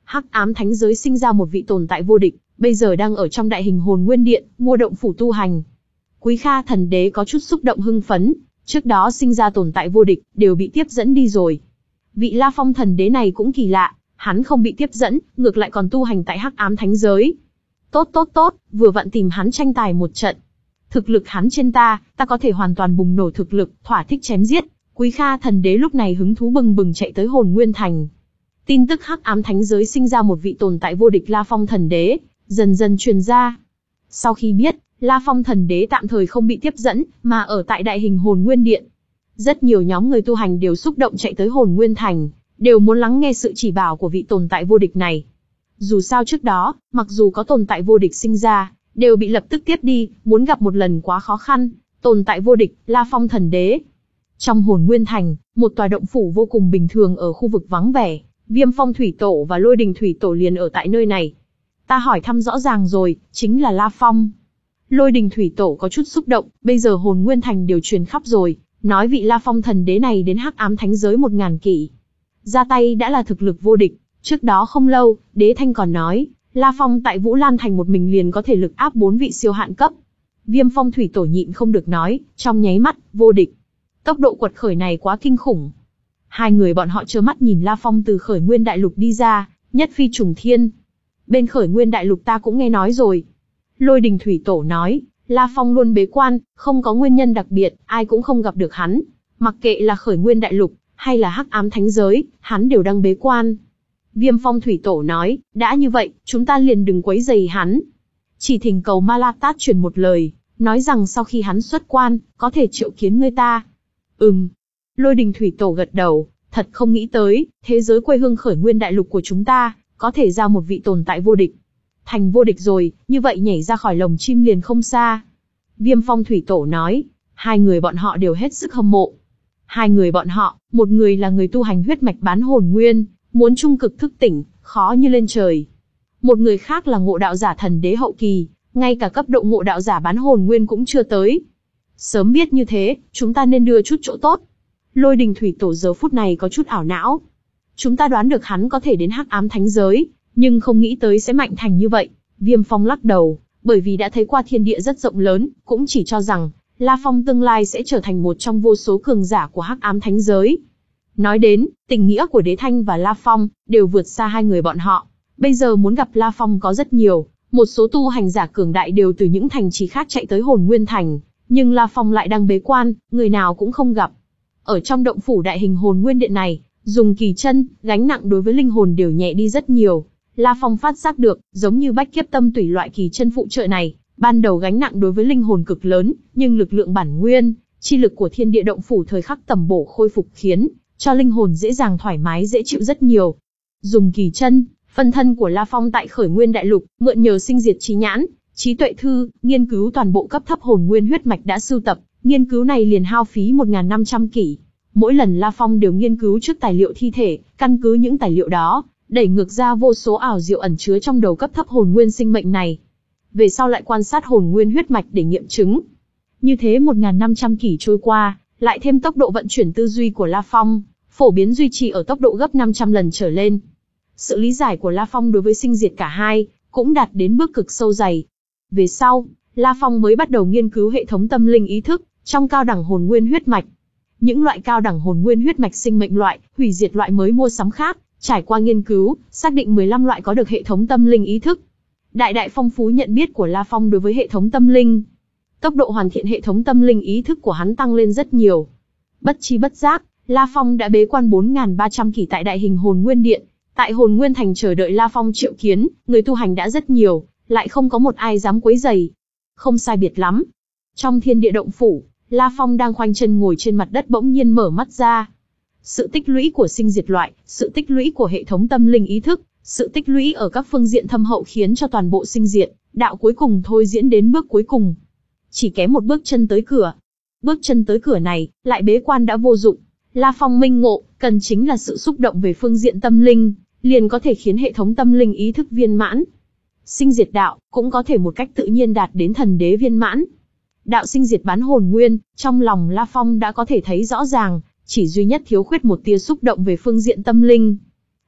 Hắc ám thánh giới sinh ra một vị tồn tại vô địch, bây giờ đang ở trong đại hình hồn nguyên điện, mua động phủ tu hành. Quý Kha thần đế có chút xúc động hưng phấn, trước đó sinh ra tồn tại vô địch, đều bị tiếp dẫn đi rồi. Vị La Phong thần đế này cũng kỳ lạ, hắn không bị tiếp dẫn, ngược lại còn tu hành tại hắc ám thánh giới. Tốt tốt tốt, vừa vặn tìm hắn tranh tài một trận. Thực lực hắn trên ta, ta có thể hoàn toàn bùng nổ thực lực, thỏa thích chém giết. Quý Kha thần đế lúc này hứng thú bừng bừng chạy tới Hồn Nguyên Thành. Tin tức hắc ám thánh giới sinh ra một vị tồn tại vô địch La Phong thần đế, dần dần truyền ra. Sau khi biết, La Phong thần đế tạm thời không bị tiếp dẫn, mà ở tại đại hình Hồn Nguyên Điện. Rất nhiều nhóm người tu hành đều xúc động chạy tới Hồn Nguyên Thành, đều muốn lắng nghe sự chỉ bảo của vị tồn tại vô địch này. Dù sao trước đó, mặc dù có tồn tại vô địch sinh ra, đều bị lập tức tiếp đi, muốn gặp một lần quá khó khăn. Tồn tại vô địch, La Phong thần đế. Trong Hồn Nguyên Thành, một tòa động phủ vô cùng bình thường ở khu vực vắng vẻ, Viêm Phong Thủy Tổ và Lôi Đình Thủy Tổ liền ở tại nơi này. Ta hỏi thăm rõ ràng rồi, chính là La Phong. Lôi Đình Thủy Tổ có chút xúc động, bây giờ Hồn Nguyên Thành đều truyền khắp rồi, nói vị La Phong thần đế này đến hắc ám thánh giới một ngàn kỷ. Ra tay đã là thực lực vô địch, trước đó không lâu, Đế Thanh còn nói, La Phong tại Vũ Lan Thành một mình liền có thể lực áp bốn vị siêu hạn cấp. Viêm Phong Thủy Tổ nhịn không được nói, trong nháy mắt, vô địch. Tốc độ quật khởi này quá kinh khủng. Hai người bọn họ trơ mắt nhìn La Phong từ Khởi Nguyên Đại Lục đi ra, nhất phi trùng thiên. Bên Khởi Nguyên Đại Lục ta cũng nghe nói rồi. Lôi Đình Thủy Tổ nói, La Phong luôn bế quan, không có nguyên nhân đặc biệt, ai cũng không gặp được hắn. Mặc kệ là Khởi Nguyên Đại Lục, hay là hắc ám thánh giới, hắn đều đang bế quan. Viêm Phong Thủy Tổ nói, đã như vậy, chúng ta liền đừng quấy rầy hắn. Chỉ thỉnh cầu Ma La Tát truyền một lời, nói rằng sau khi hắn xuất quan, có thể triệu kiến ngươi ta. Ừm. Lôi Đình Thủy Tổ gật đầu, thật không nghĩ tới, thế giới quê hương Khởi Nguyên Đại Lục của chúng ta, có thể ra một vị tồn tại vô địch. Thành vô địch rồi, như vậy nhảy ra khỏi lồng chim liền không xa. Viêm Phong Thủy Tổ nói, hai người bọn họ đều hết sức hâm mộ. Hai người bọn họ, một người là người tu hành huyết mạch bán hồn nguyên, muốn trung cực thức tỉnh, khó như lên trời. Một người khác là ngộ đạo giả thần đế hậu kỳ, ngay cả cấp độ ngộ đạo giả bán hồn nguyên cũng chưa tới. Sớm biết như thế, chúng ta nên đưa chút chỗ tốt. Lôi Đình Thủy Tổ giờ phút này có chút ảo não. Chúng ta đoán được hắn có thể đến hắc ám thánh giới, nhưng không nghĩ tới sẽ mạnh thành như vậy. Viêm Phong lắc đầu, bởi vì đã thấy qua thiên địa rất rộng lớn, cũng chỉ cho rằng La Phong tương lai sẽ trở thành một trong vô số cường giả của hắc ám thánh giới. Nói đến, tình nghĩa của Đế Thanh và La Phong đều vượt xa hai người bọn họ. Bây giờ muốn gặp La Phong có rất nhiều, một số tu hành giả cường đại đều từ những thành trì khác chạy tới Hồn Nguyên Thành, nhưng La Phong lại đang bế quan, người nào cũng không gặp. Ở trong động phủ đại hình Hồn Nguyên Điện này, dùng kỳ chân, gánh nặng đối với linh hồn đều nhẹ đi rất nhiều. La Phong phát giác được, giống như bách kiếp tâm tùy loại kỳ chân phụ trợ này, ban đầu gánh nặng đối với linh hồn cực lớn, nhưng lực lượng bản nguyên, chi lực của thiên địa động phủ thời khắc tầm bổ khôi phục khiến cho linh hồn dễ dàng thoải mái dễ chịu rất nhiều. Dùng kỳ chân, phân thân của La Phong tại Khởi Nguyên Đại Lục, mượn nhờ sinh diệt trí nhãn, trí tuệ thư, nghiên cứu toàn bộ cấp thấp hồn nguyên huyết mạch đã sưu tập, nghiên cứu này liền hao phí một nghìn năm trăm kỷ. Mỗi lần La Phong đều nghiên cứu trước tài liệu thi thể, căn cứ những tài liệu đó, đẩy ngược ra vô số ảo diệu ẩn chứa trong đầu cấp thấp hồn nguyên sinh mệnh này. Về sau lại quan sát hồn nguyên huyết mạch để nghiệm chứng. Như thế một nghìn năm trăm kỷ trôi qua, lại thêm tốc độ vận chuyển tư duy của La Phong, phổ biến duy trì ở tốc độ gấp năm trăm lần trở lên. Sự lý giải của La Phong đối với sinh diệt cả hai, cũng đạt đến bước cực sâu dày. Về sau, La Phong mới bắt đầu nghiên cứu hệ thống tâm linh ý thức, trong cao đẳng hồn nguyên huyết mạch. Những loại cao đẳng hồn nguyên huyết mạch sinh mệnh loại, hủy diệt loại mới mua sắm khác, trải qua nghiên cứu, xác định mười lăm loại có được hệ thống tâm linh ý thức. Đại đại phong phú nhận biết của La Phong đối với hệ thống tâm linh. Tốc độ hoàn thiện hệ thống tâm linh ý thức của hắn tăng lên rất nhiều. Bất chi bất giác, La Phong đã bế quan bốn nghìn ba trăm kỷ tại đại hình Hồn Nguyên Điện. Tại Hồn Nguyên Thành chờ đợi La Phong triệu kiến, người tu hành đã rất nhiều, lại không có một ai dám quấy rầy. Không sai biệt lắm. Trong thiên địa động phủ, La Phong đang khoanh chân ngồi trên mặt đất bỗng nhiên mở mắt ra. Sự tích lũy của sinh diệt loại, sự tích lũy của hệ thống tâm linh ý thức, sự tích lũy ở các phương diện thâm hậu khiến cho toàn bộ sinh diệt, đạo cuối cùng thôi diễn đến bước cuối cùng. Chỉ kém một bước chân tới cửa. Bước chân tới cửa này, lại bế quan đã vô dụng. La Phong minh ngộ, cần chính là sự xúc động về phương diện tâm linh, liền có thể khiến hệ thống tâm linh ý thức viên mãn. Sinh diệt đạo, cũng có thể một cách tự nhiên đạt đến thần đế viên mãn. Đạo sinh diệt bán hồn nguyên, trong lòng La Phong đã có thể thấy rõ ràng, chỉ duy nhất thiếu khuyết một tia xúc động về phương diện tâm linh.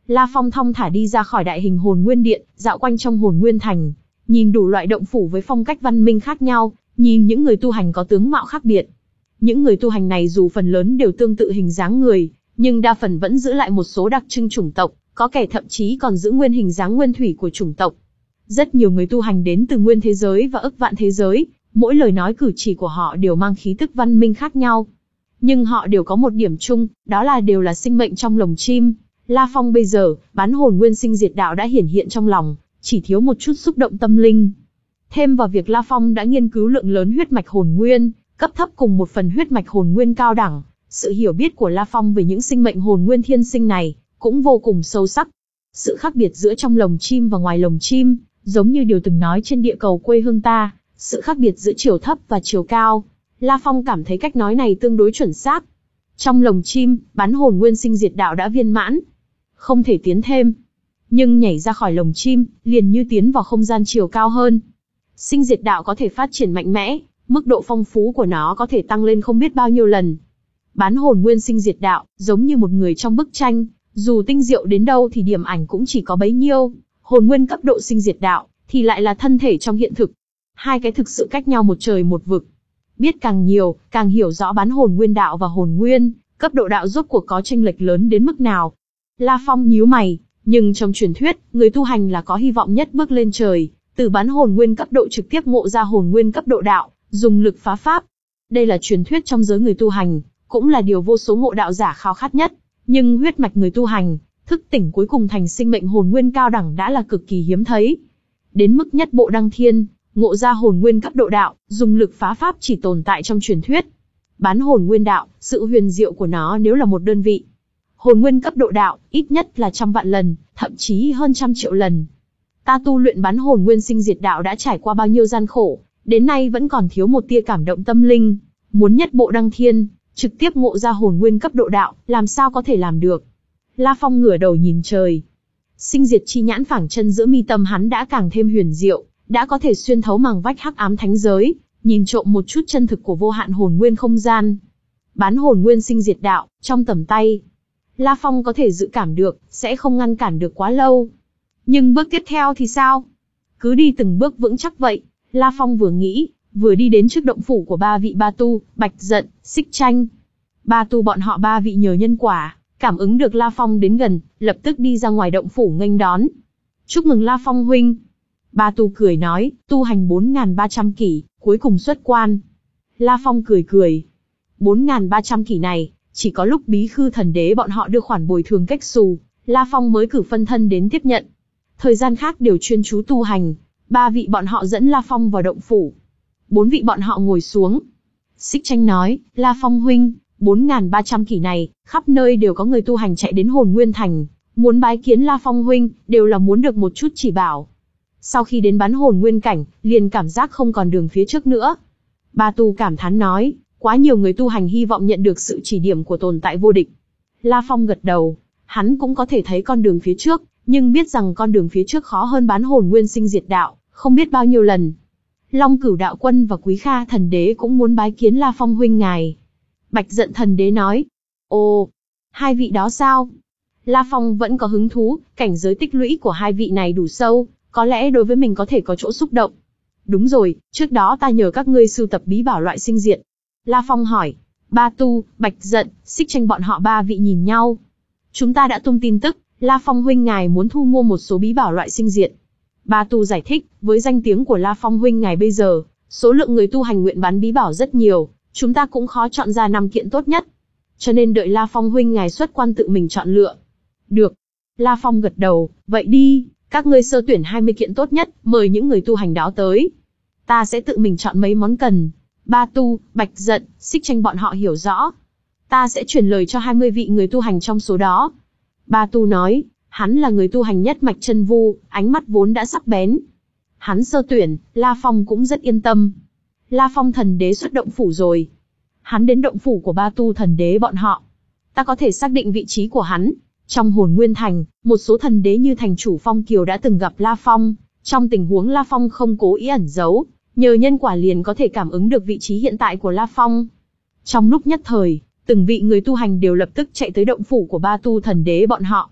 La Phong thong thả đi ra khỏi đại hình hồn nguyên điện, dạo quanh trong hồn nguyên thành, nhìn đủ loại động phủ với phong cách văn minh khác nhau, nhìn những người tu hành có tướng mạo khác biệt. Những người tu hành này dù phần lớn đều tương tự hình dáng người, nhưng đa phần vẫn giữ lại một số đặc trưng chủng tộc, có kẻ thậm chí còn giữ nguyên hình dáng nguyên thủy của chủng tộc. Rất nhiều người tu hành đến từ nguyên thế giới và ức vạn thế giới, mỗi lời nói cử chỉ của họ đều mang khí tức văn minh khác nhau. Nhưng họ đều có một điểm chung, đó là đều là sinh mệnh trong lồng chim. La Phong bây giờ, bán hồn nguyên sinh diệt đạo đã hiển hiện trong lòng, chỉ thiếu một chút xúc động tâm linh. Thêm vào việc La Phong đã nghiên cứu lượng lớn huyết mạch hồn nguyên, cấp thấp cùng một phần huyết mạch hồn nguyên cao đẳng, sự hiểu biết của La Phong về những sinh mệnh hồn nguyên thiên sinh này cũng vô cùng sâu sắc. Sự khác biệt giữa trong lồng chim và ngoài lồng chim, giống như điều từng nói trên địa cầu quê hương ta, sự khác biệt giữa chiều thấp và chiều cao. La Phong cảm thấy cách nói này tương đối chuẩn xác. Trong lồng chim, bán hồn nguyên sinh diệt đạo đã viên mãn, không thể tiến thêm. Nhưng nhảy ra khỏi lồng chim, liền như tiến vào không gian chiều cao hơn. Sinh diệt đạo có thể phát triển mạnh mẽ, mức độ phong phú của nó có thể tăng lên không biết bao nhiêu lần. Bán hồn nguyên sinh diệt đạo, giống như một người trong bức tranh, dù tinh diệu đến đâu thì điểm ảnh cũng chỉ có bấy nhiêu. Hồn nguyên cấp độ sinh diệt đạo, thì lại là thân thể trong hiện thực. Hai cái thực sự cách nhau một trời một vực. Biết càng nhiều, càng hiểu rõ bán hồn nguyên đạo và hồn nguyên, cấp độ đạo rốt cuộc có chênh lệch lớn đến mức nào. La Phong nhíu mày, nhưng trong truyền thuyết, người tu hành là có hy vọng nhất bước lên trời, từ bán hồn nguyên cấp độ trực tiếp ngộ ra hồn nguyên cấp độ đạo, dùng lực phá pháp. Đây là truyền thuyết trong giới người tu hành, cũng là điều vô số ngộ đạo giả khao khát nhất. Nhưng huyết mạch người tu hành, thức tỉnh cuối cùng thành sinh mệnh hồn nguyên cao đẳng đã là cực kỳ hiếm thấy. Đến mức nhất bộ đăng thiên, ngộ ra hồn nguyên cấp độ đạo, dùng lực phá pháp chỉ tồn tại trong truyền thuyết. Bán hồn nguyên đạo, sự huyền diệu của nó nếu là một đơn vị. Hồn nguyên cấp độ đạo, ít nhất là trăm vạn lần, thậm chí hơn trăm triệu lần. Ta tu luyện bán hồn nguyên sinh diệt đạo đã trải qua bao nhiêu gian khổ, đến nay vẫn còn thiếu một tia cảm động tâm linh. Muốn nhất bộ đăng thiên, trực tiếp ngộ ra hồn nguyên cấp độ đạo, làm sao có thể làm được. La Phong ngửa đầu nhìn trời. Sinh diệt chi nhãn phảng chân giữa mi tâm hắn đã càng thêm huyền diệu, đã có thể xuyên thấu màng vách hắc ám thánh giới, nhìn trộm một chút chân thực của vô hạn hồn nguyên không gian. Bán hồn nguyên sinh diệt đạo, trong tầm tay. La Phong có thể dự cảm được, sẽ không ngăn cản được quá lâu. Nhưng bước tiếp theo thì sao? Cứ đi từng bước vững chắc vậy. La Phong vừa nghĩ, vừa đi đến trước động phủ của ba vị Ba Tu, Bạch Dận, Xích Tranh. Ba Tu bọn họ ba vị nhờ nhân quả, cảm ứng được La Phong đến gần, lập tức đi ra ngoài động phủ nghênh đón. Chúc mừng La Phong huynh. Ba Tu cười nói, tu hành bốn nghìn ba trăm kỷ, cuối cùng xuất quan. La Phong cười cười. bốn nghìn ba trăm kỷ này, chỉ có lúc bí khư thần đế bọn họ đưa khoản bồi thường cách xù, La Phong mới cử phân thân đến tiếp nhận. Thời gian khác đều chuyên chú tu hành, ba vị bọn họ dẫn La Phong vào động phủ. Bốn vị bọn họ ngồi xuống. Xích Tranh nói, La Phong huynh, bốn nghìn ba trăm kỷ này, khắp nơi đều có người tu hành chạy đến hồn nguyên thành, muốn bái kiến La Phong huynh, đều là muốn được một chút chỉ bảo. Sau khi đến bán hồn nguyên cảnh, liền cảm giác không còn đường phía trước nữa. Ba Tu cảm thán nói, quá nhiều người tu hành hy vọng nhận được sự chỉ điểm của tồn tại vô địch. La Phong gật đầu, hắn cũng có thể thấy con đường phía trước, nhưng biết rằng con đường phía trước khó hơn bán hồn nguyên sinh diệt đạo, không biết bao nhiêu lần. Long Cửu đạo quân và Quý Kha thần đế cũng muốn bái kiến La Phong huynh ngài. Bạch Dận thần đế nói, ồ, hai vị đó sao? La Phong vẫn có hứng thú, cảnh giới tích lũy của hai vị này đủ sâu, có lẽ đối với mình có thể có chỗ xúc động. Đúng rồi, trước đó ta nhờ các ngươi sưu tập bí bảo loại sinh diệt. La Phong hỏi, Ba Tu, Bạch Dận, Xích Tranh bọn họ ba vị nhìn nhau. Chúng ta đã tung tin tức, La Phong huynh ngài muốn thu mua một số bí bảo loại sinh diệt. Ba Tu giải thích, với danh tiếng của La Phong huynh ngài bây giờ, số lượng người tu hành nguyện bán bí bảo rất nhiều, chúng ta cũng khó chọn ra năm kiện tốt nhất. Cho nên đợi La Phong huynh ngài xuất quan tự mình chọn lựa. Được. La Phong gật đầu, vậy đi, các ngươi sơ tuyển hai mươi kiện tốt nhất, mời những người tu hành đó tới. Ta sẽ tự mình chọn mấy món cần. Ba Tu, Bạch Dận, Xích Tranh bọn họ hiểu rõ. Ta sẽ chuyển lời cho hai mươi vị người tu hành trong số đó. Ba Tu nói, hắn là người tu hành nhất mạch chân vu, ánh mắt vốn đã sắc bén. Hắn sơ tuyển, La Phong cũng rất yên tâm. La Phong thần đế xuất động phủ rồi. Hắn đến động phủ của Ba Tu thần đế bọn họ. Ta có thể xác định vị trí của hắn. Trong hồn nguyên thành, một số thần đế như thành chủ Phong Kiều đã từng gặp La Phong. Trong tình huống La Phong không cố ý ẩn giấu, nhờ nhân quả liền có thể cảm ứng được vị trí hiện tại của La Phong. Trong lúc nhất thời, từng vị người tu hành đều lập tức chạy tới động phủ của Ba Tu thần đế bọn họ.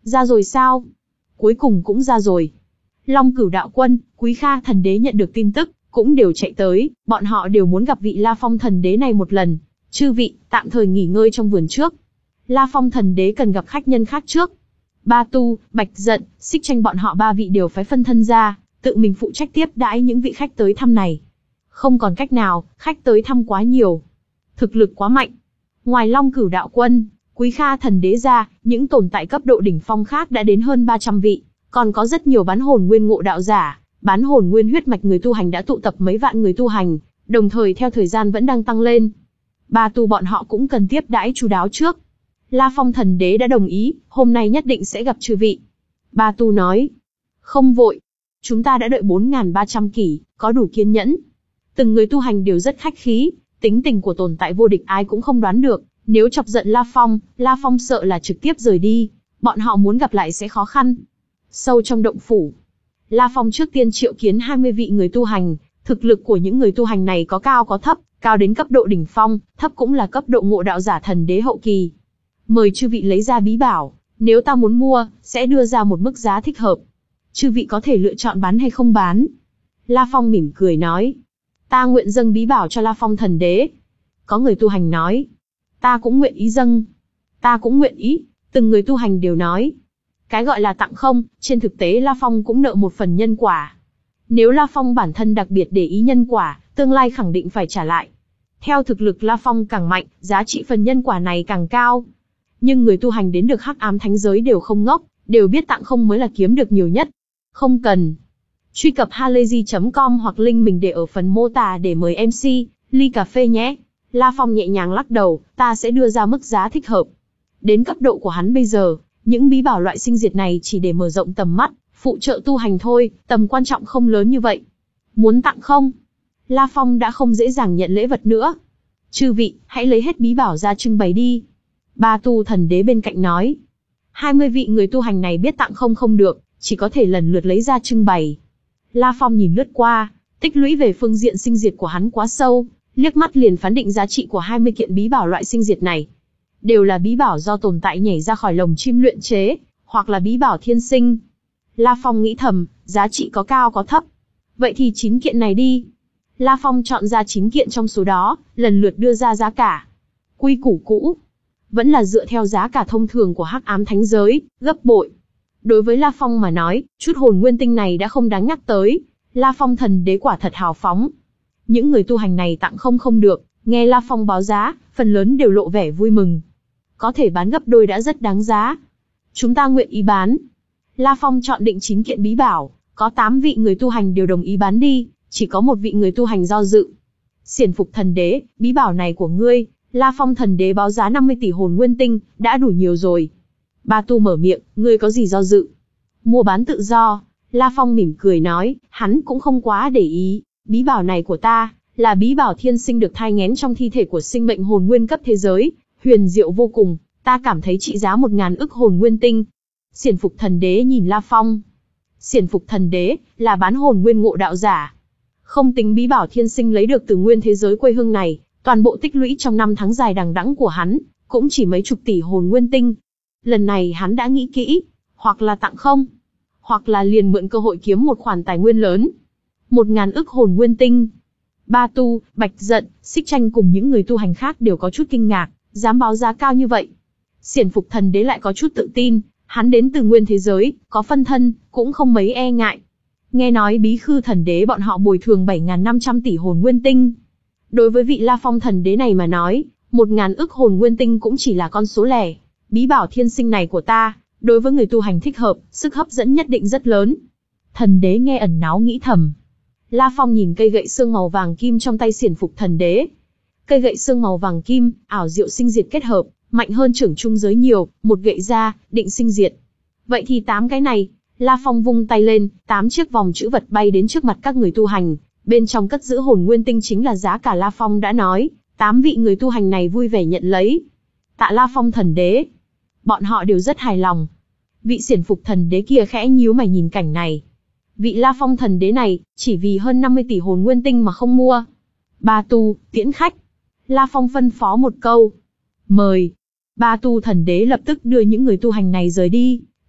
Ra rồi sao? Cuối cùng cũng ra rồi. Long Cửu đạo quân, Quý Kha thần đế nhận được tin tức, cũng đều chạy tới, bọn họ đều muốn gặp vị La Phong thần đế này một lần. Chư vị, tạm thời nghỉ ngơi trong vườn trước. La Phong thần đế cần gặp khách nhân khác trước. Ba Tu, Bạch Dận, Xích Tranh bọn họ ba vị đều phái phân thân ra, tự mình phụ trách tiếp đãi những vị khách tới thăm này. Không còn cách nào, khách tới thăm quá nhiều. Thực lực quá mạnh. Ngoài Long Cửu đạo quân, Quý Kha thần đế ra, những tồn tại cấp độ đỉnh phong khác đã đến hơn ba trăm vị, còn có rất nhiều bán hồn nguyên ngộ đạo giả, bán hồn nguyên huyết mạch người tu hành đã tụ tập mấy vạn người tu hành, đồng thời theo thời gian vẫn đang tăng lên. Ba Tu bọn họ cũng cần tiếp đãi chu đáo trước. La Phong thần đế đã đồng ý, hôm nay nhất định sẽ gặp chư vị. Ba Tu nói, không vội, chúng ta đã đợi bốn nghìn ba trăm kỷ, có đủ kiên nhẫn. Từng người tu hành đều rất khách khí, tính tình của tồn tại vô địch ai cũng không đoán được, nếu chọc giận La Phong, La Phong sợ là trực tiếp rời đi, bọn họ muốn gặp lại sẽ khó khăn. Sâu trong động phủ, La Phong trước tiên triệu kiến hai mươi vị người tu hành, thực lực của những người tu hành này có cao có thấp, cao đến cấp độ đỉnh phong, thấp cũng là cấp độ ngộ đạo giả thần đế hậu kỳ. Mời chư vị lấy ra bí bảo, nếu ta muốn mua, sẽ đưa ra một mức giá thích hợp. Chư vị có thể lựa chọn bán hay không bán. La Phong mỉm cười nói, ta nguyện dâng bí bảo cho La Phong thần đế. Có người tu hành nói, ta cũng nguyện ý dâng. Ta cũng nguyện ý, từng người tu hành đều nói. Cái gọi là tặng không, trên thực tế La Phong cũng nợ một phần nhân quả. Nếu La Phong bản thân đặc biệt để ý nhân quả, tương lai khẳng định phải trả lại. Theo thực lực La Phong càng mạnh, giá trị phần nhân quả này càng cao. Nhưng người tu hành đến được hắc ám thánh giới đều không ngốc, đều biết tặng không mới là kiếm được nhiều nhất. Không cần. Truy cập halayzi chấm com hoặc link mình để ở phần mô tả để mời em xê, ly cà phê nhé. La Phong nhẹ nhàng lắc đầu, ta sẽ đưa ra mức giá thích hợp. Đến cấp độ của hắn bây giờ, những bí bảo loại sinh diệt này chỉ để mở rộng tầm mắt, phụ trợ tu hành thôi, tầm quan trọng không lớn như vậy. Muốn tặng không? La Phong đã không dễ dàng nhận lễ vật nữa. Chư vị, hãy lấy hết bí bảo ra trưng bày đi. Ba Tu thần đế bên cạnh nói. hai mươi vị người tu hành này biết tặng không không được, chỉ có thể lần lượt lấy ra trưng bày. La Phong nhìn lướt qua, tích lũy về phương diện sinh diệt của hắn quá sâu, liếc mắt liền phán định giá trị của hai mươi kiện bí bảo loại sinh diệt này. Đều là bí bảo do tồn tại nhảy ra khỏi lồng chim luyện chế, hoặc là bí bảo thiên sinh. La Phong nghĩ thầm, giá trị có cao có thấp. Vậy thì chín kiện này đi. La Phong chọn ra chín kiện trong số đó, lần lượt đưa ra giá cả. Quy củ cũ, vẫn là dựa theo giá cả thông thường của hắc ám thánh giới, gấp bội. Đối với La Phong mà nói, chút hồn nguyên tinh này đã không đáng nhắc tới. La Phong thần đế quả thật hào phóng. Những người tu hành này tặng không không được, nghe La Phong báo giá, phần lớn đều lộ vẻ vui mừng. Có thể bán gấp đôi đã rất đáng giá. Chúng ta nguyện ý bán. La Phong chọn định chín kiện bí bảo, có tám vị người tu hành đều đồng ý bán đi, chỉ có một vị người tu hành do dự. Xiển Phục thần đế, bí bảo này của ngươi, La Phong thần đế báo giá năm mươi tỷ hồn nguyên tinh, đã đủ nhiều rồi. Ba Tu mở miệng, ngươi có gì do dự? Mua bán tự do. La Phong mỉm cười nói, hắn cũng không quá để ý. Bí bảo này của ta, là bí bảo thiên sinh được thai nghén trong thi thể của sinh mệnh hồn nguyên cấp thế giới, huyền diệu vô cùng, ta cảm thấy trị giá một ngàn ức hồn nguyên tinh. Xiển Phục thần đế nhìn La Phong. Xiển Phục thần đế, là bán hồn nguyên ngộ đạo giả. Không tính bí bảo thiên sinh lấy được từ nguyên thế giới quê hương này, toàn bộ tích lũy trong năm tháng dài đằng đẵng của hắn, cũng chỉ mấy chục tỷ hồn nguyên tinh. Lần này hắn đã nghĩ kỹ, hoặc là tặng không, hoặc là liền mượn cơ hội kiếm một khoản tài nguyên lớn. Một ngàn ức hồn nguyên tinh. Ba Tu, Bạch Dận, Xích Tranh cùng những người tu hành khác đều có chút kinh ngạc, dám báo giá cao như vậy. Xiển Phục thần đế lại có chút tự tin, hắn đến từ nguyên thế giới, có phân thân, cũng không mấy e ngại. Nghe nói Bí Khư thần đế bọn họ bồi thường bảy nghìn năm trăm tỷ hồn nguyên tinh. Đối với vị La Phong thần đế này mà nói, một ngàn ức hồn nguyên tinh cũng chỉ là con số lẻ. Bí bảo thiên sinh này của ta, đối với người tu hành thích hợp, sức hấp dẫn nhất định rất lớn. Thần đế nghe ẩn náu nghĩ thầm. La Phong nhìn cây gậy xương màu vàng kim trong tay Xiển Phục thần đế. Cây gậy xương màu vàng kim, ảo diệu sinh diệt kết hợp, mạnh hơn trưởng trung giới nhiều, một gậy ra, định sinh diệt. Vậy thì tám cái này. La Phong vung tay lên, tám chiếc vòng chữ vật bay đến trước mặt các người tu hành, bên trong cất giữ hồn nguyên tinh chính là giá cả La Phong đã nói, tám vị người tu hành này vui vẻ nhận lấy. Tạ La Phong thần đế. Bọn họ đều rất hài lòng. Vị Xiển Phục thần đế kia khẽ nhíu mày nhìn cảnh này. Vị La Phong thần đế này, chỉ vì hơn năm mươi tỷ hồn nguyên tinh mà không mua. Ba Tu, tiễn khách. La Phong phân phó một câu. Mời. Ba Tu thần đế lập tức đưa những người tu hành này rời đi.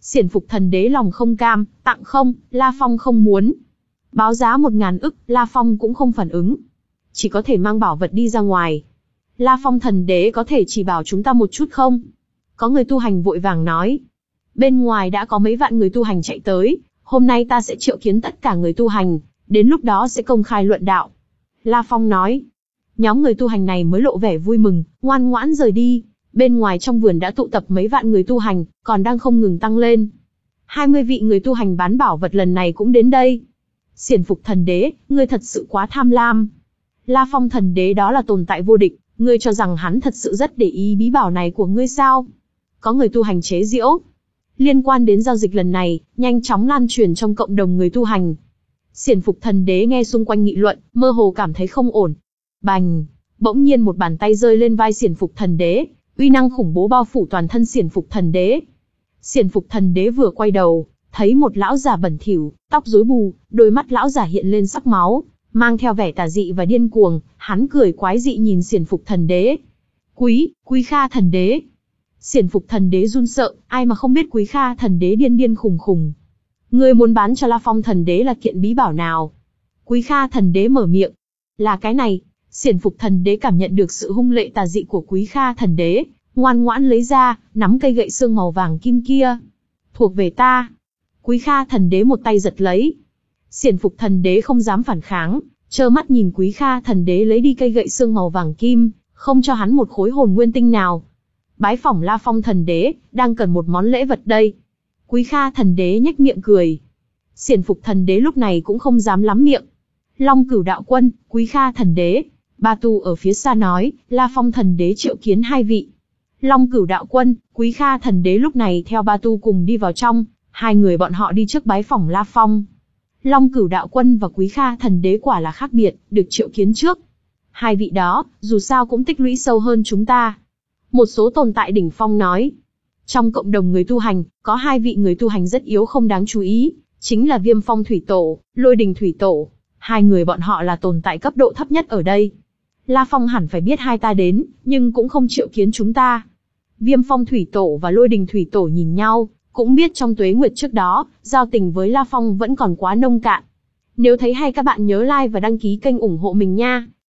Xiển Phục Thần Đế lòng không cam, tặng không, La Phong không muốn. Báo giá một ngàn ức, La Phong cũng không phản ứng. Chỉ có thể mang bảo vật đi ra ngoài. La Phong Thần Đế có thể chỉ bảo chúng ta một chút không? Có người tu hành vội vàng nói. Bên ngoài đã có mấy vạn người tu hành chạy tới, hôm nay ta sẽ triệu kiến tất cả người tu hành, đến lúc đó sẽ công khai luận đạo. La Phong nói. Nhóm người tu hành này mới lộ vẻ vui mừng, ngoan ngoãn rời đi. Bên ngoài trong vườn đã tụ tập mấy vạn người tu hành, còn đang không ngừng tăng lên. hai mươi vị người tu hành bán bảo vật lần này cũng đến đây. Xiển Phục Thần Đế, ngươi thật sự quá tham lam. La Phong Thần Đế đó là tồn tại vô địch, ngươi cho rằng hắn thật sự rất để ý bí bảo này của ngươi sao? Có người tu hành chế giễu. Liên quan đến giao dịch lần này, nhanh chóng lan truyền trong cộng đồng người tu hành. Xiển Phục Thần Đế nghe xung quanh nghị luận, mơ hồ cảm thấy không ổn. Bành! Bỗng nhiên một bàn tay rơi lên vai Xiển Phục Thần Đế, uy năng khủng bố bao phủ toàn thân Xiển Phục Thần Đế. Xiển Phục Thần Đế vừa quay đầu, thấy một lão già bẩn thỉu, tóc rối bù, đôi mắt lão già hiện lên sắc máu, mang theo vẻ tà dị và điên cuồng, hắn cười quái dị nhìn Xiển Phục Thần Đế. Quý, Quý Kha Thần Đế. Xiển Phục Thần Đế run sợ, ai mà không biết Quý Kha Thần Đế điên điên khùng khùng. Ngươi muốn bán cho La Phong Thần Đế là kiện bí bảo nào? Quý Kha Thần Đế mở miệng. Là cái này. Xiển Phục Thần Đế cảm nhận được sự hung lệ tà dị của Quý Kha Thần Đế, ngoan ngoãn lấy ra, nắm cây gậy xương màu vàng kim kia. Thuộc về ta. Quý Kha Thần Đế một tay giật lấy. Xiển Phục Thần Đế không dám phản kháng, trơ mắt nhìn Quý Kha Thần Đế lấy đi cây gậy xương màu vàng kim, không cho hắn một khối hồn nguyên tinh nào. Bái phỏng La Phong Thần Đế, đang cần một món lễ vật đây. Quý Kha Thần Đế nhếch miệng cười. Xiển Phục Thần Đế lúc này cũng không dám lắm miệng. Long Cửu Đạo Quân, Quý Kha Thần Đế. Ba Tu ở phía xa nói, La Phong Thần Đế triệu kiến hai vị. Long Cửu Đạo Quân, Quý Kha Thần Đế lúc này theo Ba Tu cùng đi vào trong, hai người bọn họ đi trước bái phỏng La Phong. Long Cửu Đạo Quân và Quý Kha Thần Đế quả là khác biệt, được triệu kiến trước. Hai vị đó, dù sao cũng tích lũy sâu hơn chúng ta. Một số tồn tại đỉnh phong nói. Trong cộng đồng người tu hành, có hai vị người tu hành rất yếu không đáng chú ý, chính là Viêm Phong Thủy Tổ, Lôi Đình Thủy Tổ. Hai người bọn họ là tồn tại cấp độ thấp nhất ở đây. La Phong hẳn phải biết hai ta đến, nhưng cũng không triệu kiến chúng ta. Viêm Phong Thủy Tổ và Lôi Đình Thủy Tổ nhìn nhau, cũng biết trong tuế nguyệt trước đó, giao tình với La Phong vẫn còn quá nông cạn. Nếu thấy hay các bạn nhớ like và đăng ký kênh ủng hộ mình nha.